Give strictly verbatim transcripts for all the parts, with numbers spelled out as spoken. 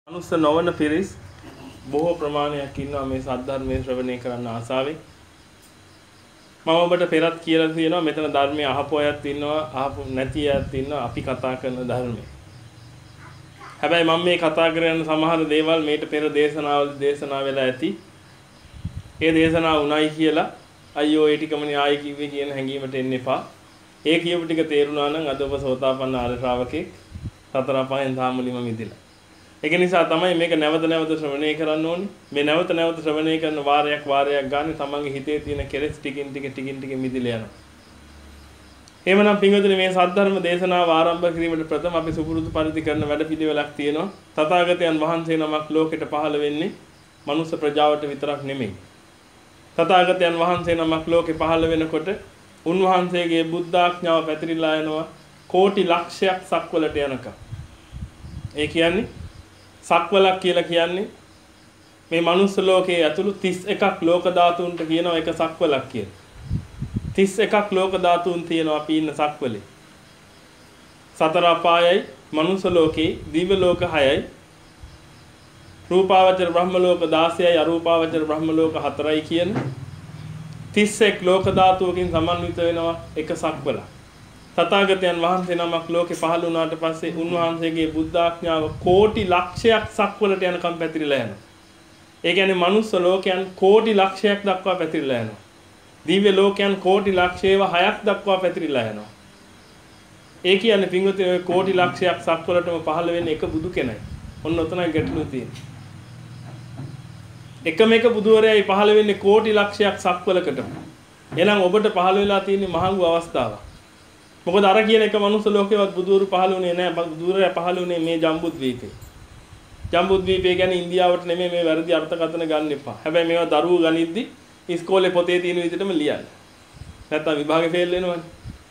මනුස්ස නොවන පිරිස් බොහෝ ප්‍රමාණයක් ඉන්නවා මේ සද්ධර්මයේ ශ්‍රවණය කරන්න ආසාවෙන්. මම ඔබට පෙරත් කියලා තියෙනවා මෙතන ධර්මයේ අහපු අයත් ඉන්නවා අහපු නැති අයත් ඉන්නවා අපි කතා කරන ධර්මයේ. හැබැයි මම මේ කතා කරන සමහර දේවල් මේට පෙර දේශනාවල දේශනා වෙලා ඇති. ඒ දේශනාව උණයි කියලා අයියෝ ඒ ටිකමනේ ආයි කිව්වේ කියන හැඟීමට එන්න එපා. ඒ කියපු ටික තේරුණා නම් අද ඔබ සෝතාපන්න ආර්ය ශ්‍රාවකෙක් සතර පහෙන් ධාමුලිම මිදිලා. ඒක නිසා තමයි මේක නැවත නැවත ශ්‍රවණය කරන්න ඕනේ. මේ නැවත නැවත ශ්‍රවණය කරන වාරයක් වාරයක් ගන්න තමන්ගේ හිතේ තියෙන කෙලෙස් ටිකින් ටික ටිකින් ටික මිදිලා යනවා. එහෙමනම් පින්වතුනි මේ සද්ධර්ම දේශනාව ආරම්භ කිරීමට ප්‍රථම අපි සුපුරුදු පරිදි කරන වැඩපිළිවෙලක් තියෙනවා. තථාගතයන් වහන්සේ නමක් ලෝකෙට පහළ වෙන්නේ මනුස්ස ප්‍රජාවට විතරක් නෙමෙයි. තථාගතයන් වහන්සේ නමක් ලෝකෙ පහළ වෙනකොට උන්වහන්සේගේ බුද්ධාඥාව පැතිරිලා යනවා කෝටි ලක්ෂයක් සක්වලට යනකම්. ඒ කියන්නේ සක්වලක් කියලා කියන්නේ මේ මනුස්ස ලෝකයේ ඇතුළු තිස් එකක් ලෝක ධාතුන්ට කියනවා එක සක්වලක් කියලා. තිස් එකක් ලෝක ධාතුන් තියෙනවා අපි ඉන්න සක්වලේ. සතර අපායයි මනුස්ස ලෝකේ දිව්‍ය ලෝක හයයි රූපාවචර බ්‍රහ්ම ලෝක දාසයයි අරූපාවචර බ්‍රහ්ම ලෝක හතරයි කියන තිස් එක් ලෝක ධාතුවකින් සමන්විත වෙනවා එක සක්වලක්. තථාගතයන් වහන්සේ නමක් ලෝකේ පහළ වුණාට පස්සේ උන්වහන්සේගේ බුද්ධාඥාව කෝටි ලක්ෂයක් සක්වලට යනකම් පැතිරිලා යනවා. ඒ කියන්නේ මනුස්ස ලෝකයන් කෝටි ලක්ෂයක් දක්වා පැතිරිලා යනවා. දිව්‍ය ලෝකයන් කෝටි ලක්ෂේව හයක් දක්වා පැතිරිලා යනවා. ඒ කියන්නේ පින්වතුනි ඔය කෝටි ලක්ෂයක් සක්වලටම පහළ වෙන්නේ එක බුදු කෙනයි. ඔන්න ඔතනයි ගැටලුව තියෙන්නේ. එකම එක බුදුවරයයි පහළ වෙන්නේ කෝටි ලක්ෂයක් සක්වලකටම. එහෙනම් ඔබට පහළ වෙලා තියෙන්නේ මහඟු අවස්ථාවක්. මොකද අර කියන එක මනුස්ස ලෝකේවත් බුදුවරු පහළ වුණේ නැහැ. බුදුවරයා පහළ වුණේ මේ ජම්බුද්වීපේ. ජම්බුද්වීපේ කියන්නේ ඉන්දියාවට නෙමෙයි මේ වැරදි අර්ථකථන ගන්න එපා. හැබැයි මේවා දරුවෝ ගනිද්දි ඉස්කෝලේ පොතේ තියෙන විදිහටම ලියන්න. නැත්තම් විභාගේ ෆේල් වෙනවනේ.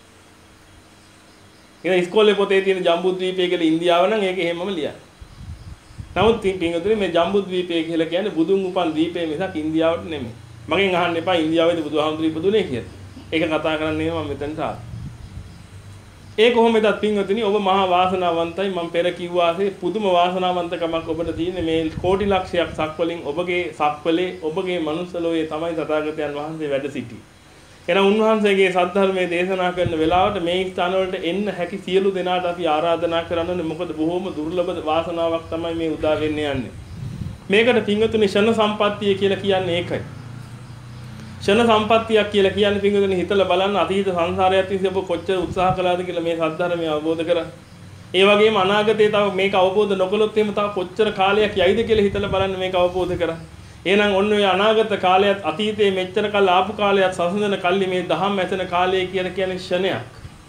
ඉතින් ඉස්කෝලේ පොතේ තියෙන ජම්බුද්වීපේ කියලා ඉන්දියාව නම් ඒක එහෙමම ලියන්න. නමුත් පින්වතුනි මේ ජම්බුද්වීපේ කියලා කියන්නේ බුදුන් උපන් දීපේ මිසක් ඉන්දියාවට නෙමෙයි. මගෙන් අහන්න එපා ඉන්දියාවේද බුදුහාමුදුරුවෝ ඉපදුනේ කියලා. ඒක කතා කරන්නේ මම මෙතනට ආවා. ඒ කොහොමද පින්වතුනි ඔබ මහා වාසනාවන්තයි මම පෙර කිව්වාසේ පුදුම වාසනාවන්තකමක් ඔබට තියෙන්නේ මේ කෝටි ලක්ෂයක් සක්වලින් ඔබගේ සක්වලේ ඔබගේ මනුස්ස ලෝකයේ තමයි තථාගතයන් වහන්සේ වැඩ සිටියේ. එහෙනම් උන්වහන්සේගේ සද්ධර්මයේ දේශනා කරන වෙලාවට මේ ස්ථාන වලට එන්න හැකි සියලු දෙනාට අපි ආරාධනා කරන්නේ මොකද බොහොම දුර්ලභ වාසනාවක් තමයි මේ උදා වෙන්නේ යන්නේ. මේකට පින්වතුනි ෂණ සම්පත්තිය කියලා කියන්නේ ඒකයි. ෂණ සම්පත්තියක් කියලා කියන්නේ පින්වතුනි හිතලා බලන්න අතීත සංසාරයත් විසින් ඔබ කොච්චර උත්සාහ කළාද කියලා මේ සද්ධර්මය අවබෝධ කරගන්න. ඒ වගේම අනාගතේ තව මේක අවබෝධ නොකළොත් එහෙම තව කොච්චර කාලයක් යයිද කියලා හිතලා බලන්න මේක අවබෝධ කරගන්න. එහෙනම් ඔන්න ඔය අනාගත කාලයත් අතීතයේ මෙච්චර කල් ආපු කාලයත් සසඳන කල්ලි මේ දහම් ඇතන කාලය කියලා කියන්නේ ෂණයක්.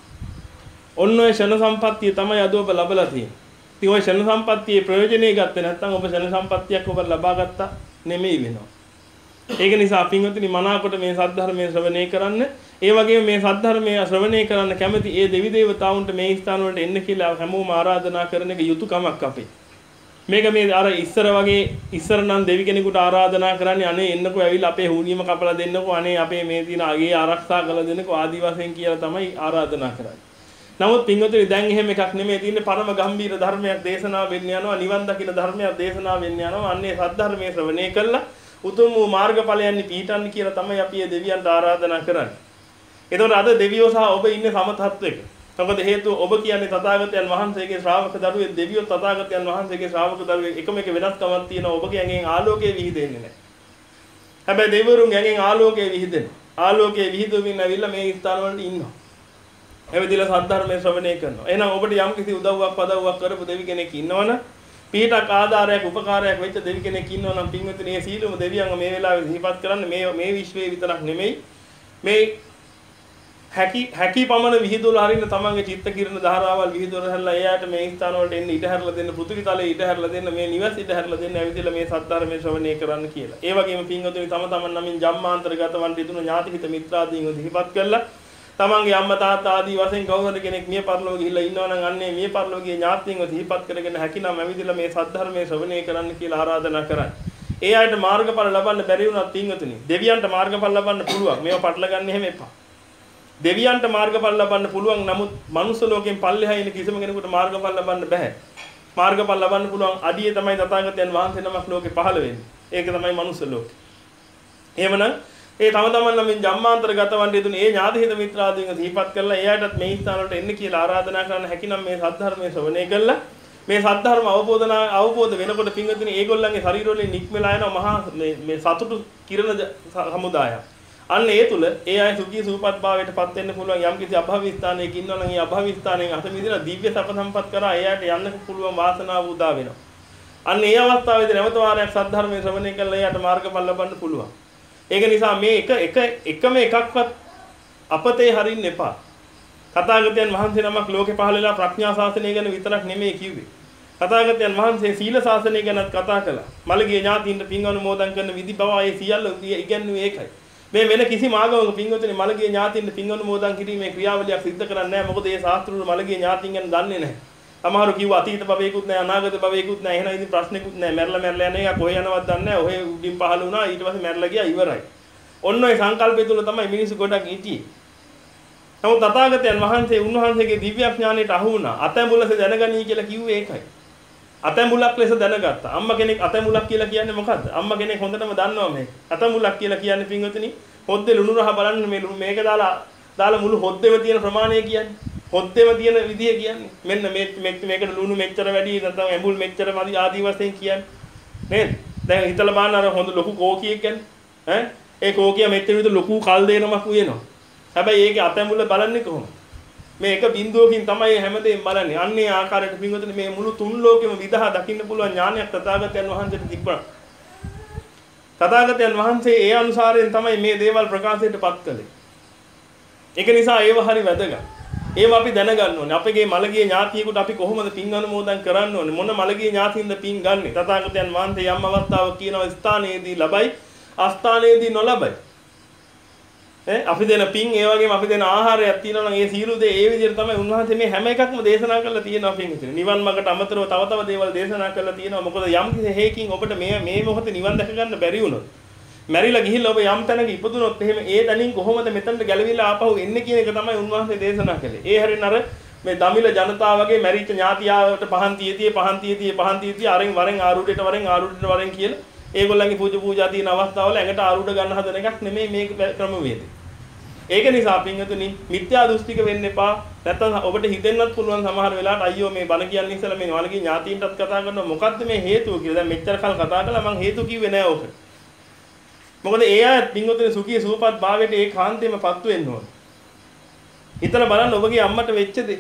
ඔන්න ඔය ෂණ සම්පත්තිය තමයි අද ඔබ ලබලා තියෙන්නේ. ඉතින් ඔය ෂණ සම්පත්තියේ ප්‍රයෝජනෙ ගත්තේ නැත්නම් ඔබ ෂණ සම්පත්තියක් ඔබ ලබා ගත්තා නෙමෙයි වෙනවා. ඒක නිසා පින්වතුනි මනාකොට මේ සද්ධර්මයේ ශ්‍රවණය කරන්න. ඒ වගේම මේ සද්ධර්මයේ ශ්‍රවණය කරන්න කැමති ඒ දෙවි දේවතාවුන්ට මේ ස්ථාන වලට එන්න කියලා හැමෝම ආරාධනා කරන එක යුතුයකමක් අපේ. මේක මේ අර ඉස්සර වගේ ඉස්සර නම් දෙවි කෙනෙකුට ආරාධනා කරන්නේ අනේ එන්නකෝ ඇවිල්ලා අපේ හුනියම කපලා දෙන්නකෝ අනේ අපේ මේ තියෙන අගේ ආරක්ෂා කරලා දෙන්නකෝ ආදි වශයෙන් කියලා තමයි ආරාධනා කරන්නේ. නමුත් පින්වතුනි දැන් එහෙම එකක් නෙමෙයි තියෙන්නේ පරම ගම්බීර ධර්මයක් දේශනා වෙන්න යනවා නිවන් දකින ධර්මයක් දේශනා වෙන්න යනවා අන්නේ සද්ධර්මයේ ශ්‍රවණය කළා උතුම් වූ මාර්ගඵලයන් පිහිටන්න කියලා තමයි අපි මේ දෙවියන්ට ආරාධනා කරන්නේ. ඒතකොට අද දෙවියෝ සහ ඔබ ඉන්නේ සම තත්වයක. මොකද හේතුව ඔබ කියන්නේ තථාගතයන් වහන්සේගේ ශ්‍රාවක දරුවෙක් දෙවියෝ තථාගතයන් වහන්සේගේ ශ්‍රාවක දරුවෙක් එකම එක වෙනස්කමක් තියෙනවා ඔබගේ ඇඟෙන් ආලෝකය විහිදෙන්නේ නැහැ. හැබැයි දෙවිවරුන් ඇඟෙන් ආලෝකය විහිදෙනවා. ආලෝකය විහිදුවමින් ඇවිල්ලා මේ ස්ථාන වලට ඉන්නවා. එවෙදිලා සද්ධර්මයේ ශ්‍රවණය කරනවා. එහෙනම් ඔබට යම් කිසි උදව්වක් පදව්වක් කරපු දෙවි කෙනෙක් ඉන්නවනම් පීඨක් ආධාරයක් උපකාරයක් වෙච්ච දෙවි කෙනෙක් ඉන්නවනම් පින්වතුනි මේ සීලම දෙවියන්ව මේ වෙලාවේ සිහිපත් කරන්න මේ මේ විශ්වයේ විතරක් නෙමෙයි මේ හැකි හැකි පමණ විහිදුවලා හරින්න තමන්ගේ චිත්ත කිරණ ධාරාවල් විහිදුවලා හැරලා එයාට මේ ස්ථාන වලට එන්න ඉඩ හැරලා දෙන්න පෘථිවි තලයේ ඉඩ හැරලා දෙන්න මේ නිවස් ඉඩ හැරලා දෙන්න ඇවිදලා මේ සද්ධර්මයේ ශ්‍රවණය කරන්න කියලා. ඒ වගේම පින්වතුනි තම තමන් නමින් ජම්මාන්තරගතවන් දිනුන ඥාතිහිත මිත්‍රාදීන්ව සිහිපත් කරලා තමන්ගේ අම්මා තාත්තා ආදී වශයෙන් කවුරුහරි කෙනෙක් මිය පරලොව ගිහිල්ලා ඉන්නවනම් අන්නේ මිය පරලොවගේ ඥාතීන්ව සිහිපත් කරගෙන හැකිනම් ඇවිදලා මේ සද්ධර්මයේ ශ්‍රවණය කරන්න කියලා ආරාධනා කරන්නේ. ඒ අයට මාර්ගඵල ලබන්න බැරි වුණත් පින්වතුනි දෙවියන්ට මාර්ගඵල ලබන්න පුළුවන්. මේවා පටල ගන්න එහෙම එපා. දෙවියන්ට මාර්ගඵල ලබන්න පුළුවන්. නමුත් මනුස්ස ලෝකයෙන් පල්ලෙහා ඉන්න කිසිම කෙනෙකුට මාර්ගඵල ලබන්න බෑ. මාර්ගඵල ලබන්න පුළුවන් අඩියේ තමයි තථාගතයන් වහන්සේ නමක් ලෝකේ පහළ වෙන්නේ. ඒක තමයි මනුස්ස ලෝකේ. එහෙමනම් ඒ තම තමන් නම් ජම්මාන්තර ගත වන්නේ දුන්නේ ඒ ඥාතිහිත මිත්‍රාදීන් සිහිපත් කරලා එයාටත් මේ ස්ථාන වලට එන්න කියලා ආරාධනා කරන්න හැකිනම් මේ සද්ධර්මයේ ශ්‍රවණය කළා මේ සද්ධර්ම අවබෝධන අවබෝධ වෙනකොට පින්වතුනි ඒගොල්ලන්ගේ ශරීරවලින් නික්මලා යන මහා මේ මේ සතුටු කිරණ සමුදායක්. අන්න ඒ තුල ඒ අය සුඛී සූපත් භාවයට පත් වෙන්න පුළුවන් යම් කිසි අභාවී ස්ථානයක ඉන්නවා නම් ඒ අභාවී ස්ථානයෙන් අත මිදලා දිව්‍ය සප සම්පත් කරා එයාට යන්න පුළුවන් වාසනාව උදා වෙනවා. අන්න ඒ අවස්ථාවේදී නැවත වාරයක් සද්ධර්මයේ ශ්‍රවණය කළා එයාට මාර්ගඵල ලබන්න පුළුවන්. ඒක නිසා මේ එක එක එකම එකක්වත් අපතේ හරින්න එපා. තථාගතයන් වහන්සේ නමක් ලෝකේ පහළ වෙලා ප්‍රඥා ශාසනය ගැන විතරක් නෙමෙයි කිව්වේ. තථාගතයන් වහන්සේ සීල ශාසනය ගැනත් කතා කළා. මළගිය ඥාතීන්ට පින් අනුමෝදන් කරන විදි බව ඒ සියල්ල ඉගැන්වුවේ ඒකයි. මේ වෙන කිසිම ආගමක පින්වතුනි මළගිය ඥාතීන්ට පින් අනුමෝදන් කිරීමේ ක්‍රියාවලියක් සිද්ධ කරන්නේ නැහැ. මොකද ඒ ශාස්ත්‍රවල මළගිය ඥාතීන් ගැන දන්නේ නැහැ. සමහරු කිව්වා අතීත භවයකුත් නැහැ අනාගත භවයකුත් නැහැ. එහෙනම් ඉතින් ප්‍රශ්නෙකුත් නැහැ. මැරලා මැරලා යන එක කොහේ යනවද දන්නේ නැහැ. ඔහේ උඩින් පහළ වුණා ඊට පස්සේ මැරලා ගියා ඉවරයි. ඔන්න ඔය සංකල්පය තුල තමයි මිනිස්සු ගොඩක් හිටියේ. නමුත් තථාගතයන් වහන්සේ උන්වහන්සේගේ දිව්‍ය ඥාණයට අහු වුණා. අතැඹුලස දැනගනී කියලා කිව්වේ ඒකයි. අතැඹුලක් ලෙස දැනගත්තා. අම්මා කෙනෙක් අතැඹුලක් කියලා කියන්නේ මොකද්ද? අම්මා කෙනෙක් හොඳටම දන්නවා මේක. අතැඹුලක් කියලා කියන්නේ පින්වතුනි හොද්දේ ලුණු රහ බලන්න මේ මේක දාලා දාලා මුළු හොද්දේම තියෙන ප්‍රමාණය කියන්නේ. හොද්දේම තියෙන විදිය කියන්නේ. මෙන්න මේ මේකට ලුණු මෙච්චර වැඩි නැත්නම් ඇඹුල් මෙච්චර මදි ආදී වශයෙන් කියන්නේ. නේද? දැන් හිතලා බලන්න අර හොඳ ලොකු කෝකියෙක් කියන්නේ. ඈ ඒ කෝකිය මෙච්චර විතර ලොකු කල් දෙනමක් උයනවා. හැබැයි ඒකේ අතැඹුල බලන්නේ කොහොමද? මේ එක බිඳුවකින් තමයි හැමදේම බලන්නේ. අන්නේ ආකාරයට පින්වතුනි මේ මුළු තුන් ලෝකෙම විදහා දකින්න පුළුවන් ඥානයක් තථාගතයන් වහන්සේට තිබුණා. තථාගතයන් වහන්සේ ඒ අනුසාරයෙන් තමයි මේ දේවල් ප්‍රකාශයටපත් කළේ. ඒක නිසා ඒව හරි වැදගත්. ඒව අපි දැනගන්න ඕනේ. අපගේ මළගිය ඥාතියෙකුට අපි කොහොමද පින් අනුමෝදන් කරන්න ඕනේ? මොන මළගිය ඥාතියින්ද පින් ගන්නෙ? තථාගතයන් වහන්සේ යම් අවස්ථාවක කියනවා ස්ථානයේදී ලබයි, අස්ථානයේදී නොලබයි. ඈ අපි දෙන පින් ඒ වගේම අපි දෙන ආහාරයක් තියෙනවා නම් ඒ සීල දේ ඒ විදිහට තමයි උන්වහන්සේ මේ හැම එකක්ම දේශනා කරලා තියෙනවා පින් විතර. නිවන් මාර්ගට අමතරව තව තව දේවල් දේශනා කරලා තියෙනවා. මොකද යම් කිසි හේකින් ඔබට මේ මේ මොහොතේ නිවන් දැක ගන්න බැරි වුණොත් මැරිලා ගිහිල්ලා ඔබ යම් තැනක ඉපදුනොත් එහෙම ඒ තැනින් කොහොමද මෙතනට ගැලවිලා ආපහු එන්නේ කියන එක තමයි උන්වහන්සේ දේශනා කළේ. ඒ හැරින් අර මේ දමිල ජනතාව වගේ මැරිච්ච ඥාතියාවට පහන් තියතියේ පහන් තියතියේ පහන් තියතියේ අරෙන් වරෙන් ආරුඩේට වරෙන් ආරුඩේට වරෙන් කියලා ඒගොල්ලන්ගේ පූජා පූජා තියෙන අවස්ථාවල ඇඟට ආරුඩ ගන්න හදන එකක් නෙමෙයි මේ ක්‍රමවේදය. ඒක නිසා පින්වතුනි මිත්‍යා දෘෂ්ටික වෙන්න එපා. නැත්තම් ඔබට හිතෙන්නත් පුළුවන් සමහර වෙලාවට අයියෝ මේ බණ කියන්නේ ඉස්සලා මේ වලගේ ඥාතීන්ටත් කතා කරනවා මොකද්ද මේ හේතුව කියලා. දැන් මෙච්චර කල් කතා කළා මං හේතු කිව්වේ නෑ ඕක. මොකද ඒ අය පින්වතුනි සුඛී සූපත් භාවයට ඒ කාන්තේම පත්තු වෙන්න ඕන. හිතලා බලන්න ඔබගේ අම්මට වෙච්ච දේ.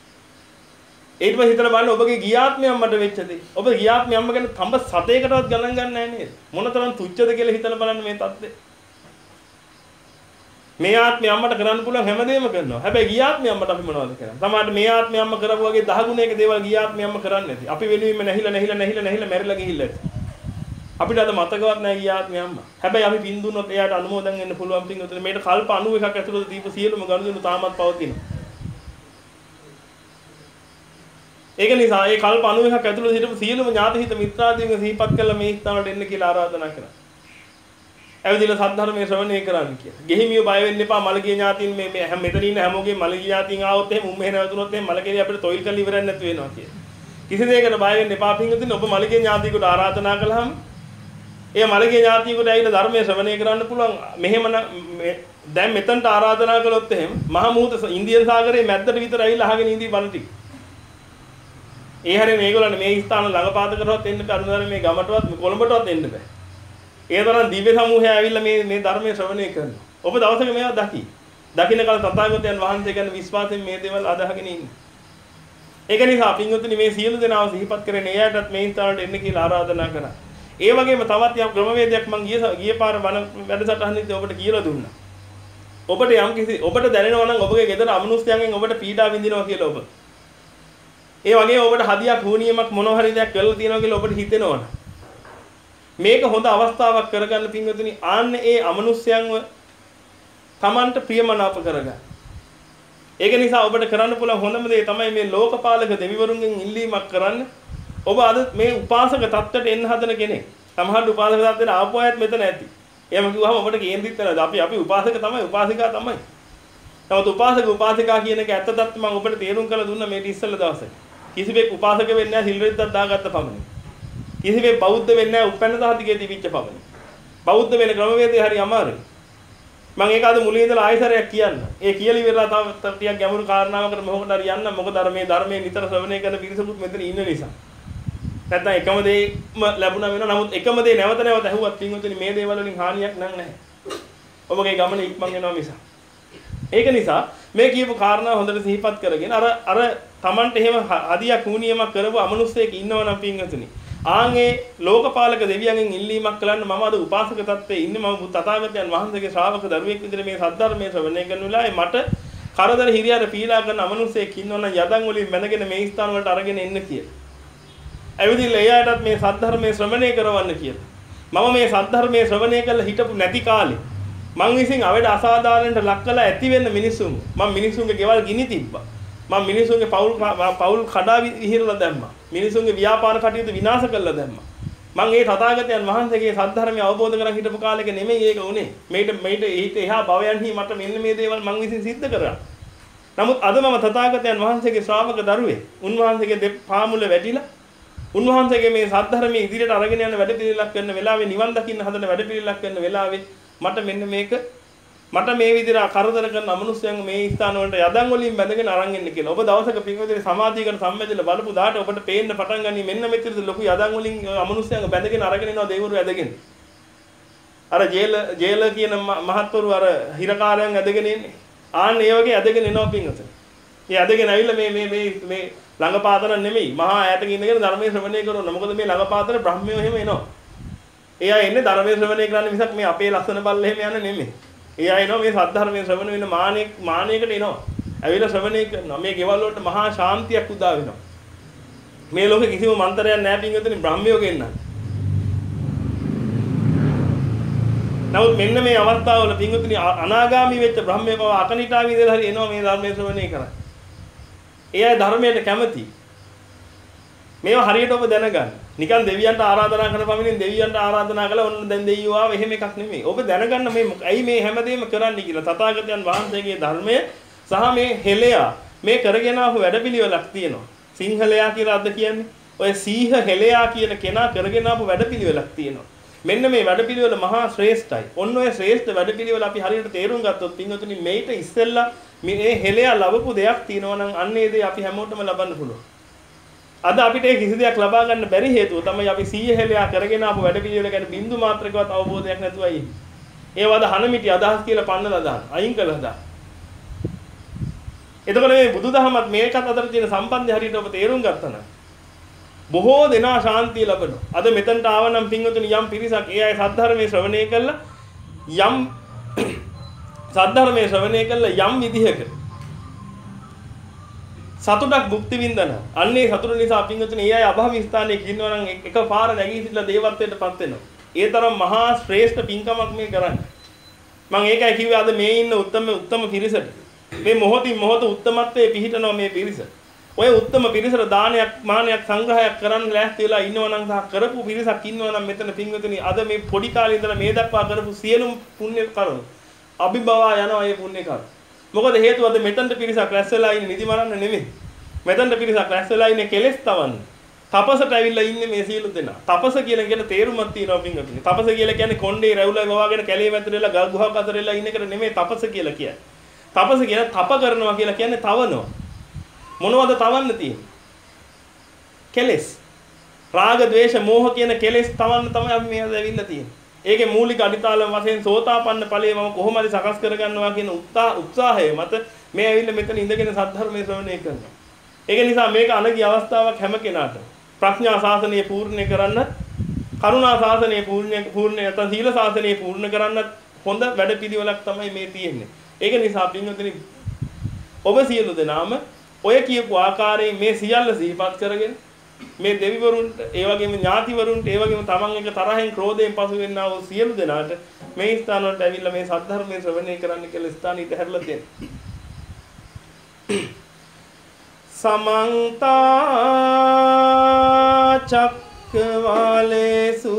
ඊට පස්සේ හිතලා බලන්න ඔබගේ ගියාත්මය අම්මට වෙච්ච දේ. ඔබ ගියාත්මය අම්ම ගැන තඹ සතේකටවත් ගණන් ගන්න නැහැ නේද? මොනතරම් තුච්චද කියලා හිතලා බලන්න මේ தත්ත්වය. මේ ආත්මය අම්මට කරන්න පුළුවන් හැමදේම කරනවා. හැබැයි ගියාත්මය අම්මට අපි මොනවද කරන්නේ? සමහරට මේ ආත්මය අම්ම කරපු වගේ දහ ගුණයක දේවල් ගියාත්මය අම්ම කරන්නේ නැති. අපි වෙනුවෙම නැහිලා නැහිලා නැහිලා නැහිලා මැරිලා ගිහිල්ලා ඇති. අපිට අද මතකවත් නැහැ ගියාත්මය අම්මා. හැබැයි අපි පින් දුන්නොත් එයාට අනුමෝදන් වෙන්න පුළුවන් පින් උතන මේකට කල්ප අනූ එකක් ඇතුළත දීපු සියලුම ගනුදෙනු තාමත් පවතිනවා. ඒක නිසා ඒ කල්ප අනූ එකක් ඇතුළත හිටපු සියලුම ඥාතිහිත මිත්‍රාදීන්ව සිහිපත් කළා මේ ස්ථානවලට එන්න කියලා ආරාධනා කරා. ඇවිදලා සද්ධර්මයේ ශ්‍රවණය කරන්න කියලා. ගෙහිමියෝ බය වෙන්න එපා මළගිය ඥාතින් මේ මේ හැම මෙතන ඉන්න හැමෝගෙම මළගිය ඥාතින් ආවොත් එහෙම උන් මෙහෙ නැවතුනොත් එහෙම මළගෙරිය අපිට තොইল කරලා ඉවරක් නැතු වෙනවා කියලා. කිසි දෙයකට බය වෙන්න එපා පින්වතුනි. ඔබ මළගිය ඥාතියෙකුට ආරාධනා කළාම ඒ මළගිය ඥාතියෙකුට ඇවිල්ලා ධර්මයේ ශ්‍රවණය කරන්න පුළුවන්. මෙහෙම දැන් මෙතනට ආරාධනා කළොත් එහෙම මහ මුහුද ඉන්දියන් සාගරයේ මැද්දට විතර ඇවිල්ලා අහගෙන ඉඳී බණ ටික. ඒ හැරෙන මේගොල්ලන් මේ ස්ථාන ළඟපාත කරවත් එන්න බෑ. අනුදාර මේ ගමටවත් කොළඹටවත් එන්න බෑ. ඒ තරම් දිව්‍ය සමූහය ඇවිල්ලා මේ මේ ධර්මයේ ශ්‍රවණය කරනවා. ඔබ දවසක මේවා දකි. දකින්න කල තථාගතයන් වහන්සේ ගැන විශ්වාසයෙන් මේ දේවල් අදහගෙන ඉන්න. ඒක නිසා පින්වතුනි මේ සියලු දෙනාව සිහිපත් කරගෙන එයාටත් මේ ස්ථානට එන්න කියලා ආරාධනා කරා. ඒ වගේම තවත් යම් ක්‍රමවේදයක් මම ගිය ගිය පාර වන වැඩසටහනේදී ඔබට කියලා දුන්නා. ඔබට යම් කිසි ඔබට දැනෙනවා නම් ඔබගේ ගෙදර අමනුෂ්‍යයන්ගෙන් ඔබට පීඩා විඳිනවා කියලා ඔබ. ඒ වගේම ඔබට හදියක් හුනියමක් මොනවා හරි දෙයක් කරලා තියෙනවා කියලා ඔබට හිතෙනවා. මේක හොඳ අවස්ථාවක් කරගන්න පින්වතුනි ආන්න ඒ අමනුෂ්‍යයන්ව Tamanට ප්‍රියමනාප කරගන්න. ඒක නිසා ඔබට කරන්න පුළුවන් හොඳම දේ තමයි මේ ලෝකපාලක දෙවිවරුන්ගෙන් ඉල්ලීමක් කරන්න. ඔබ අද මේ උපාසක තත්ත්වයට එන්න හදන කෙනෙක්. සමහර උපාසක තත්ත්වයට ආපු අයත් මෙතන ඇති. එහෙම කිව්වහම ඔබට කේන්ද්‍රිත වෙනවා. අපි අපි උපාසක තමයි උපාසිකා තමයි. නමුත් උපාසක උපාසිකා කියන එක ඇත්ත තත්ත්ව මම ඔබට තේරුම් කරලා දුන්නා මේ ඉස්සෙල්ලා දවසේ. කිසිවෙක් උපාසක වෙන්නේ නැහැ සිල් රෙද්දක් දාගත්ත පමණින්. කිසිවෙක් බෞද්ධ වෙන්නේ නැහැ උපැන්න සහතිකයේ තිබිච්ච පමණින්. බෞද්ධ වෙන ක්‍රමවේදය හරි අමාරුයි. මම ඒක අද මුලින් ඉඳලා ආයෙසරයක් කියන්න. ඒ කියලා ඉවරලා තව ටිකක් ගැඹුරු කාරණාවකට මොකටද හරි යන්න. මොකද අර මේ ධර්මයේ නිතර ශ්‍රවණය කරන පිරිසකුත් මෙතන ඉන්න නිසා. නැත්නම් එකම දෙයක්ම ලැබුණා වෙනවා. නමුත් එකම දේ නැවත නැවත ඇහුවත් පින්වතුනි මේ දේවල් වලින් හානියක් නම් නැහැ. ඔබගේ ගමන ඉක්මන් වෙනවා මිස. ඒක නිසා මේ කියපු කාරණා හොඳට සිහිපත් කරගෙන අර අර Tamanට එහෙම හදියක් වුණියමක් කරපු අමනුස්සයෙක් ඉන්නවා නම් පින්වතුනි. ආන්ගේ ලෝකපාලක දෙවියන්ගෙන් ඉල්ලීමක් කළන්න මම අද උපාසක තත්ත්වයේ ඉන්නේ මම තථාගතයන් වහන්සේගේ ශ්‍රාවක දරුවෙක් විදිහට මේ සද්ධර්මයේ ශ්‍රවණය කරන වෙලාවේ මට කරදර හිරියට පීඩා කරන අමනුස්සයෙක් ඉන්නවනම් යදන් වලින් මැනගෙන මේ ස්ථාන වලට අරගෙන එන්න කියලා. ඇවිදින්න එයාටත් මේ සද්ධර්මයේ ශ්‍රවණය කරවන්න කියලා. මම මේ සද්ධර්මයේ ශ්‍රවණය කළා හිටපු නැති කාලේ මං විසින් අවඩ අසාධාරණයට ලක් කළා ඇති වෙන්න මිනිසුන් මම මිනිසුන්ගේ ගෙවල් ගිනි තිබ්බා. මම මිනිසුන්ගේ පවුල් පවුල් කඩා විහිරලා දැම්මා. මිනිසුන්ගේ ව්‍යාපාර කටයුතු විනාශ කළා දැම්මා. මම මේ තථාගතයන් වහන්සේගේ සද්ධර්මය අවබෝධ කරගන්න හිටපු කාලෙක නෙමෙයි ඒක උනේ. මේිට මේිට ඊට එහා භවයන්හි මට මෙන්න මේ දේවල් මං විසින් සිද්ධ කරා. නමුත් අද මම තථාගතයන් වහන්සේගේ ශ්‍රාවක දරුවෙක්. උන්වහන්සේගේ දෙපා මුල වැටිලා උන්වහන්සේගේ මේ සද්ධර්මයේ ඉදිරියට අරගෙන යන වැඩ පිළිලක් කරන වෙලාවේ නිවන් දකින්න හදන වැඩ පිළිලක් කරන වෙලාවේ මට මෙන්න මේක මට මේ විදිහට කරදර කරන අමනුෂ්‍යයන් මේ ස්ථාන වලට යදන් වලින් බැඳගෙන අරන් එන්න කියලා. ඔබ දවසක පින්වතුනි සමාධියකට සම්බන්ධලා බලපු දාට ඔබට පේන්න පටන් ගනි මෙන්න මෙතනද ලොකු යදන් වලින් අමනුෂ්‍යයන් බැඳගෙන අරගෙන එනවා දෙවිවරු ඇදගෙන. අර ජේල ජේල කියන මහත්වරු අර හිරකාරයන් ඇදගෙන ඉන්නේ. ආන්න ඒ වගේ ඇදගෙන එනවා පින්වතුනි. ඒ ඇදගෙන ඇවිල්ලා මේ මේ මේ මේ ළඟපාතර නෙමෙයි මහා ඈතක ඉඳගෙන ධර්මයේ ශ්‍රවණය කරනවා. මොකද මේ ළඟපාතර බ්‍රහ්මයෝ එහෙම එනවා. එයා එන්නේ ධර්මයේ ශ්‍රවණය කරන්න මිසක් මේ අපේ ලස්සන බල්ල එහෙම යන්නේ නෙමෙයි. එයා එනවා මේ සද්ධර්මයේ ශ්‍රවණ වෙන මානෙක් මානෙකට එනවා. ඇවිල්ලා ශ්‍රවණය කරනවා. මේ ගෙවල් වලට මහා ශාන්තියක් උදා වෙනවා. මේ ලෝකෙ කිසිම මන්තරයක් නැහැ පින්වතුනි බ්‍රහ්මයෝ ගෙන්නන්නේ. නමුත් මෙන්න මේ අවස්ථාවල පින්වතුනි අනාගාමී වෙච්ච බ්‍රහ්මයෝ පව අකනිටාවි ඉඳලා හරි එනවා මේ ධර්මයේ ශ්‍රවණය කරන්න. එයා ධර්මයට කැමති. මේවා හරියට ඔබ දැනගන්න. නිකන් දෙවියන්ට ආරාධනා කරන පමණින් දෙවියන්ට ආරාධනා කළා ඔන්න දැන් දෙවියෝ ආව එහෙම එකක් නෙමෙයි. ඔබ දැනගන්න මේ ඇයි මේ හැමදේම කරන්නේ කියලා. තථාගතයන් වහන්සේගේ ධර්මය සහ මේ හෙළයා මේ කරගෙන ආපු වැඩපිළිවෙලක් තියෙනවා. සිංහලයා කියලා අද කියන්නේ. ඔය සීහ හෙළයා කියන කෙනා කරගෙන ආපු වැඩපිළිවෙලක් තියෙනවා. මෙන්න මේ වැඩපිළිවෙල මහා ශ්‍රේෂ්ඨයි. ඔන්න ඔය ශ්‍රේෂ්ඨ වැඩපිළිවෙල අපි හරියට තේරුම් ගත්තොත් පින්වතුනි මේිට ඉස්සෙල්ලා මේ හෙළයා ලැබපු දෙයක් තියෙනවා නම් අන්න ඒ දේ අපි හැමෝටම ලබන්න පුළුවන්. අද අපිට ඒ කිසි දෙයක් ලබා ගන්න බැරි හේතුව තමයි අපි සීය හෙළයා කරගෙන ආපු වැඩ පිළිවෙල ගැන බින්දු මාත්‍රකවත් අවබෝධයක් නැතුවයි. ඒවද හනමිටි අදහස් කියලා පන්නලා දාන, අයින් කළා දාන. එතකොට මේ බුදුදහමත් මේකත් අතර තියෙන සම්බන්ධය හරියට ඔබ තේරුම් ගත්තා නම් බොහෝ දෙනා ශාන්තිය ලබනවා. අද මෙතනට ආවනම් පින්වතුනි යම් පිරිසක් ඒ අය සද්ධර්මයේ ශ්‍රවණය කළා යම් සද්ධර්මයේ ශ්‍රවණය කළා යම් විදිහක සතුටක් භුක්ති විඳිනවා. අන්නේ සතුට නිසා පින්වතුනි ඒ අය අභාවී ස්ථානයේ ඉන්නවා නම් එකපාර නැගී සිටලා දේවත්වයටපත් වෙනවා. ඒ තරම් මහා ශ්‍රේෂ්ඨ පින්කමක් මේ කරන්නේ. මම ඒකයි කිව්වේ අද මේ ඉන්න උත්තම උත්තම පිරිසට මේ මොහොතින් මොහොත උත්තමත්වයේ පිහිටනවා මේ පිරිස. ඔය උත්තම පිරිසට දානයක් මානයක් සංග්‍රහයක් කරන්න ලෑස්ති වෙලා ඉන්නවා නම් සහ කරපු පිරිසක් ඉන්නවා නම් මෙතන පින්වතුනි අද මේ පොඩි කාලේ ඉඳලා මේ දක්වා කරපු සියලුම පුණ්‍ය කරුණු අභිභවා යනවා මේ පුණ්‍ය කරුණු. මොකද හේතුව අද මෙතනට පිරිසක් රැස් වෙලා ඉන්නේ නිදි මරන්න නෙමෙයි. මෙතනට පිරිසක් රැස් වෙලා ඉන්නේ කෙලෙස් තවන්න. තපසට ඇවිල්ලා ඉන්නේ මේ සියලු දෙනා. තපස කියලා කියන තේරුමක් තියෙනවා පින්වතුනි. තපස කියලා කියන්නේ කොණ්ඩේ රැවුලා ගවාගෙන කැලේ වැතරෙලා ගල් ගුහාවක් අතරෙලා ඉන්න එකට නෙමෙයි තපස කියලා කියන්නේ. තපස කියන්නේ තප කරනවා කියලා කියන්නේ තවනවා. මොනවද තවන්න තියෙන්නේ? කෙලෙස්. රාග, ద్వේෂ, මෝහ කියන කෙලෙස් තවන්න තමයි අපි මේ අද ඇවිල්ලා තියෙන්නේ. ඒකේ මූලික අඩිතාලම වශයෙන් සෝතාපන්න ඵලයේ මම කොහොම හරි සකස් කරගන්නවා කියන උත්සාහය මත මේ ඇවිල්ලා මෙතන ඉඳගෙන සද්ධර්මයේ ශ්‍රවණය කරනවා. ඒක නිසා මේක අනගි අවස්ථාවක් හැම කෙනාටම. ප්‍රඥා ශාසනය පූර්ණ කරන්නත්, කරුණා ශාසනය පූර්ණ පූර්ණ නැත්නම් සීල ශාසනය පූර්ණ කරන්නත් හොඳ වැඩපිළිවෙලක් තමයි මේ තියෙන්නේ. ඒක නිසා පින්වතුනි ඔබ සියලු දෙනාම ඔය කියපු ආකාරයෙන් මේ සියල්ල සිහිපත් කරගෙන මේ දෙවිවරුන්ට ඒ වගේම ඥාතිවරුන්ට ඒ වගේම තමන් එක තරහෙන් ක්‍රෝධයෙන් පසු වෙන්නා වූ සියලු දෙනාට මේ ස්ථාන වලට ඇවිල්ලා මේ සද්ධර්මයේ ශ්‍රවණය කරන්න කියලා ස්ථානෙට හැරලා දෙන්න. සමන්ත චක්කවාලේසු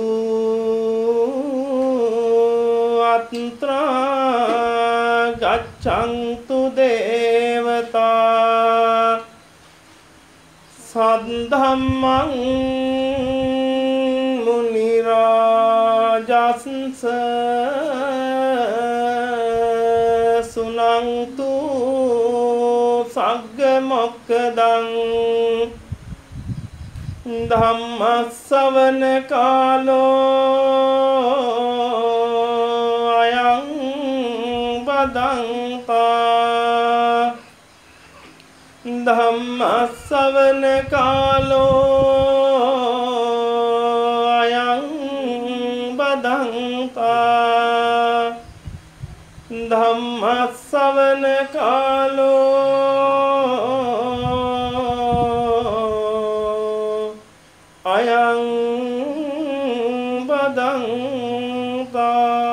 අත්‍රා ගච්ඡන්තු දේවතා ධම්මං මුනි රාජස්ස සුනන්තු සග්ග මොක්ඛදං ධම්මස්සවන කාලෝ අයං බදන්තා ධම්මස්සවන කාලෝ අයං බදන්තා ධම්මස්සවන කාලෝ අයං බදන්තා.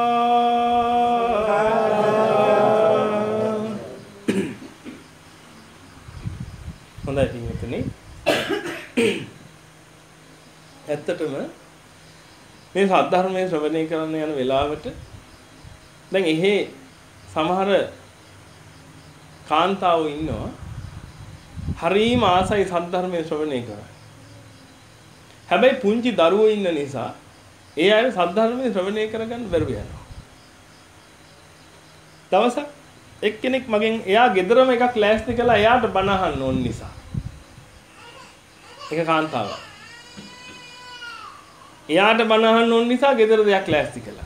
හොඳයි පින්වතුනි, ඇත්තටම මේ සද්ධර්මයේ ශ්‍රවණය කරන්න යන වෙලාවට දැන් එහි සමහර කාන්තාවෝ ඉන්නවා හරීම ආසයි සද්ධර්මයේ ශ්‍රවණය කරන්න. හැබැයි පුංචි දරුවෝ ඉන්න නිසා ඒ අය සද්ධර්මයේ ශ්‍රවණය කරගන්න බැරුව යනවා. දවසක් එක්කෙනෙක් මගෙන් එයා ගෙදරම එකක් ලෑස්ති කළා එයාට බණ අහන්න ඕන නිසා. එක කාන්තාවක්. එයාට බණ අහන්න ඕන නිසා ගෙදර දෙයක් ලෑස්ති කළා.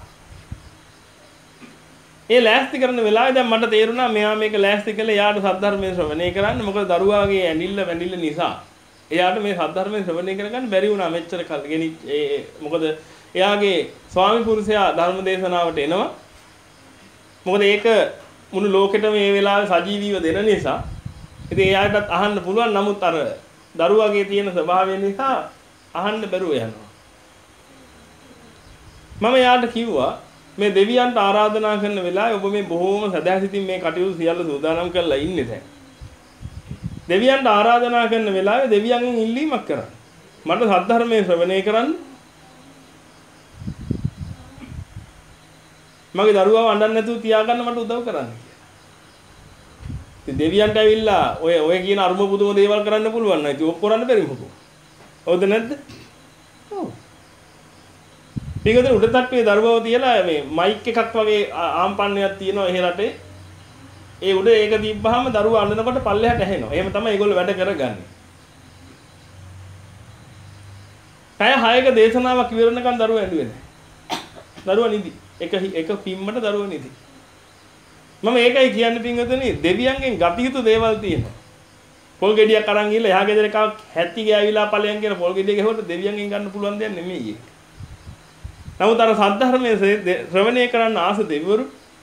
ඒ ලෑස්ති කරන වෙලාවේ දැන් මට තේරුණා මෙයා මේක ලෑස්ති කළේ එයාට සද්ධර්මයේ ශ්‍රවණය කරන්න. මොකද දරුවාගේ ඇඬිල්ල වැඬිල්ල නිසා එයාට මේ සද්ධර්මයේ ශ්‍රවණය කරගන්න බැරි වුණා මෙච්චර කල්. ගෙනි ඒ මොකද එයාගේ ස්වාමි පුරුෂයා ධර්ම දේශනාවට එනවා. මොකද ඒක මුළු ලෝකෙටම මේ වෙලාවේ සජීවීව දෙන නිසා ඉතින් එයාටත් අහන්න පුළුවන්. නමුත් අර දරුවාගේ තියෙන ස්වභාවය නිසා අහන්න බැරුව යනවා. මම එයාට කිව්වා මේ දෙවියන්ට ආරාධනා කරන වෙලාවේ ඔබ මේ බොහෝම සදාසිතින් මේ කටයුතු සියල්ල සූදානම් කරලා ඉන්නේ දැන්. දෙවියන්ට ආරාධනා කරන වෙලාවේ දෙවියන්ගෙන් ඉල්ලීමක් කරන්න. මට සද්ධර්මයේ ශ්‍රවණය කරන්න. මගේ දරුවාව අඬන්න නැතුව තියාගන්න මට උදව් කරන්න කියලා. ඉතින් දෙවියන්ට ඇවිල්ලා ඔය ඔය කියන අරුම පුදුම දේවල් කරන්න පුළුවන් නේද? ඒක කරන්න බැරි මොකෝ. හවුද නැද්ද? ඔව්. ඊගොඩ උඩ තට්ටුවේ දරුවව තියලා මේ මයික් එකක් වගේ ආම්පන්නයක් තියෙනවා එහෙ රටේ. ඒ උඩ ඒක තිබ්බහම දරුවා අඬනකොට පල්ලෙහාට ඇහෙනවා. එහෙම තමයි ඒගොල්ලෝ වැඩ කරගන්නේ. පැය හයක දේශනාවක් ඉවරනකම් දරුවා ඇඬුවේ නැහැ. දරුවා නිදි. එක එක පිම්මට දරුවා නිදි. මම ඒකයි කියන්නේ පින්වතුනි දෙවියන්ගෙන් ගත යුතු දේවල් තියෙනවා. පොල් ගෙඩියක් අරන් ගිහලා එහා ගෙදර එකක් හැටි ගෑවිලා ඵලයන් කියන පොල් ගෙඩිය ගහුවට දෙවියන්ගෙන් ගන්න පුළුවන් දෙයක් නෙමෙයි ඒක. නමුත් අර සද්ධර්මයේ ශ්‍රවණය කරන්න ආස දෙවිවරු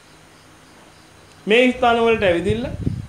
මේ ස්ථාන වලට ඇවිදින්න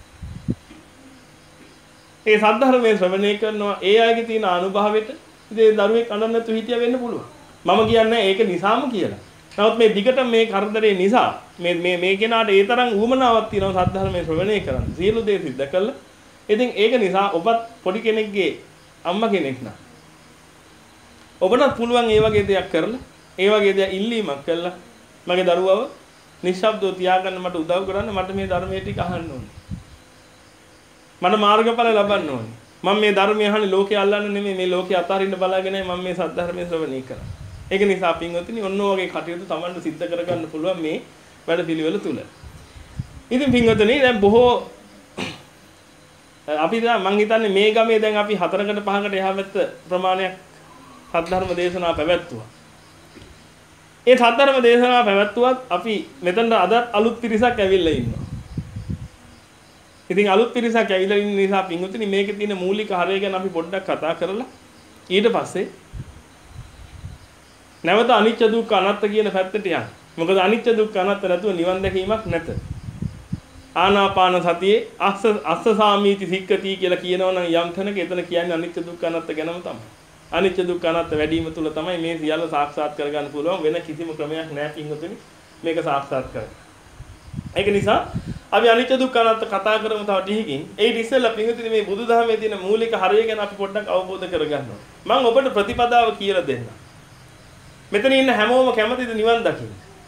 ඒ සද්ධර්මයේ ශ්‍රවණය කරනවා. ඒ අයගේ තියෙන අනුභවයට ඉතින් දරුවෙක් අඬන්න නැතුව හිටියා වෙන්න පුළුවන්. මම කියන්නේ ඒක නිසාම කියලා. නමුත් මේ දිගට මේ කරදරේ නිසා මේ මේ මේ කෙනාට ඒ තරම් ඌමනාවක් තියෙනවා සද්ධර්මයේ ශ්‍රවණය කරන්න. සියලු දේ සිද්ධ කළා. ඉතින් ඒක නිසා ඔබත් පොඩි කෙනෙක්ගේ අම්මා කෙනෙක් නා. ඔබට පුළුවන් ඒ වගේ දෙයක් කරලා ඒ වගේ දෙයක් ඉල්ලීමක් කළා. මගේ දරුවව නිශ්ශබ්දව තියාගන්න මට උදව් කරන්න. මට මේ ධර්මයේ ටික අහන්න ඕනේ. මට මාර්ගඵල ලබන්න ඕනේ. මම මේ ධර්මය අහන්නේ ලෝකේ අල්ලන්න නෙමෙයි මේ ලෝකේ අතාරින්න බලාගෙනයි මම මේ සද්ධර්මයේ ශ්‍රවණය කරන්නේ. ඒක නිසා පින්වතුනි ඔන්න ඔයගේ කටයුතු Tamanට සිද්ධ කරගන්න පුළුවන් මේ වැඩපිළිවෙල තුල. ඉතින් පින්වතුනි දැන් බොහෝ අපි දැන් මං හිතන්නේ මේ ගමේ දැන් අපි හතරකට පහකට එහා පැත්ත ප්‍රමාණයක් සද්ධර්ම දේශනා පැවැත්තුවා. ඒ සද්ධර්ම දේශනා පැවැත්තුවත් අපි මෙතනට අද අලුත් පිරිසක් ඇවිල්ලා ඉන්නවා. ඉතින් අලුත් පිරිසක් ඇවිල්ලා ඉන්න නිසා පින්වතුනි මේකේ තියෙන මූලික හරය ගැන අපි පොඩ්ඩක් කතා කරලා ඊට පස්සේ නැවත අනිත්‍ය දුක්ඛ අනාත්ම කියන පැත්තට යන්න. මොකද අනිත්‍ය දුක්ඛ අනාත්ම නැතුව නිවන් දැකීමක් නැත. ආනාපාන සතියේ අස්ස අස්ස සාමීති සික්කති කියලා කියනවා නම් යම් තැනක එතන කියන්නේ අනිත්‍ය දුක්ඛ අනාත්ම ගැනම තමයි. අනිත්‍ය දුක්ඛ අනාත්ම වැඩිම තුල තමයි මේ සියල්ල සාක්ෂාත් කරගන්න පුළුවන්. වෙන කිසිම ක්‍රමයක් නැහැ පින්වතුනි මේක සාක්ෂාත් කරගන්න. ඒක නිසා අපි අනිත්‍ය දුක්ඛ අනාත්ම කතා කරමු තව ටිකකින්. ඒ ඉතිසෙල්ලා පින්වතුනි මේ බුදුදහමේ තියෙන මූලික හරය ගැන අපි පොඩ්ඩක් අවබෝධ කරගන්න ඕනේ. මම ඔබට ප්‍රතිපදාව කියලා දෙන්නම්. මෙතන ඉන්න හැමෝම කැමතිද නිවන් දකින්න?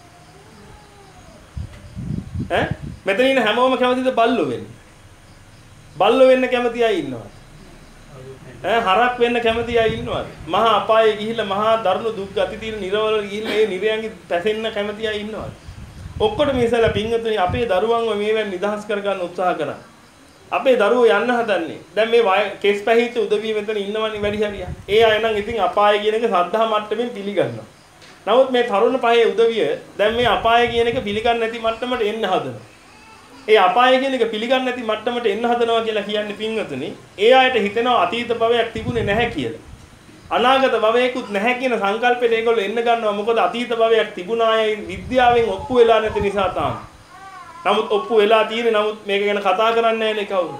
ඈ මෙතන ඉන්න හැමෝම කැමතිද බල්ලෝ වෙන්න? බල්ලෝ වෙන්න කැමති අය ඉන්නවා. ඈ හරක් වෙන්න කැමති අය ඉන්නවද? මහා අපායේ ගිහිල්ලා මහා දරුණු දුක් ගති තියෙන නිරවල ගිහිල්ලා ඒ නිරයන්ගේ පැසෙන්න කැමති අය ඉන්නවද? ඔක්කොටම ඉස්සලා පින්වතුනි අපේ දරුවන්ව මේවෙන් නිදහස් කරගන්න උත්සාහ කරා. අපේ දරුවෝ යන්න හදන්නේ. දැන් මේ කෙස් පැහිච්ච උදවිය මෙතන ඉන්නවනේ වැඩි හරියක්. ඒ අය නම් ඉතින් අපාය කියන එක සද්ධා මට්ටමින් පිළිගන්නවා. නමුත් මේ තරුණ පහේ උදවිය දැන් මේ අපාය කියන එක පිළිගන්නේ නැති මට්ටමට එන්න හදනවා. ඒ අපාය කියන එක පිළිගන්නේ නැති මට්ටමට එන්න හදනවා කියලා කියන්නේ පින්වතුනි, ඒ අයට හිතෙනවා අතීත භවයක් තිබුණේ නැහැ කියලා. අනාගත භවයකුත් නැහැ කියන සංකල්පෙට ඒගොල්ලෝ එන්න ගන්නවා. මොකද අතීත භවයක් තිබුණායයි විද්‍යාවෙන් ඔප්පු වෙලා නැති නිසා තාම. නමුත් ඔප්පු වෙලා තියෙන්නේ. නමුත් මේක ගැන කතා කරන්නේ නැහැ නේ කවුරු.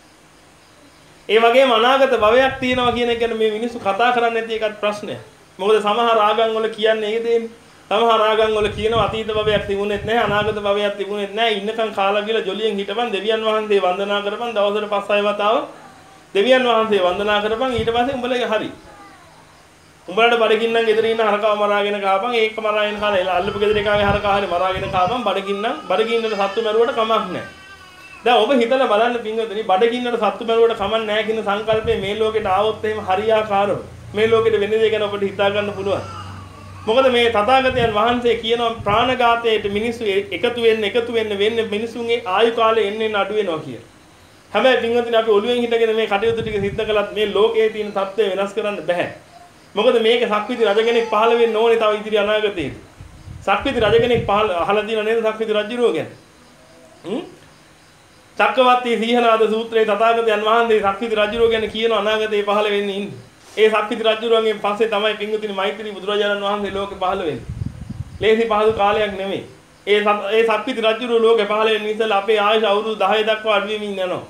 ඒ වගේම අනාගත භවයක් තියෙනවා කියන එක ගැන මේ මිනිස්සු කතා කරන්නේ නැති එකත් ප්‍රශ්නයක්. මොකද සමහර ආගම් වල කියන්නේ ඒ දෙන්නේ. සමහර ආගම් වල කියනවා අතීත භවයක් තිබුණෙත් නැහැ, අනාගත භවයක් තිබුණෙත් නැහැ. ඉන්නකම් කාලා කියලා ජොලියෙන් හිටපන්, දෙවියන් වහන්සේ වන්දනා කරපන්, දවසට පස් හය වතාව දෙවියන් වහන්සේ වන්දනා කරපන්. ඊට පස්සේ උඹලගේ හරි. උඹලට බඩගින්නම් ගෙදර ඉන්න හරකව මරාගෙන කාපන්. ඒක මරාගෙන කාලා අල්ලපු ගෙදර එකාගේ හරකා හරි මරාගෙන කාපන්. බඩගින්නම් බඩගින්නට සත්තු මරුවට කමක් නැහැ. දැන් ඔබ හිතලා බලන්න පින්වතුනි, බඩගින්නට සත්තු මරුවට කමක් නැහැ කියන සංකල්පය මේ ලෝකෙට ආවොත් එහෙම හරියාකාරව මේ ලෝකෙට වෙන දේ ගැන ඔබට හිතා ගන්න පුළුවන්. මොකද මේ තථාගතයන් වහන්සේ කියනවා ප්‍රාණඝාතයට මිනිස්සු එකතු වෙන්න එකතු වෙන්න වෙන්නේ මිනිසුන්ගේ ආයු කාලය එන්න එන්න අඩු වෙනවා කියලා. හැබැයි පින්වතුනි අපි ඔළුවෙන් හිටගෙන මේ කටයුතු ටික සිද්ධ කළත් මේ ලෝකයේ තියෙන தත්ත්වය වෙනස් කරන්න බෑ. මොකද මේක සක්විති රජ කෙනෙක් පහළ වෙන්න ඕනේ තව ඉදිරි අනාගතයේදී. සක්විති රජ කෙනෙක් පහළ අහලා තියෙනව නේද සක්විති රජුරෝ ගැන? හ්ම්? චක්කවර්ති සීහනාද සූත්‍රයේ තථාගතයන් වහන්සේ සක්විති රජුරෝ ගැන කියන අනාගතයේ පහළ වෙන්නේ ඉන්නේ. ඒ සක්විති රජුරුවන්ගෙන් පස්සේ තමයි පින්වතුනි මෛත්‍රී බුදුරජාණන් වහන්සේ ලෝකෙ පහළ වෙන්නේ. ලේසි පහසු කාලයක් නෙමෙයි. ඒ ඒ සක්විති රජුරුව ලෝකෙ පහළ වෙන්න ඉස්සෙල්ලා අපේ ආයුෂ අවුරුදු දහය දක්වා අඩු වෙමින් යනවා.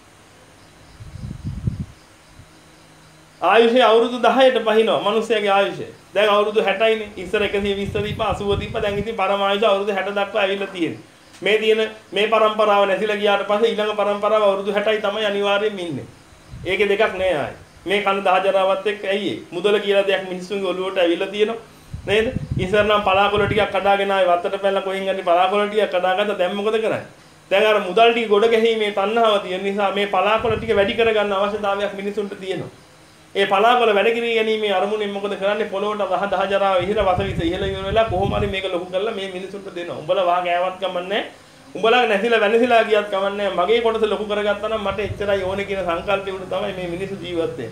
ආයුෂය අවුරුදු දහයට පහිනවා මිනිස්යාගේ ආයුෂය. දැන් අවුරුදු හැටයිනේ. ඉස්සර එකසිය විස්ස දීප අසූව දීප දැන් ඉතින් පරම ආයුෂ අවුරුදු හැට දක්වා ඇවිල්ලා තියෙන්නේ. මේ තියෙන මේ પરම්පරාව නැතිලා ගියාට පස්සේ ඊළඟ પરම්පරාව අවුරුදු හැටයි තමයි අනිවාර්යයෙන්ම ඉන්නේ. ඒකේ දෙකක් නෑ ආයේ. මේ කන දහජරාවත් එක්ක ඇයි මුදල කියලා දෙයක් මිනිස්සුන්ගේ ඔළුවට ඇවිල්ලා තියෙනවා නේද? ඉස්සර නම් පලාකොළ ටිකක් කඩාගෙන ආවේ වත්තට පැනලා කොහෙන් හරි පලාකොළ ටිකක් කඩාගත්ත දැන් මොකද කරන්නේ? දැන් අර මුදල් ටික ගොඩ ගැහිීමේ තණ්හාව තියෙන නිසා මේ පලාකොළ ටික වැඩි කරගන්න අවශ්‍යතාවයක් මිනිසුන්ට තියෙනවා. ඒ පලාකොළ වැඩි කිරී ගැනීමේ අරමුණෙන් මොකද කරන්නේ? පොළොවට දහ දහජරාව ඉහිල වසවිස ඉහිල ඉවර වෙලා කොහොම හරි මේක ලොකු කරලා මේ මිනිසුන්ට දෙනවා. උඹලා වාගේ ආවත් කමන්නේ. උඹලා නැසිලා වෙනසිලා ගියත් කමන්නේ. මගේ කොටස ලොකු කරගත්තා නම් මට එච්චරයි ඕනේ කියන සංකල්පය උඩ තමයි මේ මිනිස්සු ජීවත් වෙන්නේ.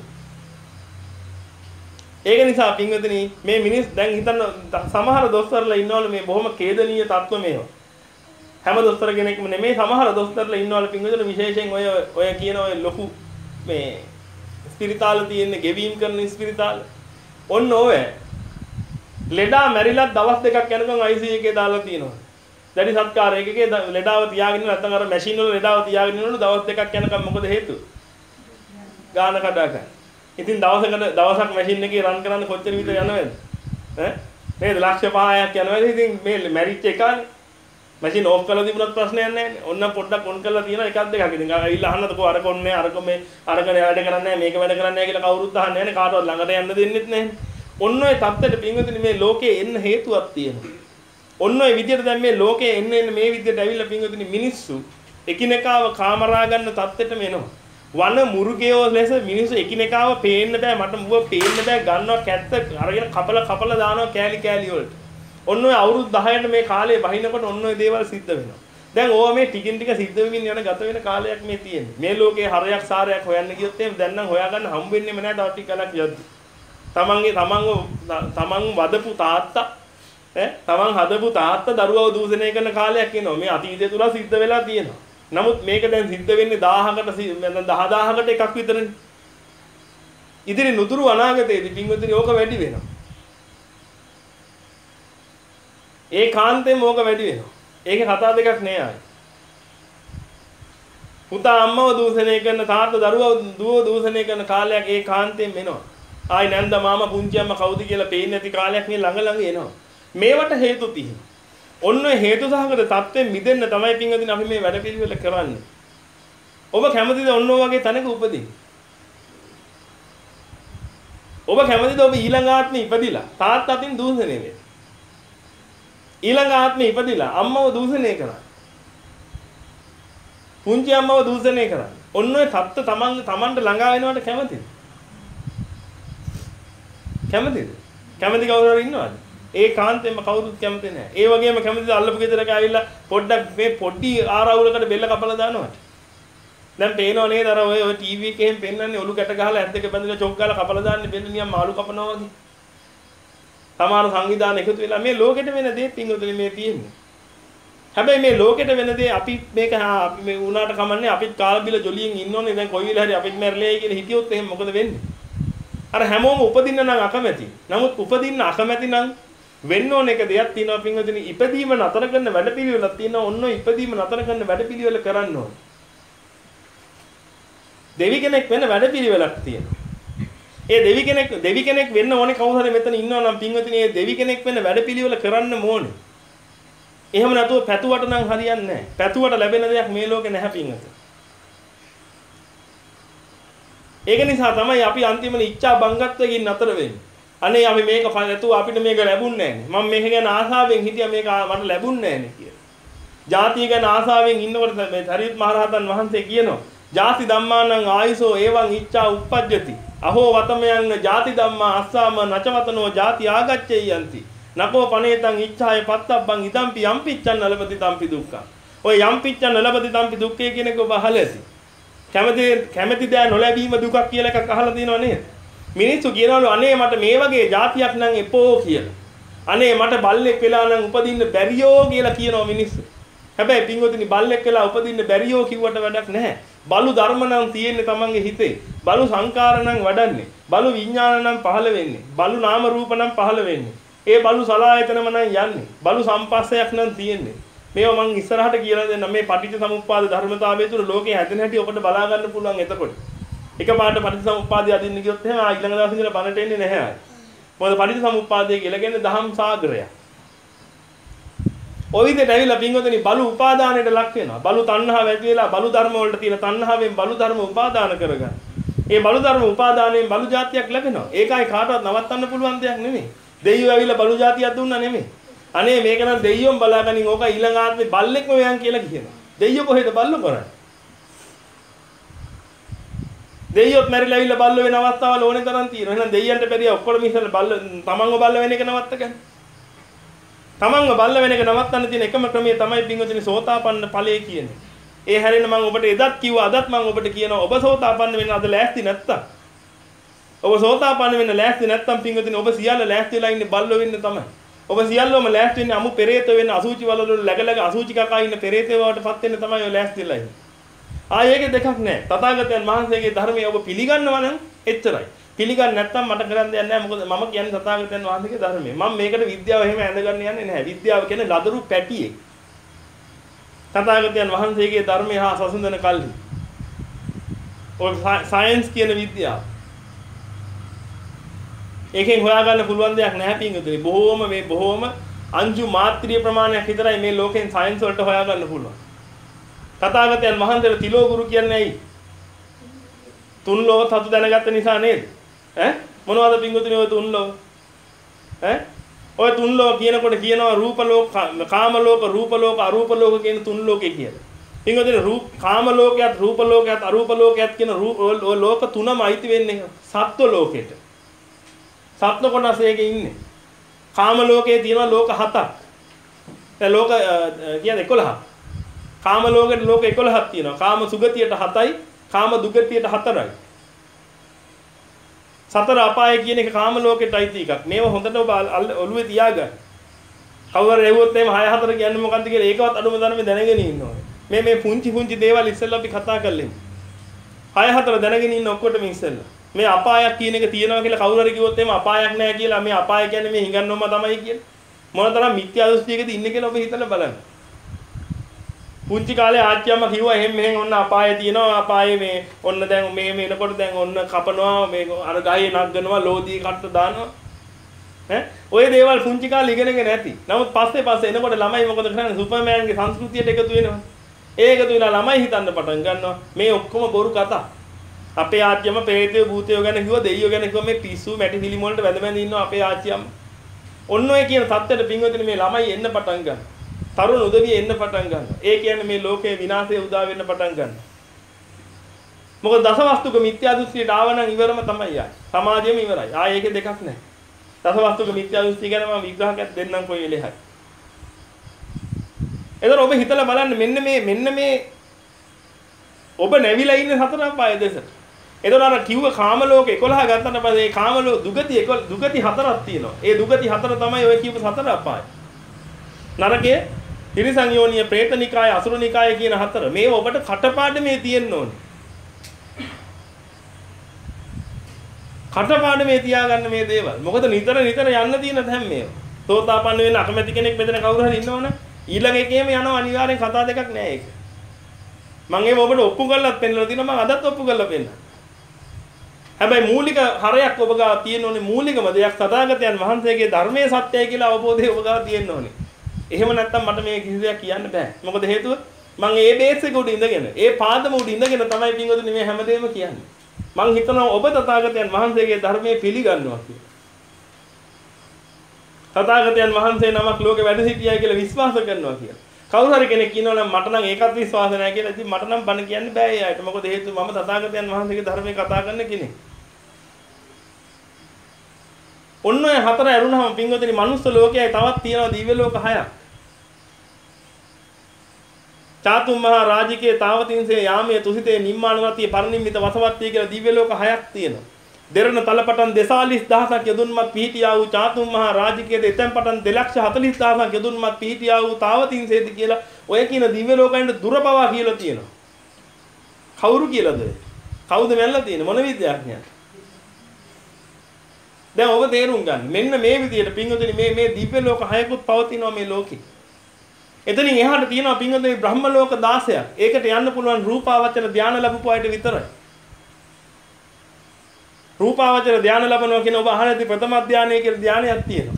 ඒක නිසා පින්වතුනි මේ මිනිස් දැන් හිතන්න සමහර දොස්තරලා ඉන්නවලු මේ බොහොම ඛේදනීය තත්ත්ව මේවා. හැම දොස්තර කෙනෙක්ම නෙමෙයි සමහර දොස්තරලා ඉන්නවලු පින්වතුනි විශේෂයෙන් ඔය ඔය කියන ඔය ලොකු මේ ස්පිරිතාල තියෙන ගෙවීම් කරන ස්පිරිතාල. ඔන්න ඔය ලෙඩා මැරිලා දවස් දෙකක් යනකම් I C U එකේ දාලා තියෙනවා. දැඩි සත්කාරයකගේ ලෙඩාව තියාගෙන නැත්නම් අර මැෂින් වල ලෙඩාව තියාගෙන ඉන්නවලු දවස් දෙකක් යනකම් මොකද හේතුව? ගාන කඩා ගන්න. ඉතින් දවසකට දවසක් මැෂින් එකේ රන් කරන්න කොච්චර විතර යනවද? ඈ නේද ලක්ෂ පහක් යනවද? ඉතින් මේ මැරිච් එකානේ මැෂින් ඕෆ් කරලා තිබුණත් ප්‍රශ්නයක් නැහැ නේ. ඔන්න පොඩ්ඩක් ඔන් කරලා තියෙනවා එකක් දෙකක්. ඉතින් ඇවිල්ලා අහන්නද කො අර කොන්නේ අර කො මේ අරගෙන වැඩ කරන්නේ නැහැ මේක වැඩ කරන්නේ නැහැ කියලා කවුරුත් අහන්නේ නැහැ නේ. කාටවත් ළඟට යන්න දෙන්නෙත් නැහැ. ඔන්න ඔය தත්තට පින්වතුනි මේ ලෝකේ එන්න හේතුවක් තියෙනවා. ඔන්න ඔය විදිහට දැන් මේ ලෝකේ එන්න එන්න මේ විදිහට ඇවිල්ලා පින්වතුනි මිනිස්සු එකිනෙකාව කාමරා ගන්න தත්තෙටම එනවා. වන මුර්ගයෝ ලෙස මිනිස්සු එකිනෙකාව පේන්න බෑ මට මුව පේන්න බෑ ගන්නවා කැත්ත අරගෙන කපල කපල දානවා කෑලි කෑලි වලට. ඔන්න ඔය අවුරුදු දහයට මේ කාලේ බහිනකොට ඔන්න ඔය දේවල් සිද්ධ වෙනවා. දැන් ඕවා මේ ටිකින් ටික සිද්ධ වෙමින් යන ගත වෙන කාලයක් මේ තියෙන්නේ. මේ ලෝකේ හරයක් සාරයක් හොයන්න ගියොත් එහෙම දැන් නම් හොයාගන්න හම්බ වෙන්නේම නෑ තව ටික කලක් යද්දි. තමන්ගේ තමන්ව තමන් වදපු තාත්තා ඈ තමන් හදපු තාත්තා දරුවව දූෂණය කරන කාලයක් එනවා. මේ අතීතය තුල සිද්ධ වෙලා තියෙනවා. නමුත් මේක දැන් සිද්ධ වෙන්නේ දහහකට දහදාහකට එකක් විතරනේ. ඉදිරි නුදුරු අනාගතයේදී පින්වතුනි ඕක වැඩි වෙනවා. ඒ කාන්තේම ඕක වැඩි වෙනවා. ඒකේ කතා දෙකක් නෑ ආයි. පුතා අම්මව දූෂණය කරන තාත්තා දරුවව දුව දූෂණය කරන කාලයක් ඒ කාන්තේම එනවා. ආයි නැන්ද මාමා පුංචි අම්මා කවුද කියලා පේන්නේ නැති කාලයක් මේ ළඟ ළඟ එනවා. මේවට හේතු තියෙනවා. ඔන්න ඔය හේතු සහගත තත්ත්වෙන් මිදෙන්න තමයි පින්වදින අපි මේ වැඩ පිළිවෙල කරන්නේ. ඔබ කැමතිද ඔන්න ඔය වගේ තැනක උපදින්න? ඔබ කැමතිද ඔබ ඊළඟ ආත්මෙ ඉපදිලා තාත්තා අතින් දූෂණය වෙන්න? ඊළඟ ආත්මෙ ඉපදිලා අම්මව දූෂණය කරා. පුංචි අම්මව දූෂණය කරා. ඔන්න ඔය තත්ත්ව තමන් තමන්ට ළඟා වෙනවට කැමතිද? කැමතිද? කැමති කවුරු හරි ඉන්නවද? ඒ කාන්තෙන්ම කවුරුත් කැමති නැහැ. ඒ වගේම කැමතිද අල්ලපු ගෙදරක ආවිල්ලා පොඩ්ඩක් මේ පොඩි ආරවුලකට බෙල්ල කපලා දානවට. දැන් පේනව නේද අර ඔය ඔය ටීවී එකෙන් පෙන්නන්නේ ඔලු කැට ගහලා ඇද්දක බැඳලා චොක් ගාලා කපලා දාන්නේ බෙල්ල නියම් මාළු කපනවා වගේ. සමහර සංවිධාන එකතු වෙලා මේ ලෝකෙට වෙන දේ පින්වතුනි මේ තියෙන්නේ. හැබැයි මේ ලෝකෙට වෙන දේ අපි මේක අපි මේ උනාට කමන්නේ අපිත් කාලා බිල ජොලියෙන් ඉන්න ඕනේ. දැන් කොයි වෙලාව හරි අපිත් මැරෙලයි කියලා හිතියොත් එහෙනම් මොකද වෙන්නේ? අර හැමෝම උපදින්න නම් අකමැති. නමුත් උපදින්න අකමැති නම් වෙන්න ඕන එක දෙයක් තියෙනවා පින්වතුනි. ඉපදීම නතර කරන වැඩපිළිවෙලක් තියෙනවා. ඔන්න ඉපදීම නතර කරන වැඩපිළිවෙල කරන්න ඕනේ. දෙවි කෙනෙක් වෙන වැඩපිළිවෙලක් තියෙනවා. ඒ දෙවි කෙනෙක් දෙවි කෙනෙක් වෙන්න ඕනේ කවුරු හරි මෙතන ඉන්නවා නම් පින්වතුනි ඒ දෙවි කෙනෙක් වෙන වැඩපිළිවෙල කරන්න ඕනේ. එහෙම නැතුව පැතුවට නම් හරියන්නේ නැහැ. පැතුවට ලැබෙන දෙයක් මේ ලෝකේ නැහැ පින්වතුනි. ඒක නිසා තමයි අපි අන්තිමට ඉච්ඡා බංගත්වයෙන් නතර වෙන්නේ. අනේ අපි මේක නැතුව අපිට මේක ලැබුන්නේ නැහැ. මම මේක ගැන ආසාවෙන් හිටියා මේක මට ලැබුන්නේ නැහැ කියලා. ජාතිය ගැන ආසාවෙන් ඉන්නකොට මේ සරියුත් මහරහතන් වහන්සේ කියනවා ජාති ධම්මානං ආයසෝ එවං ඉච්ඡා උප්පජ්ජති. අහෝ වතමයන් ජාති ධම්මා අස්සාම නචවතනෝ ජාති ආගච්ඡේයන්ති. නකෝ පනේතං ඉච්ඡාය පත්තබ්බං ඉදම්පි යම්පිච්ඡන් නලපති තම්පි දුක්ඛ. ඔය යම්පිච්ඡන් නලපති තම්පි දුක්ඛය කියන එක ඔබ අහලා ඇති. කැමති කැමති දෑ නොලැබීම දුකක් කියලා එකක් අහලා තියෙනව නේද? මිනිස්සු කියනවලු අනේ මට මේ වගේ જાතියක් නම් එපෝ කියලා. අනේ මට බල්ලෙක් වෙලා නම් උපදින්න බැරියෝ කියලා කියනවා මිනිස්සු. හැබැයි පින්වතුනි බල්ලෙක් වෙලා උපදින්න බැරියෝ කිව්වට වැඩක් නැහැ. බලු ධර්ම නම් තියෙන්නේ තමන්ගේ හිතේ. බලු සංකාර නම් වඩන්නේ. බලු විඥාන නම් පහළ වෙන්නේ. බලු නාම රූප නම් පහළ වෙන්නේ. ඒ බලු සලආයතනම නම් යන්නේ. බලු සම්පස්සයක් නම් තියෙන්නේ. මේවා මම ඉස්සරහට කියලා දෙන්න මේ පටිච්ච සමුප්පාද ධර්මතාවය තුළ ලෝකේ හැදෙන හැටි ඔබට බලා ගන්න පුළුවන් එතකොට. එකපාරට පටිච්ච සමුප්පාදය අදින්න ගියොත් එහෙම ආ ඊළඟ දවසේ ඉඳලා බනට එන්නේ නැහැ. මොකද පටිච්ච සමුප්පාදය කියලා කියන්නේ දහම් සාගරයක්. ඔය විදිහට ඇවිල්ලා පින්වතුනි බලු උපාදානයට ලක් වෙනවා. බලු තණ්හාව ඇති වෙලා බලු ධර්ම වලට තියෙන තණ්හාවෙන් බලු ධර්ම උපාදාන කරගන්න. ඒ බලු ධර්ම උපාදානයෙන් බලු જાතියක් ලැබෙනවා. ඒකයි කාටවත් නවත්තන්න පුළුවන් දෙයක් නෙමෙයි. දෙයියෝ ඇවිල්ලා බලු જાතියක් දුන්නා නෙමෙයි. අනේ මේක නම් දෙයියොම බලාගනින් ඕක ඊළඟ ආත්මේ බල්ලෙක්ම වෙයන් කියලා කියනවා. දෙයියෝ කොහෙද බල්ලෝ කරන්නේ? දෙයියොත් මැරිලා ඇවිල්ලා බල්ලෝ වෙන අවස්ථාවල ඕනේ තරම් තියෙනවා. එහෙනම් දෙයියන්ට බැරිය ඔක්කොම ඉස්සෙල්ලා බල්ල තමන්ව බල්ල වෙන එක නවත්තගන්න. තමන්ව බල්ල වෙන එක නවත්තන්න තියෙන එකම ක්‍රමය තමයි පින්වතුනි සෝතාපන්න ඵලය කියන්නේ. ඒ හැරෙන්න මම ඔබට එදත් කිව්වා අදත් මම ඔබට කියනවා ඔබ සෝතාපන්න වෙන්න අද ලෑස්ති නැත්තම්. ඔබ සෝතාපන්න වෙන්න ලෑස්ති නැත්තම් පින්වතුනි ඔබ සියල්ල ලෑස්ති වෙලා ඉන්නේ බල්ලෝ වෙන්න තමයි. ඔබ සියල්ලම ලෑස්ති වෙන්නේ අමු පෙරේත වෙන්න අසුචි වල läග läග අසුචි කකා ඉන්න පෙරේතේ වලටපත් වෙන්න තමයි ඔය ලෑස්ති වෙලා ඉන්නේ. ආයෙක දෙකක් නැහැ. තථාගතයන් වහන්සේගේ ධර්මය ඔබ පිළිගන්නවා නම් එච්චරයි. පිළිගන්නේ නැත්නම් මට කරන්න දෙයක් නැහැ. මොකද මම කියන්නේ තථාගතයන් වහන්සේගේ ධර්මය. මම මේකට විද්‍යාව එහෙම ඇඳගන්න යන්නේ නැහැ. විද්‍යාව කියන්නේ ලදරු පැටියෙක්. තථාගතයන් වහන්සේගේ ධර්මය හා සසඳන කල්හි. ඔය සයන්ස් කියන විද්‍යාව. ඒකෙන් හොයාගන්න පුළුවන් දෙයක් නැහැ පින්වතුනි. බොහෝම මේ බොහෝම අංජු මාත්‍රිය ප්‍රමාණයක් විතරයි මේ ලෝකෙන් සයන්ස් වලට හොයාගන්න පුළුවන්. තථාගතයන් වහන්සේට තිලෝ ගුරු කියන්නේ ඇයි? තුන් ලෝක සතු දැනගත්ත නිසා නේද? ඈ මොනවද පින්වතුනි ඔය තුන් ලෝක? ඈ ඔය තුන් ලෝක කියනකොට කියනවා රූප ලෝක, කාම ලෝක, රූප ලෝක, අරූප ලෝක කියන තුන් ලෝකේ කියලා. පින්වතුනි රූප කාම ලෝකයක්, රූප ලෝකයක්, අරූප ලෝකයක් කියන ඔය ලෝක තුනම අයිති වෙන්නේ සත්ව ලෝකෙට. සත්ව කොටස එකේ ඉන්නේ. කාම ලෝකයේ තියෙන ලෝක හතක්. ඒ ලෝක කියන්නේ එකොළහක්. කාම ලෝකෙට ලෝක එකොළහක් තියෙනවා. කාම සුගතියට හතයි, කාම දුගතියට හතරයි. සතර අපාය කියන එක කාම ලෝකෙට අයිති එකක්. මේව හොඳට ඔබ ඔළුවේ තියාගන්න. කවුරු රැවුවොත් එහෙම හය හතර කියන්නේ මොකද්ද කියලා ඒකවත් අඩුම තරමේ දැනගෙන ඉන්න ඕනේ. මේ මේ පුංචි පුංචි දේවල් ඉස්සෙල්ලා අපි කතා කරලෙමු. හය හතර දැනගෙන ඉන්න ඔක්කොටම ඉස්සෙල්ලා. මේ අපායක් කියන එක තියෙනවා කියලා කවුරු හරි කිව්වොත් එහෙම අපායක් නැහැ කියලා මේ අපාය කියන්නේ මේ හිඟන්නවම තමයි කියන්නේ. මොනතරම් මිත්‍යා දෘෂ්ටියකද ඉන්නේ කියලා ඔබ හිතලා බලන්න. පුංචි කාලේ ආච්චියම්ම කිව්වා එහෙම මෙහෙන් ඔන්න අපායේ තියෙනවා අපායේ මේ ඔන්න දැන් මේ මේ එනකොට දැන් ඔන්න කපනවා මේ අර ගහේ නගනවා ලෝදී කට්ට දානවා ඈ ඔය දේවල් පුංචි කාලේ ඉගෙනගෙන නැති. නමුත් පස්සේ පස්සේ එනකොට ළමයි මොකද කරන්නේ සුපර්මෑන්ගේ සංස්කෘතියට එකතු වෙනවා. ඒ එකතු වෙලා ළමයි හිතන්න පටන් ගන්නවා මේ ඔක්කොම බොරු කතා. අපේ ආච්චියම ප්‍රේතයෝ භූතයෝ ගැන කිව්වා දෙයියෝ ගැන කිව්වා මේ පිස්සු මැටි පිළිම වලට වැඳ වැඳ ඉන්නවා අපේ ආච්චියම්. ඔන්න ඔය කියන தත්ත්වයට පින්වතුනි මේ ළමයි එන්න පටන් ගන්නවා. තරුණ උදවිය එන්න පටන් ගන්නවා. ඒ කියන්නේ මේ ලෝකේ විනාශය උදා වෙන්න පටන් ගන්නවා. මොකද දසවස්තුක මිත්‍යා දෘෂ්ටියට ආව නම් ඉවරම තමයි ආයි. සමාජයම ඉවරයි. ආයි ඒකේ දෙකක් නැහැ. දසවස්තුක මිත්‍යා දෘෂ්ටි ගැන මම විග්‍රහයක් දෙන්නම් කොයි වෙලේ හරි. එතකොට ඔබ හිතලා බලන්න මෙන්න මේ මෙන්න මේ ඔබ නැවිලා ඉන්නේ හතර අපාය දෙසට. එතකොට අර කිව්ව කාම ලෝක එකොළහ ගත්තට පස්සේ ඒ කාම ලෝක දුගති දුගති හතරක් තියෙනවා. ඒ දුගති හතර තමයි ඔය කියපු හතර අපාය. නරකයේ තිරිසන් යෝනිය, പ്രേතනිකාය, අසුරනිකාය කියන හතර. මේ ඔබට කටපාඩමේ තියෙන්න ඕනේ. කටපාඩමේ තියාගන්න මේ දේවල්. මොකද නිතර නිතර යන්න තියෙන දැන් මේව. සෝතාපන්න වෙන්න අකමැති කෙනෙක් මෙතන කවුරු හරි ඉන්නවනේ. ඊළඟ එකේම යනවා අනිවාර්යෙන් කතා දෙකක් නෑ ඒක. මම ඒක ඔබට ඔප්පු කරලාත් පෙන්නලා තියෙනවා. මම අදත් ඔප්පු කරලා පෙන්නනවා. හැබැයි මූලික හරයක් ඔබ ගාව තියෙන්න ඕනේ. මූලිකම දෙයක් සදාගතයන් වහන්සේගේ ධර්මයේ සත්‍යයි කියලා අවබෝධය ඔබ ගාව තියෙන්න ඕනේ. එහෙම නැත්නම් මට මේ කිසි දෙයක් කියන්න බෑ. මොකද හේතුව මම ඒ බේස් එක උඩ ඉඳගෙන, ඒ පාදම උඩ ඉඳගෙන තමයි පින්වතුනි මේ හැමදේම කියන්නේ. මම හිතනවා ඔබ තථාගතයන් වහන්සේගේ ධර්මයේ පිළිගන්නවා කියලා. තථාගතයන් වහන්සේ නමක් ලෝකේ වැඩ සිටියයි කියලා විශ්වාස කරනවා කියලා. කවුරු හරි කෙනෙක් කියනවා නම් මට නම් ඒකත් විශ්වාස නැහැ කියලා. ඉතින් මට නම් බණ කියන්න බෑ එයාට. මොකද හේතුව මම තථාගතයන් වහන්සේගේ ධර්මයේ කතා කරන කෙනෙක්. ඔන්න ඔය හතර ඇරුණාම පින්වතුනි මනුස්ස ලෝකයයි තවත් තියෙනවා දිව්‍ය ලෝක හයක්. චාතුම් මහා රාජිකේ තාවතින්සේ යාමයේ තුසිතේ නිම්මානවතිය පරිනිම්මිත වසවත්තිය කියලා දිව්‍ය ලෝක හයක් තියෙනවා. දෙරණ තලපටන් දෙසාලිස් දහසක් යදුන්මත් පිහිටියා වූ චාතුම් මහා රාජිකයේ එතෙන් පටන් දෙලක්ෂ හතලිස් දහසක් යදුන්මත් පිහිටියා වූ තාවතින්සේද කියලා ඔය කියන දිව්‍ය ලෝකයන්ට දුර පවා කියලා තියෙනවා. කවුරු කියලාද? කවුද මැල්ලා තියෙන්නේ? මොන විද්‍යාඥයන්ද? දැන් ඔබ තේරුම් ගන්න. මෙන්න මේ විදිහට පින්වතුනි මේ මේ දිව්‍ය ලෝක හයකුත් පවතිනවා මේ ලෝකේ. එතනින් එහාට තියෙනවා පින්වතුනි බ්‍රහ්ම ලෝක දාසයක්. ඒකට යන්න පුළුවන් රූපාවචර ධානය ලැබපු අයට විතරයි. රූපාවචර ධානය ලැබනවා කියන ඔබ අහලා ඇති ප්‍රථම ධානය කියලා ධානයක් තියෙනවා.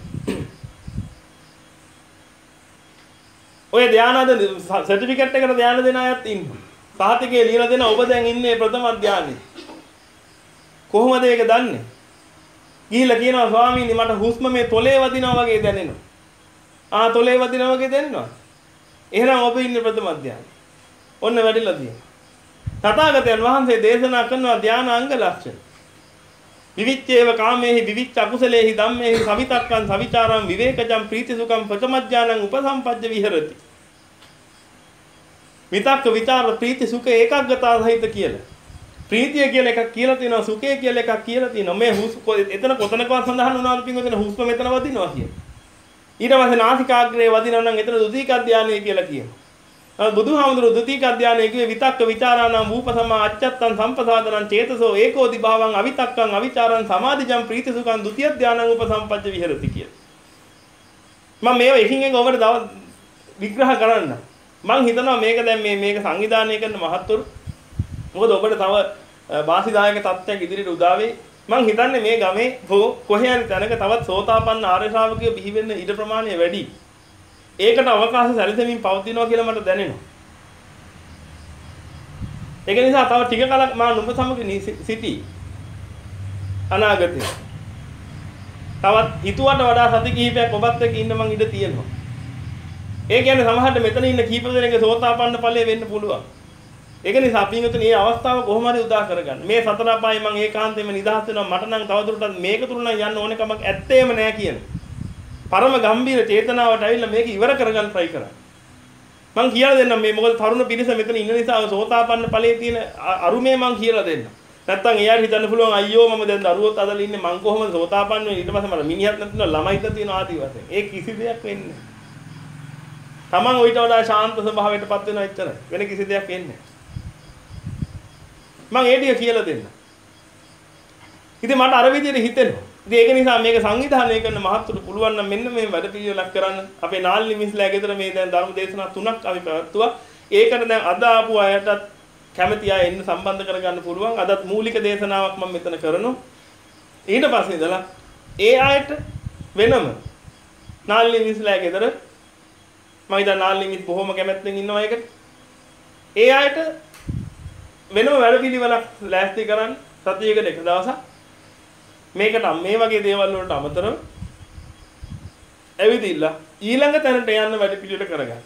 ඔය ධානයද සර්ටිෆිකේට් එකට ධානය දෙන අයත් ඉන්නවා. සහතිකේ ලියලා දෙන ඔබ දැන් ඉන්නේ ප්‍රථම ධානයේ. කොහොමද ඒක දන්නේ? ගිහිල්ලා කියනවා ස්වාමීනි මට හුස්ම මේ තොලේ වදිනවා වගේ දැනෙනවා. ආ තොලේ වදිනවා වගේ දැනෙනවා. එහෙනම් ඔබ ඉන්නේ ප්‍රථම ධානයේ. ඔන්න වැඩිලා තියෙනවා. තථාගතයන් වහන්සේ දේශනා කරනවා ධාන අංග ලක්ෂණ. විවිච්ඡේව කාමේහි විවිච්ඡ අකුසලේහි ධම්මේහි සවිතක්කං සවිචාරං විවේකජං ප්‍රීතිසුඛං ප්‍රථමඥානං උපසම්පජ්ජ විහෙරති. විතක්ක විචාර ප්‍රීති සුඛ ඒකග්ගතා සහිත කියලා. ප්‍රීතිය කියලා එකක් කියලා තියෙනවා, සුඛය කියලා එකක් කියලා තියෙනවා. මේ හුස්ම එතන කොතනකවත් සඳහන් වුණාද පින්වතුනි හුස්ම මෙතන වදිනවා කියලා. ඊට පස්සේ නාසිකාග්‍රේ වදිනවා නම් එතන ද්විතීක ධානය කියලා කියනවා. බුදුහාමුදුරුවෝ ද්විතීක ධානය කිව්වේ විතක්ක විචාරාණං වූපසමා අච්චත්තං සම්පසාදනං චේතසෝ ඒකෝදි භාවං අවිතක්කං අවිචාරං සමාධිජං ප්‍රීතිසුඛං ဒုတိ ය ධානං උපසම්පජ්ජ විහෙරති කියලා. මම මේව එකින් එක ඔබට විග්‍රහ කරන්න. මම හිතනවා මේක දැන් මේ මේක සංවිධානය කරන මහත්තුරු මොකද ඔබට තව වාසිදායක තත්ත්වයක් ඉදිරියට උදා වෙයි. මම හිතන්නේ මේ ගමේ කොහේ හරි තැනක තවත් සෝතාපන්න ආර්ය ශ්‍රාවකයෝ බිහි වෙන්න ඉඩ ප්‍රමාණය වැඩි. ඒකට අවකාශ සැලසෙමින් පවතිනවා කියලා මට දැනෙනවා. ඒක නිසා තව ටික කලක් මා නුඹ සමග සිටි අනාගතේ. තවත් හිතුවට වඩා සති කිහිපයක් ඔබත් එක්ක ඉන්න මං ඉඩ තියෙනවා. ඒ කියන්නේ සමහරට මෙතන ඉන්න කීප දෙනෙක්ගේ සෝතාපන්න ඵලය වෙන්න පුළුවන්. ඒක නිසා පින්වතුනි මේ අවස්ථාව කොහොම හරි උදා කරගන්න. මේ සතර අපායේ මම ඒකාන්තයෙන්ම නිදහස් වෙනවා. මට නම් තවදුරටත් මේක තුල නම් යන්න ඕන කමක් ඇත්තේම නෑ කියන. පරම ගම්බීර චේතනාවට ඇවිල්ලා මේක ඉවර කරගන්න try කරා. මම කියලා දෙන්නම් මේ මොකද තරුණ පිරිස මෙතන ඉන්න නිසා සෝතාපන්න ඵලයේ තියෙන අරුමේ මම කියලා දෙන්නම්. නැත්තම් එයාට හිතන්න පුළුවන් අයියෝ මම දැන් දරුවෝත් අදලා ඉන්නේ මං කොහොමද සෝතාපන්න වෙන්නේ ඊට පස්සේ මට මිනිහත් නැතිනවා ළමයිත් නැතිනවා ආදී වශයෙන්. ඒ කිසි දෙයක් වෙන්නේ නෑ. තමන් ඊට වඩා ශාන්ත ස්වභාවයකටපත් වෙනවා එච්චරයි. වෙන කිසි දෙයක් වෙන්නේ නෑ. මම ඒ ටික කියලා දෙන්න. ඉතින් මට අර විදිහට හිතෙනවා. ඉතින් ඒක නිසා මේක සංවිධානය කරන මහත්තුරු පුළුවන් නම් මෙන්න මේ වැඩ පිළිවෙලක් කරන්න. අපේ නාල්ලි මිස්ලා ගෙදර මේ දැන් ධර්ම දේශනා තුනක් අපි පැවැත්තුවා. ඒකට දැන් අද ආපු අයටත් කැමති අය එන්න සම්බන්ධ කරගන්න පුළුවන්. අදත් මූලික දේශනාවක් මම මෙතන කරනවා. ඊට පස්සේ ඉඳලා ඒ අයට වෙනම නාල්ලි මිස්ලා ගෙදර මම ඉතින් නාල්ලි මිස් බොහොම කැමැත්තෙන් ඉන්නවා ඒකට. ඒ අයට වෙනම වැඩ පිළිවෙලක් ලෑස්ති කරන්න සතියකට එක දවසක් මේකට මේ වගේ දේවල් වලට අමතරව ඇවිදින්න ඊළඟ තැනට යන්න වැඩ පිළිවෙල කරගන්න.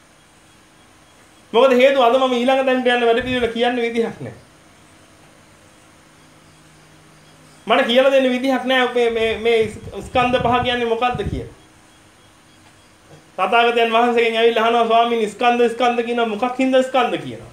මොකද හේතුව අද මම ඊළඟ තැනට යන්න වැඩ පිළිවෙල කියන්න විදිහක් නැහැ. මට කියලා දෙන්න විදිහක් නැහැ මේ මේ මේ ස්කන්ධ පහ කියන්නේ මොකක්ද කියලා. තථාගතයන් වහන්සේගෙන් ඇවිල්ලා අහනවා ස්වාමීනි ස්කන්ධ ස්කන්ධ කියන මොකක් හින්දා ස්කන්ධ කියනවා.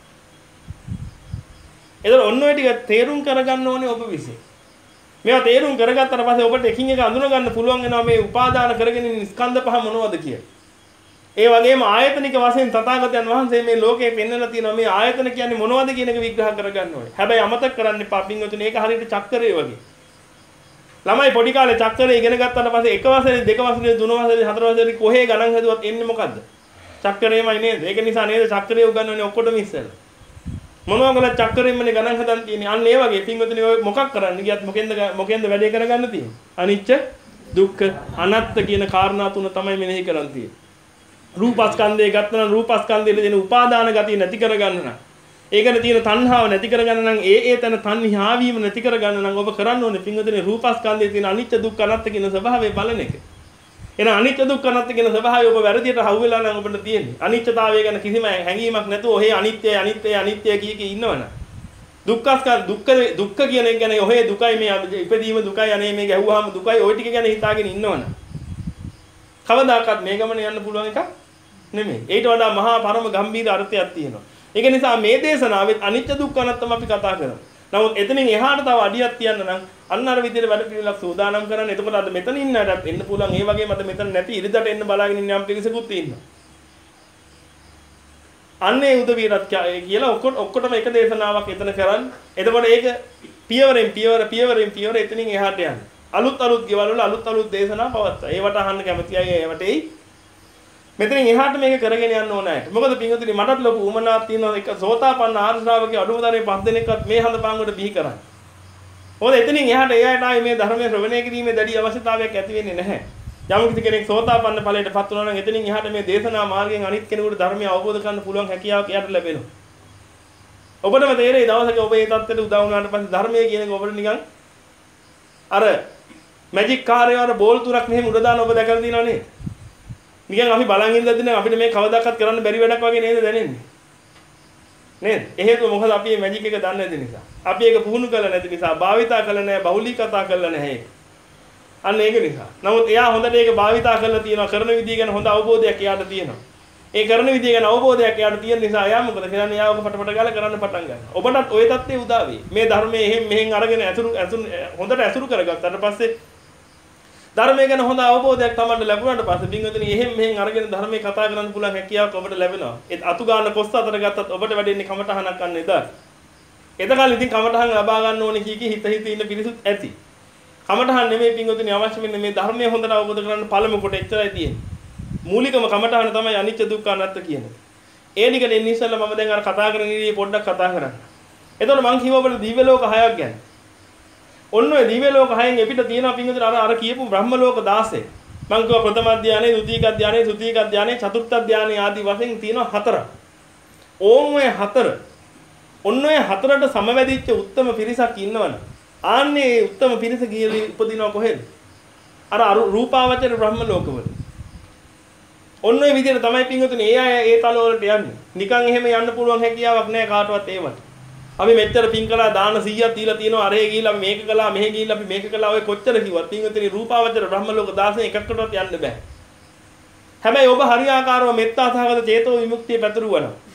ඒතර ඔන්න ඔය ටික තේරුම් කරගන්න ඕනේ ඔබ විසින්. මේවා තේරුම් කරගත්තට පස්සේ ඔබට එකින් එක අඳුන ගන්න පුළුවන් වෙනවා මේ උපාදාන කරගෙන ඉන්න ස්කන්ධ පහ මොනවද කියලා. ඒ වගේම ආයතනික වශයෙන් තථාගතයන් වහන්සේ මේ ලෝකේ පෙන්වලා තියෙනවා මේ ආයතන කියන්නේ මොනවද කියන එක විග්‍රහ කරගන්න ඕනේ. හැබැයි අමතක කරන්න එපා පින්වතුනි ඒක හරියට චක්‍රය වගේ. ළමයි පොඩි කාලේ චක්‍රය ඉගෙන ගත්තාට පස්සේ එක වසරේ දෙක වසරේ තුන වසරේ හතර වසරේ කොහේ ගණන් හදුවත් එන්නේ මොකද්ද? චක්‍රයමයි නේද? ඒක නිසා නේද චක්‍රය උගන්වන්නේ ඔක්කොටම ඉස්සෙල්ලා. මොනවා කළත් චක්‍රයෙන්මනේ ගණන් හදන් තියෙන්නේ. අන්න ඒ වගේ පින්වතුනි ඔය මොකක් කරන්න ගියත් මොකෙන්ද මොකෙන්ද වැඩේ කරගන්න තියෙන්නේ? අනිච්ච දුක්ඛ අනාත්ත කියන කාරණා තුන තමයි මෙනෙහි කරන් තියෙන්නේ. රූපස්කන්ධය ගත්තනම් රූපස්කන්ධයේ දෙන උපාදාන ගතිය නැති කරගන්න නම් ඒකනේ තියෙන තණ්හාව නැති කරගන්න නම් ඒ ඒ තන තණ්හා වීම නැති කරගන්න නම් ඔබ කරන්න ඕනේ පින්වතුනි රූපස්කන්ධයේ තියෙන අනිච්ච දුක්ඛ අනාත්ත කියන ස්වභාවය බලන එක. එහෙනම් අනිච්ච දුක්ඛ අනාත්ත කියන ස්වභාවය ඔබ වැරදියට හවුවෙලා නම් ඔබට තියෙන්නේ. අනිච්චතාවය ගැන කිසිම හැඟීමක් නැතුව ඔහේ අනිත්‍යයි අනිත්‍යයි අනිත්‍යයි කිය කී ඉන්නවනම් දුක්ඛස්කන්ධ දුක්ඛ දුක්ඛ කියන එක ගැන ඔහේ දුකයි මේ ඉපදීම දුකයි අනේ මේ ගැහුවාම දුකයි ওই ටික ගැන හිතාගෙන ඉන්නවනම් කවදාකවත් මේ ගමන යන්න පුළුවන් එකක් නෙමෙයි. ඊට වඩා මහා පරම ගම්භීර අර්ථයක් තියෙනවා. ඒක නිසා මේ දේශනාවෙත් අනිත්‍ය දුක්ඛ අනාත්තම අපි කතා කරමු. නමුත් එතනින් එහාට තව අඩියක් තියන්න නම් අන්න අර විදිහට වැඩ පිළිවෙලක් සූදානම් කරන්න. එතකොට අද මෙතන ඉන්නටත් එන්න පුළුවන්. ඒ වගේම අද මෙතන නැති ඉරිදට එන්න බලාගෙන ඉන්න යම් පිරිසකුත් ඉන්නවා. අන්නේ උදවියටත් කියලා ඔක්කොටම එක දේශනාවක් එතන කරන්න. එතකොට ඒක පියවරෙන් පියවර පියවරෙන් පියවර එතනින් එහාට යන්න. අලුත් අලුත් ගෙවල් වල අලුත් අලුත් දේශනා පවත්තා. ඒවට අහන්න කැමති අය ඒවට එයි. මෙතනින් එහාට මේක කරගෙන යන්න ඕන අයට. මොකද පින්වතුනි මටත් ලොකු උමනාවක් තියෙනවා එක සෝතාපන්න ආර්ය ශ්‍රාවකගේ අඩුම තරමේ පස් දෙනෙක්වත් මේ හඳපාංගුවට බිහි කරන්න. මොකද එතනින් එහාට ඒ අයට ආයේ මේ ධර්මයේ ශ්‍රවණය කිරීමේ දැඩි අවශ්‍යතාවයක් ඇති වෙන්නේ නැහැ. යම් කිසි කෙනෙක් සෝතාපන්න ඵලයටපත් වුණා නම් එතනින් එහාට මේ දේශනා මාර්ගයෙන් අනිත් කෙනෙකුට ධර්මය අවබෝධ කරගන්න පුළුවන් හැකියාවක් එයාට ලැබෙනවා. ඔබටම තේරෙයි දවසක ඔබ මේ தත්ත්වයට උදා වුණාට පස්සේ ධර්මයේ කියන එක ඔබට නිකන් අර මැජික් කාර්යය වල බෝල් තුනක් මෙහෙම උඩ දාන ඔබ දැකලා තියෙනව නේද? නිකන් අපි බලන් ඉඳද්දී නම් අපිට මේ කවදාකවත් කරන්න බැරි වැඩක් වගේ නේද දැනෙන්නේ? නේද? ඒ හේතුව මොකද අපි මේ මැජික් එක දන්නේ නැති නිසා. අපි ඒක පුහුණු කරලා නැති නිසා, භාවිතා කරලා නැහැ, බහුලීකතා කරලා නැහැ. අන්න ඒක නිසා. නමුත් එයා හොඳට ඒක භාවිතා කරලා තියෙනවා, කරන විදිය ගැන හොඳ අවබෝධයක් එයාට තියෙනවා. ඒ කරන විදිය ගැන අවබෝධයක් එයාට තියෙන නිසා එයා මොකද කරන්නේ? එයා ඔක පටපට ගාලා කරන්න පටන් ගන්නවා. ඔබටත් ওই தත්ත්වය උදා වෙයි. මේ ධර්මයේ එහෙන් මෙහෙන් අරගෙන ඇසුරු ඇසුරු හොඳට ඇසුරු කරගත්තාට පස්සේ ධර්මය ගැන හොඳ අවබෝධයක් තමන්ට ලැබුණාට පස්සේ පින්වතුනි එහෙන් මෙහෙන් අරගෙන ධර්මයේ කතා කරන්න පුළුවන් හැකියාවක් ඔබට ලැබෙනවා. ඒ අතු ගන්න කොස්ස අතර ගත්තත් ඔබට වැඩෙන්නේ කමටහනක් ගන්න එදා. එතකල් ඉතින් කමටහන් ලබා ගන්න ඕනේ කී කී හිත හිත ඉන්න පිරිසුත් ඇති. කමටහන් නෙමෙයි පින්වතුනි අවශ්‍ය වෙන්නේ මේ ධර්මයේ හොඳට අවබෝධ කරගන්න පළමු කොට එච්චරයි තියෙන්නේ. මූලිකම කමටහන තමයි අනිච්ච දුක්ඛ අනාත්ත කියන්නේ. ඒ ටික දෙන්න ඉස්සෙල්ලා මම දැන් අර කතා කරන ඉරියේ පොඩ්ඩක් කතා කරන්න. එතකොට මම කිව්වා ඔබට දිව්‍ය ලෝක හයක් ගැන. ඔන්න ඔය දිව්‍ය ලෝක හයෙන් එපිට තියෙනවා පින්වතුනි අර අර කියපු බ්‍රහ්ම ලෝක දාසය. මම කිව්වා ප්‍රථම ධානය, ද්විතීක ධානය, තෘතීක ධානය, චතුර්ථ ධානය ආදී වශයෙන් තියෙනවා හතරක්. ඕන් ඔය හතර. ඔන්න ඔය හතරට සමවැදිච්ච උත්තම පිරිසක් ඉන්නවනේ. ආන්නේ උත්තම පිරිස ගියලි උපදිනවා කොහෙද? අර රූපාවචර බ්‍රහ්ම ලෝකවල. ඔන්න ඔය විදිහට තමයි පින්වතුනි ඒ අය ඒ තල වලට යන්නේ. නිකන් එහෙම යන්න පුළුවන් හැකියාවක් නැහැ කාටවත් ඒවට. අපි මෙච්චර පින් කළා දාන සීයක් දීලා තියෙනවා අරේ ගිහිල්ලා මේක කළා මෙහෙ ගිහිල්ලා අපි මේක කළා ඔය කොච්චර කිව්වත් පින්වතුනි රූපාවචර බ්‍රහ්ම ලෝක දාසයෙන් එකකටවත් යන්න බෑ. හැබැයි ඔබ හරියාකාරව මෙත්තා සහගත චේතෝ විමුක්තිය පැතුරුවා නම්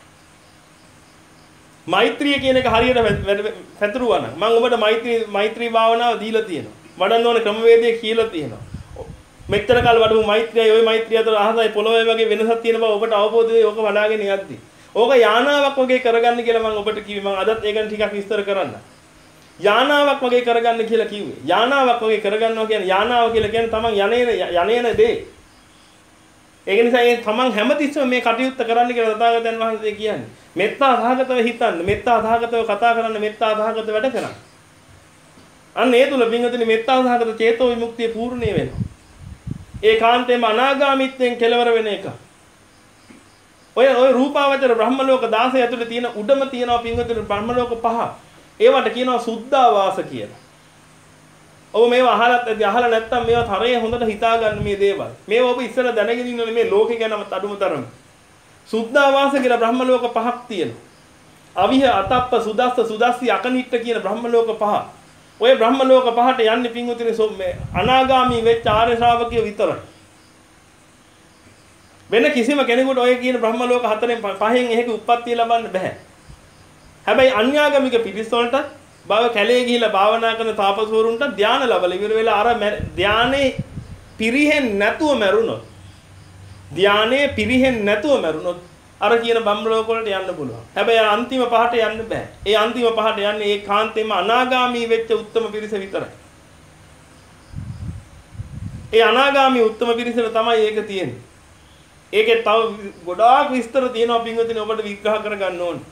මෛත්‍රිය කියන එක හරියට පැතුරුවා නම් මම ඔබට මෛත්‍රී මෛත්‍රී භාවනාව දීලා තියෙනවා. වඩන්න ඕන ක්‍රමවේදය කියලා තියෙනවා. මෙච්චර කාල වඩපු මෛත්‍රියයි ওই මෛත්‍රිය අතර අහසයි පොළොවේ වගේ වෙනසක් තියෙන බව ඔබට අවබෝධ වෙයි. ඕක වඩාගෙන යද්දි. ඕක යානාවක් වගේ කරගන්න කියලා මම ඔබට කිව්වේ. මම අදත් ඒක ගැන ටිකක් විස්තර කරන්න. යානාවක් වගේ කරගන්න කියලා කිව්වේ. යානාවක් වගේ කරගන්නවා කියන්නේ යානාව කියලා කියන්නේ තමන් යන්නේන යන්නේන දේ. ඒක නිසා මේ තමන් හැමතිස්සෙම මේ කටයුත්ත කරන්න කියලා තථාගතයන් වහන්සේ කියන්නේ. මෙත්තා සහගතව හිතන්න, මෙත්තා සහගතව කතා කරන්න, මෙත්තා සහගත වැඩ කරන්න. අන්න ඒ තුල පින්වතුනි මෙත්තා සහගත චේතෝ විමුක්තිය පූර්ණේ වෙනවා. ඒ කාන්තේම අනාගාමීත්වයෙන් කෙලවර වෙන එක. ඔය ඔය රූපාවචර බ්‍රහ්ම ලෝක දාසය ඇතුලේ තියෙන උඩම තියෙනවා පින්වතුනි බ්‍රහ්ම ලෝක පහ. ඒවට කියනවා සුද්ධාවාස කියලා. ඔබ මේවා අහලත් ඇති අහලා නැත්නම් මේවත් හරිය හොඳට හිතා ගන්න මේ දේවල්. මේවා ඔබ ඉස්සෙල්ලා දැනගෙන ඉන්නෝනේ මේ ලෝකේ ගැනම අඩුම තරම. සුද්ධාවාස කියලා බ්‍රහ්ම ලෝක පහක් තියෙනවා. අවිහ අතප්ප සුදස්ස සුදස්සි අකනිට්ට කියන බ්‍රහ්ම ලෝක පහ. ඔය බ්‍රහ්ම ලෝක පහට යන්නේ පින්වතුනි මේ අනාගාමී වෙච්ච ආර්ය ශ්‍රාවකයෝ විතරයි. වෙන කිසිම කෙනෙකුට ඔය කියන බ්‍රහ්ම ලෝක හතරෙන් පහෙන් එහෙක උප්පත්තිය ලබන්න බෑ. හැබැයි අන්‍යාගමික පිරිස වලට බව කැලේ ගිහිලා භාවනා කරන තාපසවරුන්ට ධානය ලැබලා ඉවර වෙලා අර ධානයේ පිරිහෙන් නැතුව මැරුණොත් ධානයේ පිරිහෙන් නැතුව මැරුණොත් අර කියන බ්‍රහ්ම ලෝක වලට යන්න පුළුවන්. හැබැයි අන්තිම පහට යන්න බෑ. ඒ අන්තිම පහට යන්නේ ඒ කාන්තේම අනාගාමී වෙච්ච උත්තම පිරිස විතරයි. ඒ අනාගාමී උත්තම පිරිසට තමයි ඒක තියෙන්නේ. ඒකේ තව ගොඩාක් විස්තර තියෙනවා පින්වතුනි ඔබට විග්‍රහ කරගන්න ඕනේ.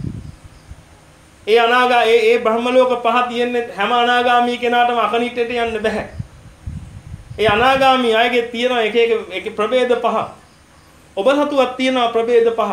ඒ අනාගා ඒ ඒ බ්‍රහ්ම ලෝක පහ තියෙන්නේ හැම අනාගාමී කෙනාටම අකනිටට යන්න බෑ. ඒ අනාගාමී අයගේ තියෙන එක එක එක ප්‍රභේද පහ. ඔබ සතුවක් තියෙනවා ප්‍රභේද පහ.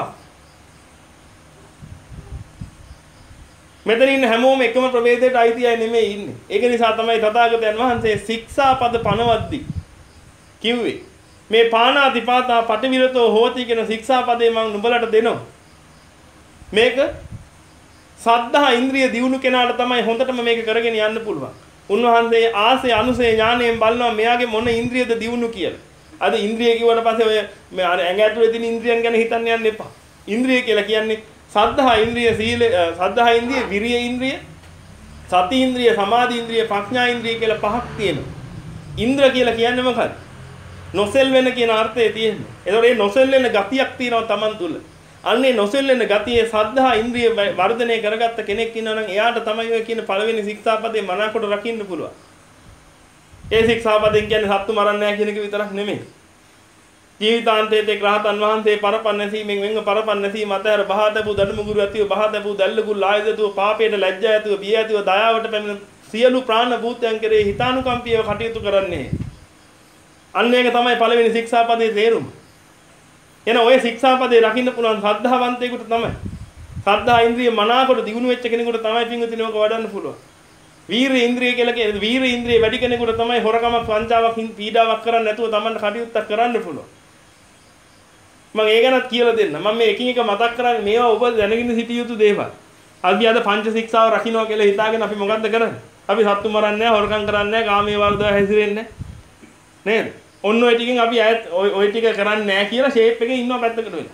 මෙතන ඉන්න හැමෝම එකම ප්‍රභේදයට අයිති අය නෙමෙයි ඉන්නේ. ඒක නිසා තමයි තථාගතයන් වහන්සේ ශික්ෂාපද පනවද්දි කිව්වේ මේ පාණාතිපාතා පටිවිරතෝ හෝති කියන ශික්ෂාපදේ මම නුඹලට දෙනවා. මේක සද්ධා ඉන්ද්‍රිය දියුණු කෙනාට තමයි හොඳටම මේක කරගෙන යන්න පුළුවන්. උන්වහන්සේ ආසේ අනුසේ ඥාණයෙන් බලනවා මෙයාගේ මොන ඉන්ද්‍රියද දියුණු කියලා. අද ඉන්ද්‍රිය කිව්වට පස්සේ ඔය මේ ඇඟ ඇතුලේ තියෙන ඉන්ද්‍රියන් ගැන හිතන්න යන්න එපා. ඉන්ද්‍රිය කියලා කියන්නේ සද්ධා ඉන්ද්‍රිය, සීල සද්ධා ඉන්ද්‍රිය, විරිය ඉන්ද්‍රිය, සති ඉන්ද්‍රිය, සමාධි ඉන්ද්‍රිය, ප්‍රඥා ඉන්ද්‍රිය කියලා පහක් තියෙනවා. ඉන්ද්‍ර කියලා කියන්නේ මොකක්ද? නොසෙල් වෙන කියන අර්ථය තියෙනවා. ඒතකොට මේ නොසෙල් වෙන ගතියක් තියෙනවා Taman තුල. අන්නේ නොසෙල් වෙන ගතියේ සද්ධා ඉන්ද්‍රිය වර්ධනය කරගත්ත කෙනෙක් ඉන්නවා නම් එයාට තමයි ඔය කියන පළවෙනි ශික්ෂාපදේ මනාකොට රකින්න පුළුවන්. ඒ ශික්ෂාපදෙන් කියන්නේ සත්තු මරන්නේ නැහැ කියන එක විතරක් නෙමෙයි. ජීවිතාන්තයේදී රහතන් වහන්සේ පරපන්නසීමෙන් වෙන්ව පරපන්නසීම අතර බහදපු දඩමුගුරු ඇතිව බහදපු දැල්ලගුල් ආයදතුව පාපයට ලැජ්ජා ඇතිව බිය ඇතිව දයාවට පැමිණ සියලු ප්‍රාණ භූතයන් කෙරෙහි හිතානුකම්පීව කටයුතු කරන්නේ. අන්න ඒක තමයි පළවෙනි ශික්ෂාපදයේ තේරුම. එන ඔය ශික්ෂාපදේ රකින්න පුළුවන් ශ්‍රද්ධාවන්තයෙකුට තමයි. ශ්‍රද්ධා ඉන්ද්‍රිය මනාකොට දිනු වෙච්ච කෙනෙකුට තමයි පින්විතිනේ ඔක වඩන්න පුළුවන්. වීර්ය ඉන්ද්‍රිය කියලා කියන්නේ වීර්ය ඉන්ද්‍රිය වැඩි කෙනෙකුට තමයි හොරකමක් වංචාවක් පීඩාවක් කරන්නේ නැතුව Tamanට කටයුත්තක් කරන්න පුළුවන්. මම ඒ ගැනත් කියලා දෙන්න. මම මේ එකින් එක මතක් කරන්නේ මේවා ඔබ දැනගෙන සිටිය යුතු දේවල්. අපි අද පංච ශික්ෂාව රකින්නවා කියලා හිතාගෙන අපි මොකද්ද කරන්නේ? අපි සත්තු මරන්නේ නැහැ, හොරකම් කරන්නේ නැහැ, කාමයේ වර්ධව හැසිරෙන්නේ නැහැ. නේද? ඔන්න ඔය ටිකෙන් අපි ඔය ඔය ටික කරන්නේ නැහැ කියලා ෂේප් එකේ ඉන්නවා පැත්තකට වෙලා.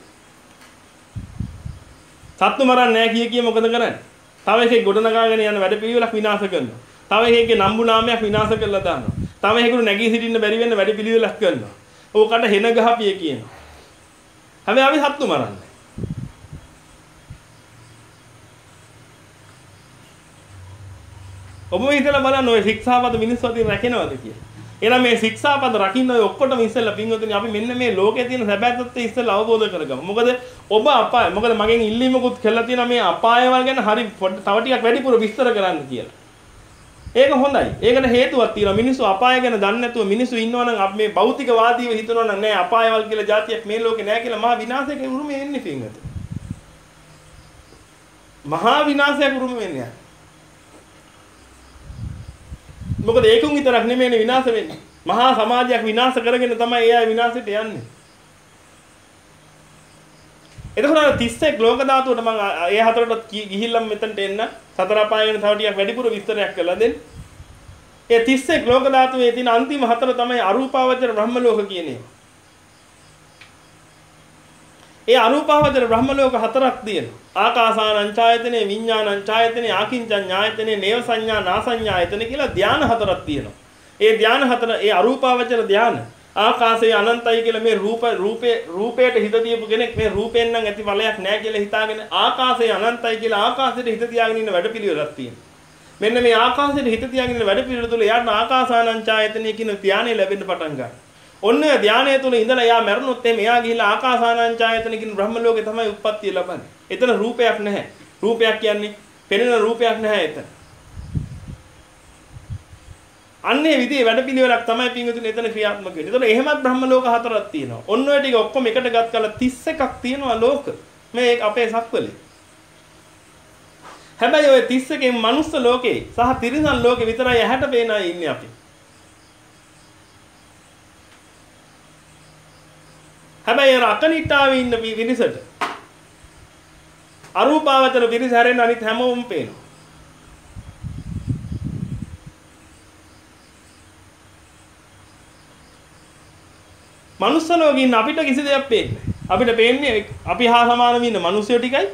සත්තු මරන්නේ නැහැ කිය කිය මොකද කරන්නේ? තව එකෙක් ගොඩනගාගෙන යන වැඩ පිළිවෙලක් විනාශ කරනවා. තව එකෙක්ගේ නම්බු නාමයක් විනාශ කරලා දානවා. තව එකෙකුට නැගී සිටින්න බැරි වෙන්න වැඩ පිළිවෙලක් කරනවා. ඕකට හෙන ගහපිය කියනවා. හැබැයි අපි සත්තු මරන්නේ. ඔබ මේ හිතලා බලන්න ඔය ශික්ෂාපද මිනිස්සු අතින් රැකෙනවද කියලා. එහෙනම් මේ ශික්ෂාපද රකින්න ඔය ඔක්කොටම ඉස්සෙල්ලා පින්වතුනි අපි මෙන්න මේ ලෝකේ තියෙන සැබෑ තත්ත්වය ඉස්සෙල්ලා අවබෝධ කරගමු. මොකද ඔබ අපාය මොකද මගෙන් ඉල්ලීමකුත් කළා තියෙනවා මේ අපායවල් ගැන හරි තව ටිකක් වැඩිපුර විස්තර කරන්න කියලා. ඒක හොඳයි. ඒකට හේතුවක් තියෙනවා. මිනිස්සු අපාය ගැන දන්නේ නැතුව මිනිස්සු ඉන්නවා නම් අපි මේ භෞතිකවාදීව හිතනවා නම් නෑ අපායවල් කියලා જાතියක් මේ ලෝකේ නෑ කියලා මහා විනාශයක උරුමෙ එන්නේ පින්වතුනි. මහා විනාශයක උරුමෙ වෙන්නේ. මොකද ඒකුන් විතරක් නෙමෙයිනේ විනාශ වෙන්නේ. මහා සමාජයක් විනාශ කරගෙන තමයි ඒ අය විනාශයට යන්නේ. එතකොට තිස් එක් ලෝක ධාතුවට මම ඒ හතරට ගිහිල්ලා මෙතනට එන්න සතර අපාය ගැන තව ටිකක් වැඩිපුර විස්තරයක් කරලා දෙන්න. ඒ තිස් එක් ලෝක ධාතුවේ තියෙන අන්තිම හතර තමයි අරූපාවචර බ්‍රහ්ම ලෝක කියන්නේ. ඒ අරූපාවචර බ්‍රහ්ම ලෝක හතරක් තියෙනවා. ආකාසානං ඡායතනේ, විඥානං ඡායතනේ, ආකින්චඤ්ඤායතනේ, නේව සංඥා නාසඤ්ඤායතනේ කියලා ධාන හතරක් තියෙනවා. ඒ ධාන හතර ඒ අරූපාවචර ධාන ආකාශයේ අනන්තයි කියලා මේ රූප රූපේ රූපයට හිත දීපු කෙනෙක් මේ රූපෙන් නම් ඇති ඵලයක් නැහැ කියලා හිතාගෙන ආකාශයේ අනන්තයි කියලා ආකාශයට හිත තියාගෙන ඉන්න වැඩපිළිවෙලක් තියෙනවා. මෙන්න මේ ආකාශයට හිත තියාගෙන ඉන්න වැඩපිළිවෙල තුළ යාට ආකාසානං ඡායතනේ කියන ධානය ලැබෙන්න පටන් ගන්නවා. ඔන්න ධානය තුළ ඉඳලා යා මැරුණොත් එමේ එයා ගිහිල්ලා ආකාසානං ඡායතන කියන බ්‍රහ්ම ලෝකේ තමයි උප්පත්තිය ලබන්නේ. එතන රූපයක් නැහැ. රූපයක් කියන්නේ පෙනෙන රූපයක් නැහැ එතන. අන්නේ විදිහේ වැඩපිළිවෙලක් තමයි පින්විතුනේ එතන ක්‍රියාත්මක වෙන්නේ. ඒතකොට එහෙමත් බ්‍රහ්ම ලෝක හතරක් තියෙනවා. ඔන්න ඔය ටික ඔක්කොම එකට ගත් කල තිස් එකක් තියෙනවා ලෝක. මේ අපේ සක්වලේ. හැබැයි ඔය තිස් එකෙන් මනුස්ස ලෝකේ සහ තිරිසන් ලෝකේ විතරයි ඇහැට පේන අය ඉන්නේ අපි. හැබැයි අර අකනිටාවේ ඉන්න පිරිසට අරූපාවචර පිරිස හැරෙන්න අනිත් හැමෝම පේනවා. මනුස්ස ලෝකේ ඉන්න අපිට කිසි දෙයක් පේන්නේ නැහැ. අපිට පේන්නේ අපි හා සමානව ඉන්න මිනිස්සු ටිකයි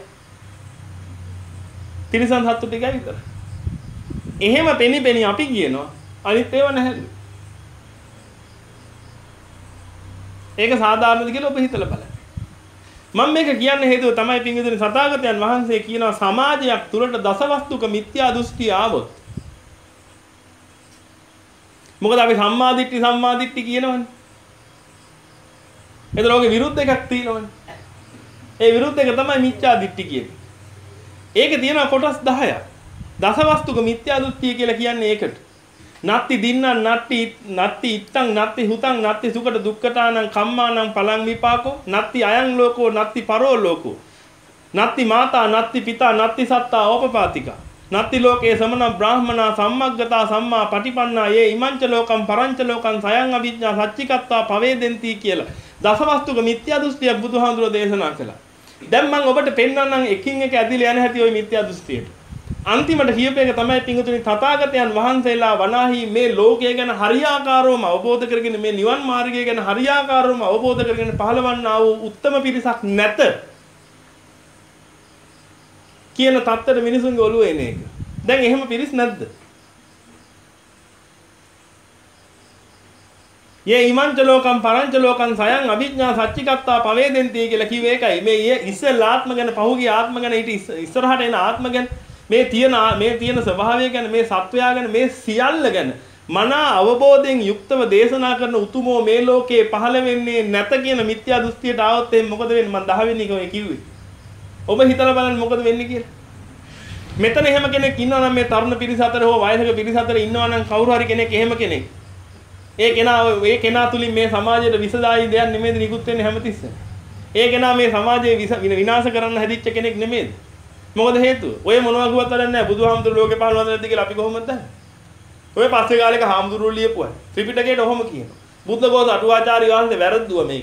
තිරිසන් සත්තු ටිකයි විතරයි. එහෙම පෙනි පෙනි අපි කියනවා අනිත් ඒවා නැහැලු. ඒක සාධාරණද කියලා ඔබ හිතලා බලන්න. මම මේක කියන්න හේතුව තමයි පින්විතනි සතාගතයන් වහන්සේ කියනවා සමාජයක් තුළට දසවස්තුක මිත්‍යා දෘෂ්ටි ආවොත්. මොකද අපි සම්මාදිට්ඨි සම්මාදිට්ඨි කියනවනේ. ඒතර ඔගේ විරුද්ධ එකක් තියෙනවනේ. ඒ විරුද්ධ එක තමයි මිත්‍යා දිට්ඨි කියන්නේ. ඒක තියෙනවා කොටස් දහයක්. දසවස්තුක මිත්‍යා දෘෂ්ටි කියලා කියන්නේ ඒකට. නත්ති දින්නං නත්ති නත්ති ඉත්තං නත්ති හුතං නත්ති සුකට දුක්ඛතානං කම්මානං පලං විපාකෝ නත්ති අයං ලෝකෝ නත්ති පරෝ ලෝකෝ නත්ති මාතා නත්ති පිතා නත්ති සත්තා ඕපපාතිකා නත්ති ලෝකේ සමන බ්‍රාහමනා සම්මග්ගතා සම්මා පටිපන්නා යේ ඉමංච ලෝකම් පරංච ලෝකම් සයං අවිඥා සච්චිකත්තා පවේදෙන්ති කියලා දසවස්තුක මිත්‍යා දෘෂ්ටියක් බුදුහාඳුරෝ දේශනා කළා. දැන් මම ඔබට පෙන්වන්නම් එකින් එක ඇදිලා යන හැටි ওই මිත්‍යා දෘෂ්ටියට. අන්තිමට කියපේක තමයි පිංගුතුනි තථාගතයන් වහන්සේලා වනාහි මේ ලෝකය ගැන හරියාකාරවම අවබෝධ කරගෙන මේ නිවන් මාර්ගය ගැන හරියාකාරවම අවබෝධ කරගෙන පහළවන්නා වූ උත්තම පිරිසක් නැත කියන තත්ත්වෙට මිනිසුන්ගේ ඔළුව එන එක. දැන් එහෙම පිරිස් නැද්ද? යේ ඉමංච ලෝකම් පරංච ලෝකම් සයං අවිඥා සච්චිකත්තා පවේදෙන්ති කියලා කිව්වේ ඒකයි. මේ ඉස්සෙල්ලා ආත්ම ගැන පහුගිය ආත්ම ගැන ඊට ඉස්සරහට එන ආත්ම ගැන මේ තියෙන මේ තියෙන ස්වභාවය ගැන මේ සත්වයා ගැන මේ සියල්ල ගැන මනා අවබෝධයෙන් යුක්තව දේශනා කරන උතුමෝ මේ ලෝකේ පහළ වෙන්නේ නැත කියන මිත්‍යා දෘෂ්ටියට ආවොත් එහෙනම් මොකද වෙන්නේ? මම දහ වෙනි එක ඔය කිව්වේ. ඔබ හිතලා බලන්න මොකද වෙන්නේ කියලා. මෙතන එහෙම කෙනෙක් ඉන්නවා නම් මේ තරුණ පිරිස අතර හෝ වයසක පිරිස අතර ඉන්නවා නම් කවුරු හරි කෙනෙක් එහෙම කෙනෙක්. ඒ කෙනා ඒ කෙනා තුලින් මේ සමාජයට විසදායි දෙයක් නෙමෙයිද නිකුත් වෙන්නේ හැමතිස්සෙම. ඒ කෙනා මේ සමාජය විනාශ කරන්න හැදිච්ච කෙනෙක් නෙමෙයිද? මොකද හේතුව? ඔය මොනවා කිව්වත් වැඩක් නැහැ. බුදුහාමුදුරුවෝ ලෝකේ පහළ වුණාද කියලා අපි කොහොමද දන්නේ? ඔය පස්සේ කාලේක හාමුදුරුවෝ ලියපුවා. ත්‍රිපිටකයට ඔහොම කියනවා. බුද්ධඝෝෂ අටුවාචාර්ය වහන්සේ වැරද්දුවා මේක.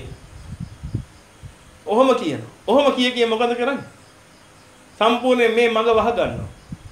ඔහොම කියනවා. ඔහොම කිය කිය මොකද කරන්නේ? සම්පූර්ණයෙන් මේ මග වහ ගන්නවා.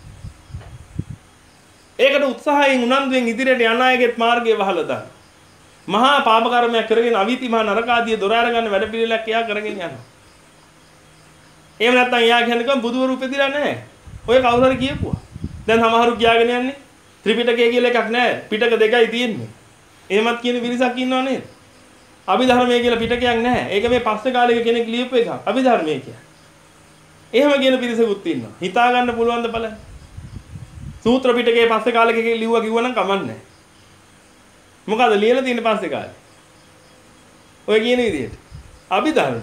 ඒකට උත්සාහයෙන් උනන්දුවෙන් ඉදිරියට යන අයගේ මාර්ගය වහලා දානවා. මහා පාප කර්මයක් කරගෙන අවීති මහා නරක ආදී දොර අරගන්න වැඩ පිළිලක් එයා කරගෙන යනවා. එහෙම නැත්නම් එයා කියන්නේ බුදුවරු උපදිලා නැහැ. ඔය කවුරු හරි කියපුවා. දැන් සමහරු කියාගෙන යන්නේ ත්‍රිපිටකය කියලා එකක් නැහැ. පිටක දෙකයි තියෙන්නේ. එහෙමත් කියන විරිසක් ඉන්නව නේද? අභිධර්මයේ කියලා පිටකයක් නැහැ. ඒක මේ පස්සේ කාලෙක කෙනෙක් ලියපු එකක්. අභිධර්මයේ කියන්නේ. එහෙම කියන පිරිසකුත් ඉන්නවා. හිතා ගන්න පුළුවන් ද බලන්න. සූත්‍ර පිටකයේ පස්සේ කාලෙක ලිව්වා කිව්වනම් කමන්නේ. මොකද ලියලා තියෙන්නේ පස්සේ කාලේ? ඔය කියන විදිහට. අභිධර්ම.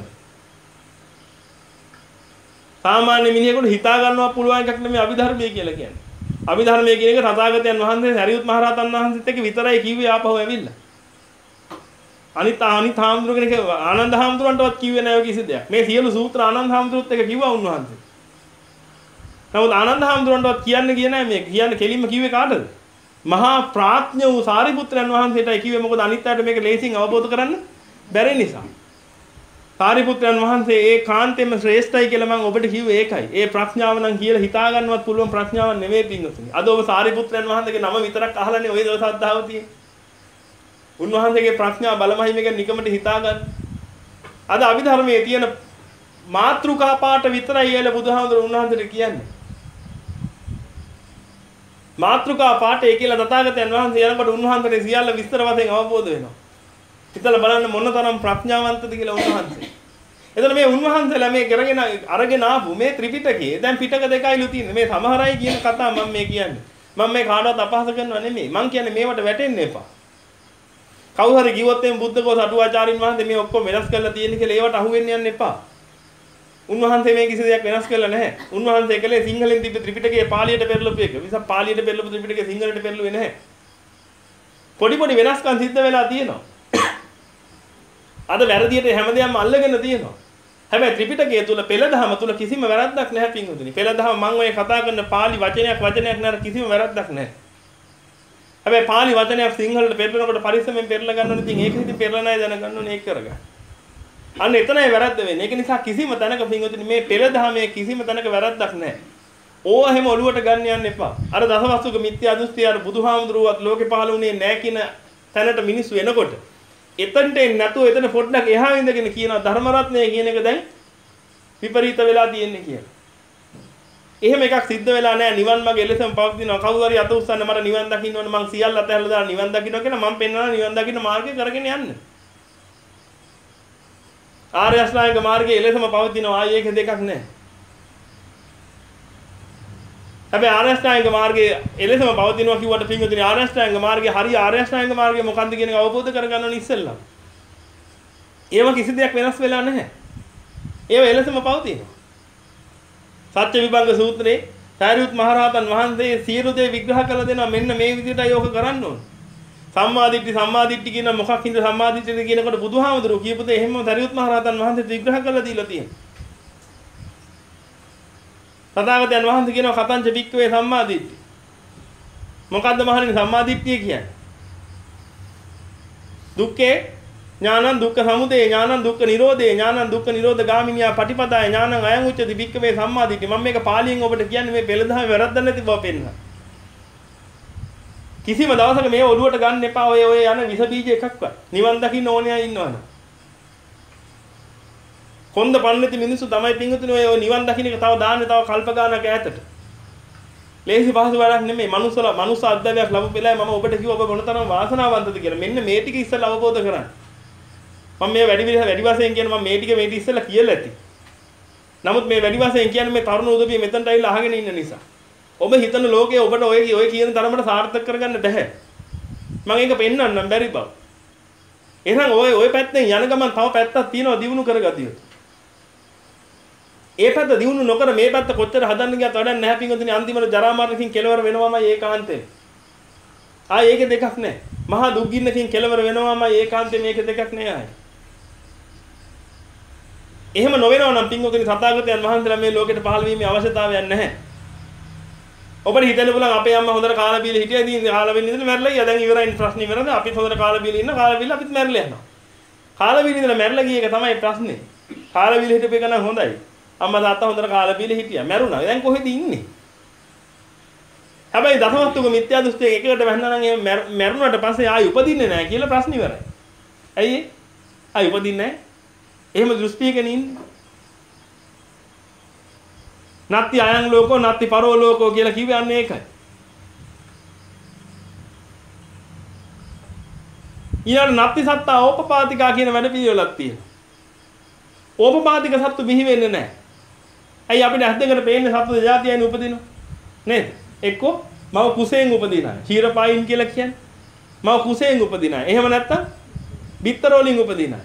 සාමාන්‍ය මිනිහෙකුට හිතා ගන්නවා පුළුවන් එකක් නෙමෙයි අභිධර්මයේ කියලා කියන්නේ. අභිධර්මයේ කියන එක තථාගතයන් වහන්සේ සරියුත් මහ රහතන් වහන්සේත් එක්ක විතරයි කිව්වේ ආපහු ඇවිල්ලා. අනිත් අනිත් හාමුදුරුවෝ කෙනෙක් ආනන්ද හාමුදුරන්ටවත් කිව්වේ නැහැ ඔය කිසි දෙයක්. මේ සියලු සූත්‍ර ආනන්ද හාමුදුරුවොත් එක්ක කිව්වා උන්වහන්සේ. නමුත් ආනන්ද හාමුදුරන්ටවත් කියන්න ගියේ නැහැ මේ. කියන්න කෙලින්ම කිව්වේ කාටද? මහා ප්‍රඥ වූ සාරිපුත්‍රයන් වහන්සේටයි කිව්වේ. මොකද අනිත් අයට මේක ලේසියෙන් අවබෝධ කරන්න බැරි නිසා. සාරිපුත්‍රයන් වහන්සේ ඒ කාන්තෙම ශ්‍රේෂ්ඨයි කියලා මම ඔබට කිව්වේ ඒකයි. ඒ ප්‍රඥාව නම් කියලා හිතා ගන්නවත් පුළුවන් ප්‍රඥාවක් නෙමෙයි පින්වතුනි. අද ඔබ සාරිපුත්‍රයන් වහන්සේගේ නම විතරක් අහලානේ ඔය දවස් අද්දාව තියෙන්නේ. උන්වහන්සේගේ ප්‍රඥා බලමහිම ගැන නිකමට හිතා ගන්න. අද අභිධර්මයේ තියෙන මාත්‍රිකා පාඨ විතරයි කියලා බුදුහාමුදුරුවෝ උන්වහන්සේට කියන්නේ. මාත්‍රිකා පාඨය කියලා තථාගතයන් වහන්සේ යනකොට උන්වහන්සේට සියල්ල විස්තර වශයෙන් අවබෝධ වෙනවා. හිතලා බලන්න මොනතරම් ප්‍රඥාවන්තද කියලා උන්වහන්සේ. එතන මේ උන්වහන්සේලා මේ කරගෙන අරගෙන ආපු මේ ත්‍රිපිටකයේ දැන් පිටක දෙකයිලු තියෙන්නේ. මේ සමහරයි කියන කතා මම මේ කියන්නේ. මම මේ කාටවත් අපහාස කරනවා නෙමෙයි. මම කියන්නේ මේවට වැටෙන්න එපා. කවුරු හරි කිව්වොත් එම් බුද්ධඝෝෂ අටුවාචාරින් වහන්සේ මේ ඔක්කොම වෙනස් කරලා තියෙන කියලා ඒවට අහු වෙන්න යන්න එපා. උන්වහන්සේ මේ කිසි දෙයක් වෙනස් කරලා නැහැ. උන්වහන්සේ කලේ සිංහලෙන් තිබ්බ ත්‍රිපිටකයේ පාලියට පෙරලපු එක. විස පාලියට පෙරලපු ත්‍රිපිටකයේ සිංහලට පෙරළුවේ නැහැ. පොඩි පොඩි වෙනස්කම් සිද්ධ වෙලා තියෙනවා. අද වැරදියට හැමදේම අල්ලගෙන තියෙනවා. හැබැයි ත්‍රිපිටකය තුල පෙළදහම තුල කිසිම වැරද්දක් නැහැ පින්වතුනි. පෙළදහම මම ඔය කතා කරන පාලි වචනයක් වචනයක් නෑ කිසිම වැරද්දක් නැහැ. හැබැයි පාලි වචනයක් සිංහලට පෙරලනකොට පරිස්සමෙන් පෙරලා ගන්න ඕනේ. ඉතින් ඒක ඉතින් පෙරලා නැහැ දැනගන්න ඕනේ ඒක කරගන්න. අන්න එතනයි වැරද්ද වෙන්නේ. ඒක නිසා කිසිම තැනක පින්වතුනි මේ පෙළදහමේ කිසිම තැනක වැරද්දක් නැහැ. ඕවා හැම ඔලුවට ගන්න යන්න එපා. අර දසවස්තුක මිත්‍යා දෘෂ්ටි අර බුදුහාමුදුරුවත් ලෝකේ පහළ වුණේ නැහැ කියන තැනට මිනිස්සු එනකොට එතනට එන්නේ නැතුව එතන පොඩ්ඩක් එහා ඉඳගෙන කියනවා ධර්ම රත්නය කියන එක දැන් විපරීත වෙලා තියෙන්නේ කියලා. එහෙම එකක් සිද්ධ වෙලා නැහැ. නිවන් මාර්ගය එලෙසම පවතිනවා. කවුරු හරි අත උස්සන්න මට නිවන් දකින්න ඕන මං සියල්ල අතහැරලා දාලා නිවන් දකින්න කියලා මං පෙන්වනවා නිවන් දකින්න මාර්ගය කරගෙන යන්න. ආර්ය අෂ්ටාංග මාර්ගයේ එලෙසම පවතිනවා. ආයේ ඒක දෙකක් නැහැ. හැබැයි ආර්ය අෂ්ටාංග මාර්ගයේ එලෙසම පවතිනවා කිව්වට පින්වතුනි ආර්ය අෂ්ටාංග මාර්ගයේ හරි ආර්ය අෂ්ටාංග මාර්ගය මොකක්ද කියන එක අවබෝධ කරගන්න ඕනේ ඉස්සෙල්ලා. ඒව කිසි දෙයක් වෙනස් වෙලා නැහැ. ඒව එලෙසම පවතිනවා. සත්‍ය විභංග සූත්‍රයේ සාරියුත් මහරහතන් වහන්සේ සියලු දේ විග්‍රහ කළ දෙනවා මෙන්න මේ විදිහටයි ඕක කරන්න ඕන. සම්මාදිට්ඨි සම්මාදිට්ඨි කියන මොකක් හින්දා සම්මාදිට්ඨිද කියනකොට බුදුහාමුදුරුවෝ කියපු දේ එහෙමම සාරියුත් මහරහතන් වහන්සේ විග්‍රහ කරලා දීලා තියෙනවා. තථාගතයන් වහන්සේ කියනවා කතංච වික්කවේ සම්මාදිට්ඨි. මොකද්ද මහණෙනි සම්මාදිට්ඨිය කියන්නේ? දුක්ඛේ ඥානං දුක්ඛ සමුදය ඥානං දුක්ඛ නිරෝධේ ඥානං දුක්ඛ නිරෝධ ගාමිනියා පටිපදාය ඥානං අයං උච්චති වික්කවේ සම්මාදිට්ඨි. මම මේක පාලියෙන් ඔබට කියන්නේ මේ පෙළදහම වැරද්දක් නැති බව පෙන්නන. කිසිම දවසක මේ ඔළුවට ගන්න එපා ඔය ඔය යන විස බීජ එකක්වත්. නිවන් දකින්න ඕනේ අය ඉන්නවනේ. කොන්ද පන්නති මිනිස්සු තමයි පිංගුතුනේ ඔය නිවන් දකින්න එක තව දාන්නේ තව කල්ප ගානක් ඈතට. ලේසි පහසු වැඩක් නෙමෙයි. මනුස්සලා මනුස්ස අධ්‍යයනයක් ලැබු වෙලාවේ මම ඔබට කිව්වා ඔබ මොනතරම් වාසනාවන්තද කියලා. මෙන්න මේ ටික ඉස්සෙල්ලා අවබෝධ කරගන්න. මම මේ වැඩි වැඩි වශයෙන් කියන මම මේ ටික මේ ඉස්සෙල්ලා කියලා ඇති. නමුත් මේ වැඩි වශයෙන් කියන්නේ මේ තරුණ උදවිය මෙතනට ඇවිල්ලා අහගෙන ඉන්න නිසා. ඔබ හිතන ලෝකයේ ඔබට ඔය ඔය කියන තරමට සාර්ථක කරගන්න බැහැ. මම ඒක පෙන්වන්නම් බැරි බව. එහෙනම් ඔය ඔය පැත්තෙන් යන ගමන් තව පැත්තක් තියෙනවා දිනු කරගatiya. ඒ පැත්ත දිනු නොකර මේ පැත්ත කොච්චර හදන්න ගියත් වැඩක් නැහැ පින්වතුනි අන්තිමට ජරා මරණකින් කෙලවර වෙනවමයි ඒකාන්තයෙන්. ආ ඒක දෙකක් නැහැ. මහා දුක් ගින්නකින් කෙලවර වෙනවමයි ඒකාන්තයෙන් මේක දෙකක් නෑ ආයි. එහෙම නොවෙනව නම් පින්වතුනි සතාගතයන් වහන්සේලා මේ ලෝකෙට පහළ වීමේ අවශ්‍යතාවයක් නැහැ. ඔබට හිතෙන්න පුළුවන් අපේ අම්මා හොඳට කාලා බීලා හිටියා ඉතින් කාලා වෙන්න ඉඳලා මැරලා ගියා. දැන් ඉවරයි ප්‍රශ්න ඉවරද? අපිත් හොඳට කාලා බීලා ඉන්න කාලා බීලා අපිත් මැරලා යනවා. කාලා බීලා ඉඳලා මැරලා ගිය එක තමයි ප්‍රශ්නේ. කාලා බීලා හිටපු එක නම් හොඳයි. අම්මා තාත්තා හොඳට කාලා බීලා හිටියා. මැරුණා. දැන් කොහෙද ඉන්නේ? හැබැයි දසවස්තුක මිත්‍යා දෘෂ්ටිය එකකට වැහුණා නම් එහෙම මැරුණාට පස්සේ ආයි උපදින්නේ නැහැ කියලා ප්‍රශ්න ඉවරයි. ඇයි ඒ? ආයි උපදින්නේ නැහැ. එහෙම දෘෂ්ටියකින් ඉන්නේ. නත්ති අයං ලෝකෝ නත්ති පරෝ ලෝකෝ කියලා කිව්වන්නේ ඒකයි. ඊළඟ නත්ති සත්තා ඕපපාතිකා කියන වැඩ පිළිවෙලක් තියෙනවා. ඕපපාතික සත්තු බිහි වෙන්නේ නැහැ. ඇයි අපිට ඇස් දෙකට පේන්නේ සත්තු දෙජාතියයින් උපදිනවා. නේද? එක්කෝ මව කුසෙන් උපදිනා. ක්ෂීරපායින් කියලා කියන්නේ. මව කුසෙන් උපදිනා. එහෙම නැත්තම් බිත්තර වලින් උපදිනා.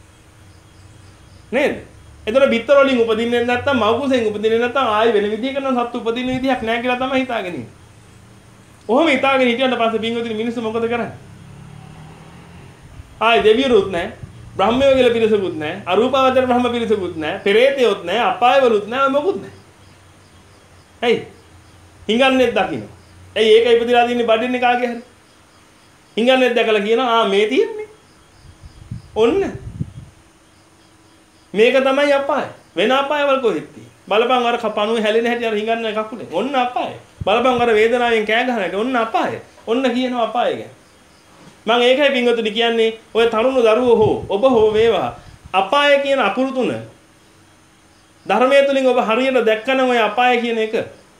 නේද? එතන බිත්තර වලින් උපදින්නේ නැත්තම් මව කුසෙන් උපදින්නේ නැත්තම් ආයි වෙන විදිහකට නම් සත්තු උපදින්න විදිහක් නැහැ කියලා තමයි හිතාගෙන ඉන්නේ. ඔහොම හිතාගෙන හිටියන්ට පස්සේ පින්වතුනි මිනිස්සු මොකද කරන්නේ? ආයි දෙවියරුත් නැහැ. බ්‍රහ්මයෝ කියලා පිරිසකුත් නැහැ. අරූපාවචර බ්‍රහ්ම පිරිසකුත් නැහැ. පෙරේතයොත් නැහැ. අපායවලුත් නැහැ. මොකුත් නැහැ. ඇයි? හිඟන්නේ දකින්න. ඇයි ඒක ඉපදිලා දින්නේ බඩින්නේ කාගේ හරි? හිඟන්නේ දැකලා කියනවා ආ මේ තියෙන්නේ. ඔන්න. මේක තමයි අපාය. වෙන අපායවල කොහෙද තියෙන්නේ? බලපන් අර කපණුවේ හැලෙන හැටි අර හිඟන්නේ කකුලේ. ඔන්න අපාය. බලපන් අර වේදනාවෙන් කෑ ගහන හැටි. ඔන්න අපාය. ඔන්න කියනවා අපාය ගැන. මම ඒකයි පින්වතුනි කියන්නේ ඔය තරුණ දරුවෝ හෝ ඔබ හෝ වේවා අපාය කියන අකුරු තුන ධර්මයේ තුලින් ඔබ හරියට දැක්කනම් ඔය අපාය කියන එක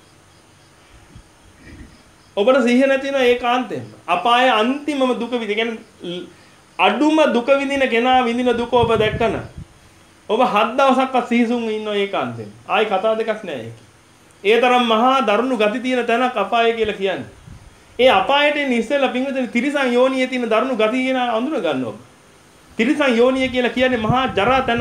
ඔබට සිහිය නැති වෙන ඒකාන්තයෙන්ම අපාය අන්තිමම දුක විඳ කියන්නේ අඩුම දුක විඳින කෙනා විඳින දුක ඔබ දැක්කන ඔබ හත් දවසක්වත් සිහිසුන් ඉන්න ඒකාන්තයෙන් ආයි කතා දෙකක් නෑ ඒක. ඒ තරම් මහා දරුණු ගති තියෙන තැනක් අපාය කියලා කියන්නේ. ඒ අපායට එන්නේ ඉස්සෙල්ලා පින්විතේ තිරිසන් යෝනියේ තියෙන දරුණු ගති කියන අඳුන ගන්නවා. තිරිසන් යෝනිය කියලා කියන්නේ මහා ජරා තැන.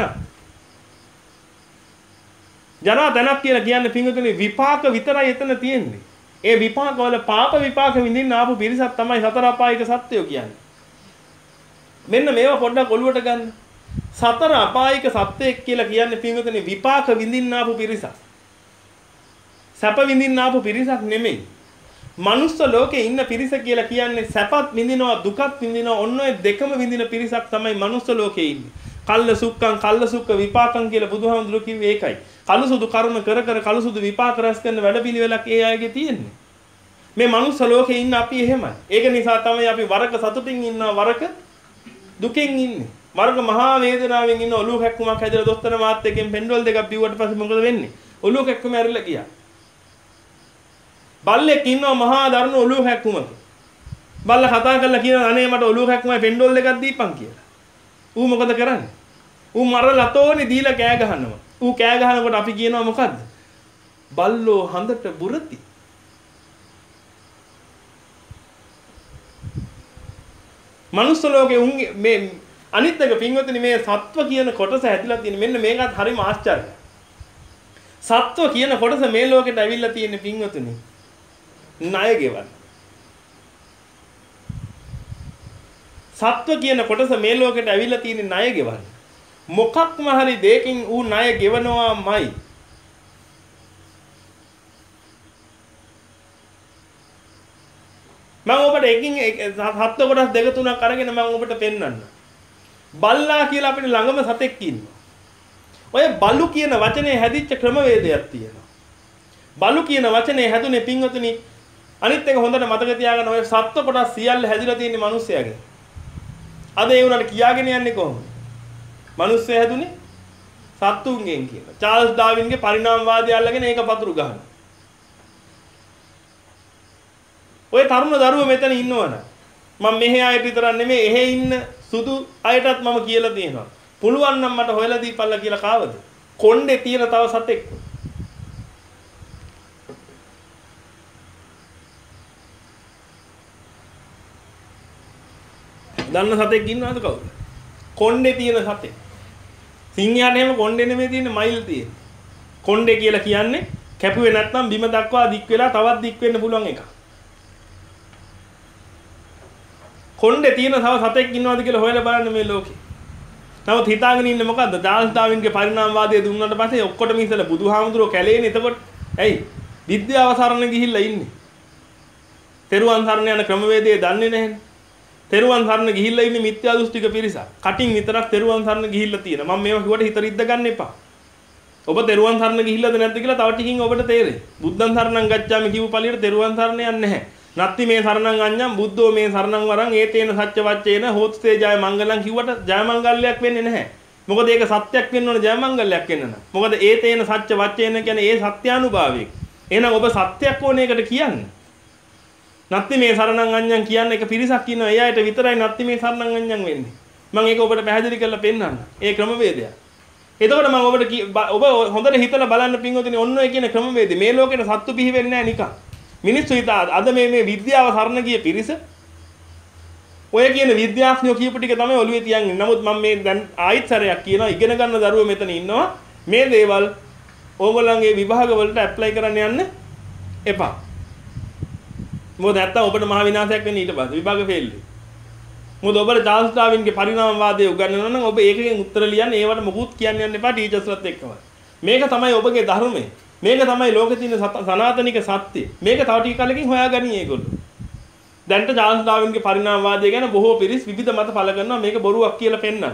ජරා තැනක් කියලා කියන්නේ පින්විතේ විපාක විතරයි එතන තියෙන්නේ. ඒ විපාක වල පාප විපාක විඳින්න ආපු පිරිසක් තමයි සතර අපායික සත්‍යෝ කියන්නේ. මෙන්න මේවා පොඩ්ඩක් ඔලුවට ගන්න. සතර අපායික සත්‍යයක් කියලා කියන්නේ පින්විතේ විපාක විඳින්න ආපු පිරිසක්. සැප විඳින්න ආපු පිරිසක් නෙමෙයි. මනුස්ස ලෝකේ ඉන්න පිරිස කියලා කියන්නේ සැපත් විඳිනවා දුකත් විඳිනවා ඔන්න ඔය දෙකම විඳින පිරිසක් තමයි මනුස්ස ලෝකේ ඉන්නේ. කල්ල සුක්ඛං කල්ල සුක්ඛ විපාකං කියලා බුදුහාමුදුරුවෝ කිව්වේ ඒකයි. කලුසුදු කර්ම කර කර කලුසුදු විපාක රැස් කරන වැඩපිළිවෙලක් ඒ අයගේ තියෙන්නේ. මේ මනුස්ස ලෝකේ ඉන්න අපි එහෙමයි. ඒක නිසා තමයි අපි වරක සතුටින් ඉන්නවා වරක දුකෙන් ඉන්නේ. මර්ග මහා වේදනාවෙන් ඉන්න ඔලුව කැක්කුමක් හැදලා දොස්තර මාත් එකෙන් පෙන්ඩෝල් දෙකක් බිව්වට පස්සේ මොකද වෙන්නේ? ඔලුව කැක්කුම ඇරිලා ගියා. බල්ලෙක් ඉන්නවා මහා දරුණු ඔලුව කැක්කුමක. බල්ලා කතා කරලා කියනවා අනේ මට ඔලුව කැක්කුමයි පෙන්ඩෝල් දෙකක් දීපන් කියලා. ඌ මොකද කරන්නේ? ඌ මරලා තෝනේ දීලා කෑ ගහනවා. ඌ කෑ ගහනකොට අපි කියනවා මොකද්ද? බල්ලෝ හඳට බුරති. මනුස්ස ලෝකේ උන්ගේ මේ අනිත් එක පින්වතුනි මේ සත්ව කියන කොටස ඇදලා තියෙන මෙන්න මේකත් හරිම ආශ්චර්යයි. සත්ව කියන කොටස මේ ලෝකෙට ඇවිල්ලා තියෙන පින්වතුනි ණය ගෙවන්න. සත්ව කියන කොටස මේ ලෝකෙට ඇවිල්ලා තියෙන ණය ගෙවන්න. මොකක්ම හරි දෙයකින් ඌ ණය ගෙවනවාමයි. මම ඔබට එකින් සත්ව කොටස් දෙක තුනක් අරගෙන මම ඔබට පෙන්වන්න. බල්ලා කියලා අපිට ළඟම සතෙක් ඉන්නවා. ඔය බලු කියන වචනේ හැදිච්ච ක්‍රමවේදයක් තියෙනවා. බලු කියන වචනේ හැදුනේ පින්වතුනි අනිත් එක හොඳට මතක තියාගන්න ඔය සත්ව කොටස් සියල්ල හැදිලා තියෙන්නේ මිනිස්සයාගෙන්. අද ඒ උනාට කියාගෙන යන්නේ කොහොමද? මිනිස්සු හැදුනේ සත්තුන්ගෙන් කියලා. චාල්ස් ඩාවින්ගේ පරිණාමවාදය අල්ලගෙන ඒක පතුරු ගහනවා. ඔය තරුණ දරුවෝ මෙතන ඉන්නවනේ. මම මෙහි ආයෙත් විතරක් නෙමෙයි එහෙ ඉන්න සුදු අයටත් මම කියලා තියෙනවා. පුළුවන් නම් මට හොයලා දීපල්ලා කියලා කාවද? කොණ්ඩේ තියෙන තව සතෙක්. දන්න සතෙක් ඉන්නවද කවුද? කොණ්ඩේ තියෙන සතෙක්. සිංහයාට එහෙම කොණ්ඩේ නෙමෙයි තියෙන්නේ මයිල් තියෙන්නේ. කොණ්ඩේ කියලා කියන්නේ කැපුවේ නැත්නම් බිම දක්වා දික් වෙලා තවත් දික් වෙන්න පුළුවන් එකක්. කොණ්ඩේ තියෙන තව සතෙක් ඉන්නවද කියලා හොයලා බලන්න මේ ලෝකේ. නමුත් හිතාගෙන ඉන්නේ මොකද්ද? චාල්ස් ඩාවින්ගේ පරිණාමවාදය දුන්නාට පස්සේ ඔක්කොටම ඉස්සෙල්ලා බුදුහාමුදුරුවෝ කැලේනේ. එතකොට ඇයි? විද්‍යාව සරණ ගිහිල්ලා ඉන්නේ. තෙරුවන් සරණ යන ක්‍රමවේදය දන්නේ නැහැනේ. තෙරුවන් සරණ ගිහිල්ලා ඉන්නේ මිත්‍යා දෘෂ්ටික පිරිසක්. කටින් විතරක් තෙරුවන් සරණ ගිහිල්ලා තියෙන. මම මේවා කිව්වට හිත රිද්ද ගන්න එපා. ඔබ තෙරුවන් සරණ ගිහිල්ලාද නැද්ද කියලා තව ටිකකින් ඔබට තේරෙයි. බුද්ධං සරණං ගච්ඡාමි කියපු පළියට තෙරුවන් සරණ යන්නේ නැහැ. නත්ති මේ සරණං අඤ්ඤං බුද්ධෝ මේ සරණං වරං ඒතේන සත්‍ය වච්චේන හෝත්සේ ජය මංගලං කිව්වට ජය මංගල්‍යයක් වෙන්නේ නැහැ. මොකද ඒක සත්‍යයක් වෙන්න ඕන ජය මංගල්‍යයක් වෙන්න නම්. මොකද ඒතේන සත්‍ය වච්චේන කියන්නේ ඒ සත්‍යානුභාවයක්. එහෙනම් ඔබ සත්‍යයක් ඕන එකට කියන්නේ. නත්ති මේ සරණං අඤ්ඤං කියන්නේ එක පිරිසක් ඉන්නවා. ඒ අයට විතරයි නත්ති මේ සරණං අඤ්ඤං වෙන්නේ. මම ඒක ඔබට පැහැදිලි කරලා පෙන්නන්න. ඒ ක්‍රමවේදය. එතකොට මම ඔබට ඔබ හොඳට හිතලා බලන්න පින්වතුනි ඔන්න ඔය කියන ක්‍රමවේදය මේ ලෝකෙට සත්තු බිහි වෙන්නේ නැහැ නිකන්. මිනිස්සු හිතා අද මේ මේ විද්‍යාව සරණ ගිය පිරිස ඔය කියන විද්‍යාඥයෝ කියපු ටික තමයි ඔළුවේ තියන්නේ. නමුත් මම මේ දැන් ආයිත් සැරයක් කියනවා ඉගෙන ගන්න දරුවෝ මෙතන ඉන්නවා. මේ දේවල් ඕගොල්ලන්ගේ විභාග වලට ඇප්ලයි කරන්න යන්න එපා. මොකද නැත්තම් ඔබට මහ විනාශයක් වෙන්නේ ඊට පස්සේ විභාග ෆේල් වෙයි. මොකද ඔබට චාල්ස් ඩාවින්ගේ පරිණාමවාදය උගන්වනවා නම් ඔබ ඒකෙන් උත්තර ලියන්න ඒවට මොකුත් කියන්න යන්න එපා ටීචර්ස්ලත් එක්කම. මේක තමයි ඔබගේ ධර්මය. මේක තමයි ලෝකේ තියෙන සනාතනික සත්‍ය. මේක තව ටික කාලෙකින් හොයාගනි ඒගොල්ලෝ. දැන්ට චාල්ස් ඩාවින්ගේ පරිණාමවාදය ගැන බොහෝ පිරිස් විවිධ මත පළ කරනවා මේක බොරුවක් කියලා පෙන්නන්න.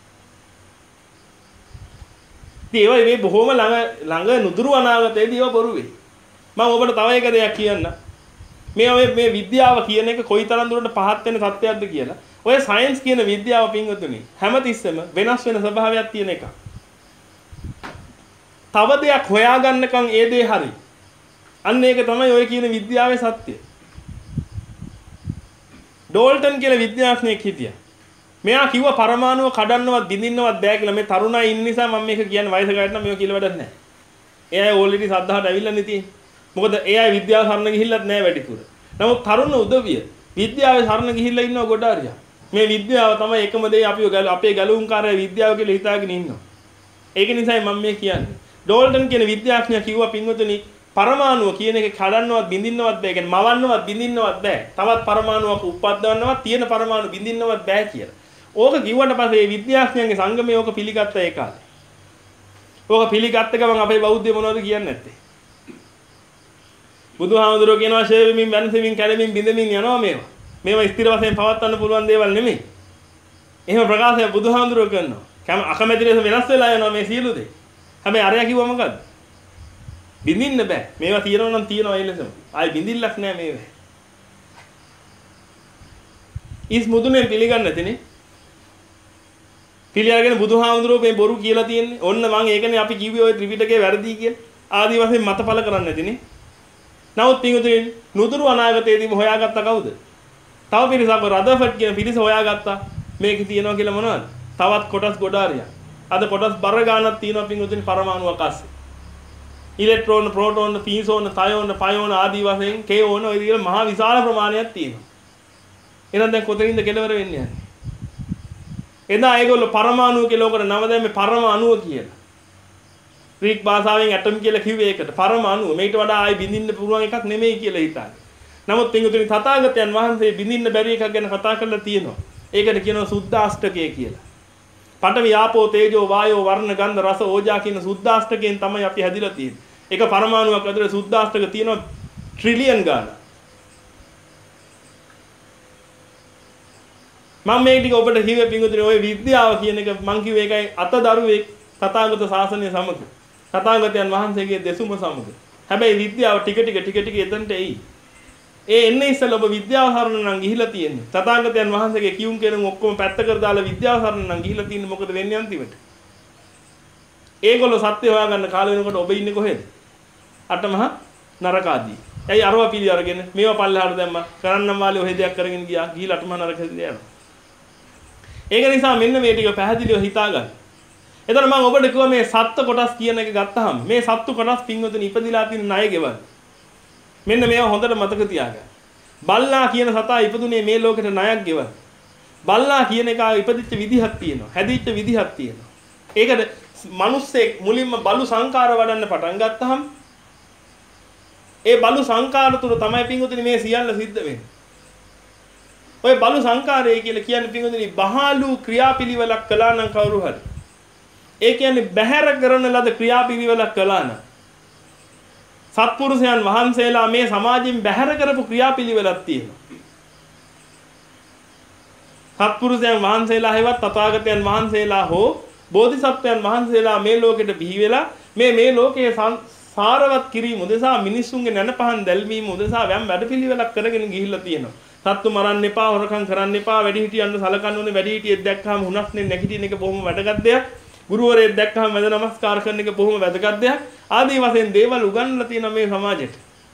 ඉතින් ඒවා මේ බොහොම ළඟ ළඟ නුදුරු අනාගතයේදී ඒවා බොරු වෙයි. මම ඔබට තව එක දෙයක් කියන්න. මේ මේ විද්‍යාව කියන එක කොයිතරම් දුරට පහත් වෙන සත්‍යයක්ද කියලා. ඔය සයන්ස් කියන විද්‍යාව පින්වතුනි හැමතිස්සෙම වෙනස් වෙන ස්වභාවයක් තියෙන එකක්. තව දෙයක් හොයාගන්නකම් ඒ දේ හරි. අන්න ඒක තමයි ඔය කියන විද්‍යාවේ සත්‍ය. ඩෝල්ටන් කියලා විද්‍යාඥයෙක් හිටියා. මෙයා කිව්වා පරමාණුව කඩන්නවත් බිඳින්නවත් බෑ කියලා. මේ තරුණයි ඉන්න නිසා මම මේක කියන්නේ වයස ගානට නම් මේක කියලා වැඩක් නැහැ. ඒ අය ඕල්රෙඩි සද්ධාහට ඇවිල්ලා නැති. මොකද ඒ අය විද්‍යාව සරණ ගිහිල්ලත් නැහැ වැඩිපුර. නමුත් තරුණ උදවිය විද්‍යාවේ සරණ ගිහිල්ලා ඉන්නවා ගොඩාරියා. මේ විද්‍යාව තමයි එකම දේ අපි අපේ ගැලවුම්කාරය විද්‍යාව කියලා හිතාගෙන ඉන්නවා. ඒක නිසායි මම මේ කියන්නේ. ඩෝල්ටන් කියන විද්‍යාඥයා කිව්වා පින්වතුනි පරමාණුව කියන එක කඩන්නවත් බිඳින්නවත් බෑ. කියන්නේ මවන්නවත් බිඳින්නවත් බෑ. තවත් පරමාණුවක් උප්පද්දවන්නවත් තියෙන පරමාණු බිඳින්නවත් බෑ කියලා. ඕක කිව්වට පස්සේ මේ විද්‍යාඥයන්ගේ සංගමයේ ඕක පිළිගත්ත ඒ කාලේ. ඕක පිළිගත්ත ගමන් අපේ බෞද්ධය මොනවද කියන්නේ නැත්තේ? බුදුහාමුදුරුවෝ කියනවා ෂේවෙමින් වෙනසෙමින් කැඩෙමින් බිඳෙමින් යනවා මේවා. මේවා ස්ථිර වශයෙන් පවත්වන්න පුළුවන් දේවල් නෙමෙයි. එහෙම ප්‍රකාශය බුදුහාමුදුරුවෝ කරනවා. කැම අකමැති ලෙස වෙනස් වෙලා යනවා මේ සියලු දේ. හැබැයි අරයා කිව්වා මොකද්ද? බින්දින්න බෑ. මේවා තියෙනවා නම් තියෙනවා ඒ ලෙසම. ආයි බින්දිල්ලක් නෑ මේවා. ඉස් මුදුනේ පිළිගන්න නැතිනේ. පිළි අරගෙන බුදුහාමුදුරුවෝ මේ බොරු කියලා තියෙන්නේ. ඔන්න මම ඒකනේ අපි කිව්වේ ඔය ත්‍රිපිටකේ වැරදි කියලා. ආදි වශයෙන් මතපල කරන්නේ නැතිනේ. නමුත් පිටුතුනි නුදුරු අනාගතයේදීම හොයාගත්ත කවුද? තව පිරිසක් රදර්ෆර්ඩ් කියන පිරිස හොයාගත්තා. මේකේ තියෙනවා කියලා මොනවද? තවත් කොටස් ගොඩාරියක්. අද කොටස් බර ගානක් තියෙනවා පිටුතුනි පරමාණුවක් අස්සේ. ඉලෙක්ට්‍රෝන, ප්‍රෝටෝන, පීසෝන, තයෝන, පයෝන ආදී වශයෙන් කේෝන ඔය විදිහට මහා විශාල ප්‍රමාණයක් තියෙනවා. එහෙනම් දැන් කොතනින්ද කෙලවර වෙන්නේ යන්නේ? එදා ඒගොල්ලෝ පරමාණු කියලා උකට නම දැම්මේ පරමාණුව කියලා. ග්‍රීක භාෂාවෙන් ඇටම් කියලා කිව්වේ ඒකට. පරමාණුව. මේකට වඩා ආයි බින්දින්න පුළුවන් එකක් නෙමෙයි කියලා හිතාගෙන. නමුත් පින්වතුනි තථාගතයන් වහන්සේ බින්දින්න බැරි එකක් ගැන කතා කරලා තියෙනවා. ඒකට කියනවා සුද්ධාෂ්ටකය කියලා. පඨවි ආපෝ තේජෝ වායෝ වර්ණ ගන්ධ රස ඕජා කියන සුද්ධාෂ්ටකයෙන් තමයි අපි හැදිලා තියෙන්නේ. එක පරමාණුවක් ඇතුලේ සුද්ධාෂ්ටක තියෙනවා ට්‍රිලියන් ගාණක්. මම මේ ටික ඔබට කිව්වේ පින්වතුනි ඔය විද්‍යාව කියන එක මම කිව්වේ ඒකයි අතදරුවේ තථාගත ශාසනය සමග. තථාගතයන් වහන්සේගේ දෙසුම සමග. හැබැයි විද්‍යාව ටික ටික ටික ටික එතනට එයි. ඒ එන්නේ ඉස්සෙල්ලා ඔබ විද්‍යාව සරණ නම් ගිහිලා තියෙන්නේ. තථාගතයන් වහන්සේගේ කියුම් කෙරුම් ඔක්කොම පැත්තකට දාලා විද්‍යාව සරණ නම් ගිහිලා තියෙන්නේ මොකද වෙන්නේ අන්තිමට? ඒගොල්ලෝ සත්‍ය හොයාගන්න කාලෙ වෙනකොට ඔබ ඉන්නේ කොහෙද? අටමහා නරකාදී. ඇයි අරවා පිළි අරගෙන මේවා පල්ලෙහාට දැම්මා. කරන්නම් වාලේ ඔහෙ දෙයක් කරගෙන ගියා. ගිහිලා අටමහා නරකෙට යනවා. ඒක නිසා මෙන්න මේ ටික පැහැදිලිව හිතා ගන්න. එතන මම ඔබට කිව්වා මේ සත්ත්ව කොටස් කියන එක ගත්තාම මේ සත්ත්ව කොටස් පින්වතුනි ඉපදිලා තියෙන ණය ගෙවල්. මෙන්න මේවා හොඳට මතක තියාගන්න. බල්ලා කියන සතා ඉපදුනේ මේ ලෝකෙට ණයක් ගෙවල්. බල්ලා කියන එක ඉපදිච්ච විදිහක් තියෙනවා. හැදිච්ච විදිහක් තියෙනවා. ඒකද මිනිස්සෙක් මුලින්ම බලු සංකාර වඩන්න පටන් ගත්තාම ඒ බලු සංකාර තුල තමයි පින්වතුනි මේ සියල්ල සිද්ධ වෙන්නේ. ඔය බලු සංකාරය කියලා කියන්නේ පින්වතුනි බහාලු ක්‍රියාපිළිවෙලක් කළා නම් කවුරු හරි. ඒ කියන්නේ බැහැර කරන ලද ක්‍රියාපිළිවෙලක් කළා නම් සත්පුරුෂයන් වහන්සේලා මේ සමාජයෙන් බැහැර කරපු ක්‍රියාපිළිවෙලක් තියෙනවා. සත්පුරුෂයන් වහන්සේලා හැවත් තථාගතයන් වහන්සේලා හෝ බෝධිසත්වයන් වහන්සේලා මේ ලෝකෙට බිහි වෙලා මේ මේ ලෝකයේ සාරවත් කිරීම උදෙසා මිනිස්සුන්ගේ නැනපහන් දැල්වීම උදෙසා යම් වැඩපිළිවෙලක් කරගෙන ගිහිල්ලා තියෙනවා. සත්තු මරන්න එපා, හොරකම් කරන්න එපා, වැඩිහිටියන්ට සලකන්න ඕනේ, වැඩිහිටියෙක් දැක්කම හුනස්නේ නැගිටින එක බොහොම වැදගත් දෙයක්. ගුරුවරයෙක් දැක්කම වැඳ නමස්කාර කරන එක බොහොම වැදගත් දෙයක්. ආදී වශයෙන් දේවල් උගන්වලා තියෙනවා මේ සමාජෙට.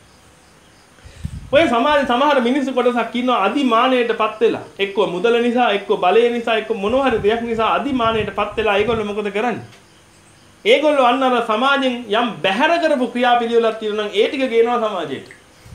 ඔය සමාජයේ සමහර මිනිස්සු කොටසක් ඉන්නවා අදිමානයටපත් වෙලා. එක්ක මුදල නිසා, එක්ක බලය නිසා, එක්ක මොනවා හරි දෙයක් නිසා අදිමානයටපත් වෙලා ඒගොල්ලෝ මොකද කරන්නේ? ඒගොල්ලෝ අන්න අර සමාජෙන් යම් බැහැර කරපු ක්‍රියාපිළිවෙලක් තියෙනවා නම් ඒ ටික ගේනවා සමාජයට.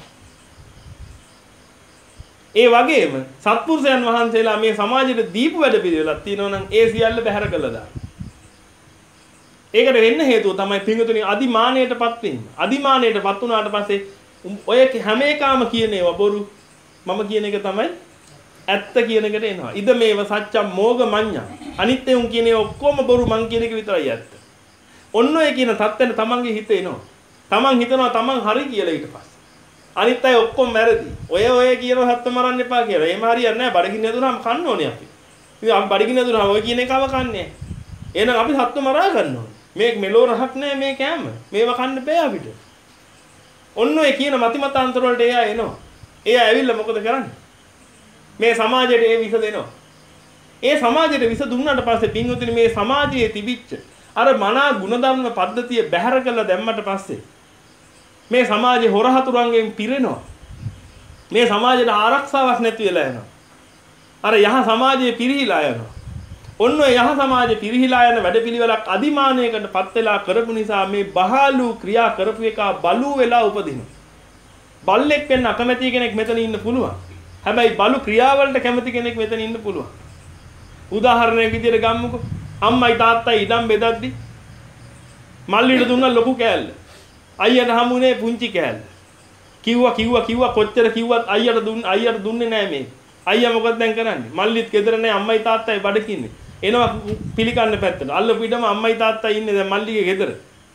ඒ වගේම සත්පුරුෂයන් වහන්සේලා මේ සමාජයට දීපු වැඩ පිළිවෙලක් තියෙනවා නම් ඒ සියල්ල බැහැර කළා දාන්න. ඒකට වෙන්න හේතුව තමයි පින්වතුනි අදිමානයටපත් වීම. අදිමානයටපත් වුණාට පස්සේ ඔය හැම එකම කියන ඒවා බොරු. මම කියන එක තමයි ඇත්ත කියන එකට එනවා. ඉද මේව සත්‍යම් මෝග මඤ්ඤා. අනිත් උන් කියන ඒවා ඔක්කොම බොරු, මං කියන එක විතරයි ඇත්ත. ඔන්න ඔය කියන තත්ත්වෙන් තමන්ගේ හිත එනවා. තමන් හිතනවා තමන් හරි කියලා ඊට පස්සේ. අනිත් අය ඔක්කොම වැරදි. ඔය ඔය කියන සත්ත්ව මරන්න එපා කියලා. එහෙම හරියන්නේ නැහැ. බඩගින්න ඇදුනම කන්න ඕනේ අපි. ඉතින් අපි බඩගින්න ඇදුනම ඔය කියන එකම කන්නේ. එහෙනම් අපි සත්ත්ව මරා ගන්න ඕනේ. මේ මෙලෝ රහක් නැහැ මේ කෑම. මේව කන්න බෑ අපිට. ඔන්න ඔය කියන මතිමතාන්තර වලට එයා එනවා. එයා ඇවිල්ලා මොකද කරන්නේ? මේ සමාජයට ඒ විස දෙනවා. ඒ සමාජයට විස දුන්නාට පස්සේ පින්වතුනි මේ සමාජයේ තිබිච්ච අර මනා ගුණධර්ම පද්ධතිය බැහැර කළා දැම්මට පස්සේ මේ සමාජේ හොරහතුරුන්ගෙන් පිරෙනවා. මේ සමාජයට ආරක්ෂාවක් නැති වෙලා යනවා. අර යහ සමාජයේ පිරිහිලා යනවා. ඔන්න ඔය යහ සමාජයේ පිරිහිලා යන වැඩපිළිවෙලක් අදිමානයකටපත් වෙලා කරපු නිසා මේ බහාලු ක්‍රියා කරපු එක බලු වෙලා උපදිනවා. බල්ලෙක් වෙන්න අකමැති කෙනෙක් මෙතන ඉන්න පුළුවන්. හැබැයි බලු ක්‍රියාවලට කැමති කෙනෙක් මෙතන ඉන්න පුළුවන්. උදාහරණයක් විදිහට ගමුකෝ. අම්මයි තාත්තයි ඉඩම් බෙදද්දි මල්ලිට දුන්න ලොකු කෑල්ල. අයියට හමුනේ පුංචි කෑල්ල. කිව්වා කිව්වා කිව්වා කොච්චර කිව්වත් අයියට දුන්න අයියට දුන්නේ නැහැ මේ. අයියා මොකද දැන් කරන්නේ? මල්ලිත් ගෙදර නැහැ, අම්මයි තාත්තයි බඩකින්නේ. එනවා පිළිකන්න පැත්තට. අල්ලපු ඉඩම අම්මයි තාත්තයි ඉන්නේ දැන් මල්ලිගේ ගෙදර.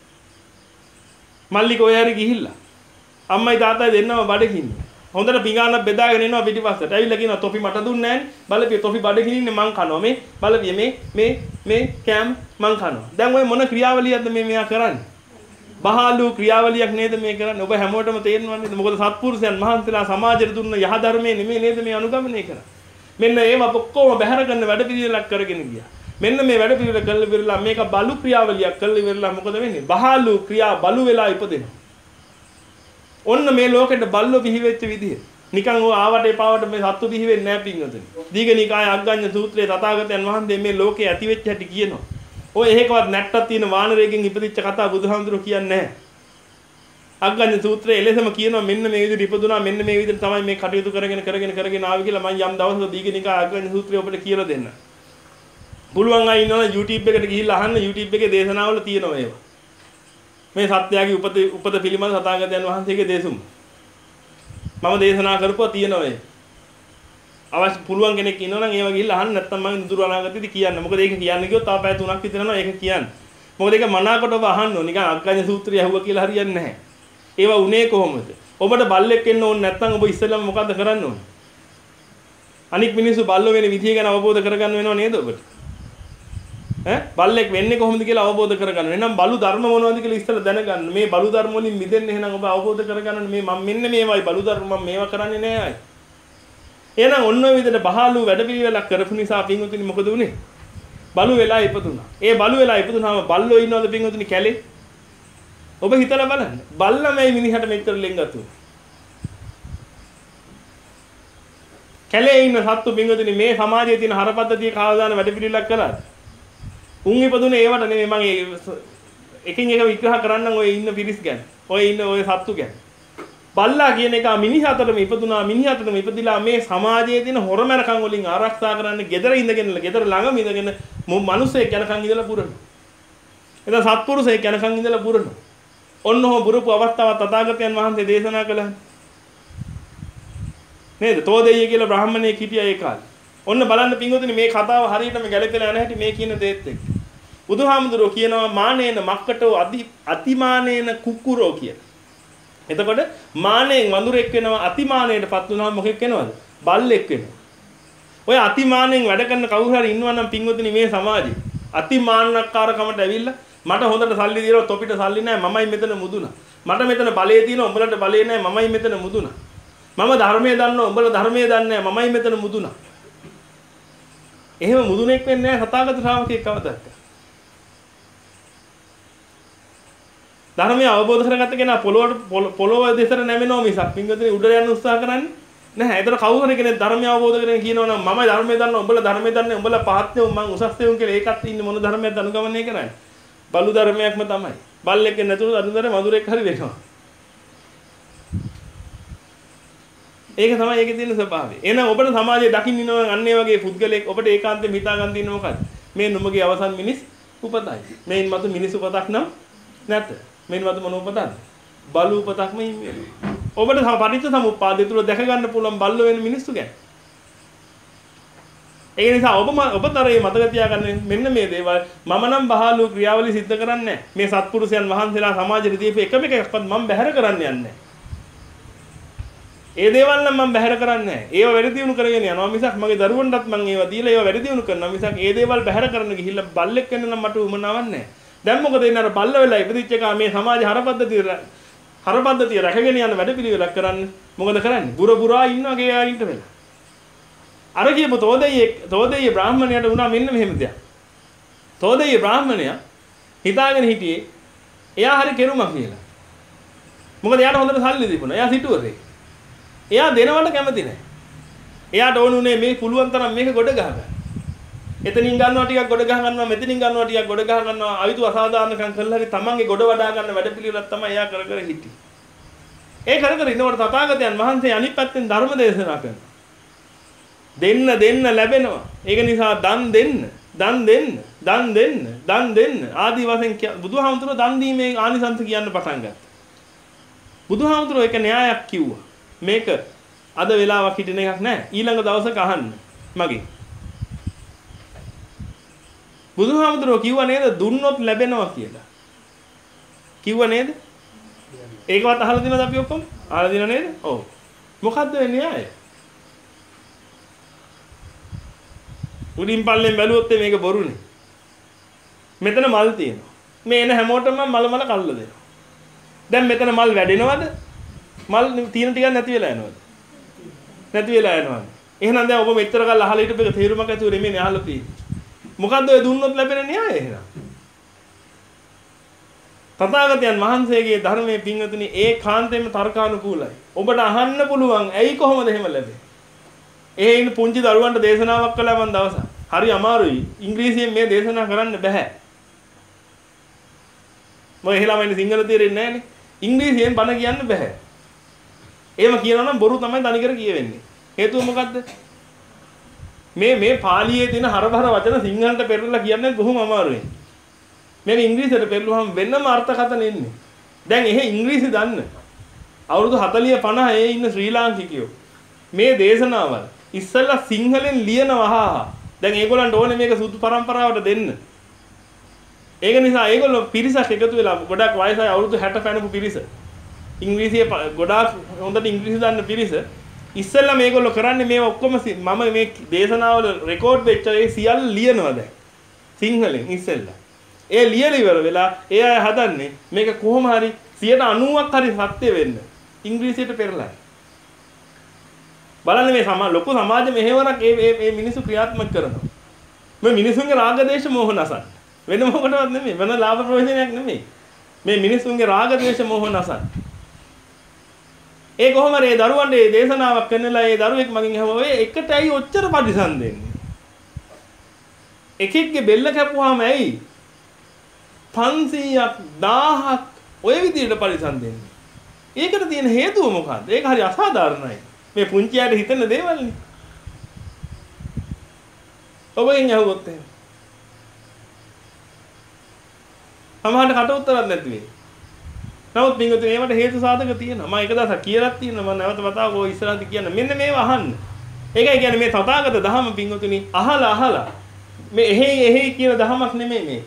මල්ලි කොහේ හරි ගිහිල්ලා. අම්මයි තාත්තයි දෙන්නම බඩකින්නේ. හොඳට පිඟානක් බෙදාගෙන එනවා පිටිපස්සට. ඇවිල්ලා කියනවා තොපි මට දුන්නේ නැහැ නේ. බලපිය තොපි බඩකින් ඉන්නේ මං කනවා. මේ බලපිය මේ මේ මේ කෑම මං කනවා. දැන් ඔය මොන ක්‍රියාවලියක්ද මේ මෙයා කරන්නේ? බහාලු ක්‍රියාවලියක් නේද මේ කරන්නේ? ඔබ හැමෝටම තේරෙනවා නේද? මොකද සත්පුරුෂයන් මහන්සියලා සමාජයට දුන්න යහ ධර්මයේ නෙමෙයි නේද මේ අනුගමනය කරන්නේ. මෙන්න ඒව ඔක්කොම බැහැර කරන වැඩ පිළිවෙලක් කරගෙන ගියා. මෙන්න මේ වැඩ පිළිවෙල කළ ඉවරලා මේක බලු ක්‍රියාවලියක් කළ ඉවරලා මොකද වෙන්නේ? බහලු ක්‍රියා බලු වෙලා ඉපදෙනවා. ඔන්න මේ ලෝකෙට බල්ලෝ බිහි වෙච්ච විදිය. නිකන් ඔය ආවට එපාවට මේ සත්තු බිහි වෙන්නේ නැහැ පින්වතුනි. දීඝනිකාය අග්ගඤ්ඤ සූත්‍රයේ තථාගතයන් වහන්සේ මේ ලෝකේ ඇති වෙච්ච හැටි කියනවා. ඔය එහෙකවත් නැට්ටක් තියෙන වානරයෙක්ගෙන් ඉපදිච්ච කතාව බුදුහාමුදුරුවෝ කියන්නේ නැහැ. අග්ගඤ්ඤ සූත්‍රයේ එලෙසම කියනවා මෙන්න මේ විදිහට ඉපදුනා මෙන්න මේ විදිහට තමයි මේ කටයුතු කරගෙන කරගෙන කරගෙන ආවේ කියලා මම යම් දවසක දීඝනිකාය අග්ගඤ්ඤ සූත්‍රය ඔබට කියලා දෙන්න. පුළුවන් අය ඉන්නවනම් YouTube එකට ගිහිල්ලා අහන්න YouTube එකේ දේශනාවල තියෙනවා ඒවා. මේ සත්‍යයේ උපත උපත පිළිබඳ තථාගතයන් වහන්සේගේ දේශුම. මම දේශනා කරපුවා තියෙනවා ඒ. අවශ්‍ය පුළුවන් කෙනෙක් ඉන්නවනම් ඒව ගිහිල්ලා අහන්න නැත්නම් මම දුර අනාගතයේදී කියන්න. මොකද ඒක කියන්න ගියොත් තාම පැය තුනක් විතර යනවා ඒක කියන්න. මොකද ඒක මනාකොට ඔබ අහන්න ඕන. නිකන් අග්ගඤ්ඤ සූත්‍රය ඇහුවා කියලා හරියන්නේ නැහැ. ඒවා උනේ කොහොමද? ඔබට බල්ලෙක් එන්න ඕනේ නැත්නම් ඔබ ඉස්සෙල්ලාම මොකද්ද කරන්න ඕනේ? අනික් මිනිස්සු බල්ලෝ වෙන විදිය ගැන අවබෝධ කරගන්න වෙනව නේද ඔබට? ඈ බල්ලෙක් වෙන්නේ කොහොමද කියලා අවබෝධ කරගන්න. එහෙනම් බලු ධර්ම මොනවද කියලා ඉස්සෙල්ලා දැනගන්න. මේ බලු ධර්ම වලින් මිදෙන්න එහෙනම් ඔබ අවබෝධ කරගන්න මේ මම මෙන්න මේවයි බලු ධර්ම මම මේවා කරන්නේ නෑ අය. එහෙනම් ඔන්න ඔය විදිහට බහලු වැඩපිළිවෙලක් කරපු නිසා පින්වතුනි මොකද උනේ? බලු වෙලා ඉපදුනා. ඒ බලු වෙලා ඉපදුනාම බල්ලෝ ඉන්නවද පින්වතුනි කැලේ? ඔබ හිතලා බලන්න. බල්ලා මේ මිනිහට මෙච්චර ලෙන්ගතු. කැලේ ඉන්න සත්තු පින්වතුනි මේ සමාජයේ තියෙන හරපද්ධතිය කාවදාන වැඩපිළිවෙලක් කළාද? උන් ඉපදුනේ ඒවට නෙමෙයි මම එකින් එක විග්‍රහ කරන්නම් ඔය ඉන්න පිරිස් ගැන. ඔය ඉන්න ඔය සත්තු ගැන. බල්ලා කියන එක මිනිහතරම ඉපදුනා මිනිහතරම ඉපදිලා මේ සමාජයේ තියෙන හොරමරකම් වලින් ආරක්ෂා කරන්න ගෙදර ඉඳගෙන ගෙදර ළඟම ඉඳගෙන මිනිස්සෙක් යනකම් ඉඳලා පුරනවා. එතන සත්පුරුෂයෙක් යනකම් ඉඳලා පුරනවා. ඔන්න ඔහොම පුරපු අවස්ථාවක් තථාගතයන් වහන්සේ දේශනා කළා. නේද? තෝදෙය කියලා බ්‍රාහමණයෙක් හිටියා ඒ කාලේ. ඔන්න බලන්න පින්වතුනි මේ කතාව හරියටම ගැලපෙලා යන හැටි මේ කියන දේත් එක්ක. බුදුහාමුදුරුවෝ කියනවා මානේන මක්කටෝ අති අතිමානේන කුක්කුරෝ කියලා. එතකොට මානෙන් වඳුරෙක් වෙනවා අතිමානයටපත් වුණාම මොකෙක් වෙනවද? බල්ලෙක් වෙනවා. ඔය අතිමානෙන් වැඩ කරන කවුරු හරි ඉන්නවා නම් පින්වතුනි මේ සමාජේ අතිමාන්නක්කාරකමට ඇවිල්ලා මට හොඳට සල්ලි දීලා තොපිට සල්ලි නැහැ මමයි මෙතන මුදුනා. මට මෙතන බලය තියෙනවා උඹලට බලය නැහැ මමයි මෙතන මුදුනා. මම ධර්මයේ දන්නවා උඹලා ධර්මයේ දන්නේ නැහැ මමයි මෙතන මුදුනා. එහෙම මුදුනෙක් වෙන්නේ නැහැ සතාගත ශ්‍රාවකයෙක් කවදාවත්. ධර්මය අවබෝධ කරගත්ත කෙනා පොළොවට පොළොව දෙසට නැමෙනවා මිසක් පින්වතුනි උඩට යන්න උත්සාහ කරන්නේ නැහැ. ඒතර කවුරු හරි කෙනෙක් ධර්මය අවබෝධ කරගෙන කියනවා නම් මම ධර්මය දන්නවා උඹලා ධර්මය දන්නේ උඹලා පහත් නේ මං උසස් නේ කියලා ඒකත් ඉන්නේ මොන ධර්මයක්ද අනුගමනය කරන්නේ? බලු ධර්මයක්ම තමයි. බල්ලෙක් නැතුව අනුතර මధుරෙක් හරි වෙනවා. ඒක තමයි ඒකේ තියෙන ස්වභාවය. එහෙනම් ඔබට සමාජයේ දකින්න ඉන්නවා අන්න ඒ වගේ පුද්ගලෙක් ඔබට ඒකාන්තයෙන් හිතා ගන්න තියෙන මොකක්ද? මේ නුඹගේ අවසන් මිනිස් උපතයි. මේන් මතු මිනිස් උපතක් නම් නැත. මේන් මතු මොන උපතක්ද? බලු උපතක්ම හිමි වෙනවා. ඔබට පටිච්ච සමුප්පාදය තුල දැක ගන්න පුළුවන් බල්ලෝ වෙන මිනිස්සු ගැන. ඒ නිසා ඔබ ඔබතරේ මතක තියාගන්න මෙන්න මේ දේවල් මම නම් බහලු ක්‍රියාවලිය සිද්ධ කරන්නේ නැහැ. මේ සත්පුරුෂයන් වහන්සේලා සමාජෙට දීපු එකම එකක්වත් මම බැහැර කරන්න යන්නේ නැහැ. ඒ දේවල් නම් මම බැහැර කරන්නේ නැහැ. ඒව වැඩි දියුණු කරගෙන යනවා මිසක් මගේ දරුවන්ටත් මම ඒව දීලා ඒව වැඩි දියුණු කරනවා මිසක් ඒ දේවල් බැහැර කරන්න ගිහිල්ලා බල්ලෙක් වෙන්න නම් මට උමනාවක් නැහැ. දැන් මොකද එන්නේ අර බල්ල වෙලා ඉපදිච්ච එක මේ සමාජ හරපද්ධතිය හරපද්ධතිය රැකගෙන යන වැඩ පිළිවෙලක් කරන්න මොකද කරන්නේ? බුර බුරා ඉන්නවා ගේ ආයින්ට වෙලා. අර කියපු තෝදෙය තෝදෙය බ්‍රාහ්මණයට වුණා මෙන්න මෙහෙම දෙයක්. තෝදෙය බ්‍රාහ්මණයා හිතාගෙන හිටියේ එයා හරි කෙරුමක් කියලා. මොකද එයාට හොඳට සල්ලි තිබුණා. එයා සිටුවරේ. එයා දෙනවට කැමති නැහැ. එයාට ඕන උනේ මේ පුළුවන් තරම් මේක ගොඩ ගහ ගන්න. එතනින් ගන්නවා ටිකක් ගොඩ ගහ ගන්නවා මෙතනින් ගන්නවා ටිකක් ගොඩ ගහ ගන්නවා අවිතු අසාධාරණකම් කළා හරි තමන්ගේ ගොඩ වඩා ගන්න වැඩ පිළිවෙලක් තමයි එයා කර කර හිටියේ. ඒ කර කර ඉන්නකොට තථාගතයන් වහන්සේ අනිත් පැත්තෙන් ධර්ම දේශනා කරනවා. දෙන්න දෙන්න ලැබෙනවා. ඒක නිසා දන් දෙන්න, දන් දෙන්න, දන් දෙන්න, දන් දෙන්න ආදී වශයෙන් බුදුහාමුදුරුවෝ දන් දීමේ ආනිසංස කියන්න පටන් ගත්තා. බුදුහාමුදුරුවෝ එක න්‍යායක් කිව්වා. මේක අද වෙලාවක් හිටින එකක් නෑ. ඊළඟ දවසක අහන්න මගේ. බුදුහාමුදුරුවෝ කිව්වා නේද දුන්නොත් ලැබෙනවා කියලා. කිව්වා නේද? ඒකවත් අහලා දිනවද අපි ඔක්කොම? අහලා දිනව නේද? ඔව්. මොකද්ද වෙන්නේ න්‍යාය? උඩින් පල්ලෙන් බැලුවොත් මේක බොරුනේ. මෙතන මල් තියෙනවා. මේ එන හැමෝටම මල් මල කල්ල දෙනවා. දැන් මෙතන මල් වැඩෙනවද? මල් තියෙන ටිකක් නැති වෙලා යනවද? නැති වෙලා යනවා. එහෙනම් දැන් ඔබ මෙච්චර කල් අහලා හිටපු එක තේරුමක් ඇතුව නෙමෙයි අහලා තියෙන්නේ. මොකද්ද ඔය දුන්නොත් ලැබෙන න්‍යාය එහෙනම්? තථාගතයන් වහන්සේගේ ධර්මයේ පින්වතුනි ඒකාන්තයෙන්ම තර්කානුකූලයි. ඔබට අහන්න පුළුවන් ඇයි කොහොමද එහෙම ලැබෙන්නේ? ඒ ඉන්න පුංචි දරුවන්ට දේශනාවක් කළා මම දවසක්. හරි අමාරුයි. ඉංග්‍රීසියෙන් මේ දේශනා කරන්න බෑ. මම එහෙලම ඉන්නේ සිංහල තේරෙන්නේ නැහනේ. ඉංග්‍රීසියෙන් බණ කියන්න බෑ. එහෙම කියනවා නම් බොරු තමයි තනිකර කියවෙන්නේ. හේතුව මොකද්ද? මේ මේ පාලියේ තියෙන හරබර වචන සිංහලට පෙරලා කියන්නේ බොහොම අමාරුයි. මේක ඉංග්‍රීසියට පෙරළුවහම වෙනම අර්ථකථන එන්නේ. දැන් එහෙ ඉංග්‍රීසි දන්න අවුරුදු හතලිය පනහ ඒ ඉන්න ශ්‍රී ලාංකිකයෝ මේ දේශනාවල් ඉස්සෙල්ලා සිංහලෙන් ලියනවා. දැන් ඒගොල්ලන්ට ඕනේ මේක සුදු පරම්පරාවට දෙන්න. ඒක නිසා ඒගොල්ලෝ පිරිසක් එකතු වෙලා ගොඩක් වයසයි අවුරුදු හැට පැනපු පිරිස. ඉංග්‍රීසිය ගොඩාක් හොඳට ඉංග්‍රීසි දන්න පිරිස. ඉස්සෙල්ලා මේගොල්ලෝ කරන්නේ මේව ඔක්කොම මම මේ දේශනාවල රෙකෝඩ් වෙච්ච ඒ සියල්ල ලියනවා දැන්. සිංහලෙන් ඉස්සෙල්ලා. ඒ ලියලා ඉවර වෙලා ඒ අය හදන්නේ මේක කොහොම හරි සියයට අනූවක් හරි සත්‍ය වෙන්න ඉංග්‍රීසියට පෙරලා. බලන්න මේ සමා ලොකු සමාජ මෙහෙවරක් මේ මේ මිනිස්සු ක්‍රියාත්මක කරනවා. මේ මිනිසුන්ගේ රාග දේශ මොහ නසන්න. වෙන මොකටවත් නෙමෙයි. වෙන ලාභ ප්‍රයෝජනයක් නෙමෙයි. මේ මිනිසුන්ගේ රාග දේශ මොහ නසන්න. ඒ කොහොම හරි ඒ දරුවන්ට මේ දේශනාවක් කරනලා ඒ දරුවෙක් මගෙන් අහුවා ඔය එකට ඇයි ඔච්චර පරිසම් දෙන්නේ? එකෙක්ගේ බෙල්ල කැපුවාම ඇයි පන්සීයක් දහයක් ඔය විදිහට පරිසම් දෙන්නේ? ඒකට තියෙන හේතුව මොකක්ද? ඒක හරි අසාධාරණයි. මේ පුංචියට හිතෙන දේවල්නේ. ඔබෙන් අහුවොත් එහෙම. සමහරට කට උත්තරයක් නැති වෙයි. නමුත් පින්වතුනි මේවට හේතු සාධක තියෙනවා. මම එක දවසක් කියලා තියෙනවා. මම නැවත වතාවක් ඔය ඉස්සරහට කියන්න. මෙන්න මේව අහන්න. ඒකයි කියන්නේ මේ තථාගත ධහම පින්වතුනි අහලා අහලා මේ එහෙයි එහෙයි කියන ධහමක් නෙමෙයි මේ.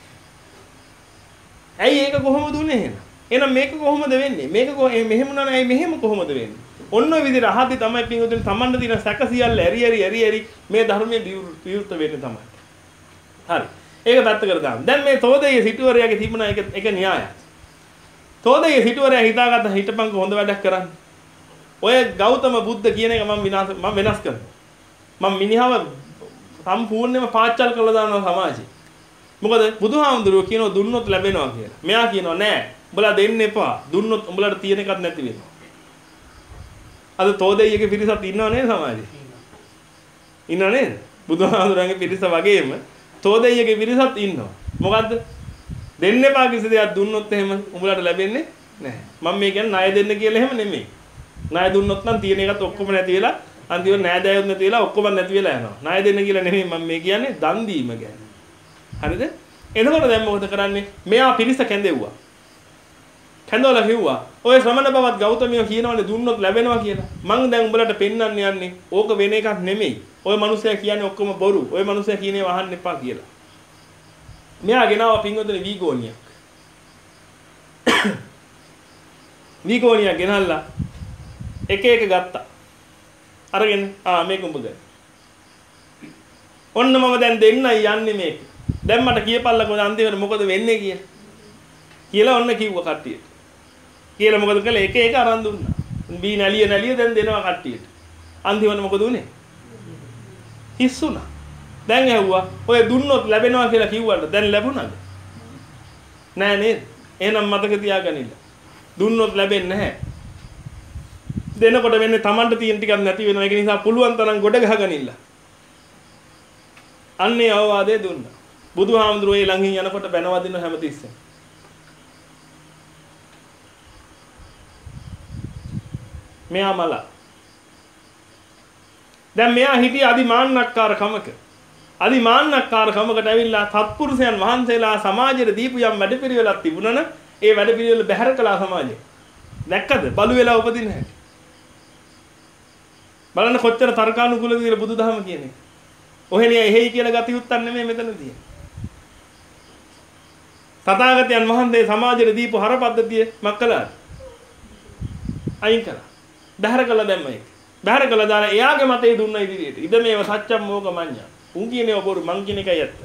ඇයි ඒක කොහොමද උනේ එහෙනම්? එහෙනම් මේක කොහොමද වෙන්නේ? මේක මෙහෙම නෑ ඇයි මෙහෙම කොහොමද වෙන්නේ? ඔන්න ඔය විදිහට අහද්දි තමයි පින්වතුනි තමන්ට තියෙන සැකසියල්ල ඇරි ඇරි ඇරි ඇරි මේ ධර්මයේ විවෘත වෙන්නේ තමයි. හරි. ඒක පැත්තකට දාන්න. දැන් මේ තෝදේ සිටුවරයාගේ තිබුණා එක එක න්‍යායක්. තෝදේ සිටුවරයා හිතාගත්ත හිටපන්ක හොඳ වැඩක් කරන්න. ඔය ගෞතම බුද්ධ කියන එක මම විනාශ මම වෙනස් කරනවා. මම මිනිහව සම්පූර්ණයෙන්ම පාච්චල් කරලා දානවා සමාජේ. මොකද බුදුහාමුදුරුවෝ කියනවා දුන්නොත් ලැබෙනවා කියලා. මෙයා කියනවා නෑ. උඹලා දෙන්න එපා. දුන්නොත් උඹලාට තියෙන එකක් නැති වෙනවා. අද තෝදෙයිගේ පිරිසක් ඉන්නව නේද සමාජේ? ඉන්නව නේද? බුදුහාමුදුරන්ගේ පිරිස වගේම තෝදෙයිගේ පිරිසක් ඉන්නවා. මොකද්ද? දෙන්න එපා කිසි දෙයක් දුන්නොත් එහෙම උඹලාට ලැබෙන්නේ නැහැ. මම මේ කියන්නේ ණය දෙන්න කියලා එහෙම නෙමෙයි. ණය දුන්නොත් නම් තියෙන එකත් ඔක්කොම නැති වෙලා අන්තිමට නෑදෑයොත් නැති වෙලා ඔක්කොම නැති වෙලා යනවා. ණය දෙන්න කියලා නෙමෙයි මම මේ කියන්නේ දන් දීම ගැන. හරිද? එතකොට දැන් මොකද කරන්නේ? මෙයා පිරිස කැඳෙව්වා. කැඳවලා කිව්වා ඔය ශ්‍රමණ බවත් ගෞතමිය කියනවනේ දුන්නොත් ලැබෙනවා කියලා. මං දැන් උඹලට පෙන්වන්න යන්නේ ඕක වෙන එකක් නෙමෙයි. ඔය මිනිස්සයා කියන්නේ ඔක්කොම බොරු. ඔය මිනිස්සයා කියන්නේ වහන්න එපා කියලා. මෙයා ගෙනාවා පින්වතුනි වීගෝනියක්. වීගෝනියක් ගෙනල්ලා එක එක ගත්තා. අරගෙන ආ මේක උඹ ගන්න. ඔන්න මම දැන් දෙන්නයි යන්නේ මේක. දැන් මට කියපල්ලකෝ අන්තිමට මොකද වෙන්නේ කියලා. කියලා ඔන්න කිව්වා කට්ටියට. කියලා මොකද කළේ එක එක අරන් දුන්නා. බී නැලිය නැලිය දැන් දෙනවා කට්ටියට. අන්තිමට මොකද උනේ? හිස්සුණා. දැන් ඇහුවා ඔය දුන්නොත් ලැබෙනවා කියලා කිව්වද දැන් ලැබුණාද? නෑ නේද? එහෙනම් මතක තියාගනින්න. දුන්නොත් ලැබෙන්නේ නැහැ. දෙනකොට වෙන්නේ Tamanට තියෙන ටිකක් නැති වෙනවා. ඒක නිසා පුළුවන් තරම් ගොඩ ගහගනින්න. අන්නේ අවවාදේ දුන්නා. බුදුහාමුදුරුවෝ ඒ ළඟින් යනකොට බැනවදින හැමතිස්සෙම. මෙයා මල. දැන් මෙයා හිටිය අදිමාන්නක්කාර කමක. අදිමාන්නක්කාර කමකට ඇවිල්ලා සත්පුරුෂයන් වහන්සේලා සමාජයට දීපු යම් වැඩපිළිවෙලක් තිබුණන ඒ වැඩපිළිවෙල බැහැර කළා සමාජය. දැක්කද? බලු වෙලා උපදින හැටි. බලන්න කොච්චර තර්කානුකූලද කියලා බුදුදහම කියන්නේ. ඔහෙනිය එහෙයි කියලා ගති උත්තර නෙමෙයි මෙතන තියෙන්නේ. තථාගතයන් වහන්සේ සමාජයට දීපු හර පද්ධතිය මක් කළාද? අයින් කළා. බැහැර කළා දැම්ම ඒක. බැහැර කළා දාලා එයාගේ මතේ දුන්න ඉදිරියට. ඉද මේව සත්‍යම් මොගමඤ්ඤා. උන් කියන්නේ ඔබ මං කියන එකයි ඇත්ත.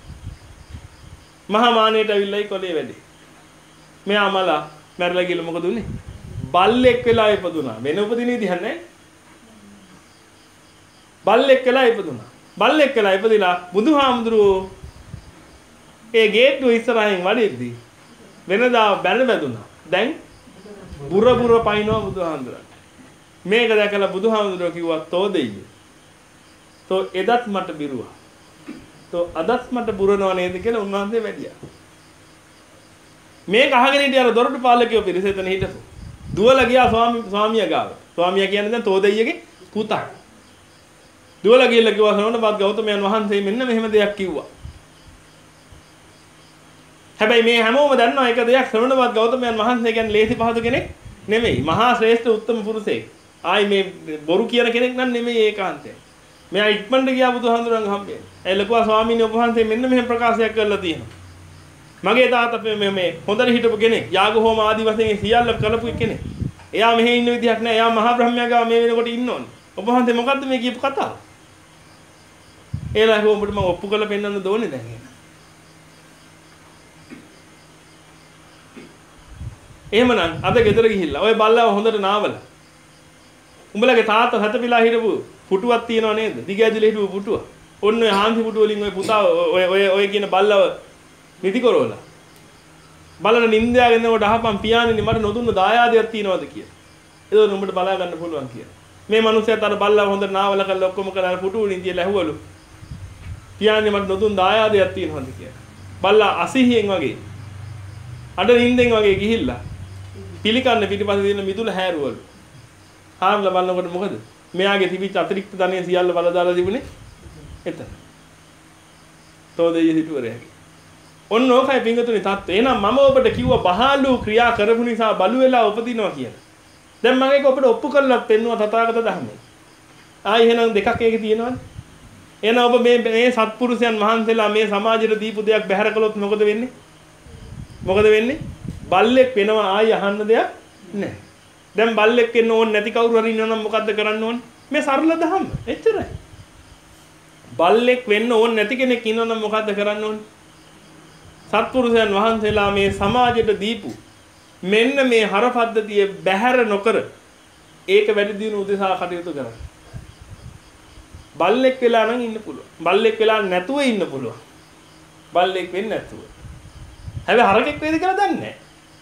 මහා මානෙට අවිල්ලයි කොලේ වැඩි. මෙයා මලා මැරලා ගිහලා මොකද උනේ? බල්ලෙක් වෙලා ඉපදුනා. වෙන උපදින විදිහ නැහැ. බල්ලෙක් වෙලා ඉපදුනා. බල්ලෙක් කියලා ඉපදිලා බුදුහාමුදුරුවෝ ඒ ගේට්ටුව ඉස්සරහින් වඩිද්දී වෙනදා බැන බැදුනා. දැන් බුර බුර පයින්නවා බුදුහාමුදුරන්. මේක දැකලා බුදුහාමුදුරුවෝ කිව්වා තෝ දෙයිය. තෝ එදත් මට බිරුවා. තෝ අදත් මට බුරනවා නේද කියලා උන්වහන්සේ වැඩියා. මේක අහගෙන හිටිය අර දොරටු පාලකයෝ පිරිස එතන හිටපු. දුවලා ගියා ස්වාමි ස්වාමියා ගාව. ස්වාමියා කියන්නේ දැන් තෝ දෙයියගේ පුතා. දුවලා ගිහලා කිව්වා ශ්‍රවණපත් ගෞතමයන් වහන්සේ මෙන්න මෙහෙම දෙයක් කිව්වා. හැබැයි මේ හැමෝම දන්නවා එක දෙයක් ශ්‍රවණපත් ගෞතමයන් වහන්සේ කියන්නේ ලේසි පහසු කෙනෙක් නෙමෙයි. මහා ශ්‍රේෂ්ඨ උත්තම පුරුෂයෙක්. ආයි මේ බොරු කියන කෙනෙක් නම් නෙමෙයි ඒකාන්තයෙන්. මෙයා ඉක්මනට ගියා බුදුහාමුදුරන් හම්බෙන්න. ඒ ලකුවා ස්වාමීන් වහන්සේ මෙන්න මෙහෙම ප්‍රකාශයක් කරලා තියෙනවා. මගේ තාත්තා මේ මේ හොඳට හිටපු කෙනෙක්. යාග හෝම ආදි වශයෙන් සියල්ල කරපු කෙනෙක්. එයා මෙහෙ ඉන්න විදිහක් නෑ. එයා මහා බ්‍රහ්මයා ගාව මේ වෙනකොට ඉන්න ඕනේ. ඔබ වහන්සේ මොකද්ද මේ කියපු කතාව? ඒලා කොහොමද මම ඔප්පු කරලා පෙන්නන්න දෝනේ දැන් ඒක. එහෙමනම් අද ගෙදර ගිහිල්ලා ඔය බල්ලව හොඳට නාවලා. උඹලගේ තාත්තා හතපිලා හිටපු පුටුවක් තියනව නේද? දිග ඇදලා හිටපු පුටුව. ඔන්න ඔය හාන්සි පුටුව වලින් ඔය පුතා ඔය ඔය ඔය කියන බල්ලව නිදි කරවලා. බලන නින්දයාගෙන එනකොට අහපන් පියාණෙනි මට නොදුන්න දායාදයක් තියනවද කියලා. ඒක උඹට බලා ගන්න පුළුවන් කියලා. මේ මිනිස්සයාට අර බල්ලව හොඳට නාවලා කරලා ඔක්කොම කරලා පුටුව වලින් තියලා ඇහුවලු. පියාණෙනි මට නොදුන්න දායාදයක් තියනවද කියලා. බල්ලා අසීහියෙන් වගේ අඩ නින්දෙන් වගේ ගිහිල්ලා පිළිකන්න පිටිපස්සේ තියෙන මිදුල හැරුවලු. හාම්ලා බලනකොට මොකද? මෙයාගේ තිබිච්ච අතිරික්ත ධනෙ සියල්ල බල දාලා තිබුණේ එතන. තෝදෙය හිටුවරයගේ. ඔන්න ඕකයි පිංගුතුනි තත්ත්වය. එහෙනම් මම ඔබට කිව්වා බහාලු ක්‍රියා කරපු නිසා බලු වෙලා උපදිනවා කියලා. දැන් මම ඒක ඔබට ඔප්පු කරලා පෙන්නුවා තථාගත ධර්මයේ. ආයි එහෙනම් දෙකක් ඒකේ තියෙනවනේ. එහෙනම් ඔබ මේ මේ සත්පුරුෂයන් වහන්සේලා මේ සමාජයට දීපු දෙයක් බැහැර කළොත් මොකද වෙන්නේ? මොකද වෙන්නේ? බල්ලෙක් වෙනවා ආයි අහන්න දෙයක් නැහැ. දැන් බල්ලෙක් වෙන්න ඕනේ නැති කවුරු හරි ඉන්නවනම් මොකද්ද කරන්න ඕනේ? මේ සරල දහම. එච්චරයි. බල්ලෙක් වෙන්න ඕනේ නැති කෙනෙක් ඉන්නවනම් මොකද්ද කරන්න ඕනේ? සත්පුරුෂයන් වහන්සේලා මේ සමාජයට දීපු මෙන්න මේ හර පද්ධතිය බැහැර නොකර ඒක වැඩි දියුණු උදෙසා කටයුතු කරන්න. බල්ලෙක් වෙලා නම් ඉන්න පුළුවන්. බල්ලෙක් වෙලා නැතුව ඉන්න පුළුවන්. බල්ලෙක් වෙන්නේ නැතුව. හැබැයි හරකෙක් වේද කියලා දන්නේ නැහැ.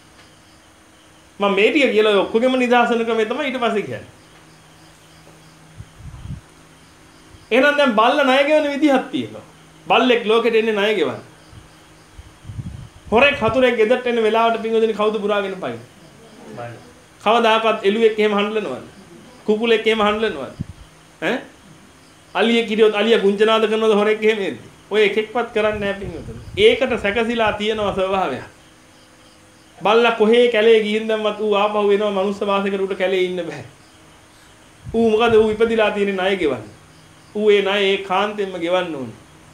මම මේ ටික කියලා ඔක්කොගෙම නිදාසන ක්‍රමය තමයි ඊට පස්සේ කියන්නේ. එහෙනම් දැන් බල්ල ණය ගෙවන විදිහක් තියෙනවා. බල්ලෙක් ලෝකෙට එන්නේ ණය ගෙවන්න. හොරෙක් හතුරෙක් ගෙදරට එන වෙලාවට පිංගුදින කවුද පුරාගෙන පයින්? බල්ල. කවදාකවත් එළුවෙක් එහෙම හඬලනවද? කුකුලෙක් එහෙම හඬලනවද? ඈ? අලියෙක් හිටියොත් අලියා ගුංජනාද කරනවද හොරෙක් එහෙම එද්දි? ඔය එක එක්වත් කරන්නේ නැහැ පිංගුදින. ඒකට සැකසීලා තියෙනවා ස්වභාවයක්. බල්ලා කොහේ කැලේ ගිහින් දැම්මත් ඌ ආපහු එනවා මනුස්ස වාසයකට උඩ කැලේ ඉන්න බෑ. ඌ මොකද ඌ ඉපදිලා තියෙන ණය ගෙවන්න. ඌ ඒ ණය ඒ කාන්තෙන්ම ගෙවන්න ඕනේ.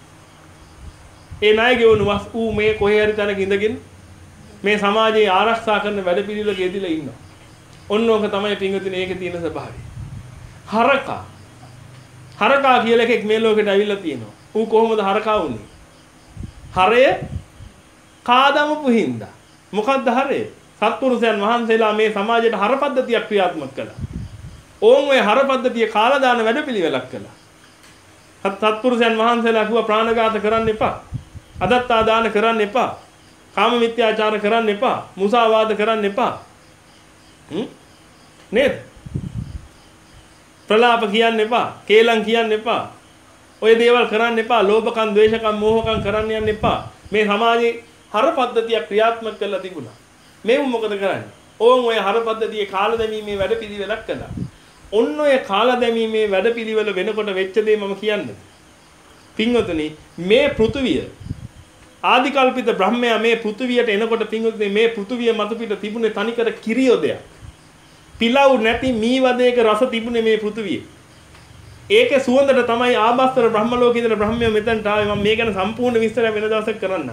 ඒ ණය ගෙවනුවස් ඌ මේ කොහේ හරි තැනක ඉඳගෙන මේ සමාජයේ ආරක්ෂා කරන වැඩපිළිවෙලක යෙදিলা ඉන්නවා. ඔන්න ඕක තමයි පිංගුතුනේ ඒකේ තියෙන ස්වභාවය. හරකා. හරකා කියලා එකෙක් මේ ලෝකෙට ඇවිල්ලා තියෙනවා. ඌ කොහොමද හරකා වුනේ? හරය කාදමපු හින්දා. මොකක්ද හරය? සත්පුරුෂයන් වහන්සේලා මේ සමාජයට හර පද්ධතියක් ක්‍රියාත්මක කළා. ඕන් ඔය හර පද්ධතිය කාලා දාන වැඩපිළිවෙලක් කළා. සත්පුරුෂයන් වහන්සේලා කිව්වා ප්‍රාණඝාත කරන්න එපා. අදත්තා දාන කරන්න එපා. කාම මිත්‍යාචාර කරන්න එපා. මුසාවාද කරන්න එපා. හ්ම්? නේද? ප්‍රලාප කියන්න එපා. කේලම් කියන්න එපා. ඔය දේවල් කරන්න එපා. ලෝභකම්, ද්වේෂකම්, මෝහකම් කරන්න යන්න එපා. මේ සමාජයේ හර පද්ධතිය ක්‍රියාත්මක කරලා තිබුණා. මේ මොකද කරන්නේ? ඕන් ඔය හර පද්ධතියේ කාලා දැමීමේ වැඩපිළිවෙලක් කළා. ඔන්න ඔය කාලා දැමීමේ වැඩපිළිවෙල වෙනකොට වෙච්ච දේ මම කියන්නේ. පින්වතුනි මේ පෘථුවිය ආදිකල්පිත බ්‍රහ්මයා මේ පෘථුවියට එනකොට පින්වතුනි මේ පෘථුවිය මත පිට තිබුණේ තනිකර කිරියොදයක්. පිලව් නැති මී වදයක රස තිබුණේ මේ පෘථුවියේ. ඒකේ සුවඳට තමයි ආභාස්තර බ්‍රහ්ම ලෝකේ ඉඳලා බ්‍රහ්මයා මෙතනට ආවේ. මම මේ ගැන සම්පූර්ණ විස්තරය වෙන දවසක් කරන්නම්.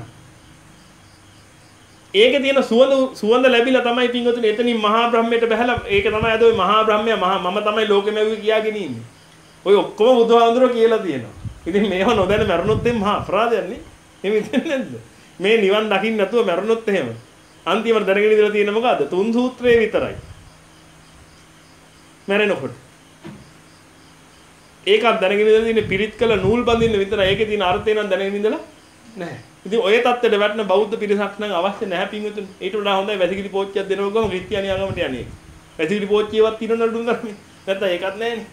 ඒකේ තියෙන සුවඳ සුවඳ ලැබිලා තමයි පින්වතුනි එතනින් මහා බ්‍රහ්මයට බහැලා ඒක තමයි අද ওই මහා බ්‍රහ්මයා මහා මම තමයි ලෝකෙම ඇවි කියාගෙන ඉන්නේ. ඔය ඔක්කොම බුදුහාමුදුරුවෝ කියලා තියෙනවා. ඉතින් මේව නොදැන මැරුණොත් එම් මහා අපරාධයක් නේ. එහෙම හිතන්නේ නැද්ද? මේ නිවන් දකින්න නැතුව මැරුණොත් එහෙම. අන්තිමට දැනගෙන ඉඳලා තියෙන මොකද්ද? තුන් සූත්‍රයේ විතරයි. මැරෙනකොට. ඒකත් දැනගෙන ඉඳලා ඉන්නේ පිරිත් කළ නූල් බඳින්න විතරයි. ඒකේ තියෙන අර්ථය නම් දැනගෙන ඉඳලා නැහැ. ඉතින් ඔය தත්ත්වයට වැටෙන බෞද්ධ පිරිසක් නම් අවශ්‍ය නැහැ පින්වතුනි. ඊට වඩා හොඳයි වැසිකිලි පෝච්චියක් දෙනව ගම ක්‍රිස්තියානි ආගමට යන්නේ. වැසිකිලි පෝච්චියවත් තිරනවලු දුන්නානේ. නැත්නම් ඒකත් නැහැනේ.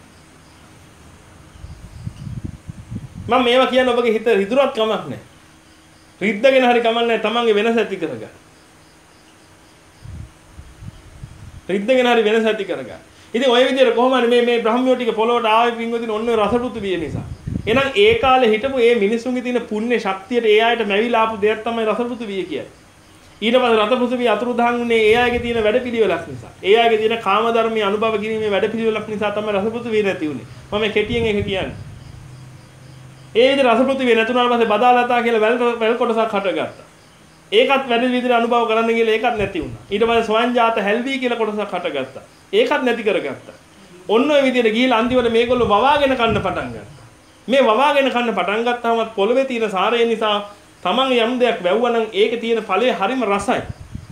මම මේවා කියන්නේ ඔබගේ හිත රිදුරක් කමක් නැහැ. රිද්දගෙන හරි කමක් නැහැ. තමන්ගේ වෙනස ඇති කරගන්න. රිද්දගෙන හරි වෙනස ඇති කරගන්න. ඉතින් ওই විදිහට කොහොම හරි මේ මේ බ්‍රහ්මියෝ ටික පොළොවට ආවේ පින්වතුනි ඔන්න රසපෘතු විය නිසා. එහෙනම් ඒ කාලේ හිටපු ඒ මිනිසුන්ගේ තියෙන පුණ්‍ය ශක්තියට ඒ ආයත මැවිලා ආපු දෙයක් තමයි රසපෘතු විය කියන්නේ. ඊට පස්සේ රසපෘතු විය අතුරුදහන් වුණේ ඒ ආයගේ තියෙන වැඩපිළිවෙලක් නිසා. ඒ ආයගේ තියෙන කාම ධර්මයේ අනුභව කිරීමේ වැඩපිළිවෙලක් නිසා තමයි රසපෘතු විය නැති වුණේ. මම කෙටියෙන් ඒක කියන්නේ. ඒ විදිහට රසපෘතු විය නැතුණාට පස්සේ බදාලතා කියලා වැල් වැල් කොටසක් හටගත්තා. ඒකත් වැඩි විදිහට අනුභව කරන්න කියලා ඒකත් නැති වුණා. ඊට පස්සේ ස්වයංජාත හැල්වි කියලා කොටසක් හටගත්තා. ඒකත් නැති කරගත්තා. ඔන්න ඔය විදිහට ගිහිල්ලා අන්තිමට මේගොල්ලෝ වවාගෙන කන්න පටන් ගත්තා. මේ වවාගෙන කන්න පටන් ගත්තාම පොළවේ තියෙන සාරය නිසා තමන් යම් දෙයක් වැව්වා නම් ඒකේ තියෙන ඵලය හරිම රසයි.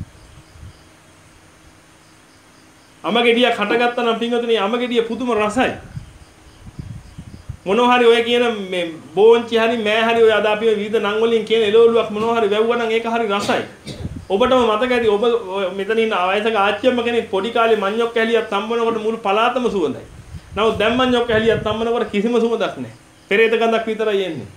අමගෙඩියක් හටගත්තා නම් පින්වතුනි අමගෙඩිය පුදුම රසයි. මොනවා හරි ඔය කියන මේ බෝංචි හරි මෑ හරි ඔය අද අපි විවිධ නම් වලින් කියන එළවලුවක් මොනවා හරි වැව්වා නම් ඒක හරි රසයි. ඔබටම මතක ඇති ඔබ මෙතන ඉන්න ආයතක ආච්චියම්ම කෙනෙක් පොඩි කාලේ මඤ්ඤොක් කැලියක් තම්බනකොට මුළු පලාතම සුවඳයි. නමුත් දැන් මඤ්ඤොක් කැලියක් තම්බනකොට කිසිම සුවඳක් නැහැ. පෙරේත ගඳක් විතරයි එන්නේ.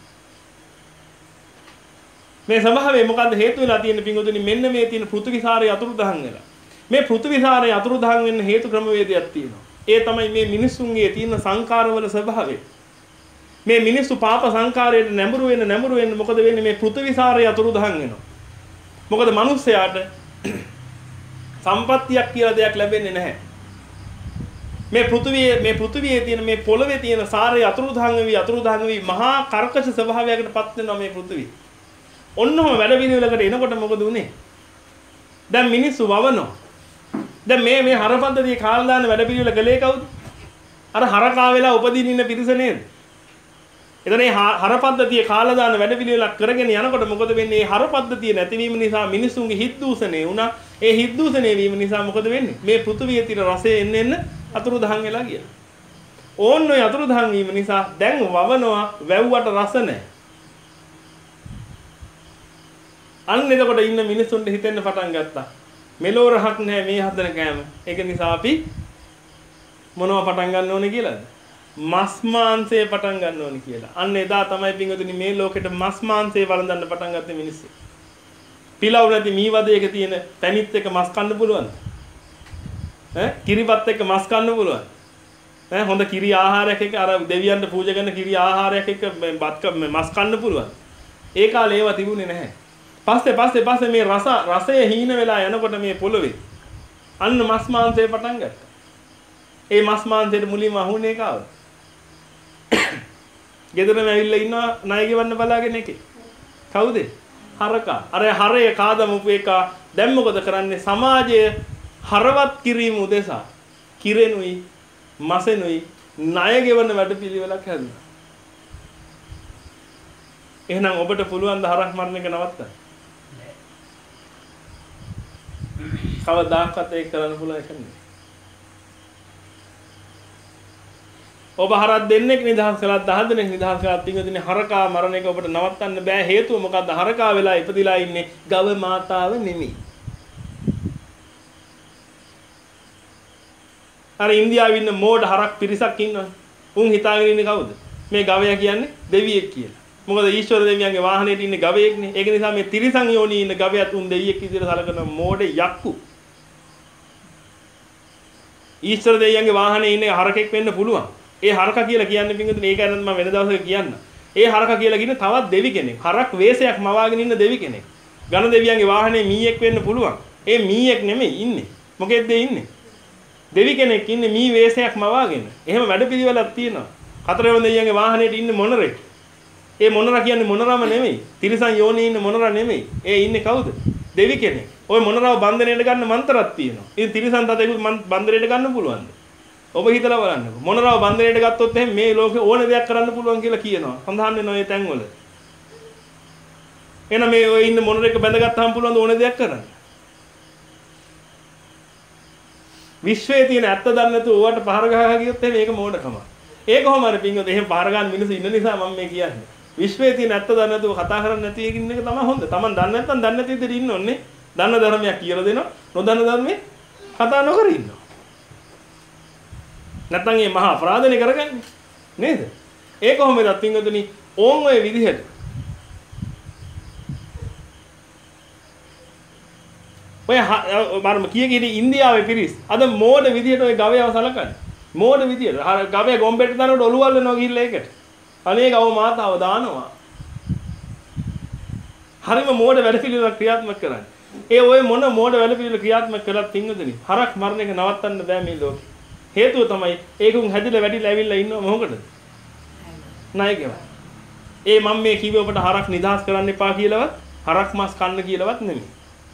මේ ස්වභාවය මොකද්ද හේතු වෙලා තියෙන්නේ පිංගුතුනි මෙන්න මේ තියෙන පෘථිවිසාරයේ අතුරුදහන් වෙලා. මේ පෘථිවිසාරයේ අතුරුදහන් වෙන්න හේතු ක්‍රමවේදයක් තියෙනවා. ඒ තමයි මේ මිනිස්සුන්ගේ තියෙන සංකාරවල ස්වභාවය. මේ මිනිස්සු පාප සංකාරයට නැඹුරු වෙන නැඹුරු වෙන්න මොකද වෙන්නේ මේ පෘථිවිසාරයේ අතුරුදහන් වෙනවා. මොකද මිනිස්සයාට සම්පත්තියක් කියලා දෙයක් ලැබෙන්නේ නැහැ. මේ පෘථිවියේ මේ පෘථිවියේ තියෙන මේ පොළවේ තියෙන සාරය අතුරුදහන් වෙවි අතුරුදහන් වෙවි මහා කර්කශ ස්වභාවයකට පත් වෙනවා මේ පෘථිවිය. ඔන්නෝම වැඩ පිළිවෙලකට එනකොට මොකද උනේ? දැන් මිනිස්සු වවනවා. දැන් මේ මේ හරපද්ධතිය කාලා දාන වැඩ පිළිවෙල කළේ කවුද? අර හරකා වෙලා උපදින ඉන්න පිරිස නේද? එතන මේ හරපද්ධතිය කාලා දාන වැඩ පිළිවෙලක් කරගෙන යනකොට මොකද වෙන්නේ? මේ හරපද්ධතිය නැතිවීම නිසා මිනිස්සුන්ගේ හිත් දූෂණය වුණා. ඒ හිත් දූෂණය වීම නිසා මොකද වෙන්නේ? මේ පෘථිවියේ තියෙන රසය එන්න එන්න අතුරුදහන් වෙලා ගියා. ඕන්න ඔය අතුරුදහන් වීම නිසා දැන් වවනවා වැව්වට රස නැහැ. අන්න එතකොට ඉන්න මිනිස්සුන්ට හිතෙන්න පටන් ගත්තා. මෙලෝ රහක් නැහැ මේ හදන කෑම. ඒක නිසා අපි මොනව පටන් ගන්න ඕනේ කියලාද? මස් මාංශය පටන් ගන්න ඕනේ කියලා. අන්න එදා තමයි පින්වතුනි මේ ලෝකෙට මස් මාංශය වළඳන්න පටන් ගත්තේ මිනිස්සු. පිලව් නැති මී වදයක තියෙන පැණිත් එක මස් කන්න පුළුවන්ද? ඈ කිරිපත් එක්ක මස් කන්න පුළුවන්. ඈ හොඳ කිරි ආහාරයක් එක්ක අර දෙවියන්ට පූජා කරන කිරි ආහාරයක් එක්ක බත් මස් කන්න පුළුවන්. ඒ කාලේ ඒවා තිබුණේ නැහැ. පස්සේ පස්සේ පස්සේ මේ රස රසය හීන වෙලා යනකොට මේ පොළවේ අන්න මස් මාංශය පටන් ගත්තා. ඒ මස් මාංශයට මුලින්ම අහුනේ කාවද? ගෙදරම ඇවිල්ලා ඉන්නවා ණය ගෙවන්න බලාගෙන එකේ. කවුද? හරකා. අර හරය කාදමපු එක දැන් මොකද කරන්නේ? සමාජය හරවත් කිරීම උදෙසා කිරෙනුයි මසෙනුයි ණය ගෙවන වැඩපිළිවෙලක් හැදුවා. එහෙනම් ඔබට පුළුවන් ද හරක් මරණ එක නවත්තන්න? කවදාකවත් ඒක කරන්න පුළුවන් එකක් නෙවෙයි. ඔබ හරක් දෙන්නෙක් නිදහස් කළා දහ දෙනෙක් නිදහස් කළා පින්වතුනි හරකා මරණ එක ඔබට නවත්තන්න බෑ. හේතුව මොකද්ද? හරකා වෙලා ඉපදිලා ඉන්නේ ගව මාතාව නෙමෙයි. අර ඉන්දියාවේ ඉන්න මෝඩ හරක් පිරිසක් ඉන්නවා. උන් හිතාගෙන ඉන්නේ කවුද? මේ ගවයා කියන්නේ දෙවියෙක් කියලා. මොකද ඊශ්වර දෙවියන්ගේ වාහනේට ඉන්නේ ගවයෙක්නේ. ඒක නිසා මේ තිරිසන් යෝනි ඉන්න ගවයාත් උන් දෙවියෙක් විදිහට සලකන මෝඩ යක්කු. ඊශ්වර දෙවියන්ගේ වාහනේ ඉන්නේ හරකෙක් වෙන්න පුළුවන්. ඒ හරකා කියලා කියන්නේ පින්වතුනි ඒක අරන් මම වෙන දවසක කියන්න. ඒ හරකා කියලා කියන්නේ තවත් දෙවි කෙනෙක්. හරක් වේශයක් මවාගෙන ඉන්න දෙවි කෙනෙක්. ඝන දෙවියන්ගේ වාහනේ මීයක් වෙන්න පුළුවන්. ඒ මීයක් නෙමෙයි ඉන්නේ. මොකෙද්ද ඉන්නේ? දෙවි කෙනෙක් ඉන්නේ මී වේශයක් මවාගෙන. එහෙම වැඩපිළිවෙලක් තියෙනවා. කතරගම දෙවියන්ගේ වාහනේට ඉන්නේ මොනරෙක්. ඒ මොනරා කියන්නේ මොනරාම නෙමෙයි. තිරිසන් යෝනියේ ඉන්න මොනරා නෙමෙයි. ඒ ඉන්නේ කවුද? දෙවි කෙනෙක්. ওই මොනරාව බන්ධනයට ගන්න මන්තරක් තියෙනවා. ඉතින් තිරිසන් තතෙකුත් බන්ධනයට ගන්න පුළුවන්ද? ඔබ හිතලා බලන්නකෝ. මොනරාව බන්ධනයට ගත්තොත් එහෙනම් මේ ලෝකේ ඕන දෙයක් කරන්න පුළුවන් කියලා කියනවා. සඳහන් වෙනවා මේ තැන්වල. එහෙනම් මේ ඔය ඉන්න මොනරෙක් බැඳගත්තාම පුළුවන් ඕන දෙයක් කරන්න. විශ්වයේ තියෙන ඇත්ත දන්නේ නැතුව ඕවට පහර ගහලා ගියොත් එහෙනම් මේක මෝඩකම. ඒ කොහොම හරි පින්වත එහෙම පාර ගන්න මිනිස්සු ඉන්න නිසා මම මේ කියන්නේ. විශ්වයේ තියෙන ඇත්ත දන්නේ නැතුව කතා කරන්නේ නැති එකින් එක තමයි හොඳ. Taman දන්නේ නැත්නම් දන්නේ නැති විදිහට ඉන්න ඕනේ. දන්න ධර්මයක් කියලා දෙනවා. නොදන්න ධර්මේ කතා නොකර ඉන්නවා. නැත්නම් මේ මහා අපරාධනේ කරගන්නේ. නේද? ඒ කොහොමද පින්වතුනි ඕන් ඔය විදිහට ඔය මම කිය කියේ ඉන්දියාවේ පිරිස් අද මෝඩ විදිහට ඔය ගවයව සලකන්නේ. මෝඩ විදියට. අර ගවය ගොම්බෙට දානකොට ඔළුවල් වෙනවා ගිහිල්ලා ඒකට. අනේ ගව මාතාව දානවා. හරිම මෝඩ වැඩ පිළිවෙලක් ක්‍රියාත්මක කරන්නේ. ඒ ඔය මොන මෝඩ වැඩ පිළිවෙල ක්‍රියාත්මක කළත් පින්වතුනි හරක් මරණ එක නවත්තන්න බෑ මේ ලෝකේ. හේතුව තමයි ඒකුන් හැදිලා වැඩිලා ඇවිල්ලා ඉන්නව මොකටද? ණයකව. ඒ මම මේ කිව්වේ ඔබට හරක් නිදහස් කරන්න එපා කියලාවත් හරක් මස් කන්න කියලාවත් නෙමෙයි.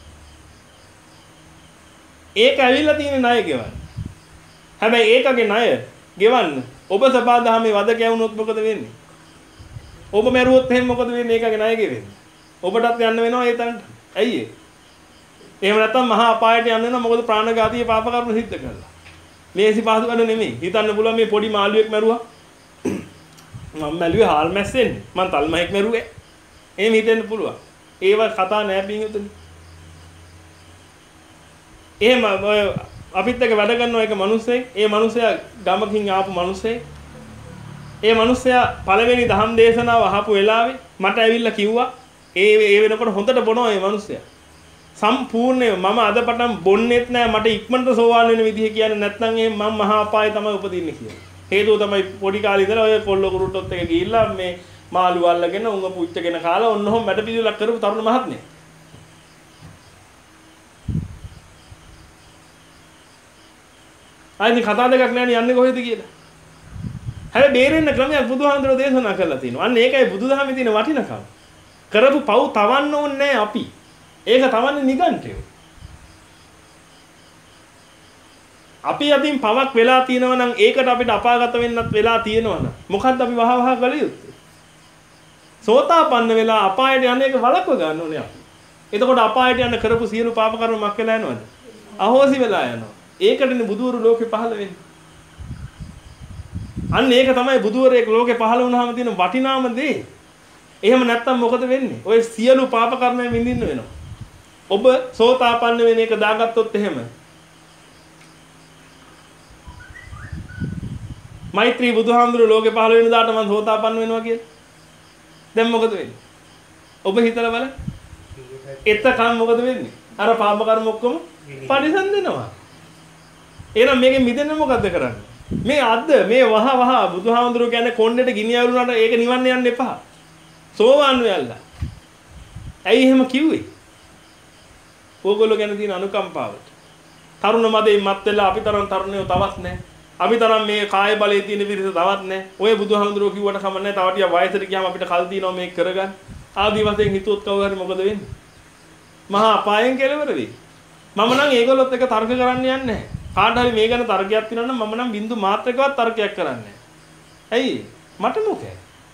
ඒක ඇවිල්ලා තියෙන ණය ගෙවන්න. හැබැයි ඒකගේ ණය ගෙවන්න ඔබ සබාදහමේ වද කැවුනොත් මොකද වෙන්නේ? ඔබ මැරුවොත් එහෙනම් මොකද වෙන්නේ? ඒකගේ ණය ගෙවෙන්නේ. ඔබටත් යන්න වෙනවා ඒ තැනට. ඇයි ඒ? එහෙම නැත්නම් මහා අපායට යන්න වෙනවා මොකද ප්‍රාණඝාතීය පාප කර්ම සිද්ධ කරලා. මේසි පහසු වැඩ නෙමෙයි. හිතන්න පුළුවන් මේ පොඩි මාළුවෙක් මැරුවා. මම මැළුවේ හාල් මැස්සෙන්නේ. මං තල්මහෙක් මැරුවේ. එහෙම හිතෙන්න පුළුවන්. ඒව කතා නෑ පින්වතුනි. එහෙම අපිත් එක්ක වැඩ කරන එක මිනිස්සෙක්. ඒ මිනිසයා ගමකින් ආපු මිනිසෙක්. ඒ මිනිසයා පළවෙනි දහම් දේශනාව අහපු වෙලාවේ මට ඇවිල්ලා කිව්වා ඒ ඒ වෙනකොට හොඳට බොනවා මේ මිනිසයා. සම්පූර්ණයෙන් මම අද පටන් බොන්නෙත් නෑ මට ඉක්මනට සෝවාන් වෙන විදිහ කියන්නේ නැත්නම් එහෙනම් මම මහා අපායේ තමයි උපදින්නේ කියලා. හේතුව තමයි පොඩි කාලේ ඉඳලා ඔය කොල්ල කුරුට්ටොත් එක ගිහිල්ලා මේ මාළු අල්ලගෙන උංග පුච්චගෙන කාලා ඔන්නෝම වැඩ පිළිවෙලක් කරපු තරුණ මහත්මයෙක්. ආයිත් කතා දෙකක් නෑනේ යන්නේ කොහෙද කියලා. හැබැයි බේරෙන්න ක්‍රමයක් බුදුහාමුදුරෝ දේශනා කරලා තිනවා. අන්න ඒකයි බුදුදහමේ තියෙන වටිනකම. කරපු පව් තවන්න ඕනේ නෑ අපි. ඒක තවන්නේ නිගන්ඨයෝ. අපි අදින් පවක් වෙලා තියෙනවා නම් ඒකට අපිට අපාගත වෙන්නත් වෙලා තියෙනවා නම් මොකද්ද අපි වහ වහ කළ යුත්තේ? සෝතාපන්න වෙලා අපායට යන එක වළක්ව ගන්න ඕනේ අපි. එතකොට අපායට යන කරපු සියලු පාප කර්ම මක් වෙලා යනවද? අහෝසි වෙලා යනවා. ඒකටනේ බුදුවරු ලෝකේ පහළ වෙන්නේ. අන්න ඒක තමයි බුදුවරයෙක් ලෝකේ පහළ වුණාම තියෙන වටිනාම දේ. එහෙම නැත්තම් මොකද වෙන්නේ? ඔය සියලු පාප කර්මයන් විඳින්න වෙනවා. ඔබ සෝතාපන්න වෙන එක දාගත්තොත් එහෙම මෛත්‍රී බුදුහාමුදුරුවෝ ලෝකේ පහළ වෙන දාට මම සෝතාපන්න වෙනවා කියලා. දැන් මොකද වෙන්නේ? ඔබ හිතලා බලන්න. එතකන් මොකද වෙන්නේ? අර පාප කර්ම ඔක්කොම පරිසම් දෙනවා. එහෙනම් මේකෙන් මිදෙන්න මොකද්ද කරන්නේ? මේ අද්ද මේ වහ වහ බුදුහාමුදුරුවෝ කියන්නේ කොණ්ඩේට ගිනි ඇවිලුණාට ඒක නිවන්න යන්න එපා. සෝවාන් වෙයල්ලා. ඇයි එහෙම කිව්වේ? ඕගොල්ලෝ ගැන තියෙන අනුකම්පාවට. තරුණ මදේ මත් වෙලා අපි තරම් තරුණයෝ තවත් නැහැ. අපි තරම් මේ කාය බලයේ තියෙන විදිහට තවත් නැහැ. ඔය බුදුහාමුදුරුවෝ කිව්වට කම නැහැ. තව ටික වයසට ගියාම අපිට කල් තියෙනවා මේක කරගන්න. ආදි වශයෙන් හිතුවොත් කවුරු හරි මොකද වෙන්නේ? මහා අපායෙන් කෙලවර වෙයි. මම නම් ඒගොල්ලොත් එක තර්ක කරන්න යන්නේ නැහැ. කාට හරි මේ ගැන තර්කයක් තියෙනවා නම් මම නම් බින්දු මාත්‍රකවත් තර්කයක් කරන්නේ නැහැ. ඇයි? මට මොකද?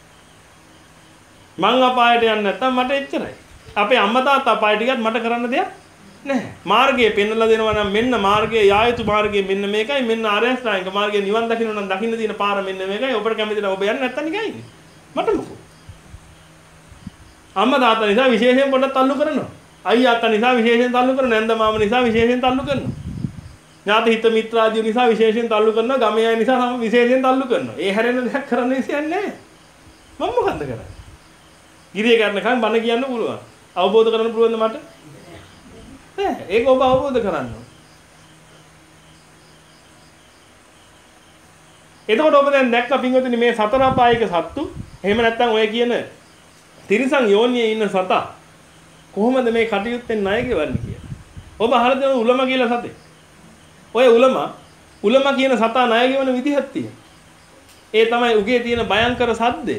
මං අපායට යන්නේ නැත්තම් මට එච්චරයි. අපේ අම්මා තාත්තා අපායට ගියත් මට කරන්න දෙයක් නැහැ. මාර්ගය පෙන්වලා දෙනවා නම් මෙන්න මාර්ගය යා යුතු මාර්ගය මෙන්න මේකයි මෙන්න ආර්ය අෂ්ටාංගික මාර්ගය නිවන් දකින්න නම් දකින්න තියෙන පාර මෙන්න මේකයි ඔබට කැමති නම් ඔබ යන්නේ නැත්තම් නිකන් ඉන්නේ. මට මොකෝ? අම්මා තාත්තා නිසා විශේෂයෙන් පොඩ්ඩක් තල්ලු කරනවා. අයියා අක්කා නිසා විශේෂයෙන් තල්ලු කරනවා. නැන්ද මාම නිසා විශේෂයෙන් තල්ලු කරනවා. ඥාති හිත මිත්‍රාදී නිසා විශේෂයෙන් තල්ලු කරනවා. ගමේ අය නිසා සම විශේෂයෙන් තල්ලු කරනවා. ඒ හැරෙන්න දෙයක් කරන්න විශේෂයක් නැහැ. මම මොකද්ද කරන්නේ? ගිරිය කරනකම් බණ කියන්න පුළුවන්. අවබෝධ කරගන්න පුළුවන්ද මට? නෑ. ඒක ඔබ අවබෝධ කරගන්න ඕන. එතකොට ඔබ දැන් දැක්ක පින්වතුනි මේ සතර අපායික සත්තු එහෙම නැත්නම් ඔය කියන තිරිසන් යෝනියේ ඉන්න සතා කොහොමද මේ කටයුත්තෙන් ණය ගෙවන්නේ කියලා. ඔබ අහලා තියෙන උලම කියලා සතේ. ඔය උලම උලම කියන සතා ණය ගෙවන විදිහක් තියෙනවා. ඒ තමයි උගේ තියෙන භයංකර සද්දේ.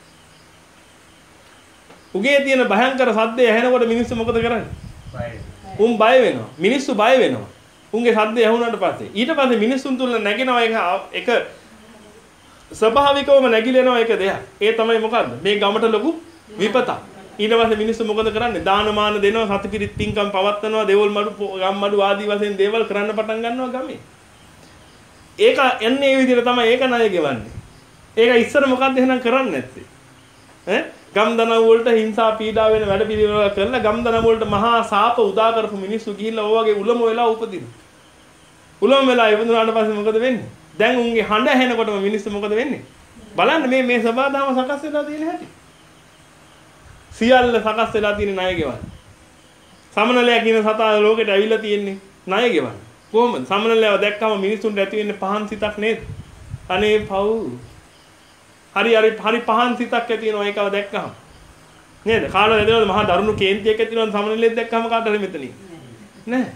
උගේ තියෙන භයංකර සද්දේ ඇහෙනකොට මිනිස්සු මොකද කරන්නේ? බය. උන් බය වෙනවා. මිනිස්සු බය වෙනවා. උන්ගේ සද්දේ ඇහුණාට පස්සේ. ඊට පස්සේ මිනිස්සුන් තුල නැගෙනවා එක එක ස්වභාවිකවම නැగిලෙනවා එක දෙයක්. ඒ තමයි මොකද්ද? මේ ගමට ලොකු විපතක්. ඊට පස්සේ මිනිස්සු මොකද කරන්නේ? දානමාන දෙනවා, සතිපිරිත් පින්කම් පවත්වනවා, දේවල් මඩු ගම්මඩු ආදී වශයෙන් දේවල් කරන්න පටන් ගන්නවා ගමේ. ඒක එන්නේ මේ විදිහට තමයි ඒක ණය ගෙවන්නේ. ඒක ඉස්සර මොකද්ද එහෙනම් කරන්නේ නැත්තේ? ඈ ගම්දනව් වලට හිංසා පීඩා වෙන වැඩ පිළිවෙල කරලා ගම්දනව් වලට මහා සාප උදා කරපු මිනිස්සු ගිහිල්ලා ඔය වගේ උලම වෙලා උපදින. උලම වෙලා ඉවදුනාට පස්සේ මොකද වෙන්නේ? දැන් උන්ගේ හඬ ඇහෙනකොටම මිනිස්සු මොකද වෙන්නේ? බලන්න මේ මේ සබාදාම සකස් වෙලා තියෙන හැටි. සියල්ල සකස් වෙලා තියෙන ණය ගෙවන්න. සමනලයා කියන සතා ලෝකෙට ඇවිල්ලා තියෙන්නේ ණය ගෙවන්න. කොහොමද? සමනලයාව දැක්කම මිනිස්සුන්ට ඇති වෙන්නේ පහන් සිතක් නේද? අනේ පව්. හරි හරි හරි පහන් සිතක් ඇති වෙනවා ඒකව දැක්කම. නේද? කාටද එදවල මහා දරුණු කේන්තියක් ඇති වෙනවා සමනලෙක් දැක්කම කාටද මෙතනින්? නෑ.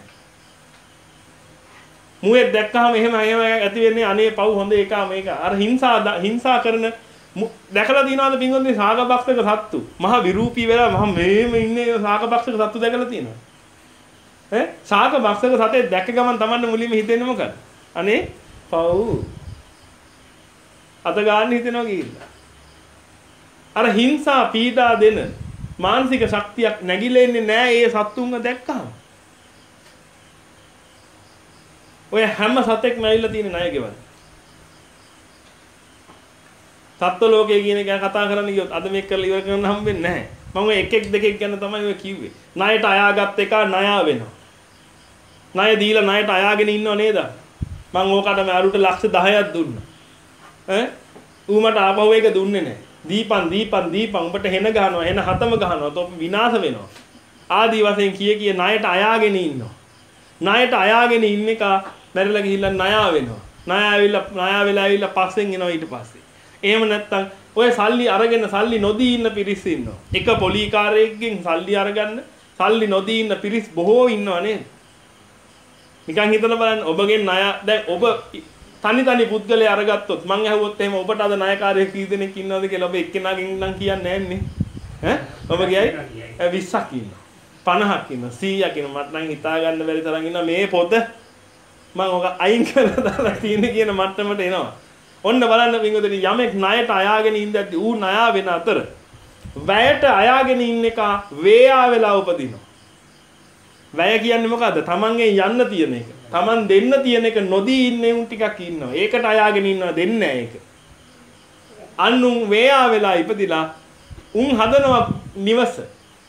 මුවෙක් දැක්කම එහෙම එහෙම ඇති වෙන්නේ අනේ පව් හොඳ එක මේක. අර හිංසා හිංසා කරන දැකලා තියනවාද පින්වත්නි සාගබක්ෂක සත්තු? මහා විරූපී වෙලා මහා මේම ඉන්නේ සාගබක්ෂක සත්තු දැකලා තියෙනවා. ඈ සාගබක්ෂක සතේ දැක්ක ගමන් Tamanne මුලින්ම හිතෙන්නේ මොකද? අනේ පව්. අත ගන්න හිතෙනවා කියලා. අර හිංසා පීඩා දෙන මානසික ශක්තියක් නැగిලෙන්නේ නැහැ ඒ සත්තුන්ව දැක්කම. ඔය හැම සතෙක්ම ඇවිල්ලා තියෙන ණය ගෙවන්න. සත්ත්ව ලෝකයේ කියන එක කතා කරන්න ගියොත් අද මේක කරලා ඉවර කරන්න හම්බෙන්නේ නැහැ. මම ඔය එක එක දෙකෙක් ගැන තමයි ඔය කිව්වේ. ණයට අයාගත් එක ණයා වෙනවා. ණය දීලා ණයට අයාගෙන ඉන්නව නේද? මම ඕකට මේ අරුට ලක්ෂ දහයක් දුන්නා. ඈ ඌ මට ආපහු ඒක දුන්නේ නැහැ. දීපන් දීපන් දීපන් උඹට හෙන ගහනවා හෙන හතම ගහනවා තොප විනාශ වෙනවා. ආදි වශයෙන් කිය කිය ණයට අයාගෙන ඉන්නවා. ණයට අයාගෙන ඉන්න එක මැරිලා ගිහිල්ලා ණයා වෙනවා. ණයා ඇවිල්ලා ණයා වෙලා ඇවිල්ලා පස්සෙන් එනවා ඊට පස්සේ. එහෙම නැත්තම් ඔය සල්ලි අරගෙන සල්ලි නොදී ඉන්න පිරිස් ඉන්නවා. එක පොලිකාරයෙක්ගෙන් සල්ලි අරගන්න සල්ලි නොදී ඉන්න පිරිස් බොහෝ ඉන්නවා නේද? නිකන් හිතලා බලන්න ඔබගෙන් ණය දැන් ඔබ තනි තනි පුද්ගලයා අරගත්තොත් මං ඇහුවොත් එහෙම ඔබට අද ණයකාරයෙක් කී දෙනෙක් ඉන්නවද කියලා ඔබ එක්කෙනාගෙන් නම් කියන්නේ නැන්නේ. ඈ ඔබ කියයි විස්සක් ඉන්නවා. පනහක් ඉන්නවා. සීයක් ඉන්නවා. මට නම් හිතා ගන්න බැරි තරම් ඉන්නවා මේ පොත මම ඔක අයින් කරලා දාලා තියෙන කියන මට්ටමට එනවා. ඔන්න බලන්න පින්වතුනි යමෙක් ණයට අයාගෙන ඉඳද්දි ඌ ණයා වෙන අතර වැයට අයාගෙන ඉන්න එක වේයා වෙලා උපදිනවා. වැය කියන්නේ මොකද්ද? Tamangen යන්න තියෙන එක. Taman දෙන්න තියෙන එක නොදී ඉන්නේ උන් ටිකක් ඉන්නවා. ඒකට අයාගෙන ඉන්නවා දෙන්නේ නැහැ ඒක. අන්නුන් වේයා වෙලා ඉපදිලා උන් හදනවා නිවස.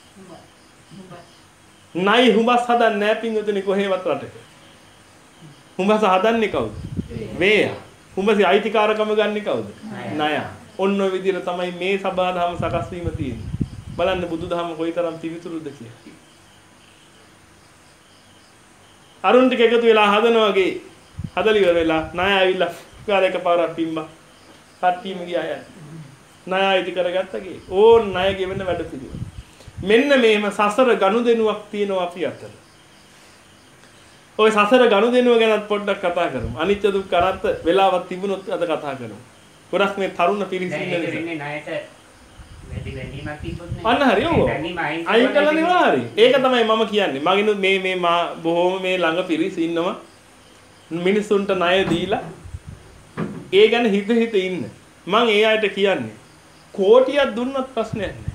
නයි හුඹස් හදන්නේ නැහැ පින්වතුනි කොහෙවත් රටක. හුඹස් හදන්නේ කවුද? වේයා. හුඹසේ අයිතිකාරකම ගන්නේ කවුද? ණය. ඔන්න ඔය විදිහට තමයි මේ සබාධම සකස් වීම තියෙන්නේ. බලන්න බුදුදහම කොයිතරම් පිවිතුරුද කියලා. අරුන් ටික එකතු වෙලා හදනවා වගේ හදලි ඉවර වෙලා ණය ඇවිල්ලා කාර එකපාරක් පිම්බා. කට්ටියම ගියා යන්න. ණය අයිති කරගත්තගේ. ඕන් ණය ගෙවෙන වැඩ පිළිවෙල. මෙන්න මේම සසර ගනුදෙනුවක් තියෙනවා අපි අතර. ඔය සසර ගනුදෙනුව ගැනත් පොඩ්ඩක් කතා කරමු. අනිත්‍ය දුක්ඛ අනාත්ම වෙලාවක් තිබුණොත් අද කතා කරමු. ගොඩක් මේ තරුණ පිරිස ඉන්න නිසා. වැඩි වැඩිමක් තිබුණේ. අන්න හරි ඔව්. අයින් කළා නෙවෙයි හරි. ඒක තමයි මම කියන්නේ. මගිනු මේ මේ මා බොහොම මේ ළඟ පිරිස ඉන්නවා. මිනිසුන්ට ණය දීලා ඒ ගැන හිත හිත ඉන්න. මම ඒ අයට කියන්නේ කෝටියක් දුන්නත් ප්‍රශ්නයක් නැහැ.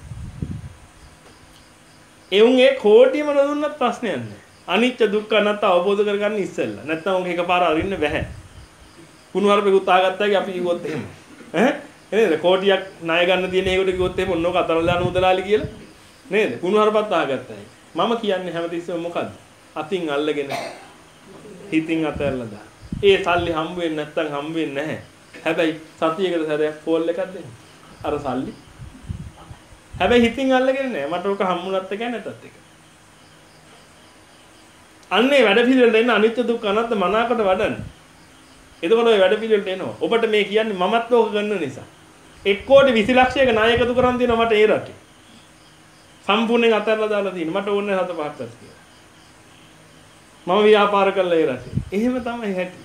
ඒ උන් ඒ කොටියම නොදුන්නත් ප්‍රශ්නයක් නැහැ. අනිත්‍ය දුක්ඛ අනාත්ම අවබෝධ කරගන්න ඉස්සෙල්ලා. නැත්නම් උන් එකපාර අරින්න බෑ. කුණුහරුපෙකුත් ආගත්තාගේ අපි කිව්වොත් එහෙම. ඈ නේද? කොටියක් ණය ගන්න තියෙන ඒකට කිව්වොත් එහෙම ඔන්නෝක අතනලා දාන උදලාලි කියලා. නේද? කුණුහරුපත් ආගත්තා. මම කියන්නේ හැමතිස්සෙම මොකද්ද? අතින් අල්ලගෙන හිතින් අතහැරලා දාන්න. ඒ සල්ලි හම්බ වෙන්නේ නැත්නම් හම්බ වෙන්නේ නැහැ. හැබැයි සතියකට සැරයක් කෝල් එකක් දෙන්න. අර සල්ලි. හැබැයි හිතින් අල්ලගෙන නැහැ. මට ඔක හම්බුනත් එකයි නැතත් එකයි. අන්නේ වැඩ පිළිවෙලට එන්න අනිත්‍ය දුක්ඛ අනාත්ම මනාකට වඩන්න. එතකොට ඔය වැඩ පිළිවෙලට එනවා. ඔබට මේ කියන්නේ මමත් ඕක කරන නිසා. එක් කෝටි විසි ලක්ෂයක ණය එකතු කරන් තියෙනවා මට ඒ රටේ. සම්පූර්ණයෙන් අතහැරලා දාලා තියෙනවා. මට ඕනේ හත පහක් කියලා. මම ව්‍යාපාර කළා ඒ රටේ. එහෙම තමයි හැටි.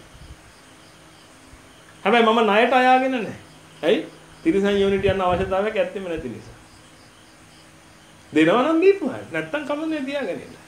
හැබැයි මම ණයට අයාගෙන නැහැ. ඇයි? තිරිසන් යුනිට් යන අවශ්‍යතාවයක් ඇත්තෙම නැති නිසා. දෙනවා නම් දීපුවා. නැත්තම් කමන්නේ තියාගෙන ඉන්න.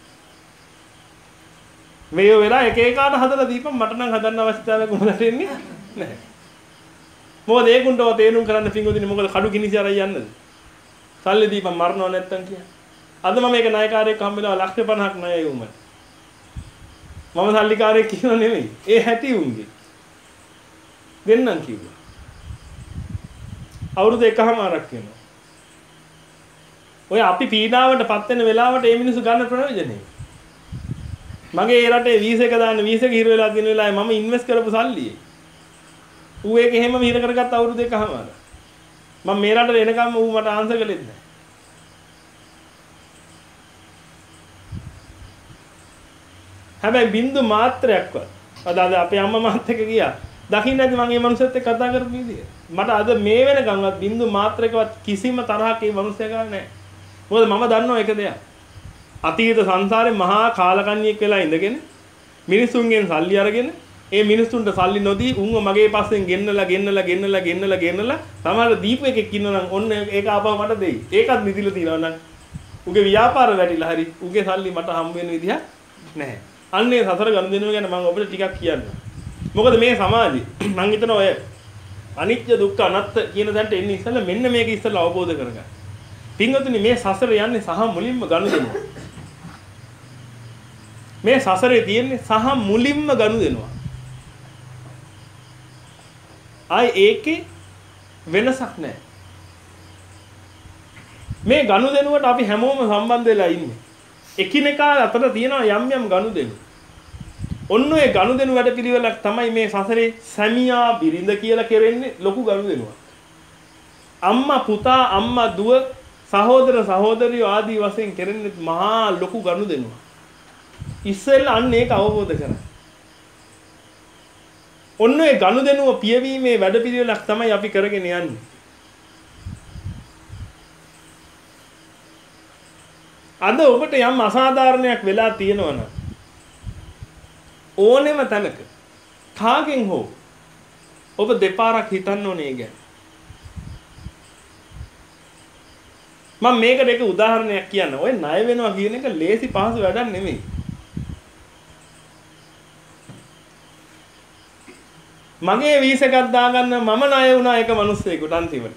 මේ වෙලාව එක එකාට හදලා දීපම් මට නම් හදන්න අවශ්‍යතාවයක් මොකද එන්නේ නැහැ. මොකද ඒකුන්ටව තේරුම් කරන්න පිංගුදිනේ මොකද කඩු කිනිසි අරයි යන්නද? සල්ලි දීපම් මරනව නැත්තම් කිය. අද මම මේක ණයකාරයෙක් හම්බෙලා ලක්ෂ පනහක් ණයයි උඹට. මම සල්ලිකාරයෙක් කියනව නෙමෙයි. ඒ හැටි උන්ගේ. දෙන්නම් කිව්වා. අවුරුදු එකමාරක් වෙනවා. ඔය අපි පීඩාවටපත් වෙන වෙලාවට මේ මිනිස්සු ගන්න ප්‍රයෝජනෙයි. මගේ ඒ රටේ වීසා එක දාන්න වීසා එක හිර වෙලා තියෙන වෙලාවේ මම ඉන්වෙස්ට් කරපු සල්ලියේ. ඌ ඒක එහෙම හිර කරගත්ත අවුරුදු එකමාර. මම මේ රටට එනකම් ඌ මට ආන්සර් කළෙත් නැහැ. හැබැයි බින්දු මාත්‍රයක්වත් අද අද අපේ අම්මා මාත් එක්ක ගියා. දකින්න නැති මම මේ මනුස්සයත් එක්ක කතා කරපු විදිය. මට අද මේ වෙනකන්වත් බින්දු මාත්‍රයකවත් කිසිම තරහක් මේ මනුස්සයා ගන්න නැහැ. මොකද මම දන්නවා එක දෙයක්. අතීත සංසාරේ මහා කාලකන්ණියෙක් වෙලා ඉඳගෙන මිනිසුන්ගෙන් සල්ලි අරගෙන ඒ මිනිසුන්ට සල්ලි නොදී උන්ව මගේ පස්සෙන් ගෙන්නලා ගෙන්නලා ගෙන්නලා ගෙන්නලා ගෙන්නලා සමහර දීපු එකෙක් ඉන්නවා නම් ඔන්න ඒක ආපහු මට දෙයි. ඒකත් නිදිලා තියනවා නම් උගේ ව්‍යාපාර වැඩිලා හරි උගේ සල්ලි මට හම්බ වෙන විදිහක් නැහැ. අන්නේ සතර ගනුදෙනුව ගැන මම ඔබට ටිකක් කියන්න. මොකද මේ සමාජේ මම හිතනවා ඔය අනිත්‍ය දුක්ඛ අනාත්ම කියන දන්ට එන්නේ ඉස්සෙල්ලා මෙන්න මේක ඉස්සෙල්ලා අවබෝධ කරගන්න. පින්වතුනි මේ සසර යන්නේ සහ මුලින්ම ගනුදෙනුව. මේ සසරේ තියෙන්නේ සහ මුලින්ම ගනුදෙනුව. ආයි ඒකේ වෙනසක් නැහැ. මේ ගනුදෙනුවට අපි හැමෝම සම්බන්ධ වෙලා ඉන්නේ. එකිනෙකා අතර තියෙන යම් යම් ගනුදෙනු. ඔන්න ඔය ගනුදෙනු වැඩ පිළිවෙලක් තමයි මේ සසරේ සැමියා බිරිඳ කියලා කෙරෙන්නේ ලොකු ගනුදෙනුවක්. අම්මා පුතා අම්මා දුව සහෝදර සහෝදරියෝ ආදී වශයෙන් කෙරෙන්නේ මහා ලොකු ගනුදෙනුවක්. ඉස්සෙල්ලා අන්න ඒක අවබෝධ කරගන්න. ඔන්න ඔය ගනුදෙනුව පියවීමේ වැඩ පිළිවෙලක් තමයි අපි කරගෙන යන්නේ. අද ඔබට යම් අසාධාරණයක් වෙලා තියෙනවා නම් ඕනෙම තැනක කාගෙන් හෝ ඔබ දෙපාරක් හිතන්න ඕනේ ඒ ගැන. මම මේකට එක උදාහරණයක් කියන්න. ඔය ණය වෙනවා කියන එක ලේසි පහසු වැඩක් නෙමෙයි. මගේ වීසා එකක් දාගන්න මම ණය වුණා එක මිනිස්සෙකුට අන්තිමට.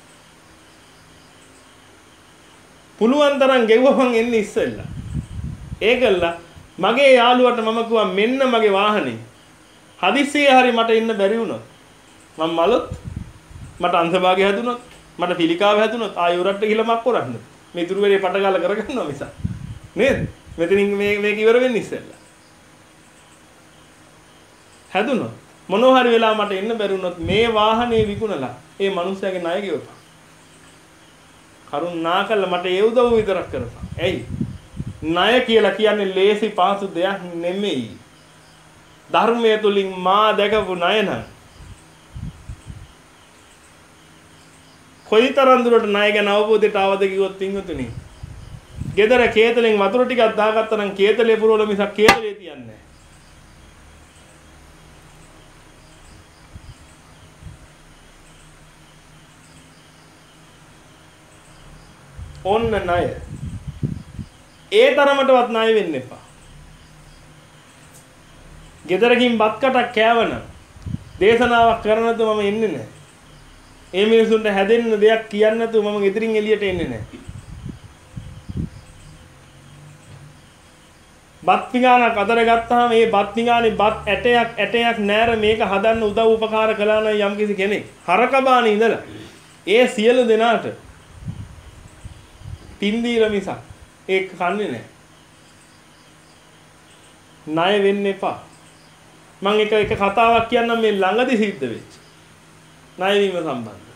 පුළුවන් තරම් ගෙවුවම එන්නේ ඉස්සෙල්ලා. ඒකල්ලා මගේ යාළුවට මම කිව්වා මෙන්න මගේ වාහනේ. හදිස්සියේ හරි මට ඉන්න බැරි වුණොත් මම මලොත් මට අන්තභාගය හැදුනොත් මට පිළිකාව හැදුනොත් ආයෙ උරට්ට ගිහලා මක් කරන්නේ. මේ තුරුවරේ පටගාලා කරගන්නවා මිසක්. නේද? මෙතනින් මේ මේක ඉවර වෙන්නේ ඉස්සෙල්ලා. හැදුනොත් මොනවා හරි වෙලා මට එන්න බැරි වුණොත් මේ වාහනේ විකුණලා ඒ මිනිස්යාගේ ණය ගෙවපන්. කරුණාකරලා මට ඒ උදව් විතරක් කරපන්. එයි. ණය කියලා කියන්නේ ලේසි පාසු දෙයක් නෙමෙයි. ධර්මයේ තුලින් මා දැකපු ණය නම් කොයිතරම් දුරට ණය ගැන අවබෝධයට ආවද කිව්වොත් පින්වතුනි. ගෙදර කේතලෙන් වතුර ටිකක් දාගත්තා නම් කේතලේ පුරවල මිසක් කේතලේ තියන්නේ නැහැ. ඔන්න ණය. ඒ තරමටවත් ණය වෙන්න එපා. ගෙදරකින් බත් කටක් කෑවන දේශනාවක් කරන්න නැතුව මම එන්නේ නැහැ. ඒ මිනිසුන්ට හැදෙන්න දෙයක් කියන්න නැතුව මම ගෙදරින් එළියට එන්නේ නැහැ. බත් පිඟානක් අතර ගත්තාම මේ බත් පිඟානේ බත් ඇටයක් ඇටයක් නෑර මේක හදන්න උදව් උපකාර කළා නම් යම්කිසි කෙනෙක් හරකබානේ ඉඳලා ඒ සියලු දෙනාට පින්දීලා මිසක් ඒක කන්නේ නැහැ. ණය වෙන්න එපා. මම එක එක කතාවක් කියන්නම් මේ ළඟදී සිද්ධ වෙච්ච. ණය වීම සම්බන්ධ.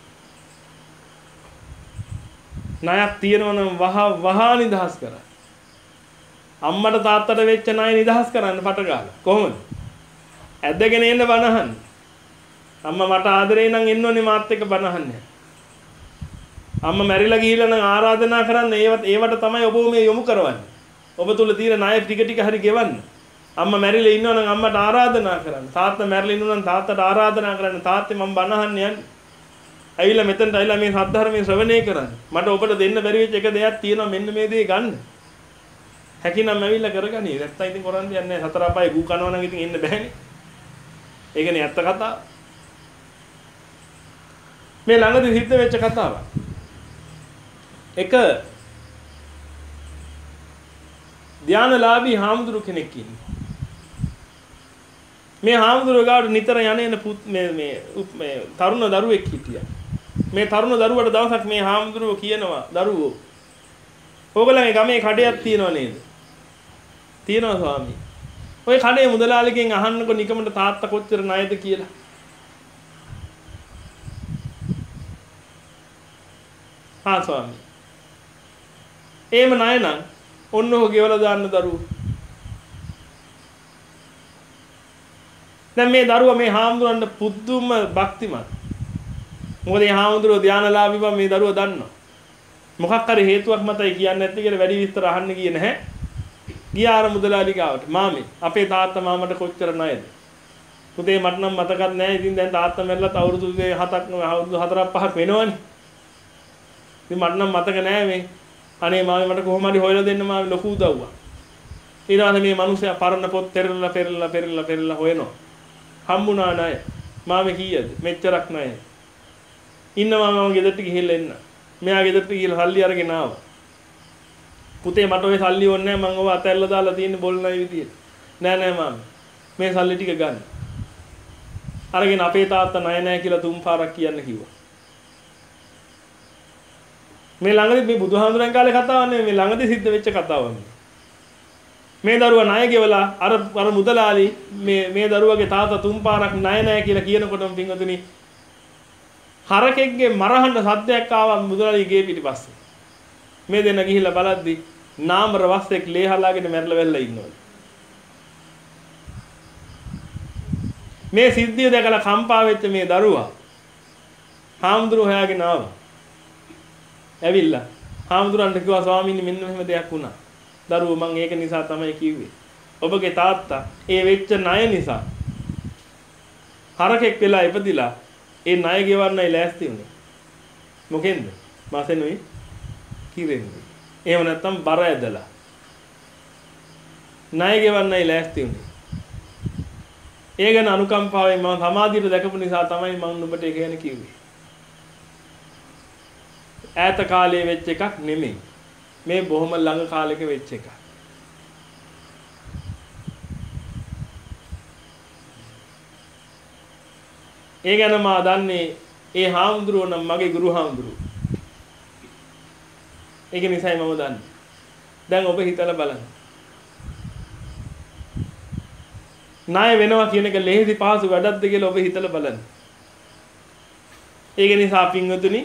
ණයක් තියෙනවා නම් වහ වහ නිදහස් කරන්න. අම්මට තාත්තට වෙච්ච ණය නිදහස් කරන්න පට ගාලා. කොහොමද? ඇදගෙන එන්න බනහන්න. අම්මා මට ආදරේ නම් එන්න ඕනේ මාත් එක්ක බනහන්න. අම්මා මැරිලා ගිහිල්ලා නම් ආරාධනා කරන්න ඒවත් ඒවට තමයි ඔබ මේ යොමු කරවන්නේ. ඔබ තුල තියෙන ණය ටික ටික හරි ගෙවන්න. අම්මා මැරිලා ඉන්නවා නම් අම්මට ආරාධනා කරන්න. තාත්තා මැරිලා ඉන්නවා නම් තාත්තට ආරාධනා කරන්න. තාත්තේ මම බනහන්න යන්නේ. ඇවිල්ලා මෙතනට ඇවිල්ලා මේ සද්ධර්මයේ ශ්‍රවණය කරන්න. මට ඔබට දෙන්න බැරි වෙච්ච එක දෙයක් තියෙනවා මෙන්න මේ දේ ගන්න. හැකිනම් ඇවිල්ලා කරගනි. නැත්තම් ඉතින් කරන් දෙයක් නැහැ. සතර අපායේ ගු කනවා නම් ඉතින් එන්න බෑනේ. ඒකනේ ඇත්ත කතාව. මේ ළඟදී සිද්ධ වෙච්ච කතාවක්. එක ධානලාභී හාමුදුරු කෙනෙක් ඉන්නේ. මේ හාමුදුරුවෝ ගාවට නිතර යන එන මේ මේ මේ තරුණ දරුවෙක් හිටියා. මේ තරුණ දරුවට දවසක් මේ හාමුදුරුවෝ කියනවා දරුවෝ ඕගොල්ලන්ගේ ගමේ කඩයක් තියෙනව නේද? තියෙනවා ස්වාමී. ඔය කඩේ මුදලාලිගෙන් අහන්නකො නිකමට තාත්තා කොච්චර ණයද කියලා. හා ස්වාමී. එහෙම ණය නම් ඔන්න ඔහු ගෙවලා දාන්න දරුවෝ. දැන් මේ දරුවා මේ හාමුදුරන්ට පුදුම භක්තිමත්. මොකද මේ හාමුදුරුවෝ ධානලාභී බව මේ දරුවා දන්නවා. මොකක් හරි හේතුවක් මතයි කියන්නේ නැති කියලා වැඩි විස්තර අහන්න ගියේ නැහැ. ගියාර මුදලාලි ගාවට මාමේ අපේ තාත්තා මාමට කොච්චර ණයද? පුතේ මට නම් මතකත් නැහැ. ඉතින් දැන් තාත්තා මැරලත් අවුරුදු හතක් අවුරුදු හතරක් පහක් වෙනවනේ. ඉතින් මට නම් මතක නැහැ මේ. අනේ මාමේ මට කොහොම හරි හොයලා දෙන්න මාමේ ලොකු උදව්වක්. ඊට පස්සේ මේ මිනිස්සයා පරණ පොත් පෙරලලා පෙරලලා පෙරලලා පෙරලලා හොයනවා. හම්බුණා ණය. මාමේ කීයද? මෙච්චරක් ණය. ඉන්නවා මම ගෙදරට ගිහිල්ලා එන්න. මෙයා ගෙදරට ගිහලා සල්ලි අරගෙන ආවා. පුතේ මට ඔය සල්ලි ඕනේ නැහැ මම ඔව අතැල්ලා දාලා තියෙන්නේ බොල්නයි විදියට. නෑ නෑ මාමේ. මේ සල්ලි ටික ගන්න. අරගෙන අපේ තාත්තා ණය නැහැ කියලා තුන් පාරක් කියන්න කිව්වා. මේ ළඟදී මේ බුදුහාමුදුරන් කාලේ කතාවක් නෙමෙයි මේ ළඟදී සිද්ධ වෙච්ච කතාවක්. මේ දරුවා ණය ගෙවලා අර අර මුදලාලි මේ මේ දරුවගේ තාත්තා තුන් පාරක් ණය නැහැ කියලා කියනකොටම පින්වතුනි හරකෙක්ගේ මරහඬ සද්දයක් ආවා මුදලාලි ගේ පිටිපස්සේ. මේ දෙන්න ගිහිල්ලා බලද්දි නාමර වස්සෙක් ලේ හලාගෙන මැරලා වෙල්ලා ඉන්නවා. මේ සිද්ධිය දැකලා කම්පා වෙච්ච මේ දරුවා හාමුදුරුවෝ හොයාගෙන ආවා. ඇවිල්ලා හාමුදුරන්ට කිව්වා ස්වාමීනි මෙන්න මෙහෙම දෙයක් වුණා. දරුවෝ මං ඒක නිසා තමයි කිව්වේ. ඔබගේ තාත්තා ඒ වෙච්ච ණය නිසා හරකෙක් වෙලා ඉපදිලා ඒ ණය ගෙවන්නයි ලෑස්ති වුණේ. මොකෙන්ද? මාසෙනුයි කිරෙන්නේ. එහෙම නැත්නම් බර ඇදලා. ණය ගෙවන්නයි ලෑස්ති වුණේ. ඒ ගැන අනුකම්පාවෙන් මම සමාධියට දැකපු නිසා තමයි මම නුඹට ඒක ගැන කිව්වේ. ඈත කාලේ වෙච්ච එකක් නෙමෙයි. මේ බොහොම ළඟ කාලෙක වෙච්ච එකක්. ඒ ගැන මා දන්නේ ඒ හාමුදුරුවෝ නම් මගේ ගුරු හාමුදුරුවෝ. ඒක නිසායි මම දන්නේ. දැන් ඔබ හිතලා බලන්න. ණය වෙනවා කියන එක ලේසි පහසු වැඩක්ද කියලා ඔබ හිතලා බලන්න. ඒක නිසා පින්වතුනි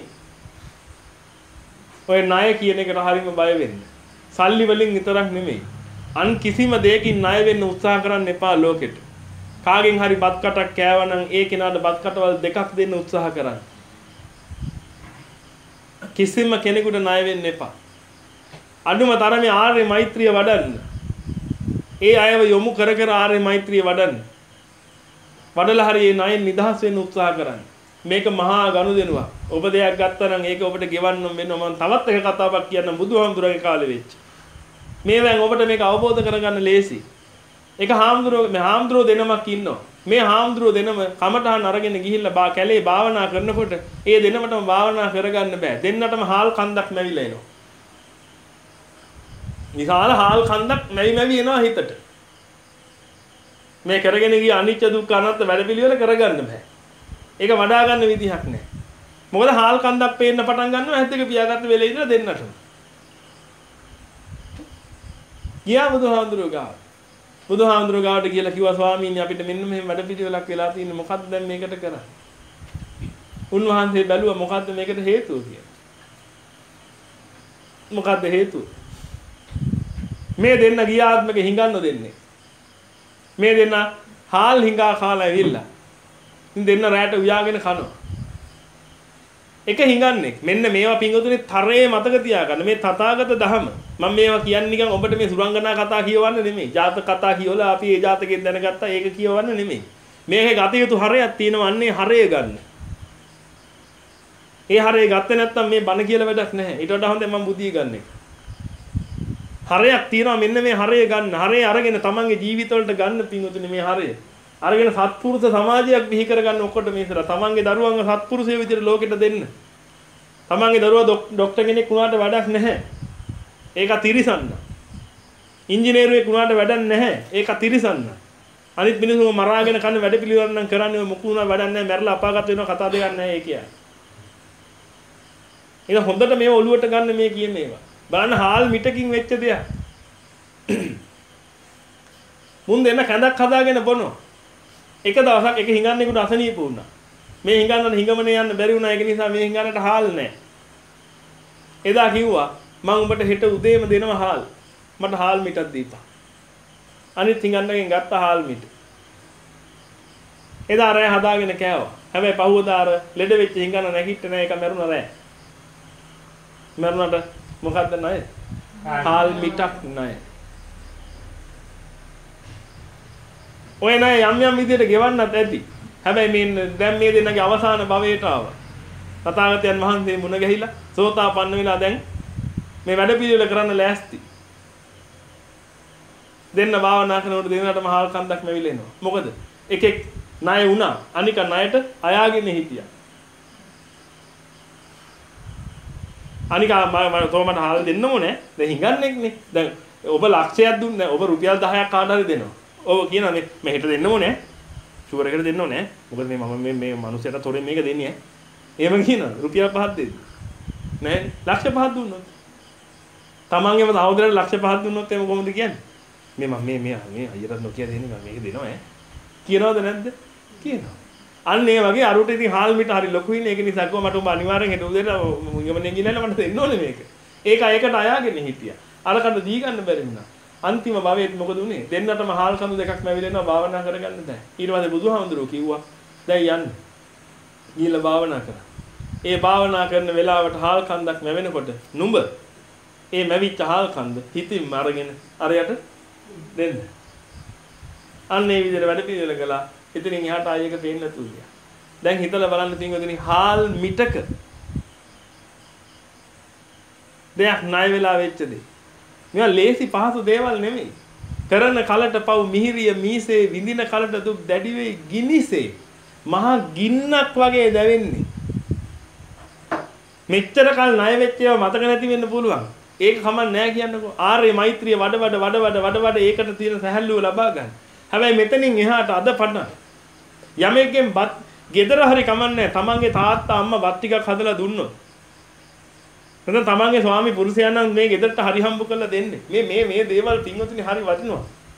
ඔය ණය කියන එකට හරියම බය වෙන්න. සල්ලි වලින් විතරක් නෙමෙයි. අන් කිසිම දෙයකින් ණය වෙන්න උත්සාහ කරන්න එපා ලෝකෙට. කාගෙන් හරි බත් කටක් කෑවනම් ඒ කෙනාට බත් කටවල් දෙකක් දෙන්න උත්සාහ කරන්න. කිසිම කෙනෙකුට ණය වෙන්න එපා. අඩුම තරමේ ආර්ය මෛත්‍රිය වඩන්න. ඒ අයව යොමු කර කර ආර්ය මෛත්‍රිය වඩන්න. වඩලා හරි ඒ ණයෙන් නිදහස් වෙන්න උත්සාහ කරන්න. මේක මහා ගනුදෙනුවක්. ඔබ දෙයක් ගත්තා නම් ඒක ඔබට ගෙවන්න වෙනවා. මම තවත් එක කතාවක් කියන්න බුදුහාමුදුරගේ කාලේ වෙච්ච. මේ දැන් ඔබට මේක අවබෝධ කරගන්න ලේසි. ඒක හාමුදුරුවෝ මේ හාමුදුරුවෝ දෙනමක් ඉන්නවා. මේ හාමුදුරුවෝ දෙනම කමටහන් අරගෙන ගිහිල්ලා බා කැලේ භාවනා කරනකොට ඒ දෙනමටම භාවනා කරගන්න බෑ. දෙන්නටම හාල් කන්දක් නැවිලා එනවා. විශාල හාල් කන්දක් නැවි නැවි එනවා හිතට. මේ කරගෙන ගිය අනිත්‍ය දුක්ඛ අනාත්ම වැඩපිළිවෙල කරගන්න බෑ. ඒක වඩා ගන්න විදිහක් නැහැ. මොකද හාල් කන්දක් පේන්න පටන් ගන්නවා ඇස් දෙක පියාගත්ත වෙලේ ඉඳලා දෙන්නටම. ගියා බුදුහාමුදුරුවෝ ගාවට. බුදුහාමුදුරුවෝ ගාවට ගිහලා කිව්වා ස්වාමීනි අපිට මෙන්න මෙහෙම වැඩ පිළිවෙලක් වෙලා තියෙන්නේ මොකද්ද දැන් මේකට කරන්නේ? උන්වහන්සේ බැලුවා මොකද්ද මේකට හේතුව කියලා. මොකද්ද හේතුව? මේ දෙන්න ගියාත්මක හිඟන්න දෙන්නේ. මේ දෙන්න හාල් හිඟා කාලා ඇවිල්ලා. ඉතින් දෙන්න රැට උයාගෙන කනවා. එක හිඟන්නේ. මෙන්න මේවා පිංගුතුනේ තරයේ මතක තියාගන්න. මේ තථාගත ධහම. මම මේවා කියන්නේ නිකන් ඔබට මේ සුරංගනා කතා කියවන්න නෙමෙයි. ජාතක කතා කියවලා අපි ඒ ජාතකයෙන් දැනගත්තා ඒක කියවන්න නෙමෙයි. මේකේ ගත යුතු හරයක් තියෙනවා. අන්නේ හරය ගන්න. ඒ හරය ගත්තේ නැත්නම් මේ බණ කියලා වැඩක් නැහැ. ඊට වඩා හොඳයි මම බුද්ධිය ගන්න එක. හරයක් තියෙනවා මෙන්න මේ හරය ගන්න. හරය අරගෙන තමන්ගේ ජීවිතවලට ගන්න පිංගුතුනේ මේ හරය. අරගෙන සත්පුරුෂ සමාජයක් බිහි කරගන්න ඔක්කොට මේ ඉස්සර තමන්ගේ දරුවන්ව සත්පුරුෂය විදිහට ලෝකෙට දෙන්න. තමන්ගේ දරුවා ડોක්ටර් කෙනෙක් වුණාට වැඩක් නැහැ. ඒක තිරිසන්න. ඉංජිනේරුවෙක් වුණාට වැඩක් නැහැ. ඒක තිරිසන්න. අනිත් මිනිස්සුම මරාගෙන කන වැඩ පිළිවෙල නම් කරන්නේ මොකු වුණා වැඩක් නැහැ. මැරලා අපාගත වෙනවා කතා දෙයක් නැහැ ඒ කියන්නේ. ඒක හොඳට මේ ඔළුවට ගන්න මේ කියන්නේ ඒවා. බලන්න හාල් මිටකින් වෙච්ච දෙයක්. මුන් දෙන්න කඳක් හදාගෙන බොනවා. එක දවසක් එක හිඟන්නෙකුට අසනීප වුණා. මේ හිඟන්නට හිඟමනේ යන්න බැරි වුණා. ඒක නිසා මේ හිඟන්නට හාල් නැහැ. එදා කිව්වා මම උඹට හෙට උදේම දෙනවා හාල්. මට හාල් මිටක් දීපන්. අනිත් හිඟන්නගෙන් ගත්ත හාල් මිට. එදා රෑ හදාගෙන කෑවා. හැබැයි පහුවදා අර ලෙඩ වෙච්ච හිඟන්න නැගිට නැහැ. ඒක මරුණා රෑ. මරුණාට මොකද්ද ණය? හාල් මිටක් ණය. ඔය ණය යම් යම් විදිහට ගෙවන්නත් ඇති. හැබැයි මේ දැන් මේ දෙන්නගේ අවසාන භවයට ආවා. තථාගතයන් වහන්සේ මුණ ගැහිලා සෝතාපන්න වෙලා දැන් මේ වැඩ පිළිවෙල කරන්න ලෑස්ති. දෙන්න භාවනා කරනකොට දෙන්නටම හාල් කන්දක් මෙවිල එනවා. මොකද එකෙක් ණය වුණා. අනික ණයට අයාගෙන හිටියා. අනික මම තෝමට හාල් දෙන්න ඕනේ. දැන් හිඟන්නේක්නේ. දැන් ඔබ ලක්ෂයක් දුන්නේ ඔබ රුපියල් දහයක් කාට හරි දෙනවා. ඔබ කියනවා මේ මේ හෙට දෙන්න ඕනේ. ෂුවර් එකට දෙන්න ඕනේ. මොකද මේ මම මේ මේ මිනිස්සුන්ට තොරෙන් මේක දෙන්නේ ඈ. එහෙම කියනවා. රුපියල් පහක් දෙන්න. නෑ ලක්ෂ පහක් දුන්නොත්. තමන්ගේම සහෝදරයට ලක්ෂ පහක් දුන්නොත් එහෙම කොහොමද කියන්නේ? මේ මම මේ මේ මේ අයියරත් නොකිය දෙන්නේ මම මේක දෙනවා ඈ. කියනවද නැද්ද? කියනවා. අන්න ඒ වගේ අරුට ඉතින් හාල් මිට හරි ලොකුයිනේ. ඒක නිසා කිව්වා මට උඹ අනිවාර්යෙන් හෙට උදේට යමනේ ගිහලා මට දෙන්න ඕනේ මේක. ඒක ඒකට අයාගෙන හිටියා. අරකට දී ගන්න බැරි වුණා. අන්තිම භවයේත් මොකද උනේ? දෙන්නටම හාල් කඳු දෙකක් මැවිලෙනවා භාවනා කරගන්න දැන්. ඊට පස්සේ බුදුහාමුදුරුවෝ කිව්වා දැන් යන්න. ගිහලා භාවනා කරා. ඒ භාවනා කරන වෙලාවට හාල් කන්දක් මැවෙනකොට නුඹ ඒ මැවිච්ච හාල් කන්ද හිතින්ම අරගෙන අරයට දෙන්න. අන්න ඒ විදිහට වැඩ පිළිවෙල කළා. ඉතින් එහාට ආයෙක පේන්න තුලියා. දැන් හිතලා බලන්න තියෙන්නේ හාල් මිටක දෙයක් ණය වෙලා වෙච්ච දේ. මේවා ලේසි පහසු දේවල් නෙමෙයි. කරන කලට පව් මිහිරිය මීසේ විඳින කලට දුක් දැඩි වෙයි ගිනිසේ. මහා ගින්නක් වගේ දැවෙන්නේ. මෙච්චර කල් ණය වෙච්ච ඒවා මතක නැති වෙන්න පුළුවන්. ඒක කමක් නෑ කියන්නකෝ. ආර්ය මෛත්‍රිය වඩ වඩ වඩ වඩ වඩ වඩ ඒකට තියෙන සැහැල්ලුව ලබා ගන්න. හැබැයි මෙතනින් එහාට අද පණ යමෙක්ගෙන් බත් ගෙදර හරි කමන්නේ තමන්ගේ තාත්තා අම්මා බත් ටිකක් හදලා දුන්නොත් නැත්නම් තමන්ගේ ස්වාමි පුරුෂයා නම් මේ ගෙදරට හරි හම්බ කරලා දෙන්නේ. මේ මේ මේ දේවල් පින්වතුනි හරි වටිනවා.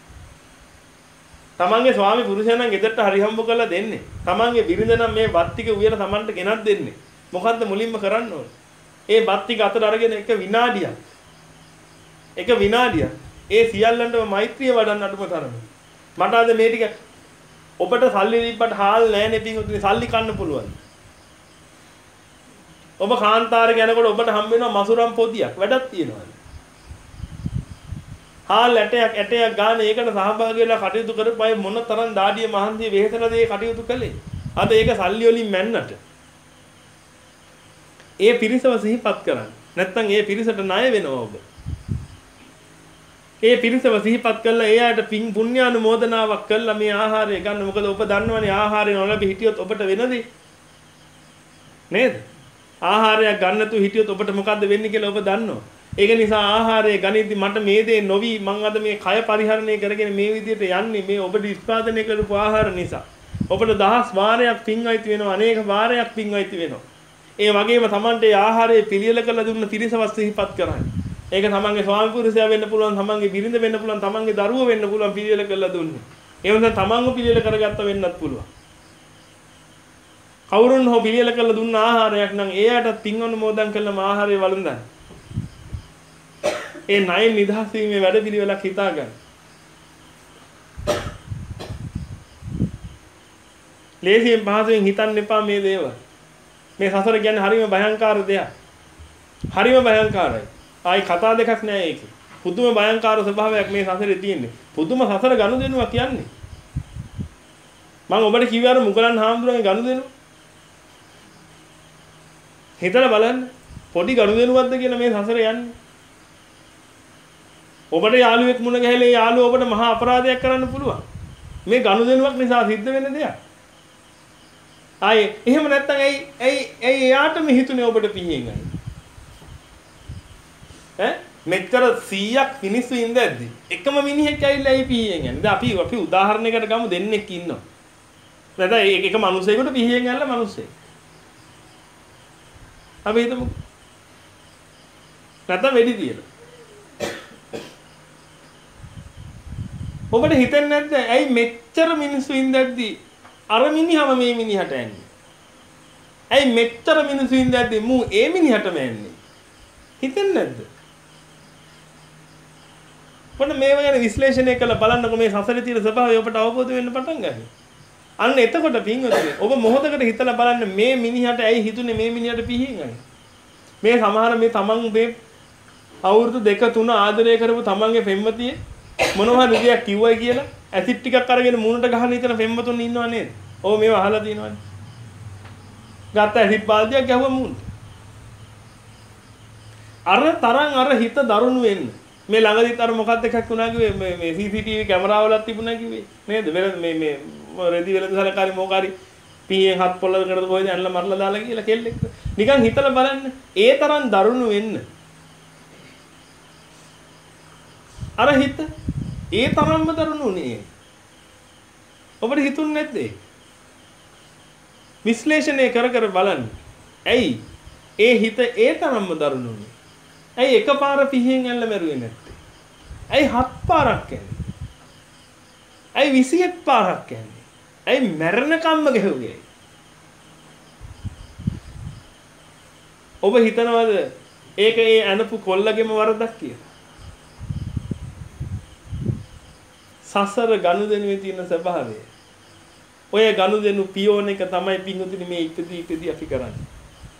තමන්ගේ ස්වාමි පුරුෂයා නම් ගෙදරට හරි හම්බ කරලා දෙන්නේ. තමන්ගේ බිරිඳ නම් මේ බත් ටික උයලා තමන්ට ගෙනත් දෙන්නේ. මොකද්ද මුලින්ම කරන්න ඕනේ? ඒ බත් ටික අතට අරගෙන එක විනාඩියක්. එක විනාඩියක්. ඒ සියල්ලන්ටම මෛත්‍රිය වඩන්න අඩුම තරමේ. මට අද මේ ටික ඔබට සල්ලි දීප්පට හාල් නැහැනේ පින්වතුනි සල්ලි කන්න පුළුවන්. ඔබ කාන්තාරේ යනකොට ඔබට හම්බ වෙනවා මසුරම් පොදියක් වැඩක් තියෙනවා. හාල් ඇටයක් ඇටයක් ගන්න ඒකට සහභාගී වෙලා කටයුතු කරපුවයි මොන තරම් දාඩිය මහන්සිය වෙහෙසලා දේ කටයුතු කළේ. අද ඒක සල්ලි වලින් මැන්නට. ඒ පිරිසව සිහිපත් කරන්න. නැත්නම් ඒ පිරිසට ණය වෙනවා ඔබ. ඒ පිරිසව සිහිපත් කළා ඒ අයට පින් පුණ්‍යානුමෝදනාවක් කළා මේ ආහාරය ගන්න. මොකද ඔබ දන්නවනේ ආහාරය නොලැබී හිටියොත් ඔබට වෙනදී නේද? ආහාරයක් ගන්න නැතුව හිටියොත් ඔබට මොකද්ද වෙන්නේ කියලා ඔබ දන්නවා. ඒක නිසා ආහාරය ගනිද්දි මට මේ දේ නොවි මං අද මේ කය පරිහරණය කරගෙන මේ විදිහට යන්නේ මේ ඔබ නිෂ්පාදනය කරපු ආහාර නිසා. ඔබට දහස් වාරයක් පින් අයිති වෙනවා අනේක වාරයක් පින් අයිති වෙනවා. ඒ වගේම Tamante ආහාරයේ පිළියෙල කළ දුන්න තිරිසවස් සිහිපත් කරන්නේ. ඒක තමන්ගේ ස්වාමි පුරුෂයා වෙන්න පුළුවන්, තමන්ගේ බිරිඳ වෙන්න පුළුවන්, තමන්ගේ දරුවෝ වෙන්න පුළුවන් පිළියෙල කළා දුන්නේ. ඒ වගේම තමන්ව පිළියෙල කරගත්ත වෙන්නත් පුළුවන්. කවුරුන් හෝ පිළියෙල කළා දුන්න ආහාරයක් නම් ඒ අයටත් පින් අනුමෝදන් කළාම ආහාරය වළඳන්න. ඒ ණය නිදහස් වීමේ වැඩ පිළිවෙලක් හිතා ගන්න. ලේසියෙන් පහසුවෙන් හිතන්න එපා මේ දේවල්. මේ සසර කියන්නේ හරිම භයංකාර දෙයක්. හරිම භයංකාරයි. ආයි කතා දෙකක් නෑ ඒකේ. පුදුම භයංකාර ස්වභාවයක් මේ සසරේ තියෙන්නේ. පුදුම සසර ගනුදෙනුවක් කියන්නේ. මම ඔබට කිව්වේ අර මුගලන් හාමුදුරන්ගේ ගනුදෙනුව. හිතලා බලන්න. පොඩි ගනුදෙනුවක්ද කියලා මේ සසර යන්නේ. ඔබට යාළුවෙක් මුණ ගැහිලා ඒ යාළුව ඔබට මහා අපරාධයක් කරන්න පුළුවන්. මේ ගනුදෙනුවක් නිසා සිද්ධ වෙන දෙයක්. ආයේ එහෙම නැත්නම් ඇයි ඇයි ඇයි එයාටම හිතුනේ ඔබට පිහින් අය. ඈ මෙච්චර සීයක් මිනිස්සු ඉඳද්දි එකම මිනිහෙක් ඇවිල්ලා ඇයි පිහින් යන්නේ. දැන් අපි අපි උදාහරණයකට ගමු දෙන්නෙක් ඉන්නවා. නැත්නම් එක මිනිසෙකුට පිහින් යනලා මිනිස්සෙක්. අපි හිතමු නැත්නම් වෙඩි තියලා. ඔබට හිතෙන්නේ නැද්ද ඇයි මෙච්චර මිනිස්සු ඉඳද්දි අර මිනිහම මේ මිනිහට ඇන්නේ? ඇයි මෙච්චර මිනිස්සු ඉඳද්දි මූ ඒ මිනිහටම ඇන්නේ? හිතෙන්නේ නැද්ද? මොන මේව ගැන විශ්ලේෂණය කරලා බලන්නකො මේ සසරේ තියෙන ස්වභාවය ඔබට අවබෝධ වෙන්න පටන් ගන්නවා. අන්න එතකොට පින්වතුනි ඔබ මොහොතකට හිතලා බලන්න මේ මිනිහට ඇයි හිතුනේ මේ මිනිහට පිහින් මේ සමහර මේ තමන් මේ අවුරුදු දෙක තුන ආදරය කරපු තමන්ගේ පෙම්වතිය මොනවා හරි දෙයක් කිව්වයි කියලා ඇසිඩ් ටිකක් අරගෙන මූණට ගහන ඉතන පෙම්වතුන් ඉන්නව නේද? ඔව් මේව අහලා තියෙනවනේ. ගත්ත ඇසිඩ් බාල්දියක් ගැහුවා මූණට. අර තරම් අර හිත දරුණු වෙන්න. මේ ළඟදිත් අර මොකක්ද එකක් වුණා කිව්වේ මේ මේ සී සී ටී වී කැමරාවලක් තිබුණා කිව්වේ නේද? මේ මේ රෙදි වෙලද සලකාරි මොකාරි පීයෙන් හත් පොල්ලකට කොහෙද ඇනලා මරලා දාලා කියලා කෙල්ලෙක්. නිකන් හිතලා බලන්න. ඒ තරම් දරුණු වෙන්න. අර හිත ඒ තරම්ම දරුණුනේ. ඔබට හිතුන්නේ නැද්ද? විශ්ලේෂණය කර කර බලන්න. ඇයි ඒ හිත ඒ තරම්ම දරුණුනේ? ඇයි එකපාර පිහින් ඇල්ල මැරුවේ නැත්තේ? ඇයි හත් පාරක් කෑන්නේ? ඇයි විසිඑක් පාරක් කෑන්නේ? ඇයි මැරෙන කම්ම ගැහුවේ? ඔබ හිතනවද ඒක ඒ අනපු කොල්ලගේම වරදක් කියලා? සසර ගනුදෙනුවේ තියෙන ස්වභාවය. ඔය ගනුදෙනු පියෝන එක තමයි පින්වතුනි මේ ඉපදී ඉපදී අපි කරන්නේ.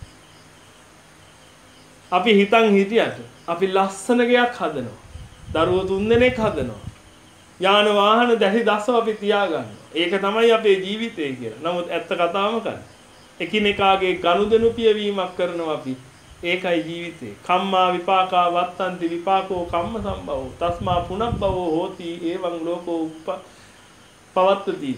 අපි හිතන් හිටියට අපි ලස්සන ගයක් හදනවා. දරුවෝ තුන්දෙනෙක් හදනවා. යාන වාහන දැහි දස්ව අපි තියාගන්නවා. ඒක තමයි අපේ ජීවිතය කියලා. නමුත් ඇත්ත කතාව මොකක්ද? එකිනෙකාගේ ගනුදෙනු පියවීමක් කරනවා අපි. ඒකයි ජීවිතේ. කම්මා විපාකා වත්තන්ති විපාකෝ කම්ම සම්භවෝ. තස්මා පුනබ්බවෝ හෝති එවං ලෝකෝ උප පවත්තති.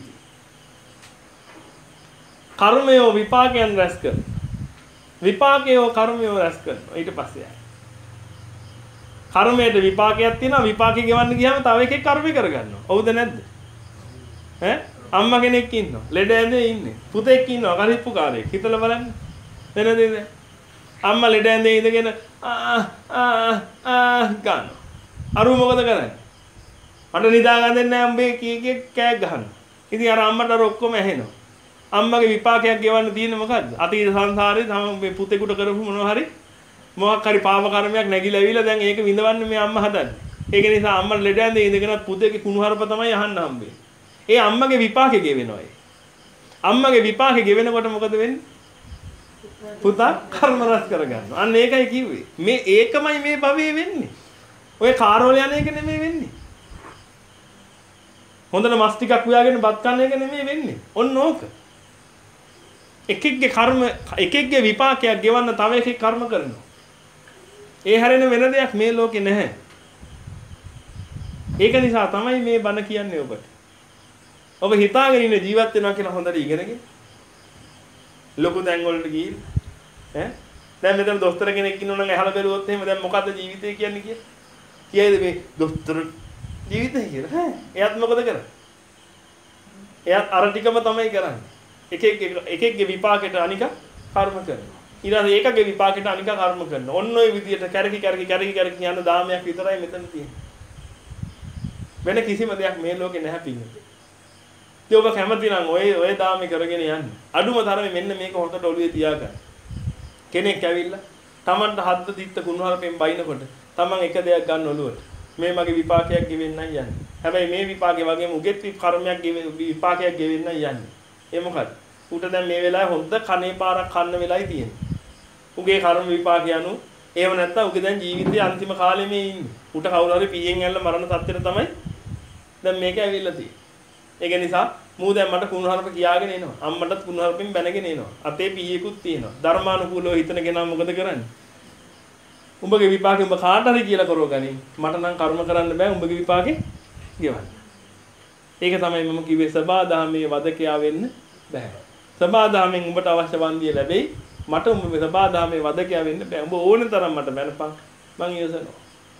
කර්මයෝ විපාකයන් රැස් කරනවා. විපාකයෝ කර්මයෝ රැස් කරනවා. ඊට පස්සේ ආයි. කර්මයට විපාකයක් තියෙනවා. විපාකේ ගෙවන්න ගියාම තව එකෙක් කර්මය කරගන්නවා. හවුද නැද්ද? ඈ අම්මා කෙනෙක් ඉන්නවා. ලෙඩ ඇඳේ ඉන්නේ. පුතෙක් ඉන්නවා. කරිප්පුකාරයෙක්. හිතලා බලන්න. වෙන දෙයක්. අම්මා ලෙඩ ඇඳේ ඉඳගෙන ආ ආ ආ ගන්න. අරු මොකද කරන්නේ? මට නිදා ගන්න දෙන්නේ නැහැ අම්බේ කී කී කෑග් ගහනවා. ඉතින් අර අම්මට අර ඔක්කොම ඇහෙනවා. අම්මගේ විපාකයක් ගෙවන්න තියෙන්නේ මොකද්ද? අතීත සංසාරේ තම මේ පුතේකට කරපු මොනවා හරි මොකක් හරි පාප කර්මයක් නැగిලා ඇවිල්ලා දැන් ඒක විඳවන්න මේ අම්මා හදන්නේ. ඒක නිසා අම්මා ලෙඩ ඇඳේ ඉඳගෙන පුතේගේ කුණුහරුප තමයි අහන්න හම්බෙන්නේ. ඒ අම්මගේ විපාකේ ගෙවෙනවා ඒ. අම්මගේ විපාකේ ගෙවෙනකොට මොකද වෙන්නේ? පුතා කර්ම රැස් කරගන්නවා. අන්න ඒකයි කිව්වේ. මේ ඒකමයි මේ භවයේ වෙන්නේ. ඔය කාර්වල යන එක නෙමෙයි වෙන්නේ. හොඳට මස් ටිකක් උයාගෙන බත් කන්න එක නෙමෙයි වෙන්නේ. ඔන්න ඕක. එකෙක්ගේ කර්ම එකෙක්ගේ විපාකයක් ගෙවන්න තව එකෙක් කර්ම කරනවා. ඒ හැරෙන වෙන දෙයක් මේ ලෝකේ නැහැ. ඒක නිසා තමයි මේ බණ කියන්නේ ඔබට. ඔබ හිතාගෙන ඉන්න ජීවත් වෙනවා කියලා හොඳට ඉගෙනගෙන ලොකු තැන් වලට ගිහින් ඈ දැන් මෙතන දොස්තර කෙනෙක් ඉන්නෝ නම් ඇහලා බැලුවොත් එහෙම දැන් මොකද්ද ජීවිතය කියන්නේ කියලා. කියයිද මේ දොස්තර ජීවිතය කියලා? ඈ එයාත් මොකද කරන්නේ? එයාත් අර ටිකම තමයි කරන්නේ. එකෙක් එකෙක්ගේ විපාකයට අනික කර්ම කරනවා. ඊළඟ ඒකගේ විපාකයට අනික කර්ම කරනවා. ඔන්න ඔය විදියට කැරකි කැරකි කැරකි කැරකි යන දාමයක් විතරයි මෙතන තියෙන්නේ. වෙන කිසිම දෙයක් මේ ලෝකේ නැහැ පින්නේ. ඉතින් ඔබ කැමති නම් ඔය ඔය දාමේ කරගෙන යන්න. අඩුම තරමේ මෙන්න මේක හොතට ඔළුවේ තියාගන්න. කෙනෙක් ඇවිල්ලා Tamanට හද්ද දිත්ත කුණුහරුපෙන් බයිනකොට Taman එක දෙයක් ගන්න ඔළුවට. මේ මගේ විපාකයක් ගෙවෙන්නයි යන්නේ. හැබැයි මේ විපාකේ වගේම උගෙත් කර්මයක් විපාකයක් ගෙවෙන්නයි යන්නේ. ඒ මොකද? උට දැන් මේ වෙලාවේ හොඳ කනේ පාරක් කන්න වෙලයි තියෙන්නේ. උගේ කර්ම විපාක යනු ඒව නැත්තම් උගේ දැන් ජීවිතයේ අන්තිම කාලේ මේ ඉන්නේ. උට කවුරු හරි පීයෙන් ඇල්ල මරණ තත්ත්වෙට තමයි දැන් මේක ඇවිල්ලා තියෙන්නේ. ඒක නිසා මූ දැන් මට කුණුහරුප කියාගෙන එනවා. අම්මටත් කුණුහරුපෙන් බැනගෙන එනවා. අතේ පීයකුත් තියෙනවා. ධර්මානුකූලව හිතන කෙනා මොකද කරන්නේ? උඹගේ විපාකෙ උඹ කාට හරි කියලා කරව ගනින්. මට නම් කර්ම කරන්න බෑ උඹගේ විපාකෙ ගෙවන්න. ඒක තමයි මම කිව්වේ සබාදාමේ වදකයා වෙන්න බෑ. සබාදාමෙන් උඹට අවශ්‍ය වන්දිය ලැබෙයි. මට උඹ සබාදාමේ වදකයා වෙන්න බෑ. උඹ ඕන තරම් මට බැනපන්. මං ඉවසනවා.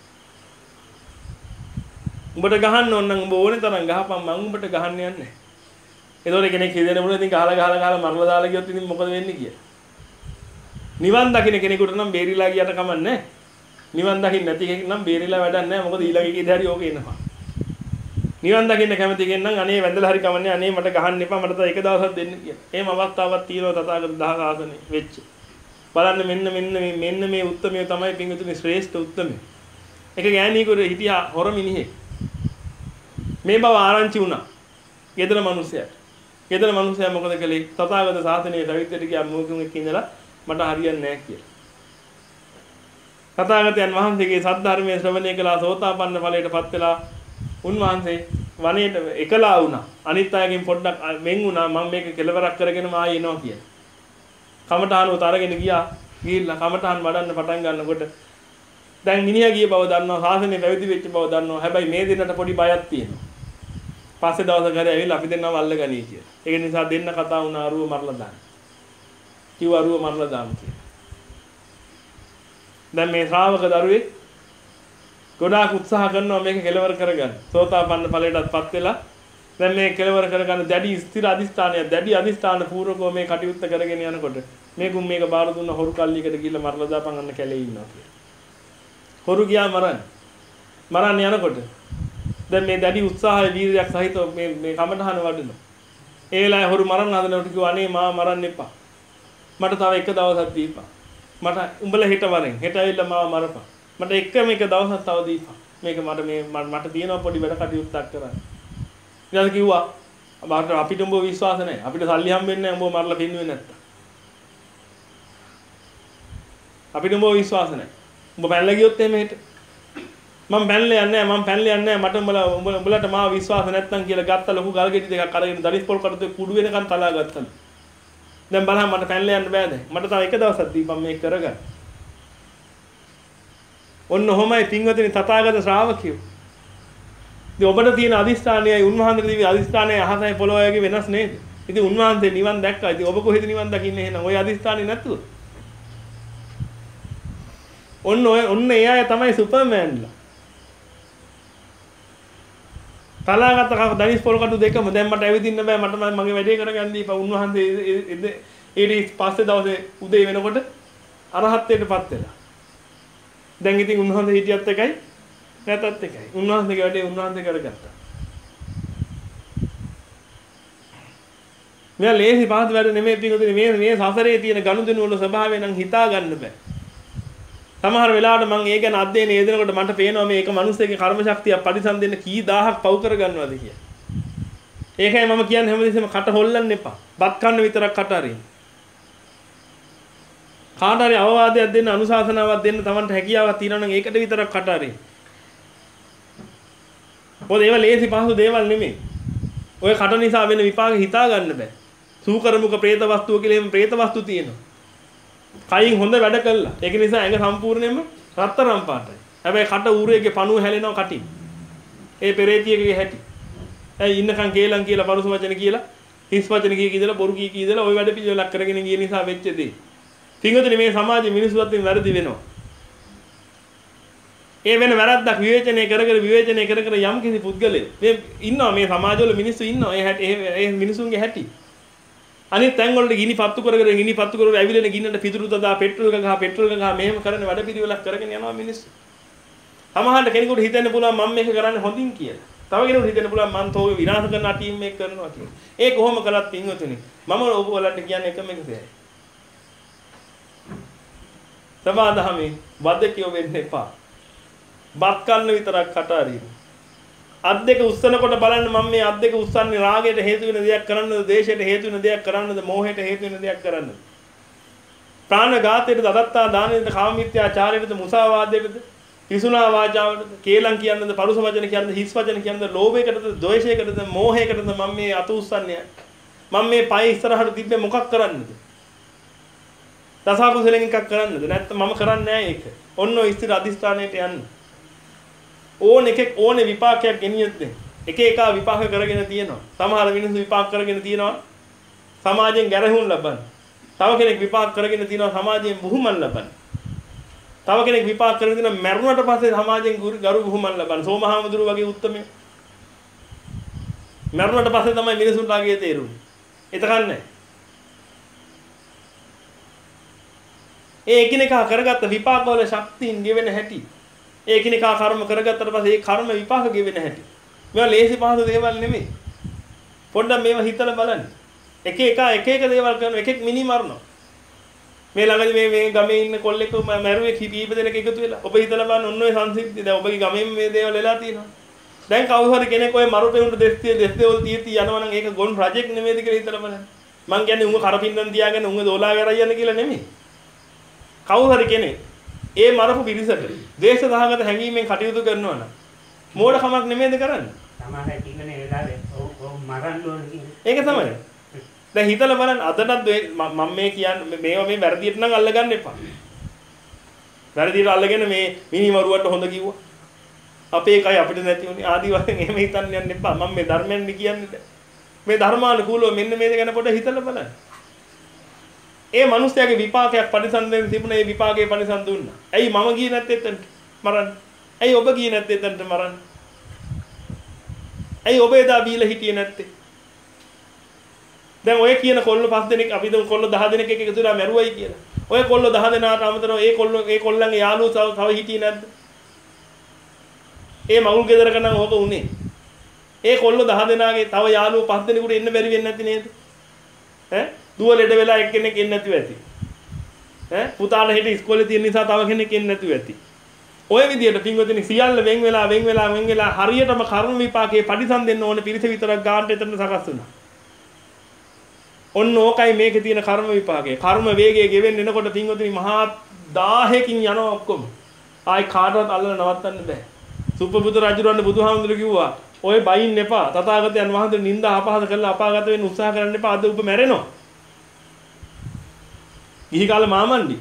උඹට ගහන්න ඕන නම් උඹ ඕන තරම් ගහපන්. මං උඹට ගහන්න යන්නේ නැහැ. ඒතකොට කෙනෙක් හිතෙන මොනවද ඉතින් ගහලා ගහලා ගහලා මරලා දාලා ගියොත් ඉතින් මොකද වෙන්නේ කියලා. නිවන් දකින්න කෙනෙකුට නම් බේරිලා ගියට කමක් නැහැ. නිවන් දකින්න නැති කෙනෙක් නම් බේරිලා වැඩක් නැහැ. මොකද ඊළඟ එකේදී හරි ඕක එනවා. නිවන් දකින්න කැමති කෙනෙක් නම් අනේ වැඳලා හරි කමන්නේ අනේ මට ගහන්න එපා මට තව එක දවසක් දෙන්න කියලා. එහෙම අවස්ථාවක් තියෙනවා තථාගත දහක ආසනේ වෙච්ච. බලන්න මෙන්න මෙන්න මේ මෙන්න මේ උත්තරමය තමයි පින්විතුනි ශ්‍රේෂ්ඨ උත්තරමය. එක ගෑණියෙකුට හිටියා හොර මිනිහෙක්. මේ බව ආරංචි වුණා. ගෙදර මිනිසයාට. ගෙදර මිනිසයා මොකද කළේ? තථාගත ශාසනයේ පැවිද්දට ගියා මොකෙක් ඉඳලා මට හරියන්නේ නැහැ කියලා. තථාගතයන් වහන්සේගේ සද්ධර්මයේ ශ්‍රවණය කළා සෝතාපන්න ඵලයටපත් වෙලා උන්වහන්සේ වනයේට එකලා වුණා. අනිත් අයගෙන් පොඩ්ඩක් වෙන් වුණා. මම මේක කෙලවරක් කරගෙන ආයෙ එනවා කියලා. කමඨානුවත අරගෙන ගියා. ගිහිල්ලා කමඨාන් වඩන්න පටන් ගන්නකොට දැන් මිනිහා ගිය බව දන්නවා. ශාසනය පැවිදි වෙච්ච බව දන්නවා. හැබැයි මේ දෙන්නට පොඩි බයක් තියෙනවා. පස්සේ දවසක හරි ඇවිල්ලා අපි දෙන්නව අල්ලගනී කියලා. ඒක නිසා දෙන්න කතා වුණා අරුව මරලා දාන්න. කිව්ව අරුව මරලා දාන්න කියලා. දැන් මේ ශ්‍රාවක දරුවෙක් ගොඩාක් උත්සාහ කරනවා මේක කෙලවර කරගන්න. සෝතාපන්න ඵලයටපත් වෙලා දැන් මේ කෙලවර කරගන්න දැඩි ස්ථිර අදිස්ථානය දැඩි අදිස්ථාන පූර්වකව මේ කටයුත්ත කරගෙන යනකොට මේකුම් මේක බාර දුන්න හොරු කල්ලියකට ගිහිල්ලා මරලා දාපන් අන්න කැලේ ඉන්නවා කියලා. හොරු ගියා මරන්න. මරන්න යනකොට දැන් මේ දැඩි උත්සාහය වීර්යයක් සහිතව මේ මේ කමඨහන වඩනවා. ඒ වෙලාවේ හොරු මරන්න හදනකොට කිව්වා අනේ මාව මරන්න එපා. මට තව එක දවසක් දීපන්. මට උඹලා හිට වරෙන් හෙට ඇවිල්ලා මාව මරපන්. මට එකම එක දවසක් තව දීපන්. මේක මට මේ මට තියෙනවා පොඩි වැඩ කටයුත්තක් කරන්න. ඊට කිව්වා අපිට උඹව විශ්වාස නැහැ. අපිට සල්ලි හම්බෙන්නේ නැහැ උඹව මරලා පින්නුවේ නැත්තම්. අපිට උඹව විශ්වාස නැහැ. උඹ පැනලා ගියොත් එහෙම හෙට මම පැනලා යන්නේ නැහැ. මම පැනලා යන්නේ නැහැ. මට උඹලා උඹලට මාව විශ්වාස නැත්තම් කියලා ගත්ත ලොකු ගල් ගෙඩි දෙකක් අරගෙන දරිස් පොල් කටුවේ කුඩු වෙනකන් තලා ගත්තලු. දැන් බලන්න මට පැනලා යන්න බෑ දැන්. මට තව එක දවසක් දීපන් මේක කරගන්න. ඔන්න ඔහොමයි පින්වතුනි තථාගත ශ්‍රාවකයෝ. ඉතින් ඔබට තියෙන අදිස්ථානයයි උන්වහන්සේගේ තියෙන අදිස්ථානයයි අහසයි පොළොවයි වෙනස් නේද? ඉතින් උන්වහන්සේ නිවන් දැක්කා. ඉතින් ඔබ කොහෙද නිවන් දකින්නේ එහෙනම්? ওই අදිස්ථානේ නැතුව. ඔන්න ඔය ඔන්න ඒ අය තමයි සුපර්මෑන්ලා. කලාගත කව දනිස් පොල් කටු දෙකම දැන් මට ඇවිදින්න බෑ මට මගේ වැඩේ කරගන්න දීපා. උන්වහන්සේ ඊට පස්සේ දවසේ උදේ වෙනකොට අරහත්ත්වයටපත් වෙලා. දැන් ඉතින් උන්වහන්සේ හිටියත් එකයි නැතත් එකයි. උන්වහන්සේගේ වැඩේ උන්වහන්සේ කරගත්තා. මෙයා ලේසි පහසු වැඩ නෙමෙයි පිටුදුනේ මේ මේ සසරේ තියෙන ගනුදෙනු වල ස්වභාවය නම් හිතා ගන්න බෑ. සමහර වෙලාවට මම ඒ ගැන අධ්‍යයනය යෙදෙනකොට මට පේනවා මේ එක මිනිස්සෙගේ කර්ම ශක්තිය පරිසම් දෙන්න කී දහහක් පව් කරගන්නවද කියලා. ඒකයි මම කියන්නේ හැමදෙස්සෙම කට හොල්ලන්න එපා. බත් කන්න විතරක් කට අරින්න. කාට හරි අවවාදයක් දෙන්න අනුශාසනාවක් දෙන්න Tamanට හැකියාවක් තියෙනවා නම් ඒකට විතරක් කට අරින්න. මොකද ඒවා ලේසි පහසු දේවල් නෙමෙයි. ඔය කට නිසා වෙන විපාක හිතා ගන්න බෑ. සූකරමුක പ്രേත වස්තුව කියලා එහෙම പ്രേත වස්තු තියෙනවා. කයින් හොඳ වැඩ කළා. ඒක නිසා ඇඟ සම්පූර්ණයෙන්ම රත්තරන් පාටයි. හැබැයි කට ඌරේගේ පණුව හැලෙනවා කටින්. ඒ පෙරේතියගේ හැටි. ඇයි ඉන්නකන් කේලම් කියලා පරුස වචන කියලා හිස් වචන කී කීදලා බොරු කී කීදලා ওই වැඩ පිළිවෙලක් කරගෙන ගිය නිසා වෙච්ච දේ. පින්වතුනි මේ සමාජයේ මිනිස්සු අතින් වැරදි වෙනවා. ඒ වෙන වැරද්දක් විවේචනය කර කර විවේචනය කර කර යම් කිසි පුද්ගලයෙක් මේ ඉන්නවා මේ සමාජවල මිනිස්සු ඉන්නවා. ඒ හැටි ඒ මිනිසුන්ගේ හැටි. අනිත් තැන් වලට ගිනි පත්තු කර කර ගිනි පත්තු කර කර ඇවිලෙන ගින්නට පිටුරු දදා පෙට්‍රල් ගහ පෙට්‍රල් ගහ මෙහෙම කරන වැඩ පිළිවෙලක් කරගෙන යනවා මිනිස්සු. සමහරට කෙනෙකුට හිතෙන්න පුළුවන් මම මේක කරන්නේ හොඳින් කියලා. තව කෙනෙකුට හිතෙන්න පුළුවන් මං තෝ විනාශ කරන ටීම් මේක කරනවා කියලා. ඒ කොහොම කළත් පින්වතුනි මම ඔබ වලට කියන්නේ එකම එක දෙයයි. සමාදහමේ වදකියෝ වෙන්න එපා. බත් කන්න විතරක් කට අරින්න. අත් දෙක උස්සනකොට බලන්න මම මේ අත් දෙක උස්සන්නේ රාගයට හේතු වෙන දෙයක් කරන්නද, දේශයට හේතු වෙන දෙයක් කරන්නද, මෝහයට හේතු වෙන දෙයක් කරන්නද? ප්‍රාණඝාතයට, දදත්තා දානෙට, කාමමිත්‍යාචාරයට, මුසාවාදයට, පිසුනා වාචාවට, කේලම් කියන්නද, පරුස වචන කියන්නද, හිස් වචන කියන්නද, ලෝභයකටද, ද්වේෂයකටද, මෝහයකටද මම මේ අත උස්සන්නේ? මම මේ පය ඉස්සරහට තිබ්බේ මොකක් කරන්නද? දසකුසලෙන් එකක් කරන්නද? නැත්නම් මම කරන්නේ නැහැ ඒක. ඔන්න ඔය ස්ථිර අධිෂ්ඨානයට යන්න. ඕන එකෙක් ඕනේ විපාකයක් ගෙනියොත් එක එක විපාක කරගෙන තියෙනවා. සමහර මිනිස්සු විපාක කරගෙන තියෙනවා සමාජයෙන් ගැරහුම් ලබන. තව කෙනෙක් විපාක කරගෙන තියෙනවා සමාජයෙන් බුහුමන් ලබන. තව කෙනෙක් විපාක කරගෙන තියෙනවා මරුණට පස්සේ සමාජයෙන් ගරු බුහුමන් ලබන. සෝමහාමුදුරු වගේ උත්තමයෝ. මරුණට පස්සේ තමයි මිනිසුන්ටගේ තේරුනේ. එතකන් නැහැ. ඒ එකිනෙකා කරගත්ත විපාකවල ශක්තියින් ගෙවෙන හැටි. ඒ එකිනෙකා කර්ම කරගත්තට පස්සේ ඒ කර්ම විපාක ගෙවෙන හැටි. මේවා ලේසි පහසු දේවල් නෙමෙයි. පොඩ්ඩක් මේවා හිතලා බලන්න. එක එක එක එක දේවල් කරන එක එක මිනි මරනවා. මේ ළඟදී මේ මේ ගමේ ඉන්න කොල්ලෙක් මැරුවේ කීප දෙනෙක් එකතු වෙලා. ඔබ හිතලා බලන්න ඔන්න ඔය සංසිද්ධිය. දැන් ඔබගේ ගමේම මේ දේවල් වෙලා තියෙනවා. දැන් කවුරු හරි කෙනෙක් ඔය මරුපෙවුන්ට දෙස්තිය දෙස්තේවල් තීති යනවා නම් ඒක ගොන් රජෙක් නෙමෙයිද කියලා හිතලා බලන්න. මං කියන්නේ උඹ කරපින්නම් තියාගෙන උඹ දෝලා කරයි යන්න කියලා නෙමෙයි. කවුරු හරි කෙනෙක් ඒ මරපු පිරිසට දේශ සහගත හැඟීමෙන් කටයුතු කරනවා නම් මෝඩකමක් නෙමෙයිද කරන්නේ? තමයි ටිකනේ වෙලාවේ ඔව් මරන්න ඕන කියන්නේ. ඒක තමයි. දැන් හිතලා බලන්න අදටත් මම මේ කියන්නේ මේවා මේ වැරදියට නම් අල්ලගන්න එපා. වැරදියට අල්ලගෙන මේ මිනිමරුවට හොඳ කිව්වා. අපේ එකයි අපිට නැති උනේ ආදි වශයෙන් එහෙම හිතන්න යන්න එපා. මම මේ ධර්මයෙන් කියන්නේ මේ ධර්මානුකූලව මෙන්න මේ ගැන පොඩ්ඩක් හිතලා බලන්න. ඒ මිනිස්යාගේ විපාකයක් පරිසම්දෙන් තිබුණා. ඒ විපාකේ පරිසම් දුන්නා. ඇයි මම ගියේ නැත්තේ එතනට මරන්න? ඇයි ඔබ ගියේ නැත්තේ එතනට මරන්න? ඇයි ඔබ එදා බීලා හිටියේ නැත්තේ? දැන් ඔය කියන කොල්ල පස් දෙනෙක් අපි දුන් කොල්ල දහ දෙනෙක් එක එකතු වෙලා මැරුවයි කියලා. ඔය කොල්ල දහ දෙනාට අමතරව ඒ කොල්ල ඒ කොල්ලන්ගේ යාළුවෝ තව හිටියේ නැද්ද? ඒ මගුල් ගෙදරක නම් ඕක උනේ. ඒ කොල්ල දහ දෙනාගේ තව යාළුවෝ පස් දෙනෙකුට එන්න බැරි වෙන්නේ නැති නේද? ඈ දුව ලෙඩ වෙලා එක්කෙනෙක් එන්නේ නැතුව ඇති. ඈ පුතාලා හිට ඉස්කෝලේ තියෙන නිසා තව කෙනෙක් එන්නේ නැතුව ඇති. ඔය විදියට පින්වතුනි සියල්ල වෙන් වෙලා වෙන් වෙලා වෙන් වෙලා හරියටම කර්ම විපාකයේ පරිසම් දෙන්න ඕනේ පිරිස විතරක් ගානට එතන සකස් වුණා. ඔන්න ඕකයි මේකේ තියෙන කර්ම විපාකය. කර්ම වේගය ගෙවෙන්න එනකොට පින්වතුනි මහා දාහයකින් යනවා ඔක්කොම. ආයි කාටවත් අල්ලලා නවත්තන්න බෑ. සුපබුදු රජුරවන්න බුදුහාමුදුරු කිව්වා ඔය බයින් එපා. තථාගතයන් වහන්සේ නිନ୍ଦා අපහාස කරලා අපාගත වෙන්න උත්සාහ කරන්න එපා. අද ඔබ මැරෙනවා. ගිහි කාලේ මාමණ්ඩි.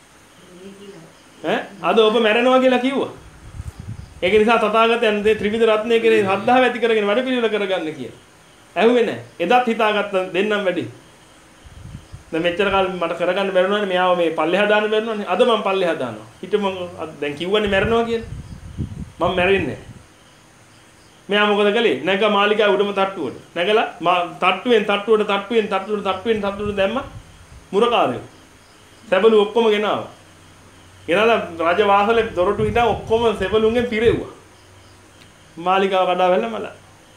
ඈ අද ඔබ මැරෙනවා කියලා කිව්වා. ඒක නිසා තථාගතයන් මේ ත්‍රිවිධ රත්නය කෙරේ ශ්‍රද්ධාව ඇති කරගෙන වැඩ පිළිවෙල කරගන්න කියලා. ඇහුවේ නැහැ. එදත් හිතාගත්ත දෙන්නම් වැඩි. දැන් මෙච්චර කාලෙ මට කරගන්න බැරුණානේ මෙයාව මේ පල්ලෙහා දාන්න බැරුණානේ. අද මම පල්ලෙහා දානවා. ඊට මම දැන් කිව්වනේ මැරෙනවා කියලා. මම මැරෙන්නේ නැහැ. මෙයා මොකද කළේ? නැග මාලිගාව උඩම තට්ටුවට. නැගලා තට්ටුවෙන් තට්ටුවට තට්ටුවෙන් තට්ටුවට තට්ටුවෙන් තට්ටුවට දැම්ම මුරකාරයෝ. සැබළු ඔක්කොම ගෙනාවා. ගෙනාලා රාජ වාසලේ දොරටු ඉඳන් ඔක්කොම සැබළුන්ගෙන් පිරෙව්වා. මාලිගාව කඩා වැල්ල මල.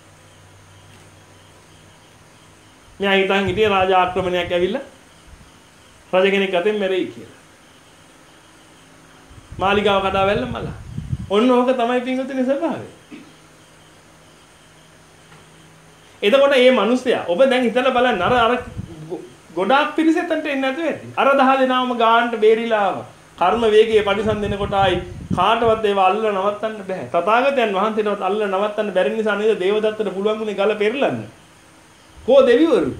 මෙයා හිතන් හිටියේ රාජ ආක්‍රමණයක් ඇවිල්ලා රජ කෙනෙක් අතෙන් මැරෙයි කියලා. මාලිගාව කඩා වැල්ල මල. ඔන්න ඕක තමයි පින්වතුනි ස්වභාවය. එතකොට මේ මිනිස්සයා ඔබ දැන් හිතලා බලන්න අර අර ගොඩාක් පිරිසෙන්ට එන්නේ නැතුව ඇති. අර දහ දෙනාම ගානට බේරිලා ආවා. කර්ම වේගයේ පරිසම් දෙනකොට ආයි කාටවත් ඒව අල්ලලා නවත්තන්න බෑ. තථාගතයන් වහන්සේටවත් අල්ලලා නවත්තන්න බැරි නිසා නේද දේවදත්තට පුළුවන් වුණේ ගල පෙරලන්න. කෝ දෙවිවරු?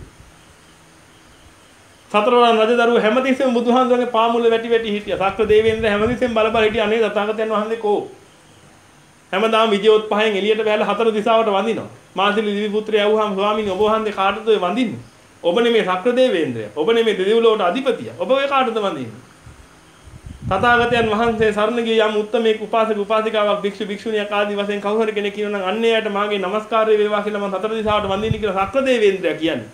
සතරවරන් රජදරුවෝ හැමතිස්සෙම බුදුහාමුදුරන්ගේ පාමුල වැටි වැටි හිටියා. සක්‍ර දේවේන්ද්‍ර හැමතිස්සෙම බල බල හිටියා නේද තථාගතයන් වහන්සේ කෝ? හැමදාම විජයෝත්පහයෙන් එළියට බැලලා හතර දිශාවට වඳිනවා. මාසිලි දිවි පුත්‍රය ආවහම ස්වාමීනි ඔබ වහන්සේ කාටද ඔය වඳින්නේ? ඔබ නෙමේ සක්‍ර දේවේන්ද්‍රය. ඔබ නෙමේ දෙවිවරුන්ට අධිපතිය. ඔබ ඔය කාටද වඳින්නේ? තථාගතයන් වහන්සේ සරණ ගිය යම් උත්තමයෙක් උපාසක උපාසිකාවක් භික්ෂු භික්ෂුණියක් ආදී වශයෙන් කවුරු හරි කෙනෙක් කියනවා නම් අන්න එයාට මාගේ নমස්කාරය වේවා කියලා මම හතර දිශාවට වඳින්නේ කියලා සක්‍ර දේවේන්ද්‍රයා කියන්නේ.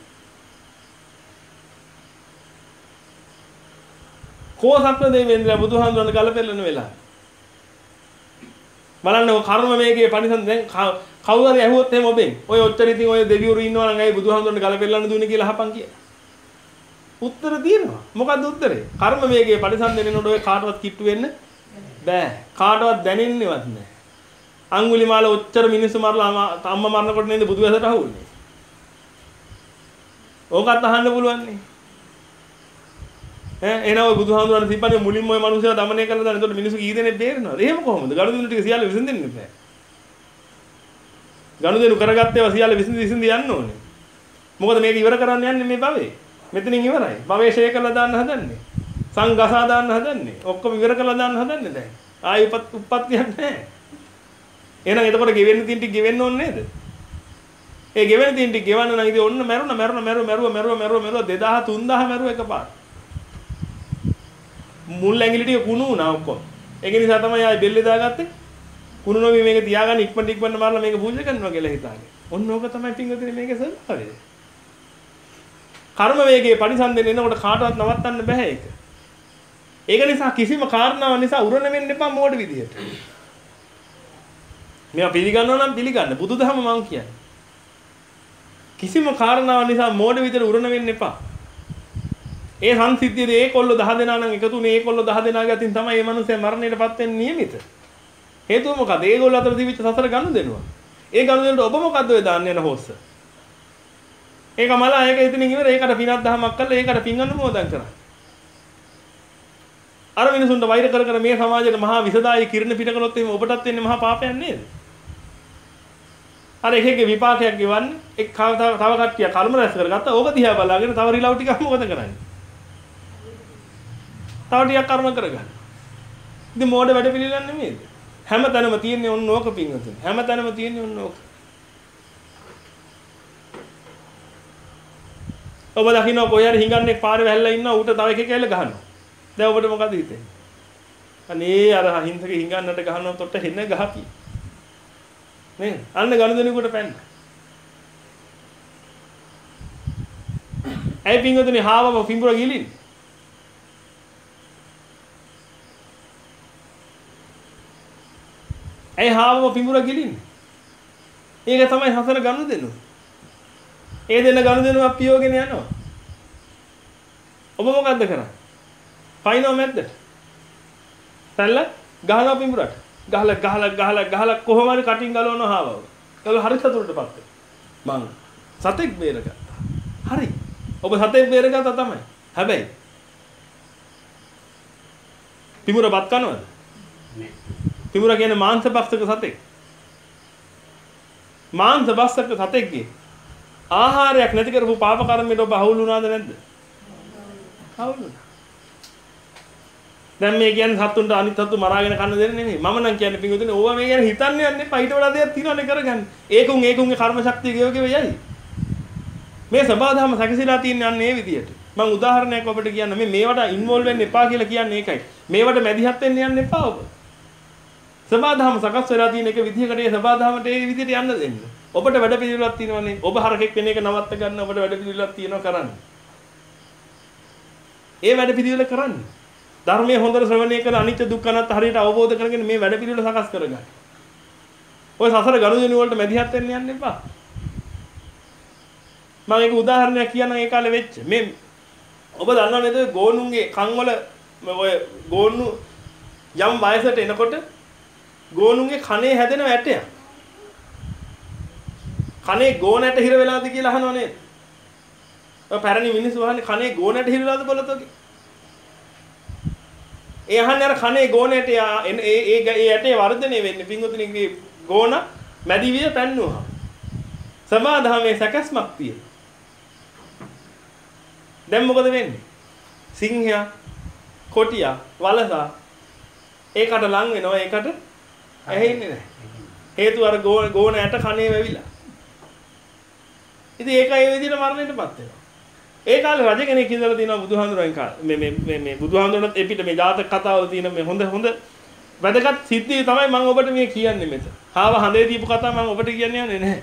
කෝ සක්‍ර දේවේන්ද්‍රයා බුදුහාමුදුරන් ගලපෙල්ලන වෙලා. බලන්න ඔය කර්ම වේගයේ පරිසම් දැන් කවුරු හරි ඇහුවොත් එහෙම ඔබෙන් ඔය ඔච්චර ඉතින් ඔය දෙවිවරු ඉන්නවා නම් ඇයි බුදුහාමුදුරන් ගලපෙල්ලන්න දුන්නේ කියලා අහපන් කියලා. උත්තර තියෙනවා. මොකද්ද උත්තරේ? කර්ම වේගයේ පරිසම් දෙන්නකොට ඔය කාටවත් කිට්ටු වෙන්න බෑ. කාටවත් දැනෙන්නේවත් නෑ. අඟුලිමාල ඔච්චර මිනිස්සු මරලා අම්මා මරනකොට නේද බුදු වැසට අහුන්නේ. ඕකත් අහන්න පුළුවන් නේ. ඈ එනවා ඔය බුදුහාමුදුරන් සිප්පන්නේ මුලින්ම ඔය මිනිස්සුව দমনය කරලා දාන. එතකොට මිනිස්සු කී දෙනෙක් බේරෙනවද? එහෙම කොහොමද? ගනුදෙනු ටික සියල්ල විසඳෙන්නේ නැහැ. ගනුදෙනු කරගත්තේ ඒවා සියල්ල විසඳ විසඳ යන්න ඕනේ. මොකද මේක ඉවර කරන්න යන්නේ මේ භවයේ. මෙතනින් ඉවරයි. භවයේ ෂේ කරලා දාන්න හදන්නේ. සංගසා දාන්න හදන්නේ. ඔක්කොම ඉවර කරලා දාන්න හදන්නේ දැන්. ආයි උපත් උප්පත්තියක් නැහැ. එහෙනම් එතකොට ගෙවෙන්න තියෙන ටික ගෙවෙන්න ඕනේ නේද? ඒ ගෙවෙන්න තියෙන ටික ගෙවන්න නම් ඉතින් ඔන්න මැරුණ මැරුණ මැරුව මැරුව මැරුව මැරුව මැරුව දෙදාහ තුන්දාහ මැරුව එකපාර. මුල් ඇඟිලි ටික කුණු වුණා ඔක්කොම. ඒක නිසා තමයි ආයි බෙල්ලේ දාගත්තේ. කුණු නොවි මේක තියාගන්න ඉක්මනට ඉක්මනට මාරලා මේක පූජා කරනවා කියලා හිතාගෙන. ඔන්න ඕක තමයි පින්වතුනි මේකේ ස්වභාවය. කර්ම වේගයේ පරිසම් දෙන්න එනකොට කාටවත් නවත්තන්න බෑ ඒක. ඒක නිසා කිසිම කාරණාවක් නිසා උරණ වෙන්න එපා මෝඩ විදියට. මේවා පිළිගන්නවා නම් පිළිගන්න. බුදුදහම මං කියන්නේ. කිසිම කාරණාවක් නිසා මෝඩ විදියට උරණ වෙන්න එපා. ඒ සංසිද්ධියේදී ඒකොල්ලෝ දහ දෙනා නම් එකතුනේ ඒකොල්ලෝ දහ දෙනාගේ අතින් තමයි මේ මිනිස්සයා මරණයටපත් වෙන්නේ නියමිත. හේතුව මොකද? ඒගොල්ලෝ අතර තිබිච්ච සසර ගනුදෙනුව. ඒ ගනුදෙනුවට ඔබ මොකද්ද ඔය දාන්න යන හොස්ස? ඒක මලා ඒක ඉතින් ඉවර ඒකට පිනක් දහමක් කරලා ඒකට පින් අනුමෝදන් කරා. අර මිනිසුන්ට වෛර කර කර මේ සමාජයේ මහා විසදායි කිරණ පිට කළොත් එහෙම ඔබටත් වෙන්නේ මහා පාපයක් නේද? අර එකෙක්ගේ විපාකයක් ගෙවන්නේ එක් තව කට්ටිය කර්ම රැස් කරගත්තා. ඕක දිහා බලාගෙන තව රිලව් ටිකක් මොකද කරන්නේ? තව ටිකක් කර්ම කරගන්න. ඉතින් මෝඩ වැඩ පිළිලන්නේ නෙමෙයිද? හැමතැනම තියෙන්නේ ඔන්න ඕක පින්වතුනි. හැමතැනම තියෙන්නේ ඔන්න ඕක. ඔබ දකින්න කොහේ හරි හිඟන්නේ පාරේ වැහැල්ලා ඉන්නවා ඌට තව එකෙක් ඇවිල්ලා ගහනවා. දැන් ඔබට මොකද හිතෙන්නේ? අනේ අර හිංසක හිඟන්නට ගහනවා තොට හෙන්න ගහපි. නේ? අන්න ගනුදෙනුකට පැන්න. ඇයි පින්වතුනි හාවම පිඹුර ගිලින්නේ? ඇයි හාවම පිඹුර ගිලින්නේ? ඒක තමයි හතර ගනුදෙනුව. ඒ දෙන ගනුදෙනුවක් පියෝගෙන යනවා. ඔබ මොකද්ද කරන්නේ? පයින්ව මැද්දට. පැනලා ගහනවා පිඹුරට. ගහලා ගහලා ගහලා ගහලා කොහොම හරි කටින් ගලවනවා හාවව. ඒක හරි සතුටටපත් වෙනවා. මං සතෙක් බේරගත්තා. හරි. ඔබ සතෙක් බේරගත්තා තමයි. හැබැයි පිඹුර බත් කනවද? නෑ. පිඹුර කියන්නේ මාංශ භක්ෂක සතෙක්. මාංශ භක්ෂක සතෙක්ගේ ආහාරයක් නැති කරපු පාප කර්මයට ඔබ අහුල් වුණාද නැද්ද? අහුල් වුණා. දැන් මේ කියන්නේ සතුන්ට අනිත් සතු මරාගෙන කන්න දෙන්නේ නෙමෙයි. මම නම් කියන්නේ පිටුතුනේ ඕවා මේ ගැන හිතන්නේ යන්නේ එපා. ඊට වඩා දෙයක් තියෙනවනේ කරගන්න. ඒකුන් ඒකුන්ගේ කර්ම ශක්තිය ගෙව ගෙව යයි. මේ සබාධම සැකසීලා තියන්නේ අන්න ඒ විදියට. මම උදාහරණයක් ඔබට කියන්න මේ මේවට ඉන්වෝල්ව් වෙන්න එපා කියලා කියන්නේ ඒකයි. මේවට මැදිහත් වෙන්න යන්න එපා ඔබ. සබාධම සකස් වෙලා තියෙන එක විදිහකට ඒ සබාධමට ඒ විදිහට යන්න දෙන්න. ඔබට වැඩ පිළිවෙලක් තියෙනවනේ. ඔබ හරකෙක් වෙන එක නවත්ත ගන්න ඔබට වැඩ පිළිවෙලක් තියෙනවා කරන්න. ඒ වැඩ පිළිවෙල කරන්න. ධර්මයේ හොඳට ශ්‍රවණය කරලා අනිත්‍ය දුක්ඛ අනාත්ම හරියට අවබෝධ කරගෙන මේ වැඩ පිළිවෙල සකස් කරගන්න. ඔය සසර ගනුදෙනු වලට මැදිහත් වෙන්න යන්න එපා. මම ඒක උදාහරණයක් කියන්නම් ඒ කාලේ වෙච්ච. මේ ඔබ දන්නව නේද ගෝනුන්ගේ කන් වල ඔය ගෝනු යම් වයසට එනකොට ගෝනුන්ගේ කනේ හැදෙන ඇටයක්. කනේ ගෝනට හිර වෙලාද කියලා අහනව නේද? ඔය පැරණි මිනිස්සු අහන්නේ කනේ ගෝනට හිර වෙලාද බලතෝගේ? ඒ අහන්නේ අර කනේ ගෝනට ඒ ඒ ඒ ඇටේ වර්ධනය වෙන්නේ පින්වතුනිගේ ගෝන මැදි විය පැන්නුවා. සමාධාමේ සැකස්මක් තියෙන. දැන් මොකද වෙන්නේ? සිංහයා, කොටියා, වලසා ඒකට ලං වෙනවා ඒකට ඇහෙන්නේ නැහැ. හේතුව අර ගෝන ඇට කනේ වැවිලා. ඉතින් ඒක ඒ විදිහට මරණයටපත් වෙනවා. ඒ කාලේ රජ කෙනෙක් ඉඳලා තියෙනවා බුදුහාඳුරන් කාලේ. මේ මේ මේ බුදුහාඳුරන්ට එපිට මේ ජාතක කතාවල තියෙන මේ හොඳ හොඳ වැදගත් සිද්ධිය තමයි මම ඔබට මේ කියන්නේ මෙතන. හාව හඳේ දීපු කතාව මම ඔබට කියන්නේ නැහැ.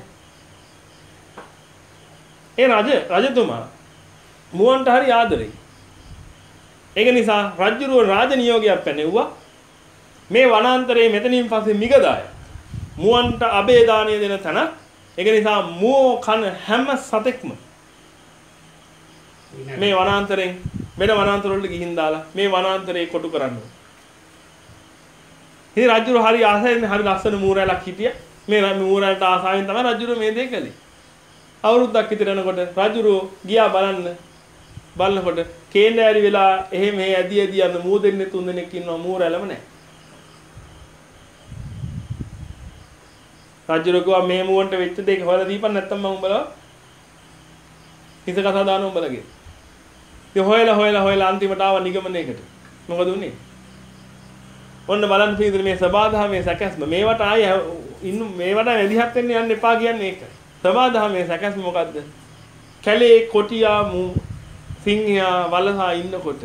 ඒ රජ රජතුමා මුවන්ට හරි ආදරෙයි. ඒක නිසා රජුරුව රාජ නියෝගයක් පැනෙව්වා. මේ වනාන්තරයේ මෙතනින් පස්සේ මිගදාය. මුවන්ට අබේ දාණය දෙන තැන. ඒක නිසා මුව කන හැම සතෙක්ම මේ වනාන්තරයෙන් වෙන වනාන්තර වලට ගිහින් දාලා මේ වනාන්තරේ කොටු කරන්න ඕනේ. ඉතින් රජුරුව හරි ආසයෙන් හරි ලස්සන මූරැලක් හිටියා. මේ මූරැලට ආසාවෙන් තමයි රජුරුව මේ දේ කළේ. අවුරුද්දක් විතර යනකොට රජුරුව ගියා බලන්න. බලනකොට කේන්දෑරි වෙලා එහෙම මේ ඇදි ඇදි යන මූ දෙන්නේ තුන් දෙනෙක් ඉන්නවා මූරැලම නැහැ. රජුරුව කිව්වා මේ මූවන්ට වෙච්ච දෙයක හොයලා දීපන් නැත්තම් මම උඹලා හිත කතා දාන උඹලගේ. ඉතින් හොයලා හොයලා හොයලා අන්තිමට ආව නිගමනයකට. මොකද උනේ? ඔන්න බලන්න පිළිතුරු මේ සබාධමේ සැකස්ම මේවට ආයේ ඉන්න මේවට වැඩිහත් වෙන්න යන්න එපා කියන්නේ ඒකයි. සබාධමේ සැකස්ම මොකද්ද? කැලේ කොටියා මු සිංහයා වලහා ඉන්නකොට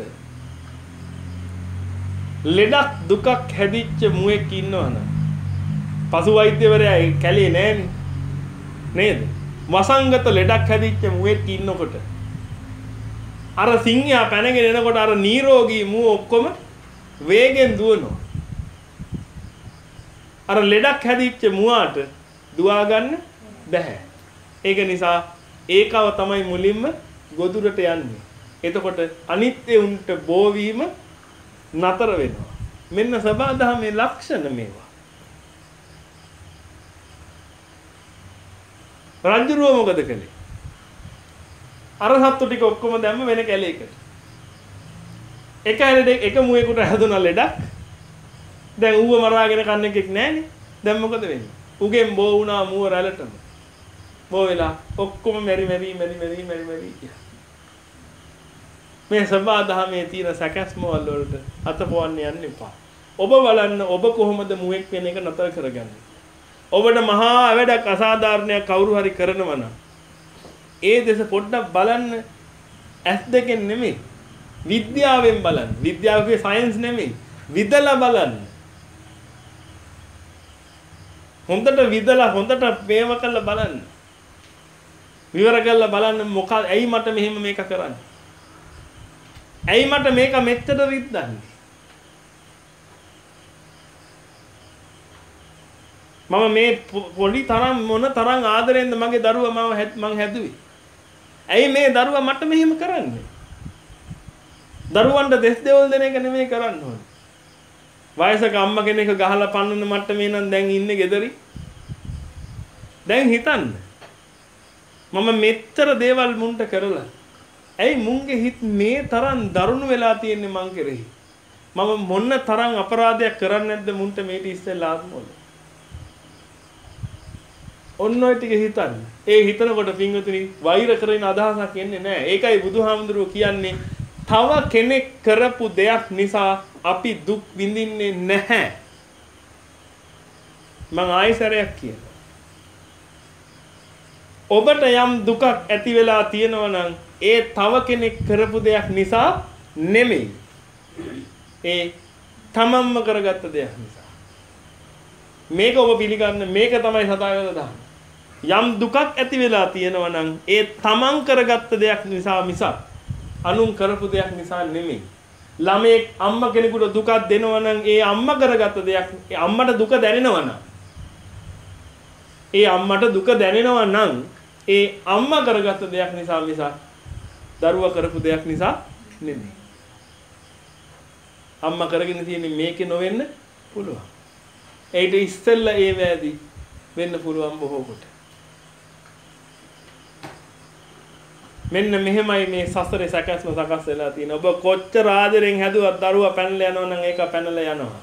ලෙඩක් දුකක් හැදිච්ච මුවෙක් ඉන්නවනම් පසු වෛද්‍යවරයා කැලේ නෑනේ නේද? වසංගත ලෙඩක් හැදිච්ච මුවෙක් ඉන්නකොට අර සිංහයා පැනගෙන එනකොට අර නිරෝගී මුව ඔක්කොම වේගෙන් දුවනවා. අර ලෙඩක් හැදිච්ච මුවාට දුවා ගන්න බැහැ. ඒක නිසා ඒකව තමයි මුලින්ම ගොදුරට යන්නේ. එතකොට අනිත්‍ය උන්ට බෝවීම නතර වෙනවා. මෙන්න සබාදහමේ ලක්ෂණ මේවා. රජුරුව මොකද කළේ? අර සත්තු ටික ඔක්කොම දැම්ම වෙන කැලේකට. එක ඇලෙඩ එක මුවෙකුට හැදුනා ලෙඩක්. දැන් ඌව මරාගෙන කන්න එකෙක් නැහනේ. දැන් මොකද වෙන්නේ? උගෙන් බෝ වුණා මුව රැළටම. බෝ වෙලා ඔක්කොම මෙරි මෙරි මෙරි මෙරි මෙරි මෙරි. මේ සබාදහමේ තියෙන සැකස්ම වලට අතපොවන්න යන්න එපා. ඔබ බලන්න ඔබ කොහොමද මුවෙක් වෙන එක නතර කරගන්නේ? ඔබට මහා වැඩක් අසාධාරණයක් කවුරු හරි කරනවා නම් ඒ දෙස පොඩ්ඩක් බලන්න. ඇස් දෙකෙන් නෙමෙයි විද්‍යාවෙන් බලන්න. විද්‍යාවේ සයන්ස් නෙමෙයි විදලා බලන්න. හොඳට විදලා හොඳට මේව කරලා බලන්න. විවර කරලා බලන්න මොකද ඇයි මට මෙහෙම මේක කරන්නේ? ඇයි මට මේක මෙච්චර රිද්දන්නේ? මම මේ පොඩි තරම් මොන තරම් ආදරෙන්ද මගේ දරුවා මම මං හැදුවේ. ඇයි මේ දරුවා මට මෙහෙම කරන්නේ? දරුවන්ට දෙස් දෙවල් දෙන එක නෙමෙයි කරන්න ඕනේ. වයසක අම්මා කෙනෙක් ගහලා පන්නන මට්ටමේ නම් දැන් ඉන්නේ ගෙදරි. දැන් හිතන්න. මම මෙච්චර දේවල් මුන්ට කරලා ඇයි මුන්ගේ හිත මේ තරම් දරුණු වෙලා තියෙන්නේ මං කෙරෙහි? මම මොන තරම් අපරාධයක් කරන්නේ නැද්ද මුන්ට මේක ඉස්සෙල්ලා ආත්මවල? ඔන්න ඔය ටික හිතන්න. ඒ හිතනකොට පින්වතුනි වෛර කරන අදහසක් එන්නේ නැහැ. ඒකයි බුදුහාමුදුරුවෝ කියන්නේ තව කෙනෙක් කරපු දෙයක් නිසා අපි දුක් විඳින්නේ නැහැ. මම ආයෙසරයක් කියනවා. ඔබට යම් දුකක් ඇති වෙලා තියෙනවා නම් ඒ තව කෙනෙක් කරපු දෙයක් නිසා නෙමෙයි. ඒ තමන්ම කරගත්ත දෙයක් නිසා. මේක ඔබ පිළිගන්න මේක තමයි සදාගත දහම. යම් දුකක් ඇති වෙලා තියෙනවා නම් ඒ තමන් කරගත්ත දෙයක් නිසා මිසක් අනුන් කරපු දෙයක් නිසා නෙමෙයි. ළමෙක් අම්මා කෙනෙකුට දුකක් දෙනවා නම් ඒ අම්මා කරගත්ත දෙයක් ඒ අම්මට දුක දැනෙනවා නම් ඒ අම්මට දුක දැනෙනවා නම් ඒ අම්මා කරගත්ත දෙයක් නිසා මිසක් දරුවා කරපු දෙයක් නිසා නෙමෙයි. අම්මා කරගෙන තියෙන්නේ මේකේ නොවෙන්න පුළුවන්. ඒට ඉස්සෙල්ලා ඒ වෑදි වෙන්න පුළුවන් බොහෝ කොට. මෙන්න මෙහෙමයි මේ සසරේ සැකස්ම සකස් වෙලා තියෙන. ඔබ කොච්චර ආදරෙන් හැදුවත් දරුවා පැනලා යනවා නම් ඒක පැනලා යනවා.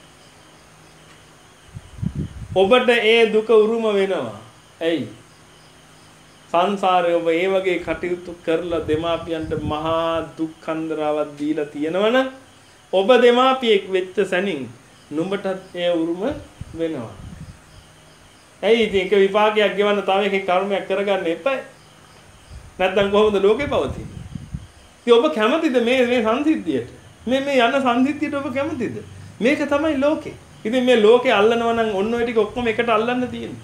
ඔබට ඒ දුක උරුම වෙනවා. ඇයි? සංසාරේ ඔබ ඒ වගේ කටයුතු කරලා දෙමාපියන්ට මහා දුක් කන්දරාවක් දීලා තියෙනවනම් ඔබ දෙමාපියෙක් වෙච්ච සැනින් නුඹටත් ඒ උරුම වෙනවා. ඇයි ඉතින් ඒක විපාකයක් ගෙවන්න තව එකේ කර්මයක් කරගන්න එපා. නැත්නම් කොහොමද ලෝකේ පවතින්නේ? ඉතින් ඔබ කැමතිද මේ මේ සංසිද්ධියට? මේ මේ යන සංසිද්ධියට ඔබ කැමතිද? මේක තමයි ලෝකේ. ඉතින් මේ ලෝකේ අල්ලනවා නම් ඔන්න ඔය ටික ඔක්කොම එකට අල්ලන්න තියෙන්නේ.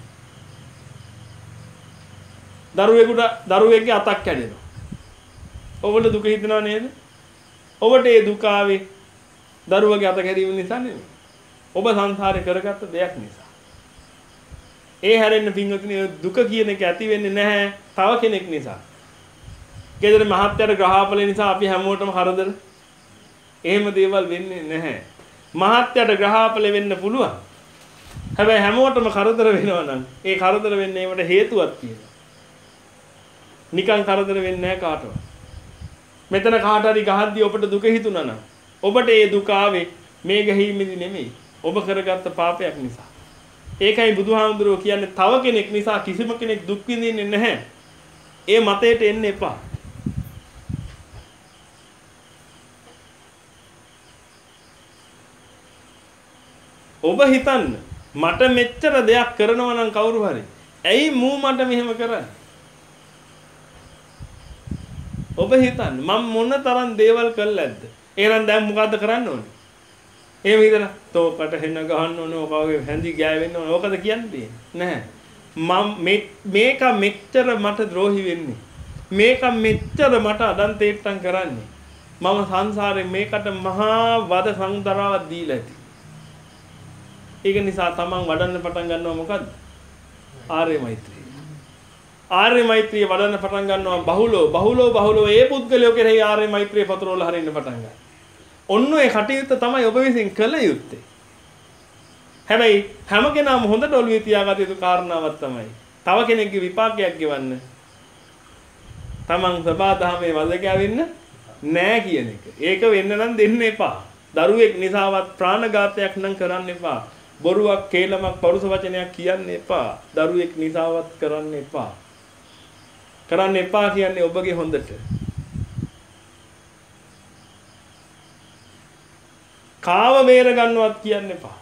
දරුවෙකුට දරුවෙක්ගේ අතක් කැඩෙනවා. ඔබට දුක හිතෙනව නේද? ඔබට ඒ දුක ආවේ දරුවගේ අත කැඩීම නිසා නෙමෙයි. ඔබ සංසාරේ කරගත්ත දෙයක් නිසා. ඒ හැරෙන්න පින්වතුනි දුක කියන එක ඇති වෙන්නේ නැහැ තව කෙනෙක් නිසා. ගෙදර මහත්යට ග්‍රහපල නිසා අපි හැමෝටම කරදර. එහෙම දේවල් වෙන්නේ නැහැ. මහත්යට ග්‍රහපල වෙන්න පුළුවන්. හැබැයි හැමෝටම කරදර වෙනවා නම් ඒ කරදර වෙන්නේ ඒකට හේතුවක් තියෙනවා. නිකන් කරදර වෙන්නේ නැහැ කාටවත්. මෙතන කාට හරි ගහද්දි ඔබට දුක හිතුණා නම් ඔබට ඒ දුක ආවේ මේ ගැහිීමේදී නෙමෙයි. ඔබ කරගත්ත පාපයක් නිසා. ඒකයි බුදුහාමුදුරුවෝ කියන්නේ තව කෙනෙක් නිසා කිසිම කෙනෙක් දුක් විඳින්නේ නැහැ. ඒ මතයට එන්න එපා. ඔබ හිතන්න මට මෙච්චර දෙයක් කරනවා නම් කවුරු හරි ඇයි මූ මට මෙහෙම කරන්නේ? ඔබ හිතන්න මම මොන තරම් දේවල් කළාද? එහෙනම් දැන් මොකද්ද කරන්න ඕනේ? එහෙම හිතලා තෝකට හෙන්න ගහන්න ඕනේ, ඔකගේ හැඳි ගෑවෙන්න ඕනේ. ඕකද කියන්නේ නැහැ. මම මේක මෙච්චර මට ද්‍රෝහි වෙන්නේ. මේක මෙච්චර මට අදන් තේට්ටම් කරන්නේ. මම සංසාරේ මේකට මහා වද සංතරාවක් දීලා ඇති. ඒක නිසා තමන් වඩන්න පටන් ගන්නවා මොකද්ද? ආර්ය මෛත්‍රිය. ආර්ය මෛත්‍රිය වඩන්න පටන් ගන්නවා බහුලෝ බහුලෝ බහුලෝ ඒ පුද්ගලයෝ කෙරෙහි ආර්ය මෛත්‍රිය පතරවල හරින්න පටන් ගන්නවා. ඔන්න ඒ කටයුත්ත තමයි ඔබ විසින් කළ යුත්තේ. හැබැයි හැම කෙනාම හොඳට ඔළුවේ තියාගත යුතු කාරණාවක් තමයි තව කෙනෙක්ගේ විපාකයක් ගෙවන්න තමන් සබාධමයේ වදකයා වෙන්න නෑ කියන එක. ඒක වෙන්න නම් දෙන්න එපා. දරුවෙක් නිසාවත් ප්‍රාණඝාතයක් නම් කරන්න එපා. බොරුවක්, කේලමක්, පරුස වචනයක් කියන්න එපා. දරුවෙක් නිසාවත් කරන්න එපා. කරන්න එපා කියන්නේ ඔබගේ හොඳට. කාව බේර ගන්නවත් කියන්න එපා.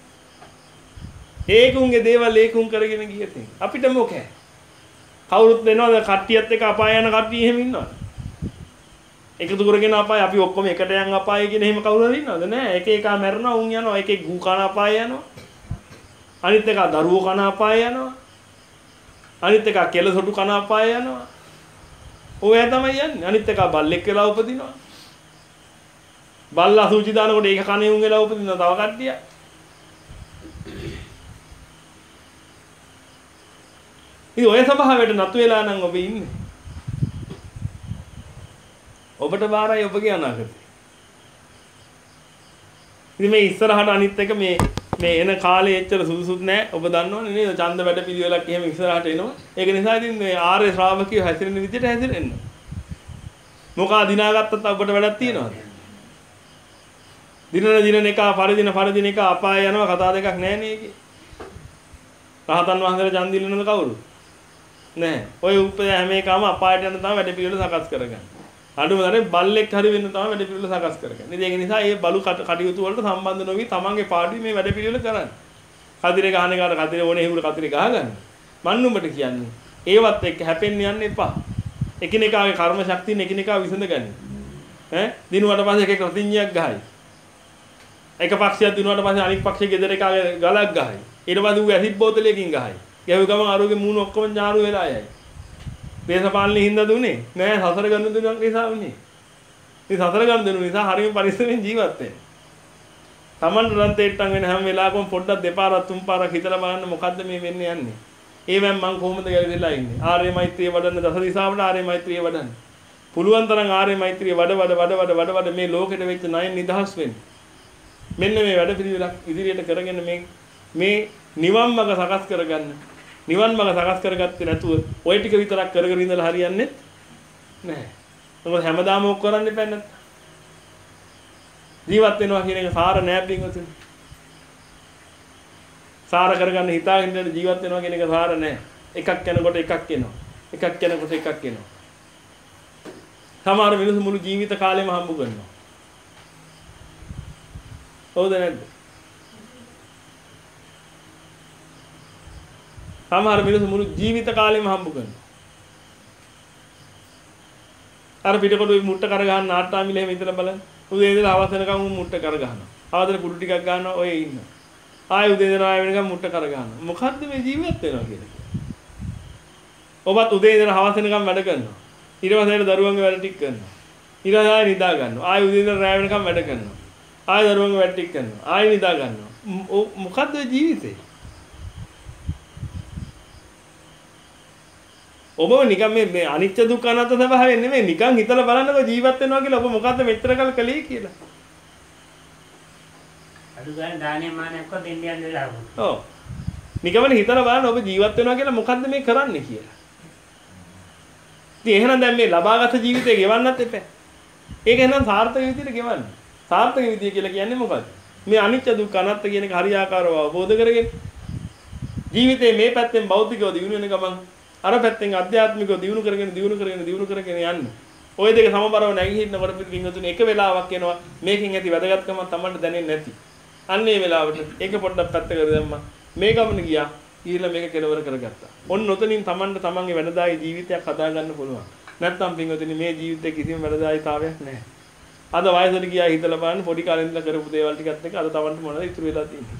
ඒකුන්ගේ දේවල් ඒකුන් කරගෙන ගියතින් අපිට මොකෑ? කවුරුත් දෙනවද කට්ටියත් එක්ක අපාය යන කට්ටිය එහෙම ඉන්නවද? එකතු කරගෙන අපාය අපි ඔක්කොම එකට යන් අපාය කියන එහෙම කවුරු හරි ඉන්නවද? නෑ. එක එකා මැරෙනවා, උන් යනවා. එකෙක් ගු කන අපාය යනවා. අනිත් එකා දරුවෝ කන අපාය යනවා. අනිත් එකා කෙල සොටු කන අපාය යනවා. ඔය තමයි යන්නේ. අනිත් එකා බල්ලෙක් වෙලා උපදිනවා. බල්ලා සූචි දානකොට ඒක කනේ උන් වෙලා උපදිනවා තව කට්ටිය. ඉතින් ඔය ස්වභාවයට නතු වෙලා නම් ඔබ ඉන්නේ. ඔබට බාරයි ඔබගේ අනාගතය. ඉතින් මේ ඉස්සරහට අනිත් එක මේ මේ එන කාලේ එච්චර සුදුසුත් නැහැ. ඔබ දන්නවනේ නේද? ඡන්ද වැඩ පිළිවෙලක් එහෙම ඉස්සරහට එනවා. ඒක නිසා ඉතින් මේ ආර්ය ශ්‍රාවකයෝ හැසිරෙන විදිහට හැසිරෙන්න. මොකා දිනාගත්තත් ඔබට වැඩක් තියනවද? දිනන දිනන එක පරිදින පරිදින එක අපාය යනවා කතා දෙකක් නැහැ නේ ඒකේ. රහතන් වහන්සේලා ඡන්ද දිනනද කවුරු? නැහැ. ඔය උපය හැම එකම අපායට යන තමයි වැඩ පිළිවෙල සකස් කරගන්නේ. අඩුම තරේ බල්ලෙක් හරි වෙන්න තමයි වැඩ පිළිවෙල සකස් කරගන්නේ. ඒක නිසා මේ බලු කටයුතු වලට සම්බන්ධ නොවි තමන්ගේ පාඩුවේ මේ වැඩ පිළිවෙල කරන්න. කදිරේ ගහන එකට කදිරේ ඕනේ එහෙම කදිරේ ගහගන්න. මන් නුඹට කියන්නේ ඒවත් එක්ක හැපෙන්න යන්න එපා. එකිනෙකාගේ කර්ම ශක්තියන එකිනෙකා විසඳ ගන්න. ඈ දිනුවට පස්සේ එකේ ප්‍රතිඥයක් ගහයි. එක පක්ෂයක් දිනුවට පස්සේ අනිත් පක්ෂයේ ගෙදර එකාගේ ගලක් ගහයි. ඊට පස්සේ ඌ ඇසිඩ් බෝතලයකින් ගහයි. ගැහුව ගමන් අරෝගේ මූණ ඔක්කොම ඥාරු වෙලා යයි. දේශපාලනේ හින්දා දුන්නේ නෑ සසර ගන්න දුන්නක් නිසා වුනේ. මේ සසර ගන්න දුන්නු නිසා හරියම පරිස්සමෙන් ජීවත් වෙන්න. Taman රන්තේට්ටම් වෙන හැම වෙලාවකම පොඩ්ඩක් දෙපාරක් තුන් පාරක් හිතලා බලන්න මොකද්ද මේ වෙන්නේ යන්නේ. ඒවෙන් මං කොහොමද ගැලවිලා ඉන්නේ? ආර්ය මෛත්‍රිය වඩන්න දස දිශාවට ආර්ය මෛත්‍රිය වඩන්න. පුළුවන් තරම් ආර්ය මෛත්‍රිය වඩ වඩ වඩ වඩ වඩ වඩ මේ ලෝකෙට වෙච්ච ණයෙන් නිදහස් වෙන්න. මෙන්න මේ වැඩ පිළිවෙලක් ඉදිරියට කරගෙන මේ මේ නිවන් මඟ සකස් කරගන්න. නිවන් මඟ සකස් කරගත්තේ නැතුව ඔය ටික විතරක් කරගෙන ඉඳලා හරියන්නේ නැහැ. මොකද හැමදාම ඔක් කරන්න එපා නැත්නම්. ජීවත් වෙනවා කියන එක සාර නෑ පින්වතුනි. සාර කරගන්න හිතාගෙන ඉඳලා ජීවත් වෙනවා කියන එක සාර නෑ. එකක් යනකොට එකක් එනවා. එකක් යනකොට එකක් එනවා. සමහර මිනිස්සු මුළු ජීවිත කාලෙම හම්බ කරනවා. හවුද නැද්ද? සමහර මිනිස්සු මුළු ජීවිත කාලෙම හම්බ කරනවා. අර පිටකොටුවේ මුට්ට කර ගන්න නාට්ටාමිල එහෙම ඉඳලා බලන්න. උදේ ඉඳලා හවස වෙනකම් උන් මුට්ට කර ගන්නවා. ආවදල කුඩු ටිකක් ගන්නවා ඔය ඉන්නවා. ආයෙ උදේ ඉඳලා ආයෙ වෙනකම් මුට්ට කර ගන්නවා. මොකද්ද මේ ජීවිත වෙනවා කියන්නේ? ඔබත් උදේ ඉඳලා හවස වෙනකම් වැඩ කරනවා. ඊට පස්සේ දරුවන්ගේ වැඩ ටික කරනවා. ඊට පස්සේ ආයෙ නිදා ගන්නවා. ආයෙ උදේ ඉඳලා රාත්‍රී වෙනකම් වැඩ කරනවා. ආයෙ දරුවන්ගේ වැඩ ටික කරනවා. ආයෙ නිදා ගන්නවා. මොකද්ද ජීවිතේ? ඔබ නිකන් මේ මේ අනිත්‍ය දුක්ඛ අනාත්ම ස්වභාවයෙන් නෙමෙයි නිකන් හිතලා බලන්නකො ජීවත් වෙනවා කියලා ඔබ මොකද්ද මෙච්චර කල් කළේ කියලා. අඩු ගන්න දානේ මානක්ව දෙන්න යන වෙලාව. ඔව්. නිකම්ම හිතලා බලන්න ඔබ ජීවත් වෙනවා කියලා මොකද්ද මේ කරන්නේ කියලා. ඉතින් එහෙනම් දැන් මේ ලබාගත් ජීවිතේ ගෙවන්නත් එපා. ඒක එහෙනම් සාර්ථක විදිහට ගෙවන්න. සාර්ථක විදිය කියලා කියන්නේ මොකද්ද? මේ අනිත්‍ය දුක්ඛ අනාත්ම කියන එක හරියාකාරව අවබෝධ කරගෙන ජීවිතේ මේ පැත්තෙන් භෞතිකව දිනු වෙන ගමන් අර පැත්තෙන් ආධ්‍යාත්මිකව දිනු කරගෙන දිනු කරගෙන දිනු කරගෙන යන්න. ওই දෙක සමබරව නැගී හිටනකොට පිටින්තුනේ එක වෙලාවක් එනවා මේකෙන් ඇති වැදගත්කම තමයි දැනෙන්නේ නැති. අන්න ඒ වෙලාවට ඒක පොඩ්ඩක් පැත්තකට දැම්මා. මේ ගමන ගියා. ඊළඟ මේක කෙලවර කරගත්තා. ඔන්න ඔතනින් Tamanට Tamanගේ වැඩදායි ජීවිතයක් හදා ගන්න පුළුවන්. නැත්නම් පිටින්තුනේ මේ ජීවිතේ කිසිම වැඩදායිතාවයක් නැහැ. අද වයසට ගියා හිතලා බලන්න පොඩි කාලේ ඉඳලා කරපු දේවල් ටිකත් එක්ක අද Tamanට මොනවද ඉතුරු වෙලා තියෙන්නේ.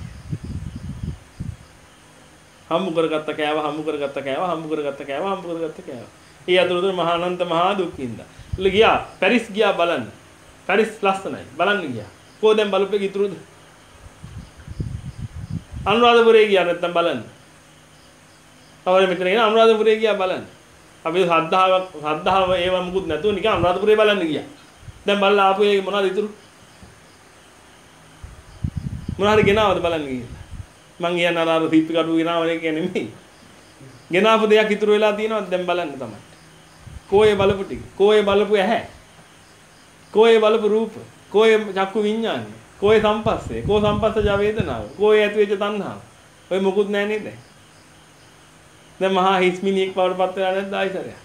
හම්බ කරගත්ත කෑව හම්බ කරගත්ත කෑව හම්බ කරගත්ත කෑව හම්බ කරගත්ත කෑව. ඒ අතරතුර මහා අනන්ත මහා දුක්ඛින්ද. ඉල ගියා පැරිස් ගියා බලන්න. පරිස් ලස්සනයි. බලන්න ගියා. කොහො දැන් බලපෙක ඉතුරුද? අනුරාධපුරේ ගියා නැත්තම් බලන්න. අවරේ මෙතන ගෙන අනුරාධපුරේ ගියා බලන්න. අපි ශ්‍රද්ධාව ශ්‍රද්ධාව ඒව මුකුත් නැතුව නිකන් අනුරාධපුරේ බලන්න ගියා. දැන් බලලා ආපු ඒ මොනවද ඉතුරු? මොනවාරි ගෙනාවද බලන්න ගිහින්. මං කියන අර අර සීප්පි කඩුව ගෙනාවනේ කියන්නේ නෙමෙයි. ගෙනාපු දෙයක් ඉතුරු වෙලා තියෙනවද දැන් බලන්න තමයි. කෝයේ බලපු ටික. කෝයේ බලපු ඇහැ. කෝයේ බලපු රූප. කෝයේ චක්කු විඤ්ඤාණය. කෝයේ සම්පස්සේ. කෝ සම්පස්සජ වේදනාව. කෝයේ ඇති වෙච්ච තණ්හාව. ඔය මොකුත් නැහැ නේද? දැන් මහා හිස්මිනියෙක් බවට පත් වෙලා නැද්ද ආයිසරයක්?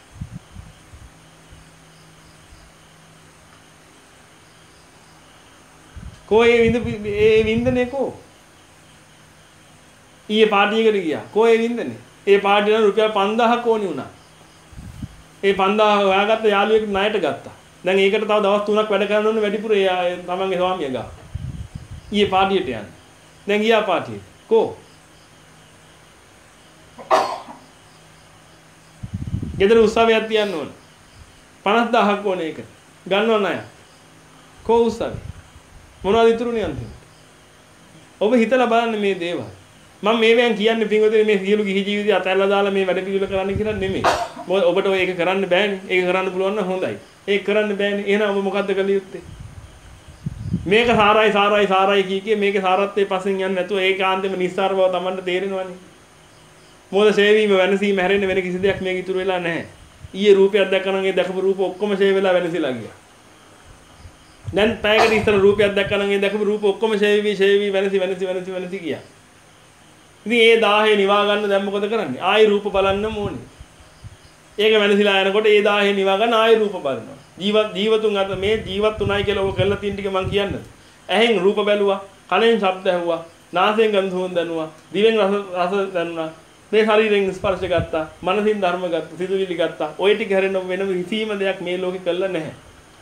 කෝයේ විඳ ඒ විඳනේ කෝ? ඊයේ පාටියකට ගියා. කෝයේ විඳනේ? ඒ පාටියට රුපියල් පන්දාහක් ඕනි වුණා. ඒ පන්දාහ හොයාගත්ත යාළුවෙක් ණයට ගත්තා. දැන් ඒකට තව දවස් තුනක් වැඩ කරන්න ඕනේ වැඩිපුර ඒ තමන්ගේ ස්වාමියා ගාව. ඊයේ පාටියට යන්න. දැන් ගියා පාටියට. කෝ? ගෙදර උත්සවයක් තියන්න ඕන. පනස් දාහක් ඕනේ ඒකට. ගන්නව ණය. කෝ උත්සවය? මොනවද ඉතුරුනේ අන්තිමට? ඔබ හිතලා බලන්න මේ දේවල්. මම මේවෙන් කියන්නේ පින්වතුනි මේ සියලු ගිහි ජීවිතය අතහැරලා දාලා මේ වැඩ පිළිවෙල කරන්න කියලා නෙමෙයි. මොකද ඔබට ඔය එක කරන්න බෑනේ. ඒක කරන්න පුළුවන් නම් හොඳයි. ඒක කරන්න බෑනේ. එහෙනම් ඔබ මොකද්ද කළ යුත්තේ? මේක සාරයි සාරයි සාරයි කිය කිය මේකේ සාරත්වයේ පස්සෙන් යන්නේ නැතුව ඒකාන්තෙම නිස්සාර බව Tamanට තේරෙනවනේ. මොකද ෂේවීම වෙනසීම හැරෙන්න වෙන කිසි දෙයක් මේක ඉතුරු වෙලා නැහැ. ඊයේ රූපයක් දැක්කනම් ඒ දැකපු රූප ඔක්කොම ෂේ වෙලා වෙනසිලා ගියා. දැන් පැයකට ඉස්සර රූපයක් දැක්කනම් ඒ දැකපු රූප ඔක්කොම ෂේවි ෂේවි වෙනසි වෙනසි වෙනසි වෙනසි ගියා. ඉතින් ඒ දාහේ නිවා ගන්න දැන් මොකද කරන්නේ? ආයි රූප බලන්නම ඕනේ. ඒක වෙනසිලා යනකොට ඒ දාහේ නිවා ගන්න ආයි රූප බලනවා. ජීවත් ජීවතුන් අත මේ ජීවත් උනායි කියලා ඔක කරලා තියෙන ටික මම කියන්නේ. ඇහෙන් රූප බැලුවා, කනෙන් ශබ්ද ඇහුවා, නාසයෙන් ගන්ධ සුවඳ දැනුවා, දිවෙන් රස රස දැනුණා. මේ ශරීරයෙන් ස්පර්ශ ගත්තා, මනසින් ධර්ම ගත්තා, සිතුවිලි ගත්තා. ওই ටික හැරෙන්න වෙන කිසිම දෙයක් මේ ලෝකේ කළා නැහැ.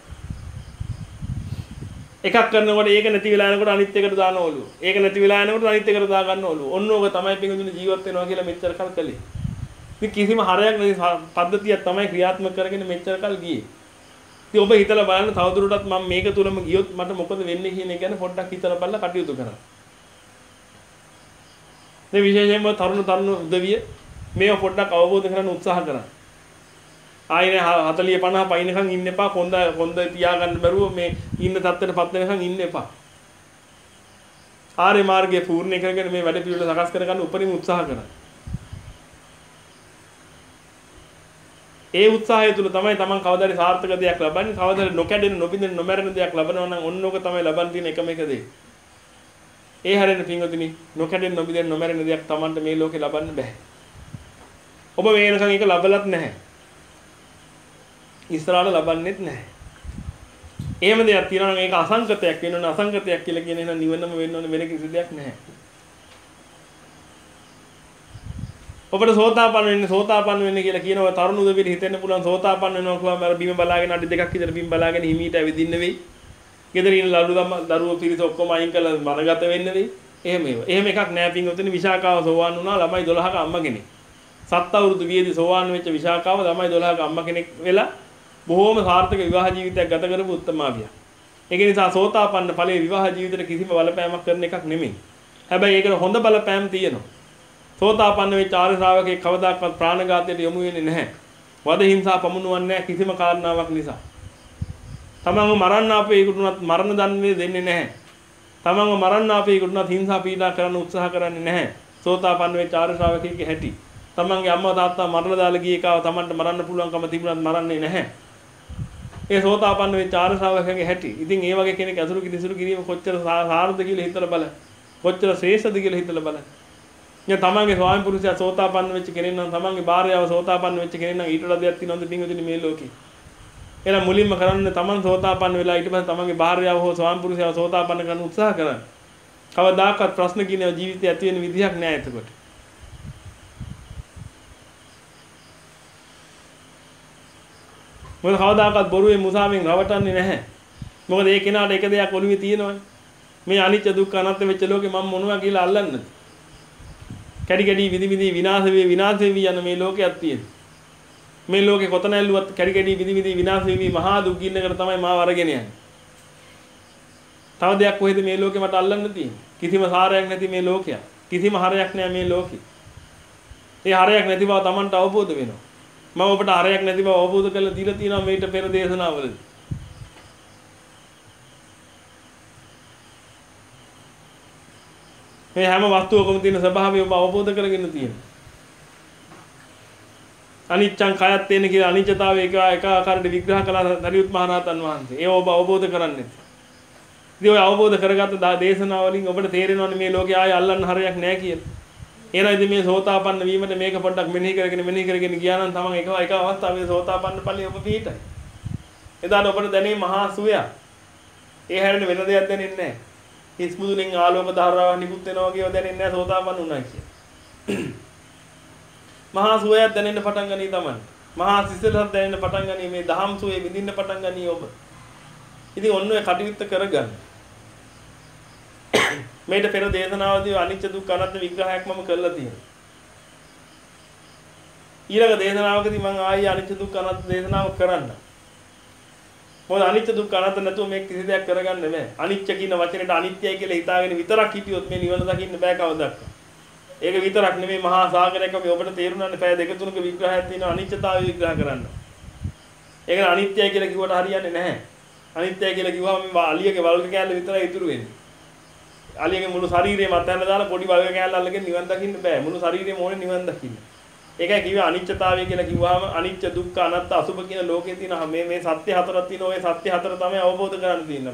එකක් කරනකොට ඒක නැති වෙලා යනකොට අනිත් එකට දාන ඕලුව. ඒක නැති වෙලා යනකොට අනිත් එකට දා ගන්න ඕලුව. ඔන්න ඕක තමයි පිඟුදුනේ ජීවත් වෙනවා කියලා මෙච්චර කල් කළේ. ඉතින් කිසිම හරයක් නැති පද්ධතියක් තමයි ක්‍රියාත්මක කරගෙන මෙච්චර කල් ගියේ. ඉතින් ඔබ හිතලා බලන්න තවදුරටත් මම මේක තුලම ගියොත් මට මොකද වෙන්නේ කියන එක ගැන පොඩ්ඩක් හිතලා බලලා කටයුතු කරන්න. මේ විශේෂයෙන්ම තරුණ තරුණ උදවිය මේව පොඩ්ඩක් අවබෝධ කරගන්න උත්සාහ කරන්න. ආයිනේ හතලිය පනහ පයින්කම් ඉන්න එපා. කොන්ද කොන්ද තියාගන්න බැරුව මේ ඉන්න තත්ත්වයට පත් වෙනකන් ඉන්න එපා. ආර්ය මාර්ගයේ පූර්ණ කරගෙන මේ වැඩ පිළිවෙල සකස් කරගන්න උපරිම උත්සාහ කරන්න. ඒ උත්සාහය තුළ තමයි Taman කවදාද සාර්ථක දෙයක් ලබන්නේ. කවදාද නොකැඩෙන නොබිඳෙන නොමැරෙන දෙයක් ලබනවා නම් ඔන්න ඕක තමයි ලබන්න තියෙන එකම එක දේ. ඒ හැරෙන්න පින්වතුනි නොකැඩෙන නොබිඳෙන නොමැරෙන දෙයක් Tamanට මේ ලෝකේ ලබන්න බෑ. ඔබ මේ වෙනකන් ඒක ලබලත් නැහැ. ඉස්සරහට ලබන්නෙත් නැහැ. එහෙම දෙයක් තියෙනවා නම් ඒක අසංකතයක් වෙන්න ඕන. අසංකතයක් කියලා කියන එක නිවනම වෙන්න ඕන වෙන කිසි දෙයක් නැහැ. ඔබට සෝතාපන්න වෙන්න සෝතාපන්න වෙන්න කියලා කියනවා තරුණ උදවියට හිතෙන්න පුළුවන් සෝතාපන්න වෙනවා කියවම අර බිම බලාගෙන අඩි දෙකක් විතර බිම බලාගෙන හිමීට ඇවිදින්න වෙයි. ගෙදර ඉන්න ලඩු දරුවෝ පිරිස ඔක්කොම අයින් කරලා මරගත වෙන්න වෙයි. එහෙම ඒවා. එහෙම එකක් නෑ පින්වතුනි. විශාකාව සෝවාන් වුණා ළමයි දොළහක අම්මා කෙනෙක්. සත් අවුරුදු වියේදී සෝවාන් වෙච්ච විශාකාව ළමයි දොළහක අම්මා කෙනෙක් වෙලා බොහෝම සාර්ථක විවාහ ජීවිතයක් ගත කරපු උත්තමාවියක්. ඒක නිසා සෝතාපන්න ඵලයේ විවාහ ජීවිතේට කිසිම බලපෑමක් කරන එකක් නෙමෙයි. හැබැයි ඒකට හොඳ බලපෑම් තියෙනවා. සෝතාපන්න වෙච්ච ආර්ය ශ්‍රාවකයෙක් කවදාකවත් ප්‍රාණඝාතයට යොමු වෙන්නේ නැහැ. වද හිංසා පමුණුවන්නේ නැහැ කිසිම කාරණාවක් නිසා. තමන්ව මරන්න ආපේකට උනත් මරණ දඬුවම් දෙන්නේ නැහැ. තමන්ව මරන්න ආපේකට උනත් හිංසා පීඩා කරන්න උත්සාහ කරන්නේ නැහැ. සෝතාපන්න වෙච්ච ආර්ය ශ්‍රාවකයෙක්ගේ හැටි. තමන්ගේ අම්මා තාත්තා මරණ දාලා ගිය එකව තමන්ට මරන්න පුළුවන්කම තිබුණත් මරන්නේ නැහැ. ඒ සෝතාපන්න වෙච්ච ආර්ය ශ්‍රාවකයාගේ හැටි. ඉතින් ඒ වගේ කෙනෙක් අසුරු කිදිසුරු කිරීම කොච්චර සාර්ථකද කියලා හිතලා බලන්න. කොච්චර ශ්‍රේෂ්ඨද කියලා හිතලා බලන්න. දැන් තමන්ගේ ස්වාමි පුරුෂයා සෝතාපන්න වෙච්ච කෙනෙක් නම් තමන්ගේ භාර්යාව සෝතාපන්න වෙච්ච කෙනෙක් නම් ඊට වඩා දෙයක් තියෙනවද පින්වතුනි මේ ලෝකේ. එහෙනම් මුලින්ම කරන්න තමන් සෝතාපන්න වෙලා ඊට පස්සේ තමන්ගේ භාර්යාව හෝ ස්වාමි පුරුෂයාව සෝතාපන්න කරන්න උත්සාහ කරන්න. කවදාකවත් ප්‍රශ්න කියන ජීවිතය ඇති වෙන විදිහක් නෑ එතකොට. මොකද කවදාකවත් බොරුවේ මුසාවෙන් රවටන්නේ නැහැ. මොකද ඒ කෙනාට එක දෙයක් ඔළුවේ තියෙනවනේ. මේ අනිත්‍ය දුක්ඛ අනාත්ම වෙච්ච ලෝකේ මම මොනවා කියලා අල්ලන්නද? කැඩි කැඩි විදි විදි විනාශ වේ විනාශ වෙවි යන මේ ලෝකයක් තියෙන. මේ ලෝකේ කොතන ඇල්ලුවත් කැඩි කැඩි විදි විදි විනාශ වෙවි මහා දුක් ගින්නකට තමයි මාව අරගෙන යන්නේ. තව දෙයක් කොහෙද මේ ලෝකේ මට අල්ලන්න තියෙන්නේ? කිසිම සාරයක් නැති මේ ලෝකයක්. කිසිම හරයක් නැහැ මේ ලෝකේ. ඒ හරයක් නැති බව Tamanට අවබෝධ වෙනවා. මම ඔබට හරයක් නැති බව අවබෝධ කරලා දීලා තියෙනවා මේිට පෙර දේශනාවලදී. මේ හැම වස්තුවකම තියෙන ස්වභාවය ඔබ අවබෝධ කරගෙන තියෙනවා. අනිච්චං කයත් තේන කියලා අනිච්චතාවය එක එක ආකාරයට විග්‍රහ කළා සරියුත් මහ රහතන් වහන්සේ. ඒ ඔබ අවබෝධ කරන්නේ. ඉතින් ඔය අවබෝධ කරගත්ත දේශනාවලින් ඔබට තේරෙනවනේ මේ ලෝකේ ආයෙ අල්ලන්න හරයක් නැහැ කියලා. එහෙනම් ඉතින් මේ සෝතාපන්න වීමට මේක පොඩ්ඩක් මෙනෙහි කරගෙන මෙනෙහි කරගෙන ගියා නම් තමන් එක එක අවස්ථාවේ සෝතාපන්න ඵලයේ ඔබ පිහිටයි. එදාට ඔබට දැනේ මහා සුවයක්. ඒ හැරෙන්න වෙන දෙයක් දැනෙන්නේ නැහැ. හිස් මුදුනේ ආලෝක ධාරාවක් නිකුත් වෙනවා කියව දැනෙන්නේ නැහැ සෝතාපන්න වුණා කියලා. මහා සුවයක් දැනෙන්න පටන් ගනී තමන්. මහා සිසිලසක් දැනෙන්න පටන් ගනී මේ දහම් සුවේ විඳින්න පටන් ගනී ඔබ. ඉතින් ඔන්න ඔය කටයුත්ත කරගන්න. මේට පෙර දේශනාවදී අනිච්ච දුක්ඛ අනාත්ම විග්‍රහයක් මම කරලා තියෙනවා. ඊළඟ දේශනාවකදී මම ආයෙ අනිච්ච දුක්ඛ අනාත්ම දේශනාව කරන්න. මොකද අනිච්ච දුක්ඛ අනාත්ම නැතුව මේ කිසි දෙයක් කරගන්න බෑ. අනිච්ච කියන වචනේට අනිත්‍යයි කියලා හිතාගෙන විතරක් හිටියොත් මේ නිවන දකින්න බෑ කවදාවත්. ඒක විතරක් නෙමෙයි මහා සාගරයක මේ ඔබට තේරුණානේ පැය දෙක තුනක විග්‍රහයක් තියෙනවා අනිත්‍යතාවය විග්‍රහ කරන්න. ඒක අනිත්‍යයි කියලා කිව්වට හරියන්නේ නැහැ. අනිත්‍යයි කියලා කිව්වම මේ අලියගේ වල්ග කෑල්ල විතරයි ඉතුරු වෙන්නේ. අලියගේ මුළු ශරීරයම අතහැරලා දාලා පොඩි වල්ග කෑල්ල අල්ලගෙන නිවන් දකින්න බෑ. මුළු ශරීරයම ඕනේ නිවන් දකින්න. ඒකයි කිව්වේ අනිත්‍යතාවය කියලා කිව්වහම අනිත්‍ය දුක්ඛ අනාත්ම අසුභ කියන ලෝකේ තියෙන මේ මේ සත්‍ය හතරක් තියෙනවා. ඔය සත්‍ය හතර තමයි අවබෝධ කරගන්න තියෙන්නේ.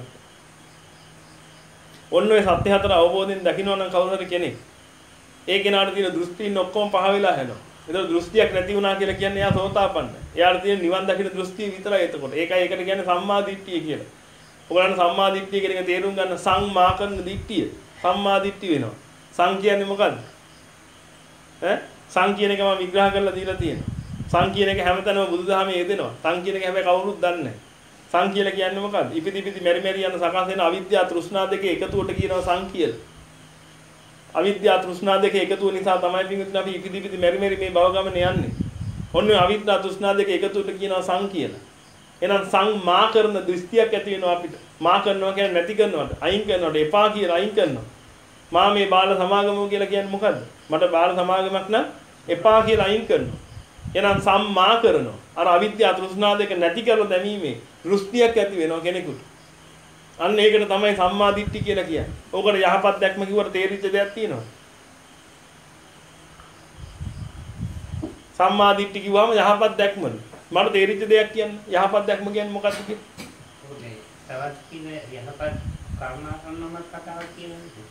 ඔන්න ඔය සත්‍ය හතර අවබෝධයෙන් දකින්න නම් කවුරු හරි කෙනෙක් ඒ කෙනාට තියෙන දෘෂ්ටීන් ඔක්කොම පහ වෙලා යනවා. ඒතර දෘෂ්ටියක් නැති වුණා කියලා කියන්නේ එයා සෝතාපන්න. එයාට තියෙන නිවන් දකින්න දෘෂ්ටිය විතරයි එතකොට. ඒකයි ඒකට කියන්නේ සම්මා දිට්ඨිය කියලා. ඔයගොල්ලන් සම්මා දිට්ඨිය කියන එක තේරුම් ගන්න සංමා කරන දිට්ඨිය. සම්මා දිට්ඨිය වෙනවා. සං කියන්නේ මොකද්ද? ඈ සං කියන එක මම විග්‍රහ කරලා දීලා තියෙනවා. සං කියන එක හැමතැනම බුදුදහමේ යෙදෙනවා. සං කියන එක හැබැයි කවුරුත් දන්නේ නැහැ. සං කියලා කියන්නේ මොකද්ද? ඉපිදි ඉපිදි මෙරි මෙරි යන සකස් වෙන අවිද්‍යාව තෘෂ්ණා දෙකේ එකතුවට කියනවා සං කියලා. අවිද්‍යාව තෘෂ්ණා දෙක එකතුව නිසා තමයි පිටුතුන් අපි ඉපිදි ඉපිදි මෙරි මෙරි මේ භව ගමන යන්නේ. ඔන්න ඔය අවිද්‍යාව තෘෂ්ණා දෙක එකතුවට කියනවා සං කියලා. එහෙනම් සං මා කරන දෘෂ්ටියක් ඇති වෙනවා අපිට. මා කරනවා කියන්නේ නැති කරනවට, අයින් කරනවට, එපා කියලා අයින් කරනවා. මා මේ බාල සමාගමෝ කියලා කියන්නේ මොකද්ද? මට බාල සමාගමක් නම් එපා කියලා අයින් කරනවා. එහෙනම් සම්මා කරනවා. අර අවිද්‍යාව තෘෂ්ණා දෙක නැති කරලා දැමීමේ දෘෂ්ටියක් ඇති වෙනවා කෙනෙකුට. අන්න ඒකට තමයි සම්මා දිට්ඨි කියලා කියන්නේ. ඕකට යහපත් දැක්ම කිව්වට තේරිච්ච දෙයක් තියෙනවා. සම්මා දිට්ඨි කිව්වම යහපත් දැක්මද? මට තේරිච්ච දෙයක් කියන්න. යහපත් දැක්ම කියන්නේ මොකක්ද කියන්නේ? ඔනේ තවත් කියන යහපත් කර්මා කරනමත් කතාවක් කියනවා.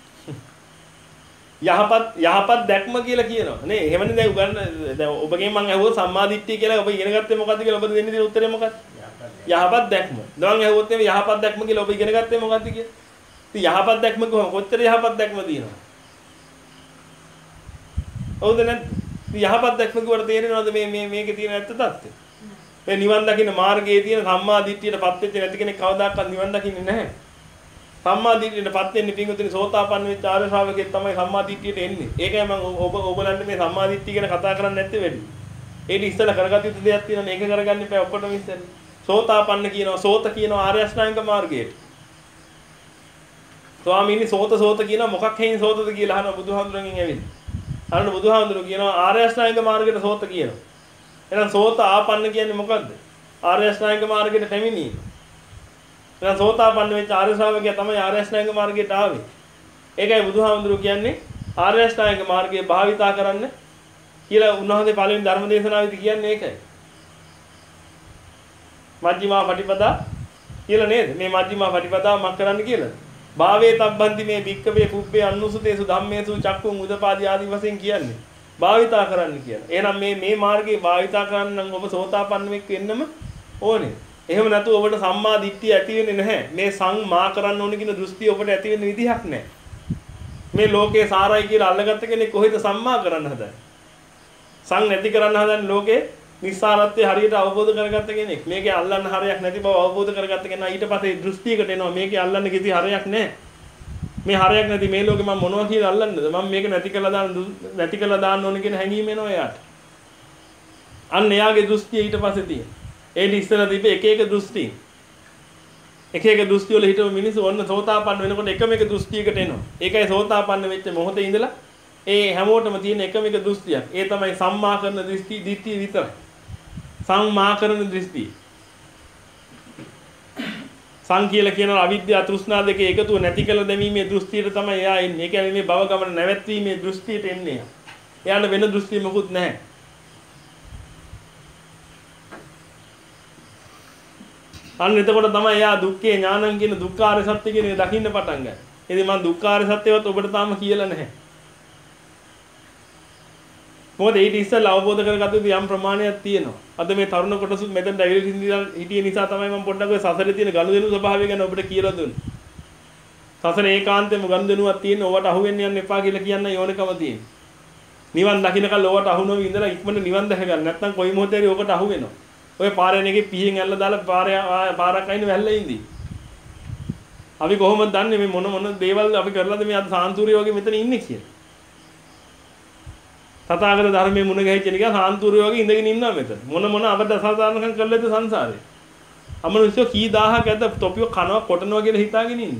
යහපත් යහපත් දැක්ම කියලා කියනවා. නේ එහෙමනේ දැන් උගන්න දැන් ඔබගෙන් මම අහුවා සම්මා දිට්ඨිය කියලා ඔබ ඉගෙන ගත්තේ මොකද්ද කියලා ඔබ දෙන්නේ දෙන උත්තරේ මොකක්ද? යහපත් දැක්ම. දැන් ඇහුවොත් මේ යහපත් දැක්ම කියලා ඔබ ඉගෙන ගත්තේ මොකද්ද කියලා? ඉතින් යහපත් දැක්ම කොහොම කොච්චර යහපත් දැක්ම තියෙනවද? හවුද නැත්නම් යහපත් දැක්ම කිව්වට තේරෙනවද මේ මේ මේකේ තියෙන ඇත්ත తත්ත්වය? මේ නිවන් දකින්න මාර්ගයේ තියෙන සම්මා දිට්ඨියටපත් වෙච්ච නැති කෙනෙක් කවදාකවත් නිවන් දකින්නේ නැහැ. සම්මා දිට්ඨියටපත් වෙන්නේ පිංගුතුනි සෝතාපන්න වෙච්ච ආර්ය ශ්‍රාවකයෙක් තමයි සම්මා දිට්ඨියට එන්නේ. ඒකයි මම ඔබ ඔබලන්ට මේ සම්මා දිට්ඨිය ගැන කතා කරන්නේ නැත්තේ වෙන්නේ. ඒක ඉස්සෙල්ලා කරගත යුතු දෙයක් තියෙනවා. මේක කරගන්න එපා ඔක්කොටම ඉස්සෙල්ලා. සෝතාපන්න කියනවා සෝත කියනවා ආර්ය අෂ්ටාංග මාර්ගයට. ස්වාමීනි සෝත සෝත කියනවා මොකක් හේයින් සෝතද කියලා අහන බුදුහාමුදුරන්ගෙන් ඇවිල්ලා. අහන බුදුහාමුදුරුවෝ කියනවා ආර්ය අෂ්ටාංග මාර්ගයට සෝත කියනවා. එහෙනම් සෝත ආපන්න කියන්නේ මොකද්ද? ආර්ය අෂ්ටාංග මාර්ගයට පැමිණීම. එහෙනම් සෝතාපන්න වෙච්ච ආර්ය ශ්‍රාවකයා තමයි ආර්ය අෂ්ටාංග මාර්ගයට ආවේ. ඒකයි බුදුහාමුදුරුවෝ කියන්නේ ආර්ය අෂ්ටාංග මාර්ගය භාවිතා කරන්න කියලා උන්වහන්සේ පළවෙනි ධර්ම දේශනාවේදී කියන්නේ ඒකයි. මජ්ක්‍ධිමා පටිපදා කියලා නේද? මේ මජ්ක්‍ධිමා පටිපදාව මක් කරන්න කියලා. භාවේ තබ්බන්ති මේ භික්කවේ පුබ්බේ අනුසුතේසු ධම්මේසු චක්කුං උදපාදී ආදී වශයෙන් කියන්නේ. භාවිතා කරන්න කියලා. එහෙනම් මේ මේ මාර්ගේ භාවිතා කරන්න නම් ඔබ සෝතාපන්න වෙන්නම ඕනේ. එහෙම නැතුව ඔබට සම්මා දිට්ඨිය ඇති වෙන්නේ නැහැ. මේ සංමා කරන්න ඕනේ කියන දෘෂ්ටිය ඔබට ඇති වෙන්න විදිහක් නැහැ. මේ ලෝකේ සාරයි කියලා අල්ලගත්ත කෙනෙක් කොහෙද සම්මා කරන්න හදන්නේ? සං නැති කරන්න හදන්නේ ලෝකේ නිස්සාරත්වය හරියට අවබෝධ කරගත්ත කෙනෙක්. මේකේ අල්ලන්න හරයක් නැති බව අවබෝධ කරගත්ත කෙනා ඊට පස්සේ දෘෂ්ටියකට එනවා. මේකේ අල්ලන්න කිසි හරයක් නැහැ. මේ හරයක් නැති මේ ලෝකේ මම මොනවා කියලා අල්ලන්නද? මම මේක නැති කරලා දාන්න නැති කරලා දාන්න ඕනේ කියන හැඟීම එනවා එයාට. අන්න එයාගේ දෘෂ්ටිය ඊට පස්සේ තියෙන. ඒ ඉස්සෙල්ලා තිබ්බ එක එක දෘෂ්ටි. එක එක දෘෂ්ටි වල හිටව මිනිස්සු ඔන්න සෝතාපන්න වෙනකොට එකම එක දෘෂ්ටියකට එනවා. ඒකයි සෝතාපන්න වෙච්ච මොහොතේ ඉඳලා ඒ හැමෝටම තියෙන එකම එක දෘෂ්ටියක්. ඒ තමයි සම්මා කරන දෘෂ්ටි දිට්ඨිය විතරයි. සම්මා කරන දෘෂ්ටි. සං කියලා කියන අවිද්‍යාව තෘෂ්ණා දෙකේ එකතුව නැති කළ දැමීමේ දෘෂ්ටියට තමයි එයා එන්නේ. ඒ කියන්නේ මේ භව ගමන නැවැත්වීමේ දෘෂ්ටියට එන්නේ. එයාට වෙන දෘෂ්ටි මොකුත් නැහැ. අන්න එතකොට තමයි එයා දුක්ඛේ ඥානං කියන දුක්ඛාර සත්‍ය කියන එක දකින්න පටන් ගන්නේ. ඉතින් මම දුක්ඛාර සත්‍යවත් ඔබට තාම කියලා නැහැ. මොකද ඊට ඉස්සෙල්ලා අවබෝධ කරගත්ත යම් ප්‍රමාණයක් තියෙනවා. අද මේ තරුණ කොටසුත් මෙතෙන්ට ඇවිල්ලා හිටිය නිසා තමයි මම පොඩ්ඩක් ඔය සසරේ තියෙන ගනුදෙනු ස්වභාවය ගැන ඔබට කියලා දුන්නේ. සසරේ ඒකාන්තයෙන්ම ගනුදෙනුවක් තියෙන ඕවට අහු වෙන්න යන්න එපා කියලා කියන්න ඕනකම තියෙනවා. නිවන් දකින්නකල් ඕවට අහු නොවි ඉඳලා ඉක්මනට නිවන් දැක ගන්න. නැත්නම් කොයි මොහොතේ හරි ඕකට අහු වෙනවා. ඔය පාරේ එකේ පිහින් ඇල්ල දාලා පාරේ පාරක් අයින වැල්ලා ඉඳී. අපි කොහොමද දන්නේ මේ මොන මොන දේවල් අපි කරලාද මේ අද සාන්තුරිය වගේ මෙතන ඉන්නේ කියලා. තථාගත ධර්මයේ මුණ ගැහිච්ච නිකන් සාන්තුරිය වගේ ඉඳගෙන ඉන්නවා මෙතන. මොන මොන අපද අසාධාරණකම් කළාද සංසාරේ. අමනුෂ්‍ය කී දහහක් ඇද්ද තොපිය කනවා කොටනවා කියලා හිතාගෙන ඉන්න.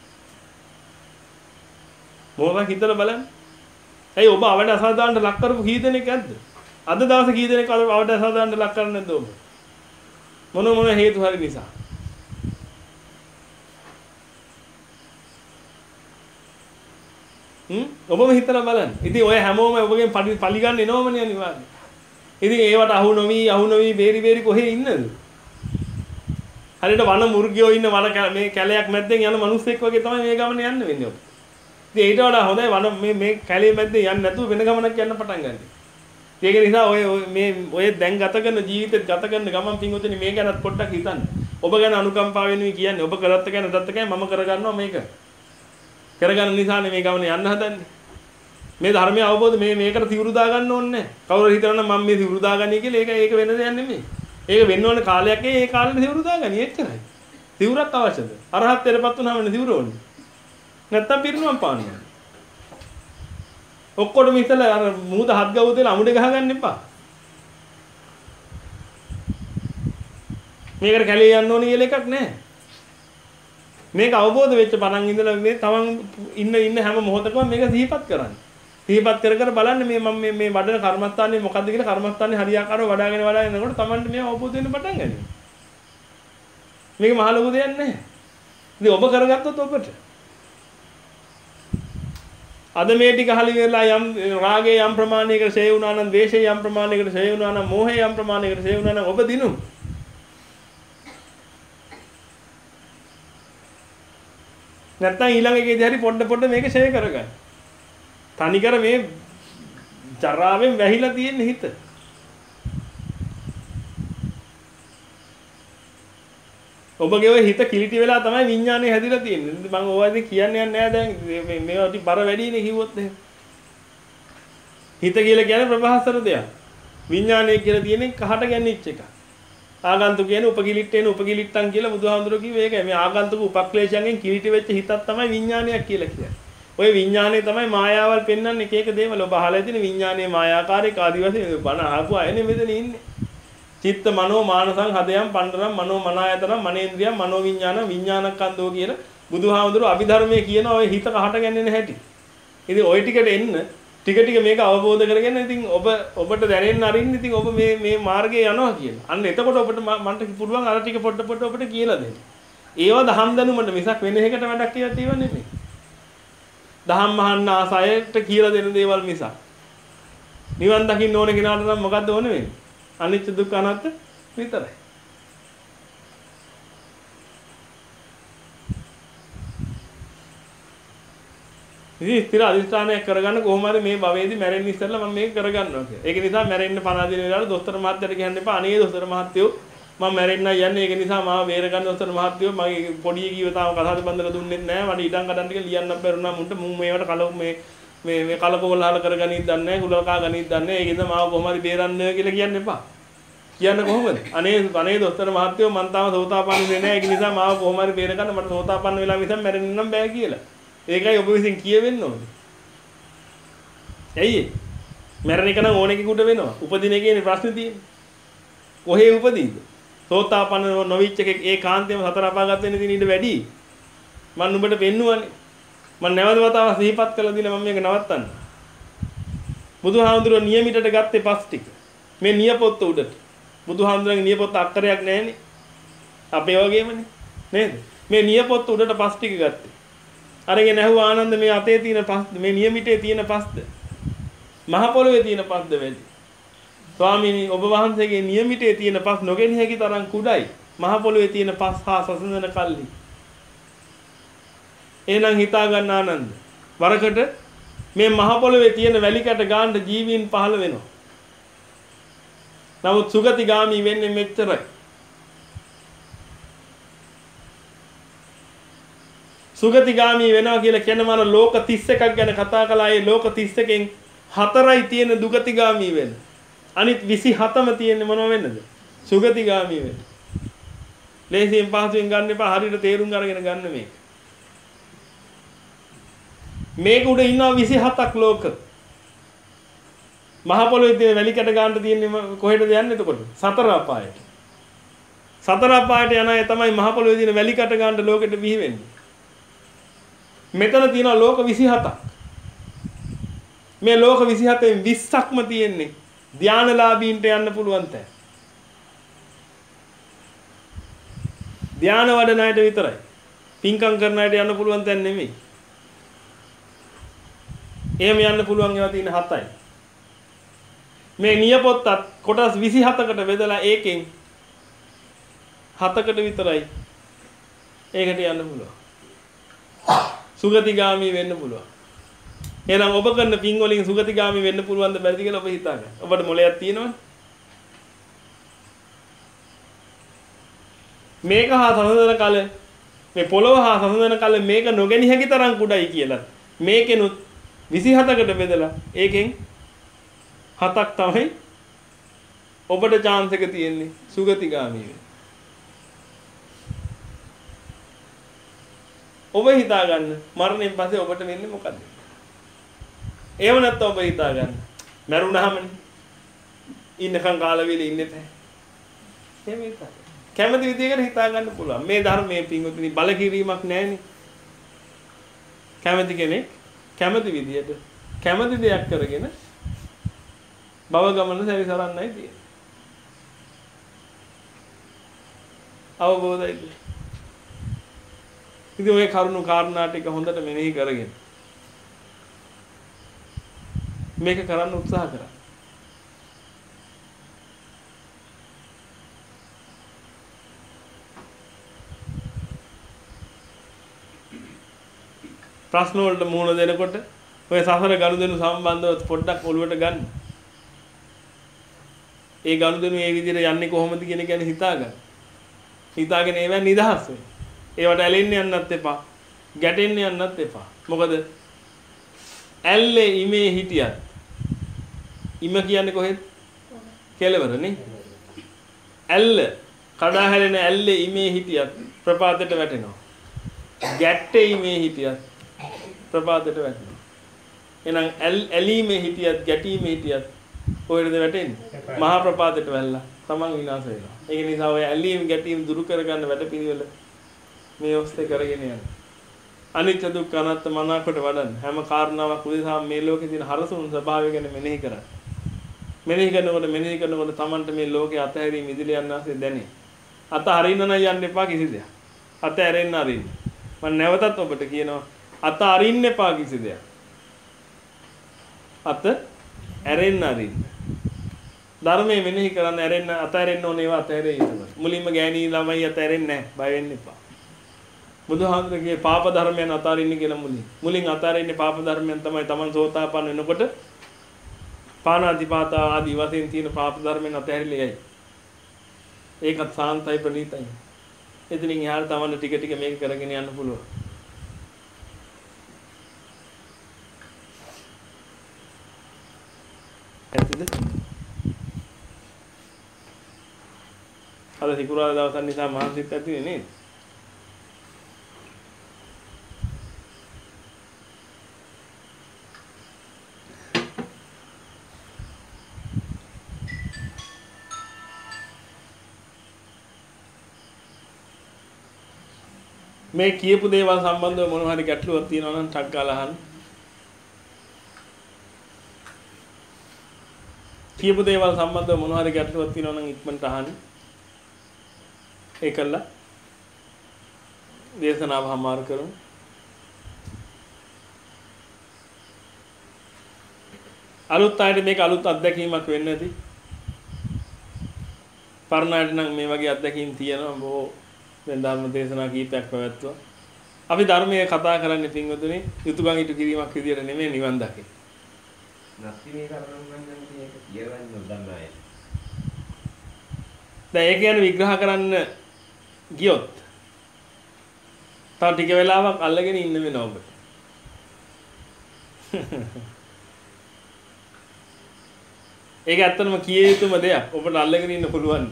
මොකක්ද හිතලා බලන්න. ඇයි ඔබ අවඩ අසාධාරණට ලක් කරපු කී දෙනෙක් ඇද්ද? අද දවසේ කී දෙනෙක් අවඩ අසාධාරණට ලක් කරන්නේ නැද්ද ඔබ? මොන මොන හේතු හරි නිසා. හ්ම් ඔබම හිතලා බලන්න. ඉතින් ඔය හැමෝම ඔබගෙන් පලි ගන්න එනවමනේ අනිවාර්යයෙන්. ඉතින් ඒවට අහු නොවි අහු නොවි බේරි බේරි කොහේ ඉන්නද? හරියට වන මුර්ගියෝ ඉන්න වන මේ කැලයක් මැද්දෙන් යන මිනිස්සෙක් වගේ තමයි මේ ගමන යන්න වෙන්නේ ඔබ. ඉතින් ඊට වඩා හොඳයි වන මේ මේ කැලේ මැද්දේ යන්නේ නැතුව වෙන ගමනක් යන්න පටන් ගන්න. ඒක නිසා ඔය මේ ඔය දැන් ගත කරන ජීවිතෙත් ගත කරන ගමන් පින්වතුනි මේ ගැනත් පොඩ්ඩක් හිතන්න. ඔබ ගැන අනුකම්පාව වෙනුයි කියන්නේ. ඔබ කරත්ත ගැන දත්ත ගැන මම කරගන්නවා මේක. කරගන්න නිසානේ මේ ගමන යන්න හදන්නේ. මේ ධර්මය අවබෝධ මේ මේකට සිවුරු දා ගන්න ඕනේ නැහැ. කවුරු හිතනවා මම මේ සිවුරු දාගන්නේ කියලා ඒක ඒක වෙන දෙයක් නෙමෙයි. ඒක වෙන්න ඕනේ කාලයක් ඒ කාලෙට සිවුරු දාගන්නේ එච්චරයි. සිවුරක් අවශ්‍යද? අරහත් වෙරපත් වුණාම නේ සිවුර ඕනේ. නැත්තම් පිරිනුවම් පානවා. ඔක්කොටම ඉතල අර මූද හත් ගව් දෙලා අමුඩේ ගහගන්න එපා. මේකට කැලේ යන්න ඕනේ කියලා එකක් නැහැ. මේක අවබෝධ වෙච්ච පණන් ඉඳලා මේ තමන් ඉන්න ඉන්න හැම මොහොතකම මේක සිහිපත් කරන්න. සිහිපත් කර කර බලන්න මේ මම මේ මේ වඩන කර්මස්ථානේ මොකද්ද කියලා කර්මස්ථානේ හරියාකාරව වඩාගෙන වඩාගෙන යනකොට තමන්ට මේ අවබෝධ වෙන්න පටන් ගන්නවා. මේක මහ ලොකු දෙයක් නැහැ. ඉතින් ඔබ කරගත්තොත් ඔබට අද මේ ටික හලි වෙලා යම් රාගේ යම් ප්‍රමාණයකට ඡේ වුණා නම් ද්වේෂේ යම් ප්‍රමාණයකට ඡේ වුණා නම් මෝහේ යම් ප්‍රමාණයකට ඡේ වුණා නම් ඔබ දිනු. නැත්තම් ඊළඟ එකේදී හරි පොඩ පොඩ මේක ෂෙයා කරගන්න. තනිකර මේ ජරාවෙන් වැහිලා තියෙන හිත. ඔබගේ ඔය හිත කිලිටි වෙලා තමයි විඥානය හැදිලා තියෙන්නේ. මම ඔයදී කියන්නේ නැහැ දැන් මේ මේවා ටික බර වැඩිනේ කිව්වොත් එහෙම. හිත කියලා කියන්නේ ප්‍රභාසර දෙයක්. විඥානය කියලා තියෙන්නේ කහට ගැනිච්ච එක. ආගන්තුක කියන්නේ උපකිලිට්ටේන උපකිලිට්ටන් කියලා බුදුහාමුදුරුවෝ කිව්වේ ඒකයි. මේ ආගන්තුක උපක්ලේශයන්ගෙන් කිලිටි වෙච්ච හිතක් තමයි විඥානයක් කියලා කියන්නේ. ඔය විඥානය තමයි මායාවල් පෙන්වන්නේ එක එක දේවල්. ඔබ අහලා තියෙන විඥානයේ මායාකාරී ආදිවාසී බණ අහපු අයනේ මෙතන ඉන්නේ. චිත්ත මනෝ මානසං හදයන් පණ්ඩරම් මනෝ මනායතරම් මනේන්ද්‍රියම් මනෝ විඥාන විඥානකන්දෝ කියන බුදුහාමුදුරුවෝ අභිධර්මයේ කියන ඔය හිත කහට ගැන්නේ නැහැටි. ඉතින් ওই ටිකට එන්න ටික ටික මේක අවබෝධ කරගෙන ඉතින් ඔබ ඔබට දැනෙන්න අරින්න ඉතින් ඔබ මේ මේ මාර්ගයේ යනවා කියලා. අන්න එතකොට ඔබට මන්ට පුළුවන් අර ටික පොඩ පොඩ ඔබට කියලා දෙන්න. ඒව දහම් දැනුමට මිසක් වෙන එකකට වැඩක් කියලා තියෙව නෙමෙයි. දහම් මහන්න ආසයට කියලා දෙන දේවල් මිසක්. නිවන් දකින්න ඕන කෙනාට නම් මොකද්ද ඕනේ වෙන්නේ? අනිත්‍ය දුක්ඛ අනාත්ම විතරයි. ඉතින් ස්ථිර අධිෂ්ඨානයක් කරගන්න කොහොම හරි මේ භවයේදී මැරෙන්න ඉස්සෙල්ලා මම මේක කරගන්නවා කියලා. ඒක නිසා මැරෙන්න පණ දින වෙලාවට දොස්තර මහත්තයාට කියන්න එපා. අනේ දොස්තර මහත්තයෝ මම මැරෙන්නයි යන්නේ. ඒක නිසා මාව බේරගන්න දොස්තර මහත්තයෝ මගේ පොඩි කීව තාම කතාද බන්දලා දුන්නෙත් නැහැ. මට ඊටම් කඩන්න ටික ලියන්න බැරුණා. මුන්ට මු මේවට කල මේ මේ මේ කලකෝලහල කරගනින්න දන්නේ නැහැ. කුලකා ගනින්න දන්නේ නැහැ. ඒකෙන්ද මාව කොහොම හරි බේරන්න කියලා කියන්න එපා. කියන්න කොහොමද? අනේ අනේ දොස්තර මහත්තයෝ මං තාම සෝතාපන්න වෙන්නේ නැහැ. ඒක නිසා මාව කොහොම හරි බේරගන්න මට සෝතාපන්න වෙලා මිසක් මැරෙන්න නම් බෑ කියලා. ඒකයි ඔබ විසින් කියවෙන්න ඕනේ. ඇයි මැරෙන එක නම් ඕන එකෙකුට වෙනවා. උපදින එකේනේ ප්‍රශ්නේ තියෙන්නේ. කොහේ උපදීද? සෝතාපන්න නොවිච්ච එකෙක් ඒ කාන්තේම සතර අපාගත වෙන්න තියෙන ඉඩ වැඩි. මම නුඹට පෙන්නුවනේ. මම නැවත වතාවක් සිහිපත් කළා දින මම මේක නවත්තන්න. බුදුහාමුදුරුවෝ නියමිතට ගත්තේ පස් ටික. මේ නියපොත්ත උඩට. බුදුහාමුදුරන්ගේ නියපොත්ත අක්කරයක් නැහැනේ. අපේ වගේමනේ. නේද? මේ නියපොත්ත උඩට පස් ටික ගත්තේ. අරගෙන ඇහුවා ආනන්ද මේ අතේ තියෙන පස් මේ නියමිතේ තියෙන පස්ද? මහ පොළොවේ තියෙන පස්ද වැඩි? ස්වාමීනි ඔබ වහන්සේගේ නියමිතේ තියෙන පස් නොගෙන හැකි තරම් කුඩයි. මහ පොළොවේ තියෙන පස් හා සසඳන කල්ලි. එහෙනම් හිතා ගන්න ආනන්ද. වරකට මේ මහ පොළොවේ තියෙන වැලි කැට ගාන්න ජීවීන් පහළ වෙනවා. නමුත් සුගතිගාමි වෙන්නේ මෙච්චරයි. සුගතිගාමි වෙනවා කියලා කියන මන ලෝක තිස් එකක් ගැන කතා කළා. ඒ ලෝක තිස් එකෙන් හතරයි තියෙන දුගතිගාමි වෙන්න. අනිත් විසි හතම තියෙන්නේ මොනව වෙන්නද? සුගතිගාමි වෙන්න. ලේසියෙන් පහසුවෙන් ගන්න එපා. හරියට තේරුම් අරගෙන ගන්න මේක. මේක උඩ ඉන්නවා විසි හතක් ලෝක. මහ පොළොවේ තියෙන වැලි කැට ගන්න තියෙන්නේ කොහෙටද යන්නේ එතකොට? සතර අපායට. සතර අපායට යන අය තමයි මහ පොළොවේ තියෙන වැලි කැට ගන්න ලෝකෙට බිහි වෙන්නේ. මෙතන තියෙනවා ලෝක විසි හතක්. මේ ලෝක විසි හතෙන් විස්සක්ම තියෙන්නේ ධානලාභීන්ට යන්න පුළුවන් තැන. ධාන වඩන අයට විතරයි. පින්කම් කරන අයට යන්න පුළුවන් තැන නෙමෙයි. එහෙම යන්න පුළුවන් ඒවා තියෙන හතයි. මේ නියපොත්තත් කොටස් විසි හතකට බෙදලා ඒකෙන් හතකට විතරයි ඒකට යන්න පුළුවන්. සුගතිගාමි වෙන්න පුළුවන්. එහෙනම් ඔබ කරන පින් වලින් සුගතිගාමි වෙන්න පුළුවන්ද බැරිද කියලා ඔබ හිතාගන්න. ඔබට මොලයක් තියෙනවද? මේක හා සසඳන කල මේ පොළොව හා සසඳන කල මේක නොගෙන හැකි තරම් කුඩයි කියලා. මේකෙනුත් විසි හතකට බෙදලා ඒකෙන් හතක් තමයි ඔබට chance එක තියෙන්නේ සුගතිගාමි වෙන්න. ඔබ හිතා ගන්න මරණයෙන් පස්සේ ඔබට වෙන්නේ මොකද්ද? ඒව නැත්නම් ඔබ හිතා ගන්න මරුණාමනේ ඉන්නකම් කාල වේලේ ඉන්නේ නැහැ. එහෙම හිතා. කැමති විදියකට හිතා ගන්න පුළුවන්. මේ ධර්මයේ පින්වතුනි බල කිරීමක් නැහැනේ. කැමති කෙනෙක් කැමති විදියට කැමති දෙයක් කරගෙන භව ගමන සැරිසරන්නයි තියෙන්නේ. අවබෝධයි. ඉතින් ඔය කරුණු කාරණා ටික හොඳට මෙනෙහි කරගෙන මේක කරන්න උත්සාහ කරා. ප්‍රශ්න වලට මුහුණ දෙනකොට ඔය සසර ගනුදෙනු සම්බන්ධව පොඩ්ඩක් ඔළුවට ගන්න. ඒ ගනුදෙනු මේ විදිහට යන්නේ කොහොමද කියන එක ගැන හිතා ගන්න. හිතාගෙන ඒවෙන් නිදහස් වෙන්න. ඒවට ඇලෙන්න යන්නත් එපා. ගැටෙන්න යන්නත් එපා. මොකද ඇල්ලේ ඉමේ හිටියත් ඉම කියන්නේ කොහෙද? කෙලවර නේ. ඇල්ල කඩා හැලෙන ඇල්ලේ ඉමේ හිටියත් ප්‍රපාතයට වැටෙනවා. ගැට්ටේ ඉමේ හිටියත් ප්‍රපාතයට වැටෙනවා. එහෙනම් ඇලීමේ හිටියත් ගැටීමේ හිටියත් කොහෙද වැටෙන්නේ? මහා ප්‍රපාතයට වැල්ලා තමන් විනාශ වෙනවා. ඒක නිසා ඔය ඇලීම ගැටීම දුරු කරගන්න වැඩපිළිවෙල මේ ඔස්සේ කරගෙන යන්න. අනිත්‍ය දුක්ඛ අනාත්ම මනාකොට වඩන්න. හැම කාරණාවක් උදෙසාම මේ ලෝකේ තියෙන හරසුන් ස්වභාවය ගැන මෙනෙහි කරන්න. මෙනෙහි කරනකොට මෙනෙහි කරනකොට තමන්ට මේ ලෝකේ අතහැරීම ඉදිරිය යන්න ආසේ දැනේ. අත හරින්න නම් යන්න එපා කිසි දෙයක්. අත ඇරෙන්න අරින්න. මම නැවතත් ඔබට කියනවා අත අරින්න එපා කිසි දෙයක්. අත ඇරෙන්න අරින්න. ධර්මයේ මෙනෙහි කරන්න ඇරෙන්න අත ඇරෙන්න ඕනේ ඒවා අතහැරේ ඉතම. මුලින්ම ගෑණී ළමයි අත ඇරෙන්නේ නැහැ. බය වෙන්න එපා. බුදුහාමුදුරගේ පාප ධර්මයන් අතාරින්න කියලා මුලින්. මුලින් අතාරින්නේ පාප ධර්මයන් තමයි Taman සෝතාපන්න වෙනකොට පාණාතිපාත ආදී වශයෙන් තියෙන පාප ධර්මයන් අතහැරිලා යයි. ඒකත් සාන්තයි ප්‍රණීතයි. එතනින් එහාට Taman ටික ටික මේක කරගෙන යන්න පුළුවන්. ඇත්තද? අද සිකුරාදා දවසක් නිසා මහන්සිත් ඇතිනේ නේද? මේ කියපු දේවල් සම්බන්ධව මොන හරි ගැටලුවක් තියෙනවා නම් ටක් ගාලා අහන්න. කියපු දේවල් සම්බන්ධව මොන හරි ගැටලුවක් තියෙනවා නම් ඉක්මනට අහන්න. ඒකල්ල දේශනාව හමාර කරමු. අලුත් අයට මේක අලුත් අත්දැකීමක් වෙන්නේ නැති. පරණ අයට නම් මේ වගේ අත්දැකීම් තියෙනවා. බොහෝ දැන් ධර්ම දේශනා කීපයක් පැවැත්වුවා. අපි ධර්මයේ කතා කරන්නේ පින්වතුනි යුතුයකම් ඉටු කිරීමක් විදියට නෙමෙයි නිවන් දකින්න. නැති මේ කරනවා නම් මේක කියවන්න නොදන්නා අය. දැන් ඒ කියන්නේ විග්‍රහ කරන්න ගියොත් තව ටික වෙලාවක් අල්ලගෙන ඉන්න වෙනවා ඔබට. ඒක ඇත්තටම කිය යුතුම දෙයක්. ඔබට අල්ලගෙන ඉන්න පුළුවන්.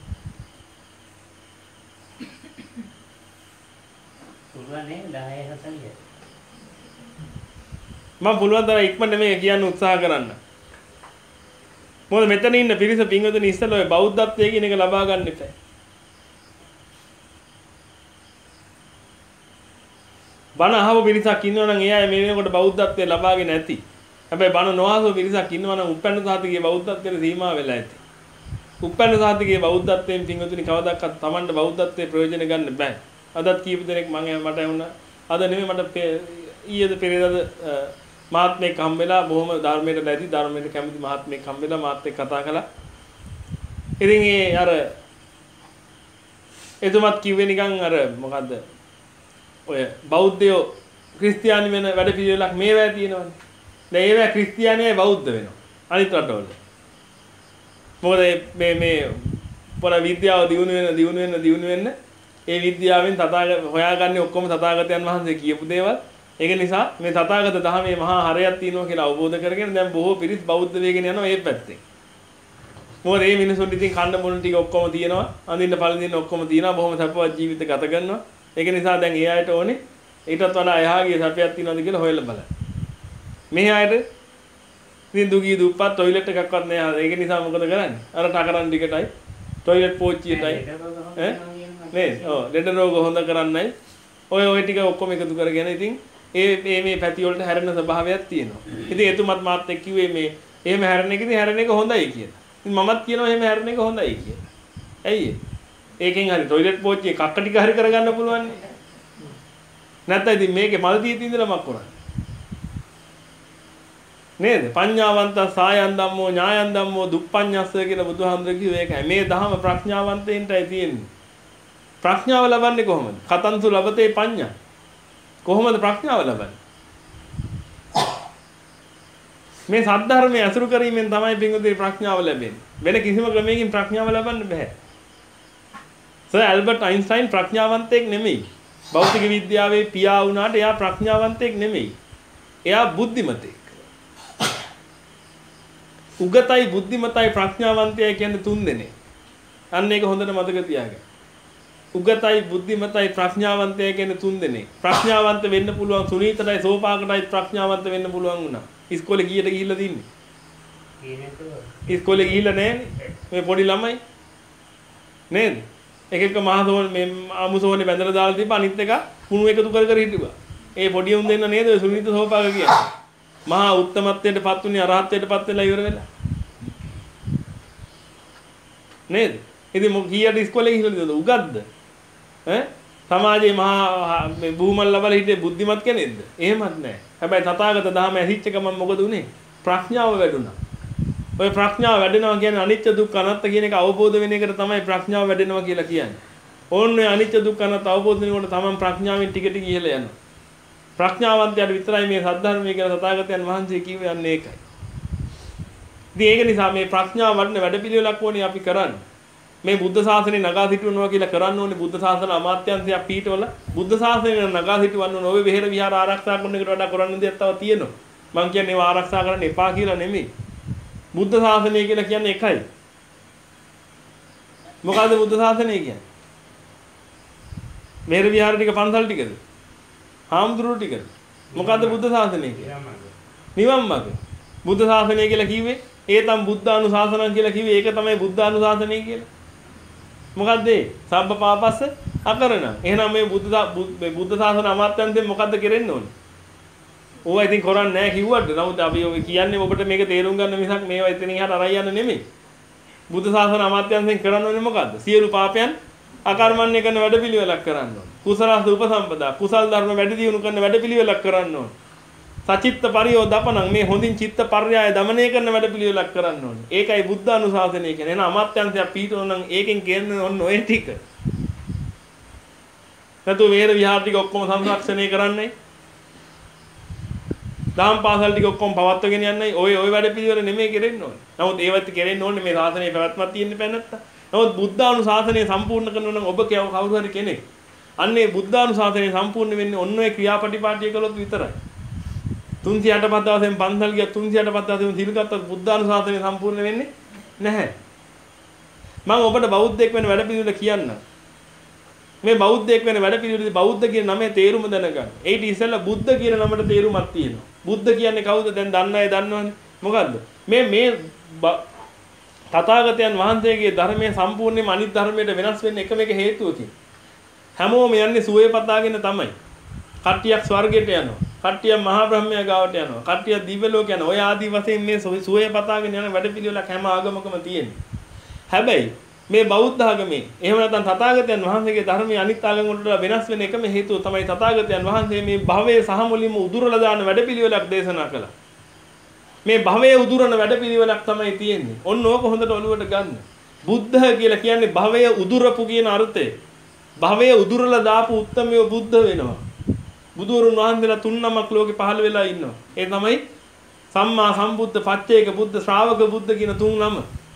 පුළුවන් නේ දහය හතලිය. මම පුළුවන් තරම් ඉක්මනට මේක කියන්න උත්සාහ කරන්න. මොකද මෙතන ඉන්න පිරිස පින්වතුනි ඉස්සෙල්ලා ඔය බෞද්ධත්වයේ කියන එක ලබා ගන්න එපා. බණ අහව පිරිසක් ඉන්නවනම් ඒ අය මේ වෙනකොට බෞද්ධත්වයේ ලබාගෙන නැති. හැබැයි බණ නොඅහව පිරිසක් ඉන්නවනම් උපැන්න සාතිකයේ බෞද්ධත්වයට සීමා වෙලා ඇති. උපැන්න සාතිකයේ බෞද්ධත්වයෙන් පින්වතුනි කවදාවත් Tamanට බෞද්ධත්වයේ ප්‍රයෝජන ගන්න බෑ. අදත් කීප දෙනෙක් මම මට වුණා. අද නෙමෙයි මට ඊයේද පෙරේදද මහත්මයෙක් හම්බෙලා බොහොම ධර්මයට ලැබි ධර්මයට කැමති මහත්මයෙක් හම්බෙලා මාත් එක්ක කතා කළා. ඉතින් ඒ අර එතුමත් කිව්වේ නිකන් අර මොකද්ද? ඔය බෞද්ධයෝ ක්‍රිස්තියානි වෙන වැඩ පිළිවෙලක් මේවා තියෙනවනේ. දැන් ඒවා ක්‍රිස්තියානියයි බෞද්ධ වෙනවා. අනිත් රටවල. මොකද මේ මේ පොර විද්‍යාව දියුණු වෙන දියුණු වෙන දියුණු වෙන ඒ විද්‍යාවෙන් තථාගත හොයාගන්නේ ඔක්කොම තථාගතයන් වහන්සේ කියපු දේවල්. ඒක නිසා මේ තථාගත ධර්මයේ මහා හරයක් තියෙනවා කියලා අවබෝධ කරගෙන දැන් බොහෝ පිරිස් බෞද්ධ වෙගෙන යනවා මේ පැත්තෙන්. මොකද මේ මිනිසුන්ට ඉතින් කන්න බොන ටික ඔක්කොම තියෙනවා. අඳින්න පළඳින්න ඔක්කොම තියෙනවා. බොහොම සපවත් ජීවිත ගත කරනවා. ඒක නිසා දැන් ඒ අයට ඕනේ ඊටත් වඩා එහාගේ සපයක් තියෙනවද කියලා හොයලා බලන්න. මේ අයට ඉතින් දුගී දුප්පත් টয়ලට් එකක්වත් නැහැ. ඒක නිසා මොකද කරන්නේ? අර ටකරන් ටිකටයි টয়ලට් පෝච්චියටයි ඈ නේද? ඔව් ලෙඩ රෝග හොඳ කරන්නයි ඔය ඔය ටික ඔක්කොම එකතු කරගෙන ඉතින් ඒ මේ මේ පැති වලට හැරෙන ස්වභාවයක් තියෙනවා. ඉතින් එතුමත් මාත් එක්ක කිව්වේ මේ එහෙම හැරෙන එක ඉතින් හැරෙන එක හොඳයි කියලා. ඉතින් මමත් කියනවා එහෙම හැරෙන එක හොඳයි කියලා. ඇයි ඒ? ඒකෙන් හරි টয়ලට් පෝච්චියේ කක්ක ටික හරි කරගන්න පුළුවන් නේ. නැත්නම් ඉතින් මේකේ මල් දීති ඉඳලා මක් කරන්නේ. නේද? පඤ්ඤාවන්ත සායන් ධම්මෝ ඥායන් ධම්මෝ දුප්පඤ්ඤස්ස කියලා බුදුහාමුදුරුවෝ කිව්වේ ඒකයි. මේ ධහම ප්‍රඥාවන්තයින්ටයි තියෙන්නේ. ප්‍රඥාව ලබන්නේ කොහොමද? කතන්තු ලබතේ පඤ්ඤා. කොහොමද ප්‍රඥාව ලබන්නේ? මේ සද්ධර්මයේ අසුරු කිරීමෙන් තමයි පින්වතුනි ප්‍රඥාව ලැබෙන්නේ. වෙන කිසිම ක්‍රමයකින් ප්‍රඥාව ලබන්න බෑ. සර් ඇල්බර්ට් අයින්ස්ටයින් ප්‍රඥාවන්තයෙක් නෙමෙයි. භෞතික විද්‍යාවේ පියා වුණාට එයා ප්‍රඥාවන්තයෙක් නෙමෙයි. එයා බුද්ධිමතෙක්. උගතයි බුද්ධිමතයි ප්‍රඥාවන්තයයි කියන්නේ තුන් දෙනෙක්. අන්න ඒක හොඳට මතක තියාගන්න. උගතයි බුද්ධිමතයි ප්‍රඥාවන්තයයි කියන්නේ තුන් දෙනෙක්. ප්‍රඥාවන්ත වෙන්න පුළුවන් සුනීතටයි සෝපාකටයි ප්‍රඥාවන්ත වෙන්න පුළුවන් වුණා. ඉස්කෝලේ ගියට ගිහිල්ලා තින්නේ. ඉස්කෝලේ ගිහිල්ලා නැහැනේ. මේ පොඩි ළමයි. නේද? එක එක මහසෝන මේ අමුසෝනේ බැඳලා දාලා තිබ්බ අනිත් එක කුණු එකතු කර කර හිටුවා. ඒ පොඩි උන් දෙන්න නේද සුනීත සෝපාක කියන්නේ. මහා උත්තමත්වයට පත් වුණේ අරහත්ත්වයට පත් වෙලා ඉවර වෙලා. නේද? ඉතින් මොක කීයට ඉස්කෝලේ ගිහිල්ලාද උගත්ද? ඈ සමාජයේ මහා මේ බුහුමල් ලබලා හිටියේ බුද්ධිමත් කෙනෙක්ද? එහෙමත් නැහැ. හැබැයි තථාගත ධර්ම ඇහිච්ච ගමන් මොකද උනේ? ප්‍රඥාව වැඩුණා. ඔය ප්‍රඥාව වැඩෙනවා කියන්නේ අනිත්‍ය දුක්ඛ අනාත්ම කියන එක අවබෝධ වෙන එකට තමයි ප්‍රඥාව වැඩෙනවා කියලා කියන්නේ. ඕන්න ඔය අනිත්‍ය දුක්ඛ අනාත්ම අවබෝධ වෙනකොට තමයි ප්‍රඥාවෙන් ටික ටික ඉහළ යනවා. ප්‍රඥාවන්තයාට විතරයි මේ සද්ධර්මයේ කියලා තථාගතයන් වහන්සේ කිව්වේ යන්නේ ඒකයි. ඉතින් ඒක නිසා මේ ප්‍රඥාව වඩන වැඩපිළිවෙලක් ඕනේ අපි කරන්න. මේ බුද්ධ ශාසනය නගා සිටවනවා කියලා කරන්න ඕනේ බුද්ධ ශාසන අමාත්‍යාංශයක් පීඨවල බුද්ධ ශාසනය නගා සිටවන්න ඕනේ. ඔය විහෙර විහාර ආරක්ෂා කරන එකට වඩා කරන්න දෙයක් තව තියෙනවා. මම කියන්නේ ඒවා ආරක්ෂා කරන්න එපා කියලා නෙමෙයි. බුද්ධ ශාසනය කියලා කියන්නේ එකයි. මොකද්ද බුද්ධ ශාසනය කියන්නේ? විහෙර විහාර ටික පන්සල් ටිකද? හාමුදුරුවෝ ටිකද? මොකද්ද බුද්ධ ශාසනය කියන්නේ? නිවන් මඟ. බුද්ධ ශාසනය කියලා කිව්වේ ඒ තම බුද්ධානුශාසනං කියලා කිව්වේ ඒක තමයි බුද්ධානුශාසනය කියලා. මොකද්ද ඒ? සබ්බ පාපස්ස අකරණ. එහෙනම් මේ බුද්ධ මේ බුද්ධ ශාසන අමාත්‍යන්තයෙන් මොකද්ද කරෙන්න ඕනේ? ඕවා ඉතින් කරන්නේ නැහැ කිව්වට. නමුත් අපි ඔය කියන්නේ ඔබට මේක තේරුම් ගන්න මිසක් මේවා එතනින් එහාට අරයි යන්න නෙමෙයි. බුද්ධ ශාසන අමාත්‍යන්තයෙන් කරන්න ඕනේ මොකද්ද? සියලු පාපයන් අකර්මණ්‍ය කරන වැඩපිළිවෙලක් කරන්න ඕනේ. කුසලස් උපසම්පදා කුසල් ධර්ම වැඩි දියුණු කරන වැඩපිළිවෙලක් කරන්න ඕනේ. සචිත්ත පරියෝදපණං මේ හොඳින් චිත්ත පර්යාය දමනය කරන වැඩපිළිවෙලක් කරන්න ඕනේ. ඒකයි බුද්ධ අනුශාසනය කියන්නේ. එහෙනම් අමාත්‍යන්තය පීඨෝ නම් ඒකෙන් කියන්නේ ඔන්න ඔය ටික. නැතු වේර විහාර ටික ඔක්කොම සංරක්ෂණය කරන්නයි. දාම් පාසල් ටික ඔක්කොම පවත්වගෙන යන්නයි. ඔය ඔය වැඩපිළිවෙල නෙමෙයි කෙරෙන්න ඕනේ. නමුත් ඒවත් කෙරෙන්න ඕනේ මේ ශාසනයේ පැවැත්මක් තියෙන්න බෑ නැත්තම්. නමුත් බුද්ධ අනුශාසනය සම්පූර්ණ කරනවා නම් ඔබ කියව කවුරු හරි කෙනෙක්. අන්නේ බුද්ධ අනුශාසනය සම්පූර්ණ වෙන්නේ ඔන්න ඔය ක්‍රියාපටිපාටිය කළොත් විතරයි. තුන්සිය අට පහ දවසෙන් පන්සල් ගියා තුන්සිය අට පහ දවසෙන් සිල් ගත්තත් බුද්ධ අනුශාසනය සම්පූර්ණ වෙන්නේ නැහැ. මම ඔබට බෞද්ධයෙක් වෙන වැඩපිළිවෙල කියන්නම්. මේ බෞද්ධයෙක් වෙන වැඩපිළිවෙලදී බෞද්ධ කියන නමේ තේරුම දැනගන්න. ඒටි ඉස්සෙල්ලා බුද්ධ කියන නමට තේරුමක් තියෙනවා. බුද්ධ කියන්නේ කවුද? දැන් දන්න අය දන්නවනේ. මොකද්ද? මේ මේ තථාගතයන් වහන්සේගේ ධර්මයේ සම්පූර්ණයෙන්ම අනිත් ධර්මයට වෙනස් වෙන්න එකම එක හේතුවකින්. හැමෝම යන්නේ සුවේ පතාගෙන තමයි. කට්ටියක් ස්වර්ගයට යනවා. කට්ටියක් මහා බ්‍රහ්මයා ගාවට යනවා. කට්ටියක් දිව්‍ය ලෝක යනවා. ඔය ආදි වශයෙන් මේ සුවේ පතාගෙන යන වැඩපිළිවෙලක් හැම ආගමකම තියෙනවා. හැබැයි මේ බෞද්ධ ආගමේ එහෙම නැත්නම් තථාගතයන් වහන්සේගේ ධර්මයේ අනිත් ආගම් වලට වෙනස් වෙන එකම හේතුව තමයි තථාගතයන් වහන්සේ මේ භවයේ සහ මුලින්ම උදුරලා දාන වැඩපිළිවෙලක් දේශනා කළා. මේ භවයේ උදුරන වැඩපිළිවෙලක් තමයි තියෙන්නේ. ඔන්න ඕක හොඳට ඔළුවට ගන්න. බුද්ධ කියලා කියන්නේ භවයේ උදුරපු කියන අර්ථය. භවයේ උදුරලා දාපු උත්තමයෝ බුද්ධ වෙනවා. බුදුරුන් වහන්සේලා තුන් නමක් ලෝකේ පහළ වෙලා ඉන්නවා. ඒ තමයි සම්මා සම්බුද්ධ, පච්චේක බුද්ධ, ශ්‍රාවක බුද්ධ කියන තුන් නම.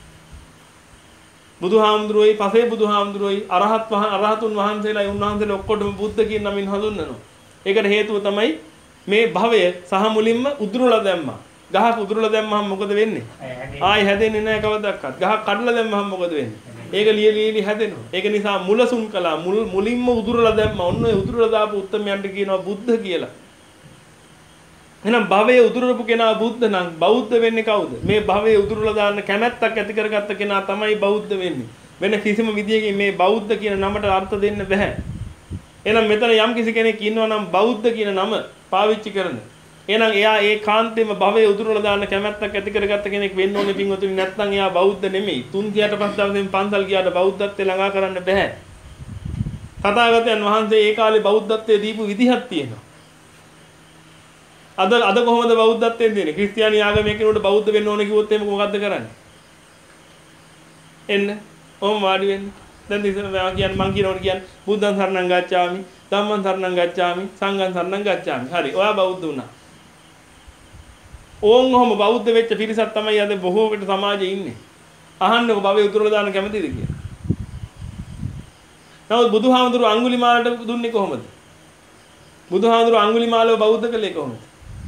බුදුහාමුදුරුවෝයි, පසේ බුදුහාමුදුරුවෝයි, අරහත් අරහතුන් වහන්සේලායි උන්වහන්සේලා ඔක්කොටම බුද්ධ කියන නමින් හඳුන්වනවා. ඒකට හේතුව තමයි මේ භවය සහ මුලින්ම උදුරලා දැම්මා. ගහක් උදුරලා දැම්මම මොකද වෙන්නේ? ආයි හැදෙන්නේ නැහැ කවදාවත්. ගහක් කඩලා දැම්මම මොකද වෙන්නේ? ඒක ලිය ලියලි හැදෙනවා. ඒක නිසා මුලසුන් කළා. මුල් මුලින්ම උදුරලා දැම්මා. ඔන්න ඔය උදුරලා දාපු උත්තමයන්ට කියනවා බුද්ධ කියලා. එහෙනම් භවයේ උදුරපු කෙනා බුද්ධ නම් බෞද්ධ වෙන්නේ කවුද? මේ භවයේ උදුරලා දාන්න කැමැත්තක් ඇති කරගත්ත කෙනා තමයි බෞද්ධ වෙන්නේ. වෙන කිසිම විදියකින් මේ බෞද්ධ කියන නමට අර්ථ දෙන්න බෑ. එහෙනම් මෙතන යම් කිසි කෙනෙක් ඉන්නවා නම් බෞද්ධ කියන නම පාවිච්චි කරන. එහෙනම් එයා ඒ කාන්තේම භවයේ උදුරලා දාන්න කැමැත්තක් ඇති කරගත්ත කෙනෙක් වෙන්න ඕනේ පින්වතුනි. නැත්නම් එයා බෞද්ධ නෙමෙයි. තුන්සිය අට පහ දවසෙන් පන්සල් ගියාට බෞද්ධත්වයට ළඟා කරන්න බෑ. තථාගතයන් වහන්සේ ඒ කාලේ බෞද්ධත්වයේ දීපු විදිහක් තියෙනවා. අද අද කොහොමද බෞද්ධත්වයෙන් දෙන්නේ? ක්‍රිස්තියානි ආගමේ කෙනෙකුට බෞද්ධ වෙන්න ඕනේ කිව්වොත් එහෙම මොකද්ද කරන්නේ? එන්න. ඔහොම වාඩි වෙන්න. දැන් ඉතින් මම කියන්නේ මං කියනකොට කියන්නේ බුද්ධං සරණං ගච්ඡාමි, ධම්මං සරණං ගච්ඡාමි, සංඝං සරණං ගච්ඡාමි. හරි. ඔයා බෞද්ධ වුණා. ඕන් ඔහොම බෞද්ධ වෙච්ච පිරිසක් තමයි අද බොහෝ කොට සමාජයේ ඉන්නේ. අහන්නකො භවයේ උතුරලා දාන්න කැමතිද කියලා. නමුත් බුදුහාමුදුරුවෝ අඟුලිමාලට දුන්නේ කොහොමද? බුදුහාමුදුරුවෝ අඟුලිමාලව බෞද්ධ කළේ කොහොමද?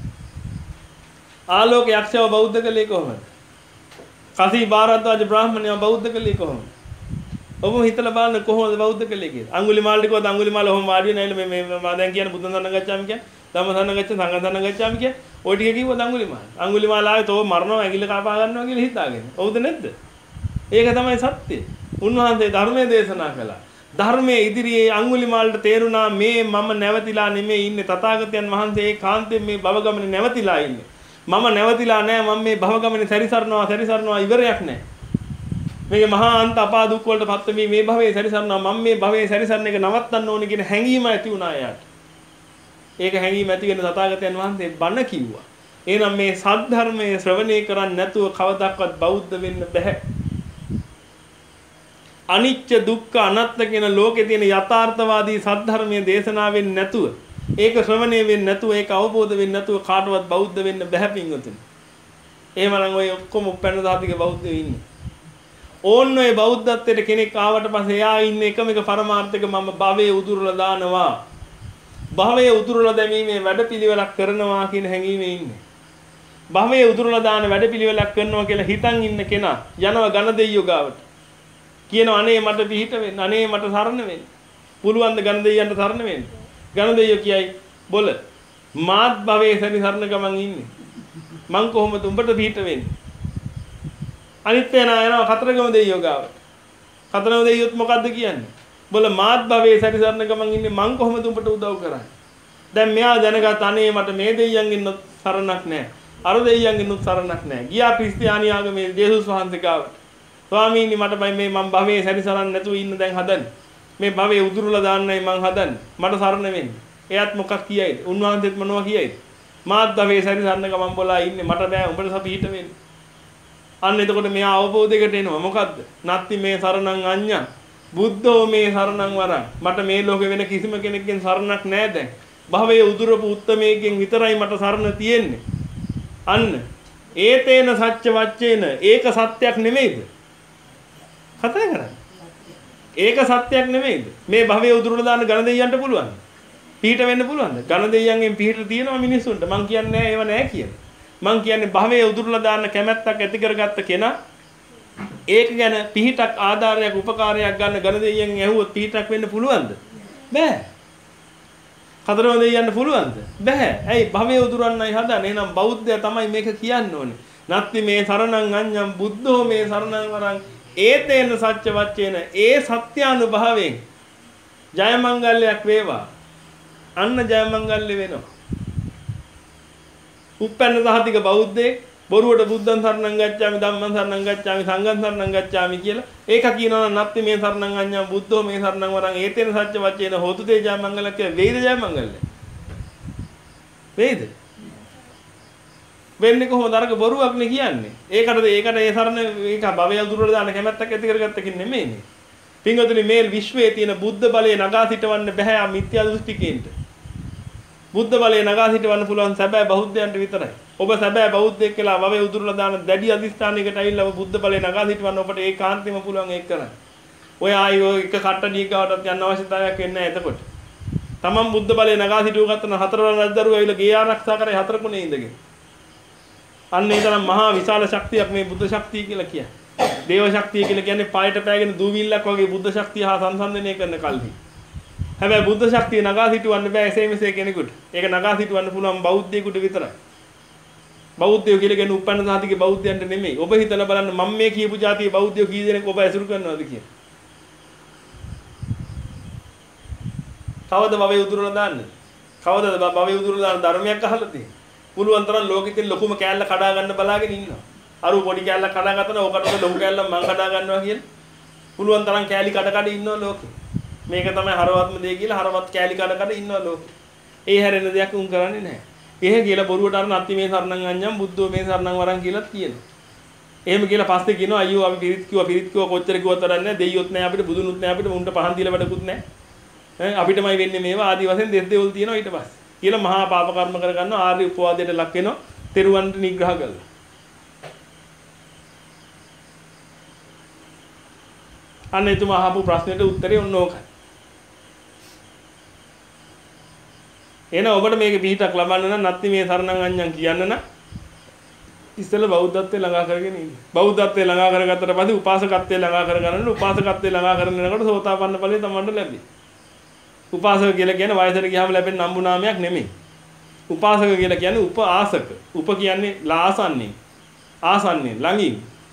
ආලෝක යක්ෂව බෞද්ධ කළේ කොහොමද? කසී භාරද්වාජ බ්‍රාහ්මණයව බෞද්ධ කළේ කොහොමද? ඔබ හිතලා බලන්න කොහොමද බෞද්ධ කළේ කියලා. අඟුලිමාලට කිව්වද අඟුලිමාල ඔහොම වාඩි වෙන ඇවිල්ලා මේ මේ මම දැන් කියන්නේ බුදුන් සරණ ගච්ඡාමි කියන්නේ, ධම්ම සරණ ගච්ඡාමි, සංඝ සරණ ගච්ඡාමි කියන්නේ. ඔය ටික කිව්වද අඟුලිමාල. අඟුලිමාල ආවේ තෝ මරනවා ඇඟිල්ල කපා ගන්නවා කියලා හිතාගෙන. හවුද නැද්ද? ඒක තමයි සත්‍යය. උන්වහන්සේ ධර්මයේ දේශනා කළා. ධර්මයේ ඉදිරියේ අඟුලිමාලට තේරුණා මේ මම නැවතිලා නෙමෙයි ඉන්නේ. තථාගතයන් වහන්සේ ඒ කාන්තෙන් මේ භව ගමනේ නැවතිලා ඉන්නේ. මම නැවතිලා නැහැ. මම මේ භව ගමනේ සැරිසරනවා සැරිසරනවා ඉවරයක් නැහැ. මේ මහා අන්ත අපා දුක් වලට පත් වෙමි මේ භවයේ සැරිසරනවා. මම මේ භවයේ සැරිසරන එක නවත්තන්න ඕනේ කියන හැඟීම ඇති වුණා එයාට. ඒක හැඟීම ඇති වෙන තථාගතයන් වහන්සේ බණ කිව්වා. එහෙනම් මේ සද්ධර්මයේ ශ්‍රවණය කරන්නේ නැතුව කවදාවත් බෞද්ධ වෙන්න බෑ. අනිච්ච දුක්ඛ අනාත්ම කියන ලෝකේ තියෙන යථාර්ථවාදී සද්ධර්මයේ දේශනා වෙන්නේ නැතුව, ඒක ශ්‍රවණය වෙන්නේ නැතුව, ඒක අවබෝධ වෙන්නේ නැතුව කාටවත් බෞද්ධ වෙන්න බෑ පින්වතුනි. එහෙමනම් ඔය ඔක්කොම උපැන්න සාතික බෞද්ධයෝ ඉන්නේ. ඕන්න ඔය බෞද්ධත්වයට කෙනෙක් ආවට පස්සේ එයා ඉන්නේ එකම එක පරමාර්ථයක මම භවයේ උදුරලා දානවා. භවයේ උදුරලා දැමීමේ වැඩපිළිවෙලක් කරනවා කියන හැඟීමේ ඉන්නේ. භවයේ උදුරලා දාන වැඩපිළිවෙලක් කරනවා කියලා හිතන් ඉන්න කෙනා යනවා ඝන දෙයියෝ ගාවට. කියනවා අනේ මට පිහිට වෙන්න, අනේ මට සරණ වෙන්න. පුළුවන් ද ඝන දෙයියන්ට සරණ වෙන්න? ඝන දෙයියෝ කියයි බොල මාත් භවයේ සරි සරණ ගමන් ඉන්නේ. මං කොහොමද උඹට පිහිට වෙන්නේ? අනිත් වෙනා යනවා කතරගම දෙයියෝ ගාවට. කතරගම දෙයියොත් මොකද්ද කියන්නේ? බල මාත් භවයේ සැරිසරන ගමන් ඉන්නේ මං කොහොමද උඹට උදව් කරන්නේ? දැන් මෙයා දැනගත් අනේ මට මේ දෙයියන්ගෙන් සරණක් නැහැ. අර දෙයියන්ගෙන් සරණක් නැහැ. ගියා ක්‍රිස්තියානි ආගමේ ජේසුස් වහන්සේ ගාවට. ස්වාමීනි මට මේ මම භවයේ සැරිසරන්න නැතුව ඉන්න දැන් හදන්නේ. මේ භවයේ උදුරලා දාන්නයි මං හදන්නේ. මට සරණ වෙන්න. එයාත් මොකක් කියයිද? උන්වහන්සේත් මොනවා කියයිද? මාත් භවයේ සැරිසරන ගමන් බලා ඉන්නේ මට බෑ උඹට සපීහිට වෙන්න. අන්න එතකොට මෙයා අවබෝධයකට එනවා. මොකද්ද? නත්ති මේ සරණං අඤ්ඤං බුද්ධෝ මේ සරණං වරං. මට මේ ලෝකේ වෙන කිසිම කෙනෙක්ගෙන් සරණක් නැහැ දැන්. භවයේ උදුරපු උත්තමයෙක්ගෙන් විතරයි මට සරණ තියෙන්නේ. අන්න ඒතේන සත්‍ය වච්චේන ඒක සත්‍යයක් නෙමෙයිද? කතා කරන්නේ. ඒක සත්‍යයක් නෙමෙයිද? මේ භවයේ උදුරලා දාන්න ඝන දෙයියන්ට පුළුවන්. පිහිට වෙන්න පුළුවන්ද? ඝන දෙයියන්ගෙන් පිහිට තියෙනවා මිනිස්සුන්ට. මං කියන්නේ නෑ ඒව නෑ කියලා. මං කියන්නේ භවයේ උදුරලා දාන්න කැමැත්තක් ඇති කරගත්ත කෙනා ඒක ගැන පිහිටක් ආධාරයක් උපකාරයක් ගන්න ඝන දෙයියන් ඇහුවොත් පිහිටක් වෙන්න පුළුවන්ද? බෑ. කතරම දෙයියන්ට පුළුවන්ද? බෑ. ඇයි භවයේ උදුරන්නයි හදන්නේ. එහෙනම් බෞද්ධයා තමයි මේක කියන්න ඕනේ. නත්ති මේ සරණං අඤ්ඤං බුද්ධෝ මේ සරණං වරං ඒතේන සත්‍ය වච්චේන ඒ සත්‍යානුභවයෙන් ජය මංගල්‍යයක් වේවා. අන්න ජය මංගල්‍ය වෙනවා. උප්පන්න සහතික බෞද්ධයෙක් බොරුවට බුද්ධං සරණං ගච්ඡාමි ධම්මං සරණං ගච්ඡාමි සංඝං සරණං ගච්ඡාමි කියලා ඒක කියනවා නම් නැත්නම් මේ සරණං අඤ්ඤං බුද්ධෝ මේ සරණං වරං ඒතේන සත්‍ය වච්චේන හෝතු තේ ජය මංගල කියලා වේද ජය මංගල්‍ය වේද වෙන්නේ කොහොමද අරක බොරුවක් නේ කියන්නේ ඒකටද ඒකට ඒ සරණ ඒක භවය දුරට දාන්න කැමැත්තක් ඇති කරගත්ත කෙනෙක් නෙමෙයිනේ පින්වතුනි මේ විශ්වයේ තියෙන බුද්ධ බලය නගා සිටවන්න බෑ ආ මිත්‍යා දෘෂ්ටිකේන්ට බුද්ධ බලය නගා සිටවන්න පුළුවන් සැබෑ බෞද්ධයන්ට විතරයි. ඔබ සැබෑ බෞද්ධයෙක් කියලා වවේ උදුරලා දාන දැඩි අධිෂ්ඨානයකට ඇවිල්ලා ඔබ බුද්ධ බලය නගා සිටවන්න ඔබට ඒකාන්තයෙන්ම පුළුවන් ඒක කරන්න. ඔය ආයෝ එක කට්ටඩිය ගාවටත් යන්න අවශ්‍යතාවයක් වෙන්නේ නැහැ එතකොට. තමන් බුද්ධ බලය නගා සිටුව ගත්තන හතරවන රජදරුවෝ ඇවිල්ලා ගේ ආරක්ෂා කරේ හතර කොනේ ඉඳගෙන. අන්න ඒ තරම් මහා විශාල ශක්තියක් මේ බුද්ධ ශක්තිය කියලා කියන්නේ. දේව ශක්තිය කියලා කියන්නේ පායට පෑගෙන දූවිල්ලක් වගේ බුද්ධ ශක්තිය හා සංසන්දනය කරන කල්හි. හැබැයි බුද්ධ ශක්තිය නගා සිටවන්න බෑ එසේ මෙසේ කෙනෙකුට. ඒක නගා සිටවන්න පුළුවන් බෞද්ධයෙකුට විතරයි. බෞද්ධයෝ කියලා කියන්නේ උපන්න සාතිකේ බෞද්ධයන්ට නෙමෙයි. ඔබ හිතලා බලන්න මම මේ කියපු જાතියේ බෞද්ධයෝ කී දෙනෙක් ඔබ ඇසුරු කරනවද කියලා. කවද භවයේ උදුරලා දාන්නේ? කවදද භවයේ උදුරලා දාන ධර්මයක් අහලා තියෙන්නේ? පුළුවන් තරම් ලෝකෙකින් ලොකුම කෑල්ල කඩා ගන්න බලාගෙන ඉන්නවා. අර පොඩි කෑල්ලක් කඩා ගත්තා ඕකට ලොකු කෑල්ලක් මං කඩා ගන්නවා කියලා. පුළුවන් තරම් කෑලි කඩ කඩ ඉන්නවා ලෝකේ. මේක තමයි හරවත්ම දේ කියලා හරවත් කෑලි කඩ කඩ ඉන්නවා ලෝකේ. ඒ හැරෙන දෙයක් උන් කරන්නේ නැහැ. එහෙ කියලා බොරුවට අර නැති මේ සරණං අඤ්ඤං බුද්ධෝ මේ සරණං වරං කියලාත් කියනවා. එහෙම කියලා පස්සේ කියනවා අයියෝ අපි පිරිත් කිව්වා පිරිත් කිව්වා කොච්චර කිව්වත් වැඩක් නැහැ. දෙයියොත් නැහැ අපිට බුදුනුත් නැහැ අපිට උන්ට පහන් දීලා වැඩකුත් නැහැ. ඈ අපිටමයි වෙන්නේ මේවා ආදි වශයෙන් දෙස් දෙවල් තියෙනවා ඊට පස්සේ. කියලා මහා පාප කර්ම කරගන්නවා ආර්ය උපවාදයට ලක් වෙනවා තෙරුවන්ට නිග්‍රහ කළා. අන්න එතුමා අහපු ප්‍රශ්නෙට උත්තරේ ඔන්න ඕකයි. එහෙනම් ඔබට මේකේ පිහිටක් ලබන්න නම් නැත්නම් මේ සරණං අඤ්ඤං කියන්න නම් ඉස්සෙල්ලා බෞද්ධත්වයට ළඟා කරගෙන ඉන්න. බෞද්ධත්වයට ළඟා කරගත්තට පස්සේ උපාසකත්වයට ළඟා කරගන්න උපාසකත්වයට ළඟා කරගෙන යනකොට සෝතාපන්න ඵලය තමන්ට ලැබෙයි. උපාසක කියලා කියන්නේ වයසට ගියාම ලැබෙන නම්බු නාමයක් නෙමෙයි. උපාසක කියලා කියන්නේ උපආසක. උප කියන්නේ ලාසන්නේ. ආසන්නේ ළඟින්.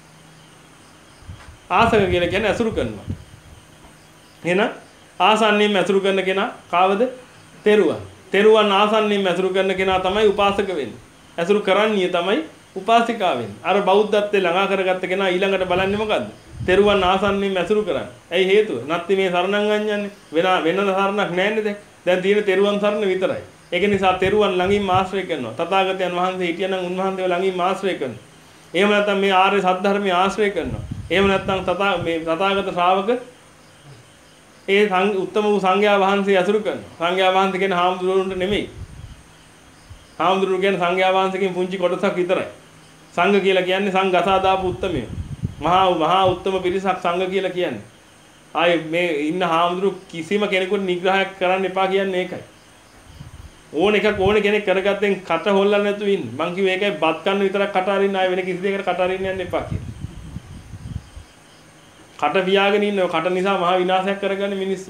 ආසක කියලා කියන්නේ අසුරු කරනවා. එහෙනම් ආසන්නයෙන් අසුරු කරන කෙනා කාවද? තෙරුවන්. තෙරුවන් ආසන්නයෙන් අසුරු කරන කෙනා තමයි උපාසක වෙන්නේ. අසුරු කරන්නේ තමයි උපාසිකා වෙන්නේ. අර බෞද්ධත්වයේ ළඟා කරගත්ත කෙනා ඊළඟට බලන්නේ මොකද්ද? තෙරුවන් ආසන්නයෙන් අසුරු කරන්නේ. ඇයි හේතුව? නැත්නම් මේ සරණං අඤ්ඤන්නේ වෙන වෙන සරණක් නැන්නේ දැන්. දැන් තියෙන තෙරුවන් සරණ විතරයි. ඒක නිසා තෙරුවන් ළඟින් ආශ්‍රය කරනවා. තථාගතයන් වහන්සේ හිටියනම් උන්වහන්සේව ළඟින් ආශ්‍රය කරනවා. එහෙම නැත්නම් මේ ආර්ය සද්ධර්මයේ ආශ්‍රය කරනවා. එහෙම නැත්නම් තථා මේ තථාගත ශ්‍රාවක ඒ උත්තම වූ සංඝයා වහන්සේ අසුරු කරනවා. සංඝයා වහන්සේ කියන්නේ හාමුදුරුවන්ට නෙමෙයි. හාමුදුරුවෝ කියන්නේ සංඝයා වහන්සේකින් පුංචි කොටසක් විතරයි. සංඝ කියලා කියන්නේ සංඝ අසා දාපු උත්තමයෝ. මහා මහා උත්තම පිරිසක් සංඝ කියලා කියන්නේ. ආයේ මේ ඉන්න හාමුදුරුවෝ කිසිම කෙනෙකුට නිග්‍රහයක් කරන්න එපා කියන්නේ ඒකයි. ඕන එකක් ඕන කෙනෙක් කරගත්තෙන් කට හොල්ලන්න නැතුව ඉන්න. මං කිව්වේ ඒකයි බත් කන්න විතරක් කට අරින්න ආයේ වෙන කිසි දෙයකට කට අරින්න යන්න එපා කියලා. කට පියාගෙන ඉන්නවා. කට නිසා මහා විනාශයක් කරගන්න මිනිස්සු.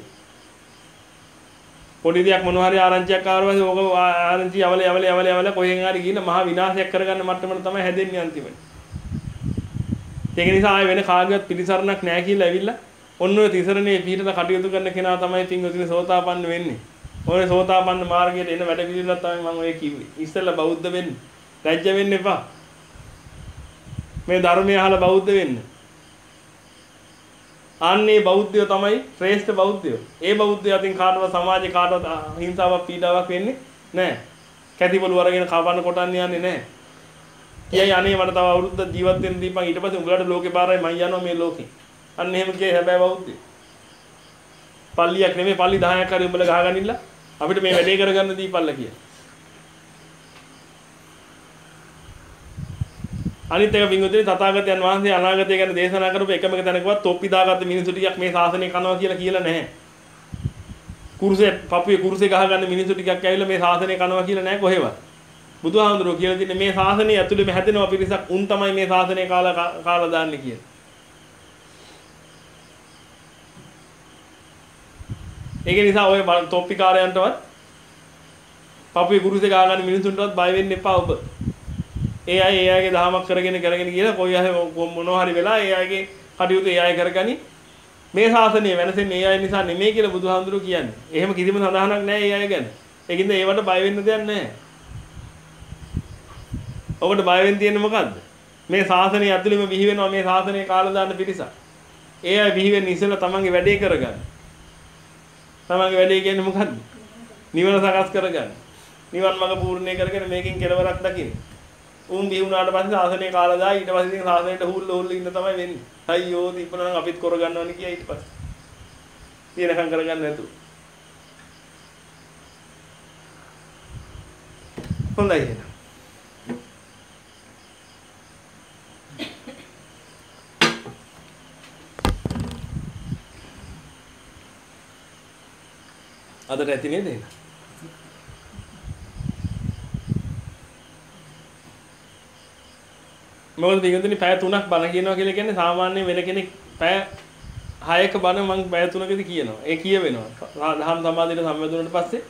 පොඩි දෙයක් මොනවා හරි ආරංචියක් ආවම ඕක ආරංචි යවල යවල යවල යවල කොහෙන් හරි ගිහින් මහා විනාශයක් කරගන්න මට්ටමට තමයි හැදෙන්නේ අන්තිමට. ඒක නිසා ආයේ වෙන කාගේවත් පිළිසරණක් නැහැ කියලා ඇවිල්ලා ඔන්න ඔය තිසරණේ පිටට කටයුතු කරන කෙනා තමයි පින්වතුනි සෝතාපන්න වෙන්නේ. ඔය සෝතාපන්න මාර්ගයට එන වැඩ පිළිවෙලක් තමයි මම ඔය කිව්වේ. ඉස්සෙල්ලා බෞද්ධ වෙන්න. ලැජ්ජ වෙන්න එපා. මේ ධර්මය අහලා බෞද්ධ වෙන්න. අන්නේ බෞද්ධයෝ තමයි ශ්‍රේෂ්ඨ බෞද්ධයෝ. ඒ බෞද්ධයෝ අතින් කාටවත් සමාජේ කාටවත් හිංසාවක් පීඩාවක් වෙන්නේ නැහැ. කැතිපොළු අරගෙන කවන්න කොටන්න යන්නේ නැහැ. කියයි අනේ මට තව අවුරුද්දක් ජීවත් වෙන්න දීපන් ඊට පස්සේ උඹලට ලෝකේ බාරයි මම යනවා මේ ලෝකේ. අන්න එහෙම කියයි හැබැයි බෞද්ධයෝ. පල්ලියක් නෙමෙයි පල්ලි දහයක් හරි උඹලා ගහගනින්න අපිට මේ වැඩේ කරගන්න දීපල්ල කියලා. අනිත් එක පින්වතුනි තථාගතයන් වහන්සේ අනාගතය ගැන දේශනා කරපු එකම එක තැනකවත් තොප්පි දාගත්ත මිනිස්සු ටිකක් මේ ශාසනය කනවා කියලා කියලා නැහැ. කුරුසේ පපුවේ කුරුසේ ගහගන්න මිනිස්සු ටිකක් ඇවිල්ලා මේ ශාසනය කනවා කියලා නැහැ කොහෙවත්. බුදුහාමුදුරුවෝ කියලා තියෙන්නේ මේ ශාසනය ඇතුළේම හැදෙනවා පිරිසක් උන් තමයි මේ ශාසනය කාලා කාලා දාන්නේ කියලා. ඒක නිසා ඔය තොප්පිකාරයන්ටවත් පපුවේ කුරුසේ ගහගන්න මිනිස්සුන්ටවත් බය වෙන්න එපා ඔබ. ඒ අය ඒ අයගේ දහමක් කරගෙන කරගෙන ගිහලා කොයි අය මොනවා හරි වෙලා ඒ අයගේ කටයුතු ඒ අය කරගනි. මේ ශාසනය වෙනසෙන්නේ ඒ අය නිසා නෙමෙයි කියලා බුදුහාමුදුරුවෝ කියන්නේ. එහෙම කිසිම සඳහනක් නැහැ ඒ අය ගැන. ඒකින්ද ඒවට බය වෙන්න දෙයක් නැහැ. ඔබට බය වෙන්න තියෙන්නේ මොකද්ද? මේ ශාසනය ඇතුළෙම බිහි වෙනවා මේ ශාසනය කාලා දාන්න පිරිසක්. ඒ අය බිහි වෙන්න ඉස්සෙල්ලා තමන්ගේ වැඩේ කරගන්න. තමන්ගේ වැඩේ කියන්නේ මොකද්ද? නිවන සකස් කරගන්න. නිවන් මඟ පූර්ණේ කරගෙන මේකෙන් කෙලවරක් දකින්න. උන් බිහි වුණාට පස්සේ ශාසනය කාලා දායි ඊට පස්සේ ඉතින් ශාසනයට හුල්ල හුල්ල ඉන්න තමයි වෙන්නේ. අයියෝ දීපනනම් අපිත් කරගන්නවනේ කියයි ඊට පස්සේ. තියෙනකම් කරගන්න නැතුව. හොඳයි එහෙනම්. අදට ඇති නේද එහෙනම්? මොකද පිටුතුනි පැය තුනක් බණ කියනවා කියලා කියන්නේ සාමාන්‍ය වෙන කෙනෙක් පැය හයක බණ මම පැය තුනකදී කියනවා. ඒ කියවෙනවා. දහම් සමාධියට සම්බන්ධ වුණාට පස්සේ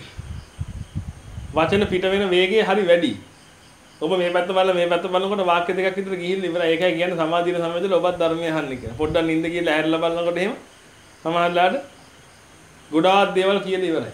වචන පිට වෙන වේගය හරි වැඩි. ඔබ මේ පැත්ත බලලා මේ පැත්ත බලනකොට වාක්‍ය දෙකක් විතර ගිහිල්ලා ඉවරයි. ඒකයි කියන්නේ සමාධියට සම්බන්ධව ඔබත් ධර්මය අහන්නේ කියලා. පොඩ්ඩක් නිින්ද කියලා ඇහැරලා බලනකොට එහෙම සමහරලාට ගොඩාක් දේවල් කියලා ඉවරයි.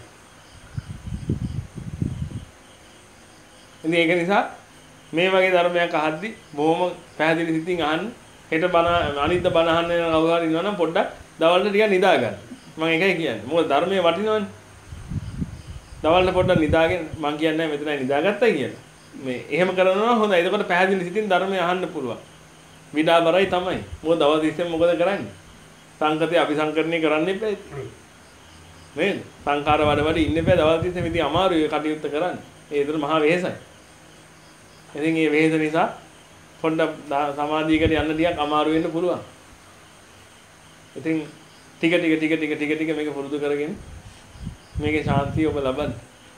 ඉතින් ඒක නිසා මේ වගේ ධර්මයක් අහද්දි බොහොම පැහැදිලි සිතින් අහන්න. හෙට බණ අනිද්දා බණ අහන්න යන කවුරු හරි ඉන්නවනම් පොඩ්ඩක් දවල්ට ටිකක් නිදා ගන්න. මම ඒකයි කියන්නේ. මොකද ධර්මයේ වටිනවනේ. දවල්ට පොඩ්ඩක් නිදාගෙන මම කියන්නේ මෙතනයි නිදාගත්තා කියලා. මේ එහෙම කරනවා හොඳයි. එතකොට පැහැදිලි සිතින් ධර්මය අහන්න පුළුවන්. විඩාබරයි තමයි. මොකද දවස් තිස්සේ මොකද කරන්නේ? සංකතේ අபிසංකරණය කරන්න එපා. නේද? සංඛාර වඩ වඩ ඉන්න එපා දවස් තිස්සේ මෙදී අමාරුයි කටයුත්ත කරන්න. ඒ විතර මහා වෙහෙසයි. ඉතින් මේ වෙහෙස නිසා පොඩ්ඩක් සමාධියකට යන්න ටිකක් අමාරු වෙන්න පුළුවන්. ඉතින් ටික ටික ටික ටික ටික ටික මේක පුරුදු කරගෙන මේකේ ශාන්තිය ඔබ ලබන්න.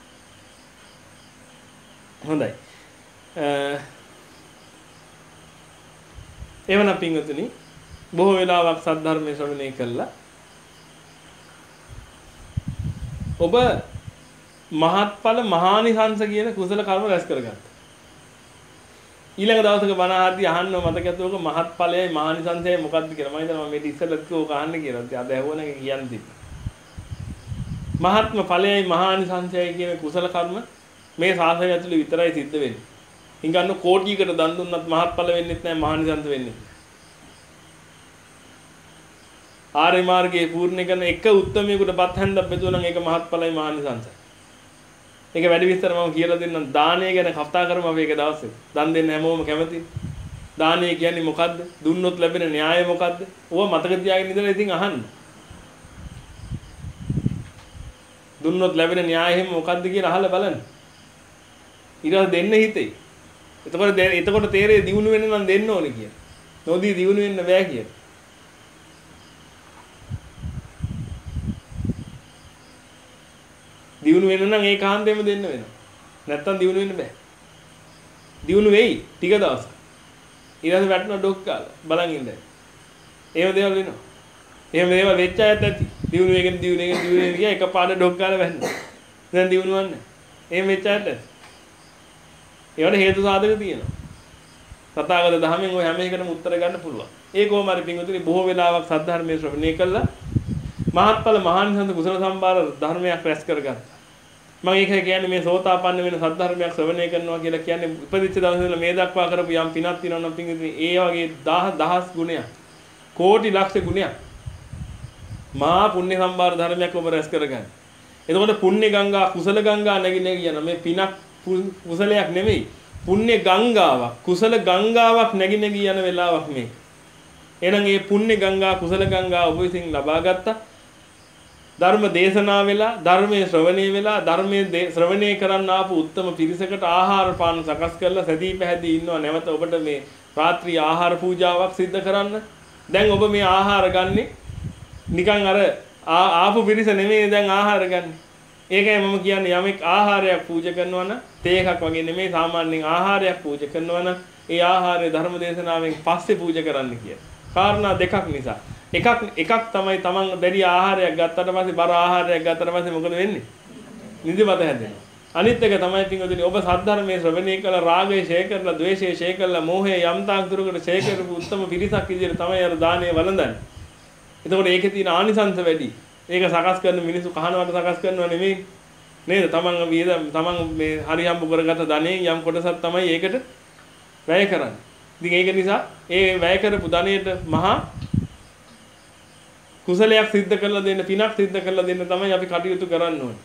හොඳයි. එවනම් පින්වතුනි බොහෝ වෙලාවක් සද්ධර්මයේ ශ්‍රවණය කළා. ඔබ මහත්ඵල මහානිසංස කියන කුසල කර්ම රැස් කරගත්තා. ඊළඟ දවසක බණ ආදී අහන්න මතක ඇතුවක මහත්ඵලයයි මහානිසංසයයි මොකක්ද කියලා මම හිතනවා මේ ඉස්සෙල්ලත් කෝක අහන්න කියලා. ඉතින් අද ඇහුවනම් කියන්න තිබ්බා. මහත්ම ඵලයයි මහානිසංසයයි කියන කුසල කර්ම මේ ශාසනය ඇතුළේ විතරයි සිද්ධ වෙන්නේ. හිඟන්න කෝටියකට දන් දුන්නත් මහත්ඵල වෙන්නෙත් නැහැ මහානිසංස වෙන්නේ. ආර්ය මාර්ගයේ පූර්ණ කරන එක උත්තරමයකට බත් හැන්දක් බෙදුවා නම් ඒක මහත්ඵලයි මහානිසංසයි. ඒක වැඩි විස්තර මම කියලා දෙන්නම්. දානය ගැන කතා කරමු අපි ඒක දවසේ. දන් දෙන්න හැමෝම කැමතියි. දානය කියන්නේ මොකද්ද? දුන්නොත් ලැබෙන න්‍යාය මොකද්ද? ඕව මතක තියාගෙන ඉඳලා ඉතින් අහන්න. දුන්නොත් ලැබෙන න්‍යාය එහෙම මොකද්ද කියලා අහලා බලන්න. ඊට දෙන්න හිතේ. එතකොට එතකොට තේරෙයි දිනු වෙන්න නම් දෙන්න ඕනේ කියලා. නොදී දිනු වෙන්න බෑ කියලා. දියුණු වෙන්න නම් ඒ කාන්තේම දෙන්න වෙනවා. නැත්තම් දියුණු වෙන්න බෑ. දියුණු වෙයි ටික දවසක්. ඊළඟට වැටෙන ඩොක් කාලා බලන් ඉන්න. එහෙම දේවල් වෙනවා. එහෙම දේවල් වෙච්ච අයත් ඇති. දියුණු වෙගෙන දියුණු වෙගෙන දියුණු වෙගෙන ගියා එකපාරට ඩොක් කාලා වැටෙනවා. දැන් දියුණුවන්නේ. එහෙම වෙච්ච අයත් ඇති. ඒවට හේතු සාධක තියෙනවා. තථාගත ධර්මයෙන් ඔය හැම එකටම උත්තර ගන්න පුළුවන්. ඒ කොහොම හරි පින්වතුනි බොහෝ වෙලාවක් සද්ධර්මයේ ශ්‍රවණය කළා මහත්ඵල මහානිසංස කුසල සම්භාර ධර්මයක් රැස් කරගත්තා. මම ඒක කියන්නේ මේ සෝතාපන්න වෙන සද්ධර්මයක් ශ්‍රවණය කරනවා කියලා කියන්නේ ඉපදිච්ච දවසේ ඉඳලා මේ දක්වා කරපු යම් පිනක් තියෙනවා නම් පින්වතුනි ඒ වගේ දහස් දහස් ගුණයක් කෝටි ලක්ෂ ගුණයක් මහා පුණ්‍ය සම්භාර ධර්මයක් ඔබ රැස් කරගන්න. එතකොට පුණ්‍ය ගංගා කුසල ගංගා නැගිනේ කියන මේ පිනක් කුසලයක් නෙමෙයි. පුණ්‍ය ගංගාවක් කුසල ගංගාවක් නැගින කියන වෙලාවක් මේ. එහෙනම් මේ පුණ්‍ය ගංගා කුසල ගංගා ඔබ විසින් ලබා ගත්තා. ධර්ම දේශනා වෙලා ධර්මයේ ශ්‍රවණය වෙලා ධර්මයේ ශ්‍රවණය කරන්න ආපු උත්තම පිරිසකට ආහාර පාන සකස් කරලා සැදී පැහැදී ඉන්නවා. නැවත ඔබට මේ රාත්‍රී ආහාර පූජාවක් සිද්ධ කරන්න. දැන් ඔබ මේ ආහාර ගන්නෙ නිකන් අර ආපු පිරිස නෙමෙයි දැන් ආහාර ගන්න. ඒකයි මම කියන්නේ යමෙක් ආහාරයක් පූජා කරනවා නම් තේ එකක් වගේ නෙමෙයි සාමාන්‍යයෙන් ආහාරයක් පූජා කරනවා නම් ඒ ආහාරය ධර්ම දේශනාවෙන් පස්සේ පූජා කරන්න කියලා. කාරණා දෙකක් නිසා. එකක් එකක් තමයි තමන් දැඩි ආහාරයක් ගත්තට පස්සේ බර ආහාරයක් ගත්තට පස්සේ මොකද වෙන්නේ? නිදිමත හැදෙනවා. අනිත් එක තමයි පින්වතුනි ඔබ සද්ධර්මයේ ශ්‍රවණය කළ රාගය ඡය කරලා ද්වේෂය ඡය කරලා මෝහය යම් තාක් දුරකට ඡය කරපු උත්තම පිරිසක් විදිහට තමයි අර දානය වළඳන්නේ. එතකොට ඒකේ තියෙන ආනිසංස වැඩි. ඒක සකස් කරන මිනිස්සු කහනවට සකස් කරනවා නෙමෙයි. නේද? තමන් වේද තමන් මේ හරි හම්බ කරගත්ත ධනෙන් යම් කොටසක් තමයි ඒකට වැය කරන්නේ. ඉතින් ඒක නිසා ඒ වැය කරපු ධනෙට මහා කුසලයක් සිද්ධ කරලා දෙන්න පිනක් සිද්ධ කරලා දෙන්න තමයි අපි කටයුතු කරන්න ඕනේ.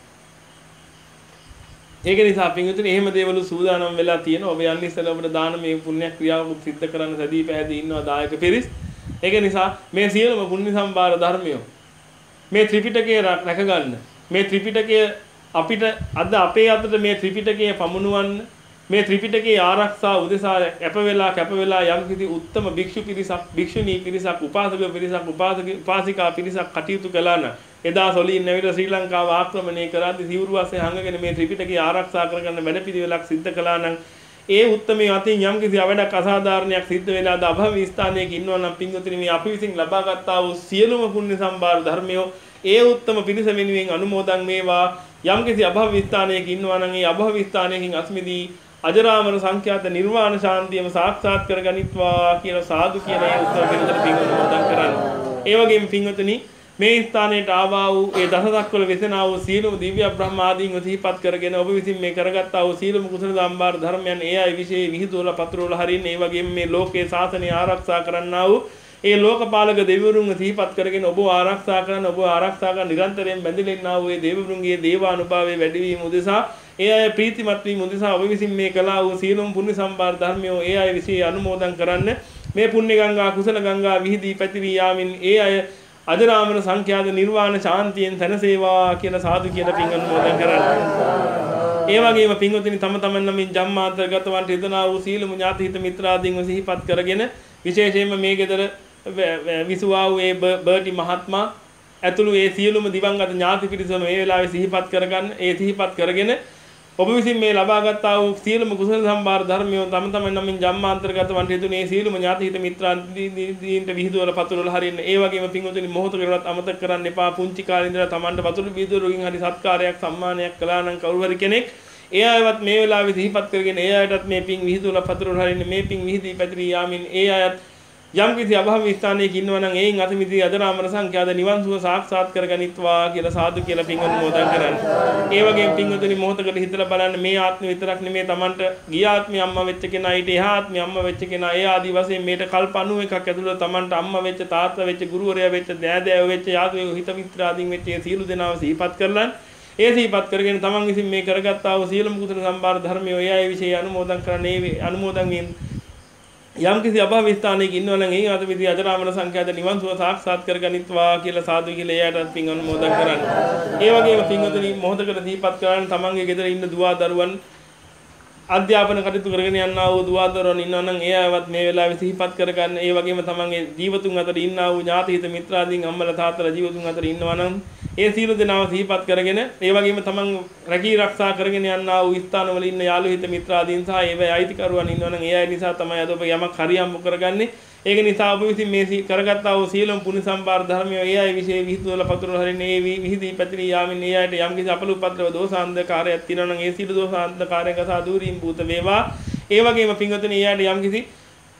ඒක නිසා පින්විතනේ එහෙම දේවලු සූදානම් වෙලා තියෙනවා. ඔබ යන්නේ ඉස්සෙල්ලා ඔබට දාන මේ පුණ්‍ය ක්‍රියාවක් සිද්ධ කරන්න සැදී පැහැදී ඉන්නවා දායක පිරිස්. ඒක නිසා මේ සියලුම පුණ්‍ය සම්භාර ධර්මිය මේ ත්‍රිපිටකය රැක ගන්න. මේ ත්‍රිපිටකය අපිට අද අපේ අතට මේ ත්‍රිපිටකය පමුණුවන්න මේ ත්‍රිපිටකයේ ආරක්ෂා උදෙසා කැප වෙලා කැප වෙලා යම් කිසි උත්තම භික්ෂු පිරිසක් භික්ෂුණී පිරිසක් උපාසක පිරිසක් උපාසක උපාසිකා පිරිසක් කටයුතු කළා නම් එදා සොලින් නැවිත ශ්‍රී ලංකාව ආක්‍රමණය කරද්දී සිවුරු අස්සේ හංගගෙන මේ ත්‍රිපිටකය ආරක්ෂා කරගන්න වැඩපිළිවෙලක් සිද්ධ කළා නම් ඒ උත්තමයේ අතින් යම් කිසි අවඩක් අසාධාරණයක් සිද්ධ වෙලා ද අභවී ස්ථානයක ඉන්නවා නම් පින්වතුනි මේ අපි විසින් ලබා ගත්තා වූ සියලුම පුණ්‍ය සම්භාර ධර්මයෝ ඒ උත්තම පිරිස වෙනුවෙන් අනුමෝදන් වේවා. යම් කිසි අභවී ස්ථානයක ඉන්නවා නම් ඒ අභවී ස්ථානයකින් අස්මිදී අජරාමර සංඛ්‍යාත නිර්වාණ ශාන්තියම සාක්ෂාත් කරගනිත්වා කියලා සාදු කියන ඒ උත්තර පිළිතුර පින්වතුන් කරන්න. ඒ වගේම පින්වතුනි මේ ස්ථානයට ආවා වූ ඒ දසදක්වල වෙසෙනා වූ සීලම දිව්‍ය බ්‍රහ්ම ආදීන් සිහිපත් කරගෙන ඔබ විසින් මේ කරගත්තා වූ සීලම කුසල සම්භාර ධර්මයන් ඒ අය විශේෂ විහිදුවලා පතුරවලා හරින්න. ඒ වගේම මේ ලෝකේ ශාසනය ආරක්ෂා කරන්නා වූ ඒ ලෝකපාලක දෙවිවරුන් සිහිපත් කරගෙන ඔබ ආරක්ෂා කරන ඔබ ආරක්ෂා කරන නිරන්තරයෙන් බැඳිලා ඉන්නා වූ ඒ දෙවිවරුන්ගේ දේවානුභාවයේ වැඩිවීම උදෙසා ඒ අය ප්‍රීතිමත් වීම උදෙසා ඔබ විසින් මේ කළා වූ සීලම පුණ්‍ය සම්භාර ධර්මයෝ ඒ අය විසින් අනුමෝදන් කරන්න. මේ පුණ්‍ය ගංගා කුසල ගංගා විහිදී පැතිරී යාමින් ඒ අය අජරාමර සංඛ්‍යාත නිර්වාණ ශාන්තියෙන් සැනසේවා කියලා සාදු කියලා පින් අනුමෝදන් කරන්න. ඒ වගේම පින්වතුනි තම තමන් නමින් ජම්මාන්තරගතවන්ට යදනා වූ සීලමු ඥාති හිත මිත්‍රාදීන්ව සිහිපත් කරගෙන විශේෂයෙන්ම මේ ගෙදර විසුවා වූ ඒ බර්ටි මහත්මයා ඇතුළු ඒ සියලුම දිවංගත ඥාති පිරිසම මේ වෙලාවේ සිහිපත් කරගන්න. ඒ සිහිපත් කරගෙන ඔබ විසින් මේ ලබාගත් ආ වූ සියලුම කුසල සම්භාර ධර්මයන් තම තමන් නමින් ජම්මාන්තරගත වන්ට යදුනේ සියලුම ඥාති හිත මිත්‍රාදීන්ට විහිදුවල පතුරවල හරින්න. ඒ වගේම පින්වතුනි මොහොතකටවත් අමතක කරන්න එපා. පුංචි කාලේ ඉඳලා තමන්ට වතුරු බීදුවකින් හරි සත්කාරයක් සම්මානයක් කළා නම් කවුරු හරි කෙනෙක් ඒ අයවත් මේ වෙලාවේ සිහිපත් කරගෙන ඒ අයටත් මේ පින් විහිදුවල පතුරවල හරින්න. මේ පින් විහිදී පැතිරී යාමින් ඒ අයත් යම් කිසි අභවී ස්ථානයක ඉන්නවා නම් ඒයින් අතමිදී අජරාමර සංඛ්‍යාත නිවන් සුව සාක්ෂාත් කරගනිත්වා කියලා සාදු කියලා පින් අනුමෝදන් කරන්න. ඒ වගේම පින්වතුනි මොහොතකට හිතලා බලන්න මේ ආත්ම විතරක් නෙමේ Tamanට ගිය ආත්මේ අම්මා වෙච්ච කෙනා ඊට එහා ආත්මේ අම්මා වෙච්ච කෙනා ඒ ආදි වශයෙන් මේට කල්ප අනූ එකක් ඇතුළත Tamanට අම්මා වෙච්ච තාත්තා වෙච්ච ගුරුවරයා වෙච්ච දෑදෑයෝ වෙච්ච යාළුවෝ හිත මිත්‍රාදීන් වෙච්ච ඒ සියලු දෙනාව සිහිපත් කරලන් ඒ සිහිපත් කරගෙන Taman විසින් මේ කරගත්තා වූ සියලුම කුසල සම්භාර ධර්මයෝ ඒ අය විශේෂ අනුමෝදන් කරන්නේ ඒ අනුමෝදන් වීම යම් කිසි අභවී ස්ථානයක ඉන්නවා නම් ඒ අත විදි අජරාමර සංඛ්‍යාත නිවන් සුව සාක්ෂාත් කරගනිත්වා කියලා සාදු කියලා එයාටත් පින් අනුමෝදන් කරන්න. ඒ වගේම පින්වතුනි මොහොතකට දීපත් කරන්න තමන්ගේ ගෙදර ඉන්න දුවා දරුවන් අධ්‍යාපන කටයුතු කරගෙන යනා වූ දුවා දරුවන් ඉන්නවා නම් ඒ අයවත් මේ වෙලාවේ සිහිපත් කරගන්න. ඒ වගේම තමන්ගේ ජීවතුන් අතර ඉන්නා වූ ඥාති හිත මිත්‍රාදීන් අම්මලා තාත්තලා ජීවතුන් අතර ඉන්නවා නම් ඒ සියලු දෙනාව සිහිපත් කරගෙන ඒ වගේම තමන් රැකී ආරක්ෂා කරගෙන යනා වූ ස්ථානවල ඉන්න යාළු හිත මිත්‍රාදීන් සහ ඒවැ අයිතිකරුවන් ඉන්නවා නම් ඒ අය නිසා තමයි අද ඔබ යමක් හරියම්බ කරගන්නේ. ඒක නිසා ඔබ විසින් මේ කරගත්තා වූ සීලම් පුණ්‍ය සම්භාර ධර්මය ඒ අය විශේෂ විහිදුවල පතුරවල හරින්නේ ඒ විහිදී පැතිරී යාමින් ඒ අයට යම් කිසි අපලුපද්‍රව දෝෂාන්ධකාරයක් තියෙනවා නම් ඒ සීල දෝෂාන්ධකාරයන් කසා දූරීම් භූත වේවා. ඒ වගේම පින්වතුනි ඒ අයට යම් කිසි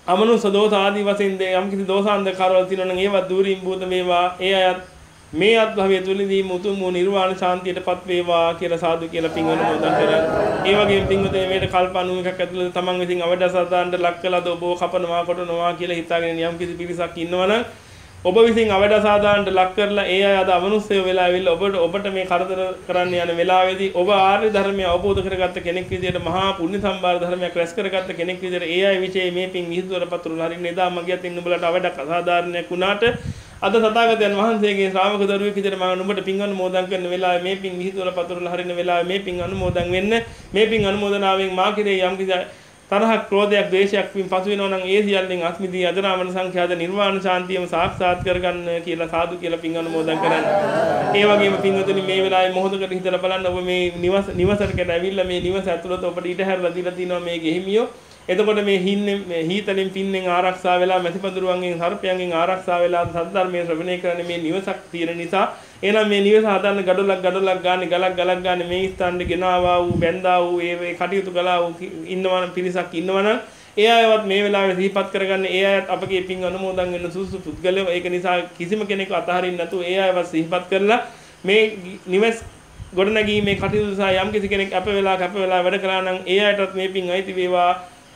අමනුෂ්‍ය දෝෂ ආදී වශයෙන් යම් කිසි දෝෂාන්ධ කරවල තියෙනවා නම් ඒවත් දුරින් භූත වේවා. ඒ අයත් මේ අත්භවයේ තුලදී මුතුන් වූ නිර්වාණ ශාන්තියටපත් වේවා කියලා සාදු කියලා පින් අනුමෝදන් කරා. ඒ වගේම පින්වතුනි මේට කල්ප අනූවකක් ඇතුළත තමන් විසින් අවඩසදාන්න ලක් කළාද ඔබ කපනවා කොටනවා කියලා හිතාගෙන යම් කිසි පිරිසක් ඉන්නවනම් ඔබ විසින් අවඩසදාන්න ලක් කරලා ඒ අය අද අමනුෂ්‍යය වෙලා ඇවිල්ලා ඔබට ඔබට මේ කරදර කරන්න යන වෙලාවේදී ඔබ ආර්ය ධර්මය අවබෝධ කරගත්ත කෙනෙක් විදිහට මහා පුණ්‍ය සම්භාර ධර්මයක් රැස් කරගත්ත කෙනෙක් විදිහට ඒ අය විශේෂ මේ පින් විහිදුවර පතුරුල හරින්න එදා මගියත් ඉන්න උඹලට අවඩක් අසාධාරණයක් වුණාට අද තථාගතයන් වහන්සේගේ ශ්‍රාවක දරුවෙක් විදිහට මම නුඹට පින් අනුමෝදන් කරන වෙලාවේ මේ පින් විහිදුවර පතුරුල හරින්න වෙලාවේ මේ පින් අනුමෝදන් වෙන්න මේ පින් අනුමෝදනාවෙන් මා කෙරේ යම් කිසි තරහක් ක්‍රෝධයක් ද්වේෂයක් වින් පසු වෙනවා නම් ඒ සියල්ලෙන් අස්මිදී අජරාමර සංඛ්‍යාත නිර්වාණ ශාන්තියම සාක්ෂාත් කරගන්න කියලා සාදු කියලා පින් අනුමෝදන් කරන්න. ඒ වගේම පින්වතුනි මේ වෙලාවේ මොහොතකට හිතලා බලන්න ඔබ මේ නිවස නිවසකට ඇවිල්ලා මේ නිවස ඇතුළත ඔබට ඊට හැරලා දීලා තිනවා මේ ගෙහිමියෝ. එතකොට මේ හින්නේ මේ හීතලෙන් පින්නෙන් ආරක්ෂා වෙලා මැසිපඳුරුවන්ගෙන් සර්පයන්ගෙන් ආරක්ෂා වෙලා සද්ධර්මයේ ශ්‍රවණය කරන මේ නිවසක් තියෙන නිසා එහෙනම් මේ නිවස හදන්න ගඩොලක් ගඩොලක් ගන්න ගලක් ගලක් ගන්න මේ ස්ථානෙ ගෙනාවා වූ බැඳා වූ ඒ කටයුතු කළා වූ ඉන්නවනම් පිරිසක් ඉන්නවනම් ඒ අයවත් මේ වෙලාවේ සිහිපත් කරගන්න ඒ අයත් අපගේ පින් අනුමෝදන් වෙන සුසු පුද්ගලයෝ ඒක නිසා කිසිම කෙනෙකු අතහරින්න නැතුව ඒ අයවත් සිහිපත් කරලා මේ නිවස් ගොඩනැගීමේ කටයුතු සහ යම් කිසි කෙනෙක් අප වෙලා අප වෙලා වැඩ කළා නම් ඒ අයටත් මේ පින් අයිති වේවා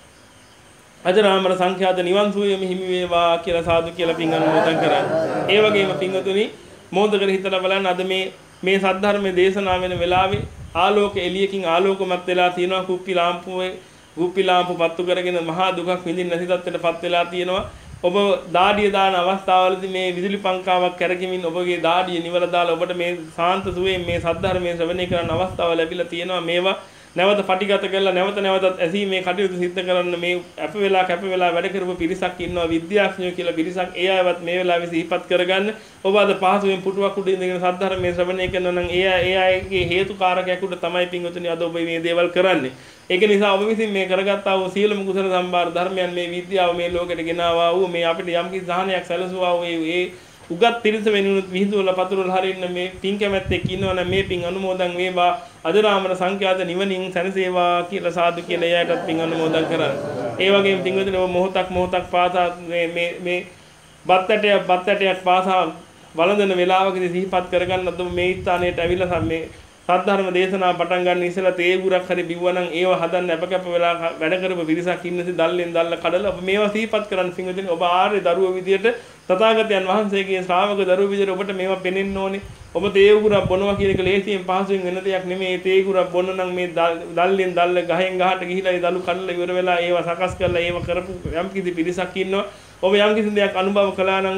අජරාමර සංඛ්‍යාත නිවන් සුවයම හිමි වේවා කියලා සාදු කියලා පින් අනුමෝදන් කරා. ඒ වගේම පින්වතුනි මොහොතකට හිතලා බලන්න අද මේ මේ සද්ධර්මයේ දේශනා වෙන වෙලාවේ ආලෝක එළියකින් ආලෝකමත් වෙලා තියෙනවා කුප්පි ලාම්පුවේ කුප්පි ලාම්පු පත්තු කරගෙන මහා දුකක් විඳින්න නැති තත්ත්වයටපත් වෙලා තියෙනවා. ඔබ දාඩිය දාන අවස්ථාවලදී මේ විදුලි පංකාවක් කැරකෙමින් ඔබගේ දාඩිය නිවල දාලා ඔබට මේ සාන්ත සුවයෙන් මේ සද්ධර්මයේ ශ්‍රවණය කරන්න අවස්ථාව ලැබිලා තියෙනවා. මේවා නැවත පටිගත කරලා නැවත නැවතත් ඇසීමේ කටයුතු සිද්ධ කරන්න මේ අප වෙලා කැප වෙලා වැඩ කරපු පිරිසක් ඉන්නවා විද්‍යාඥයෝ කියලා පිරිසක් ඒ අයවත් මේ වෙලාවේ සිහිපත් කරගන්න ඔබ අද පහසුවෙන් පුටුවක් උඩ ඉඳගෙන සද්ධර්මයේ ශ්‍රවණය කරනවා නම් ඒ ඒ අයගේ හේතුකාරකයක් උඩ තමයි පින්වතුනි අද ඔබ මේ දේවල් කරන්නේ. ඒක නිසා ඔබ විසින් මේ කරගත්තා වූ සියලුම කුසල සම්භාර ධර්මයන් මේ විද්‍යාව මේ ලෝකෙට ගෙනාවා වූ මේ අපිට යම් කිසි සහනයක් සැලසුවා වූ ඒ උගත් තිරිස වෙනුනුත් විහිදුවල පතුරුල හරින්න මේ පින් කැමැත්තෙක් ඉන්නවනම් මේ පින් අනුමෝදන් වේවා අජරාමර සංඛ්‍යාත නිවනින් සැනසේවා කියලා සාදු කියලා එයාටත් පින් අනුමෝදන් කරා. ඒ වගේම පින්වතුනි ඔබ මොහොතක් මොහොතක් පාසා මේ මේ මේ බත් ඇටයක් බත් ඇටයක් පාසා වළඳන වේලාවකදී සිහිපත් කරගන්න ඔබ මේ ස්ථානයට ඇවිල්ලා මේ සද්ධර්ම දේශනාව පටන් ගන්න ඉස්සෙල්ලා තේ ගුරක් හරි බිව්වනම් ඒව හදන්න අපකැප වෙලා වැඩ කරපු විරිසක් ඉන්නසි දල්ලෙන් දල්ල කඩලා ඔබ මේවා සිහිපත් කරන්න පින්වතුනි ඔබ ආර්ය දරුවෝ විදියට තථාගතයන් වහන්සේගේ ශ්‍රාවක දරුවෝ විදියට ඔබට මේවා පෙනෙන්න ඕනේ. ඔබ තේ ගුරක් බොනවා කියන එක ලේසියෙන් පහසුවෙන් වෙන දෙයක් නෙමෙයි. තේ ගුරක් බොන්න නම් මේ දල්ලෙන් දල්ල ගහෙන් ගහට ගිහිලා ඒ දලු කඩලා ඉවර වෙලා ඒවා සකස් කරලා ඒව කරපු යම් කිසි පිරිසක් ඉන්නවා. ඔබ යම් කිසි දෙයක් අනුභව කළා නම්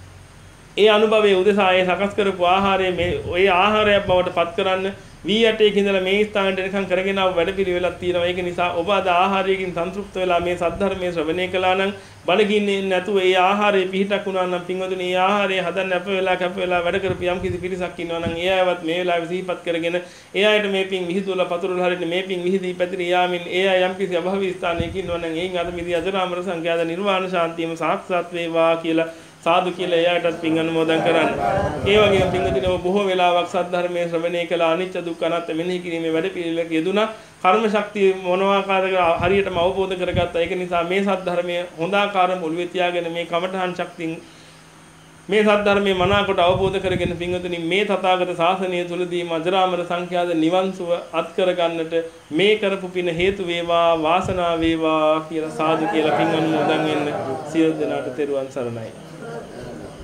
ඒ අනුභවයේ උදෙසා ඒ සකස් කරපු ආහාරය මේ ඔය ආහාරයක් බවට පත් කරන්න වී ඇටයක ඉඳලා මේ ස්ථානට එනකන් කරගෙන ආව වැඩපිළිවෙලක් තියෙනවා. ඒක නිසා ඔබ අද ආහාරයකින් සන්තුෂ්ත වෙලා මේ සද්ධර්මයේ ශ්‍රවණය කළා නම් බලකින්නේ නැතුව ඒ ආහාරයේ පිහිටක් වුණා නම් පින්වතුනි ඒ ආහාරය හදන්න අප වෙලා කැප වෙලා වැඩ කරපු යම් කිසි පිරිසක් ඉන්නවා නම් ඒ අයවත් මේ වෙලාවේ සිහිපත් කරගෙන ඒ අයට මේ පින් විහිදුවලා පතුරුල හරින්න මේ පින් විහිදී පැතිරී යාමින් ඒ අය යම් කිසි අභවී ස්ථානයක ඉන්නවා නම් එයින් අද මිදී අජරාමර සංඛ්‍යාත නිර්වාණ ශාන්තියම සාක්ෂාත් වේවා කියලා සාදු කියලා එයාටත් පින් අනුමෝදන් කරන්න. ඒ වගේම පින්වතුනි ඔබ බොහෝ වෙලාවක් සද්ධර්මයේ ශ්‍රවණය කළා අනිච්ච දුක්ඛ අනාත්ම මෙනෙහි කිරීමේ වැඩ පිළිවෙලක යෙදුණා. කර්ම ශක්තිය මොනවාකාරයක හරියටම අවබෝධ කරගත්තා. ඒක නිසා මේ සද්ධර්මයේ හොඳ ආකාරම ඔළුවේ තියාගෙන මේ කමඨහන් ශක්තියින් මේ සද්ධර්මයේ මනාකොට අවබෝධ කරගෙන පින්වතුනි මේ තථාගත ශාසනය තුලදී අජරාමර සංඛ්‍යාත නිවන් සුව අත් කරගන්නට මේ කරපු පින හේතු වේවා වාසනාව වේවා කියලා සාදු කියලා පින් අනුමෝදන් වෙන්න සියලු දෙනාට තෙරුවන් සරණයි.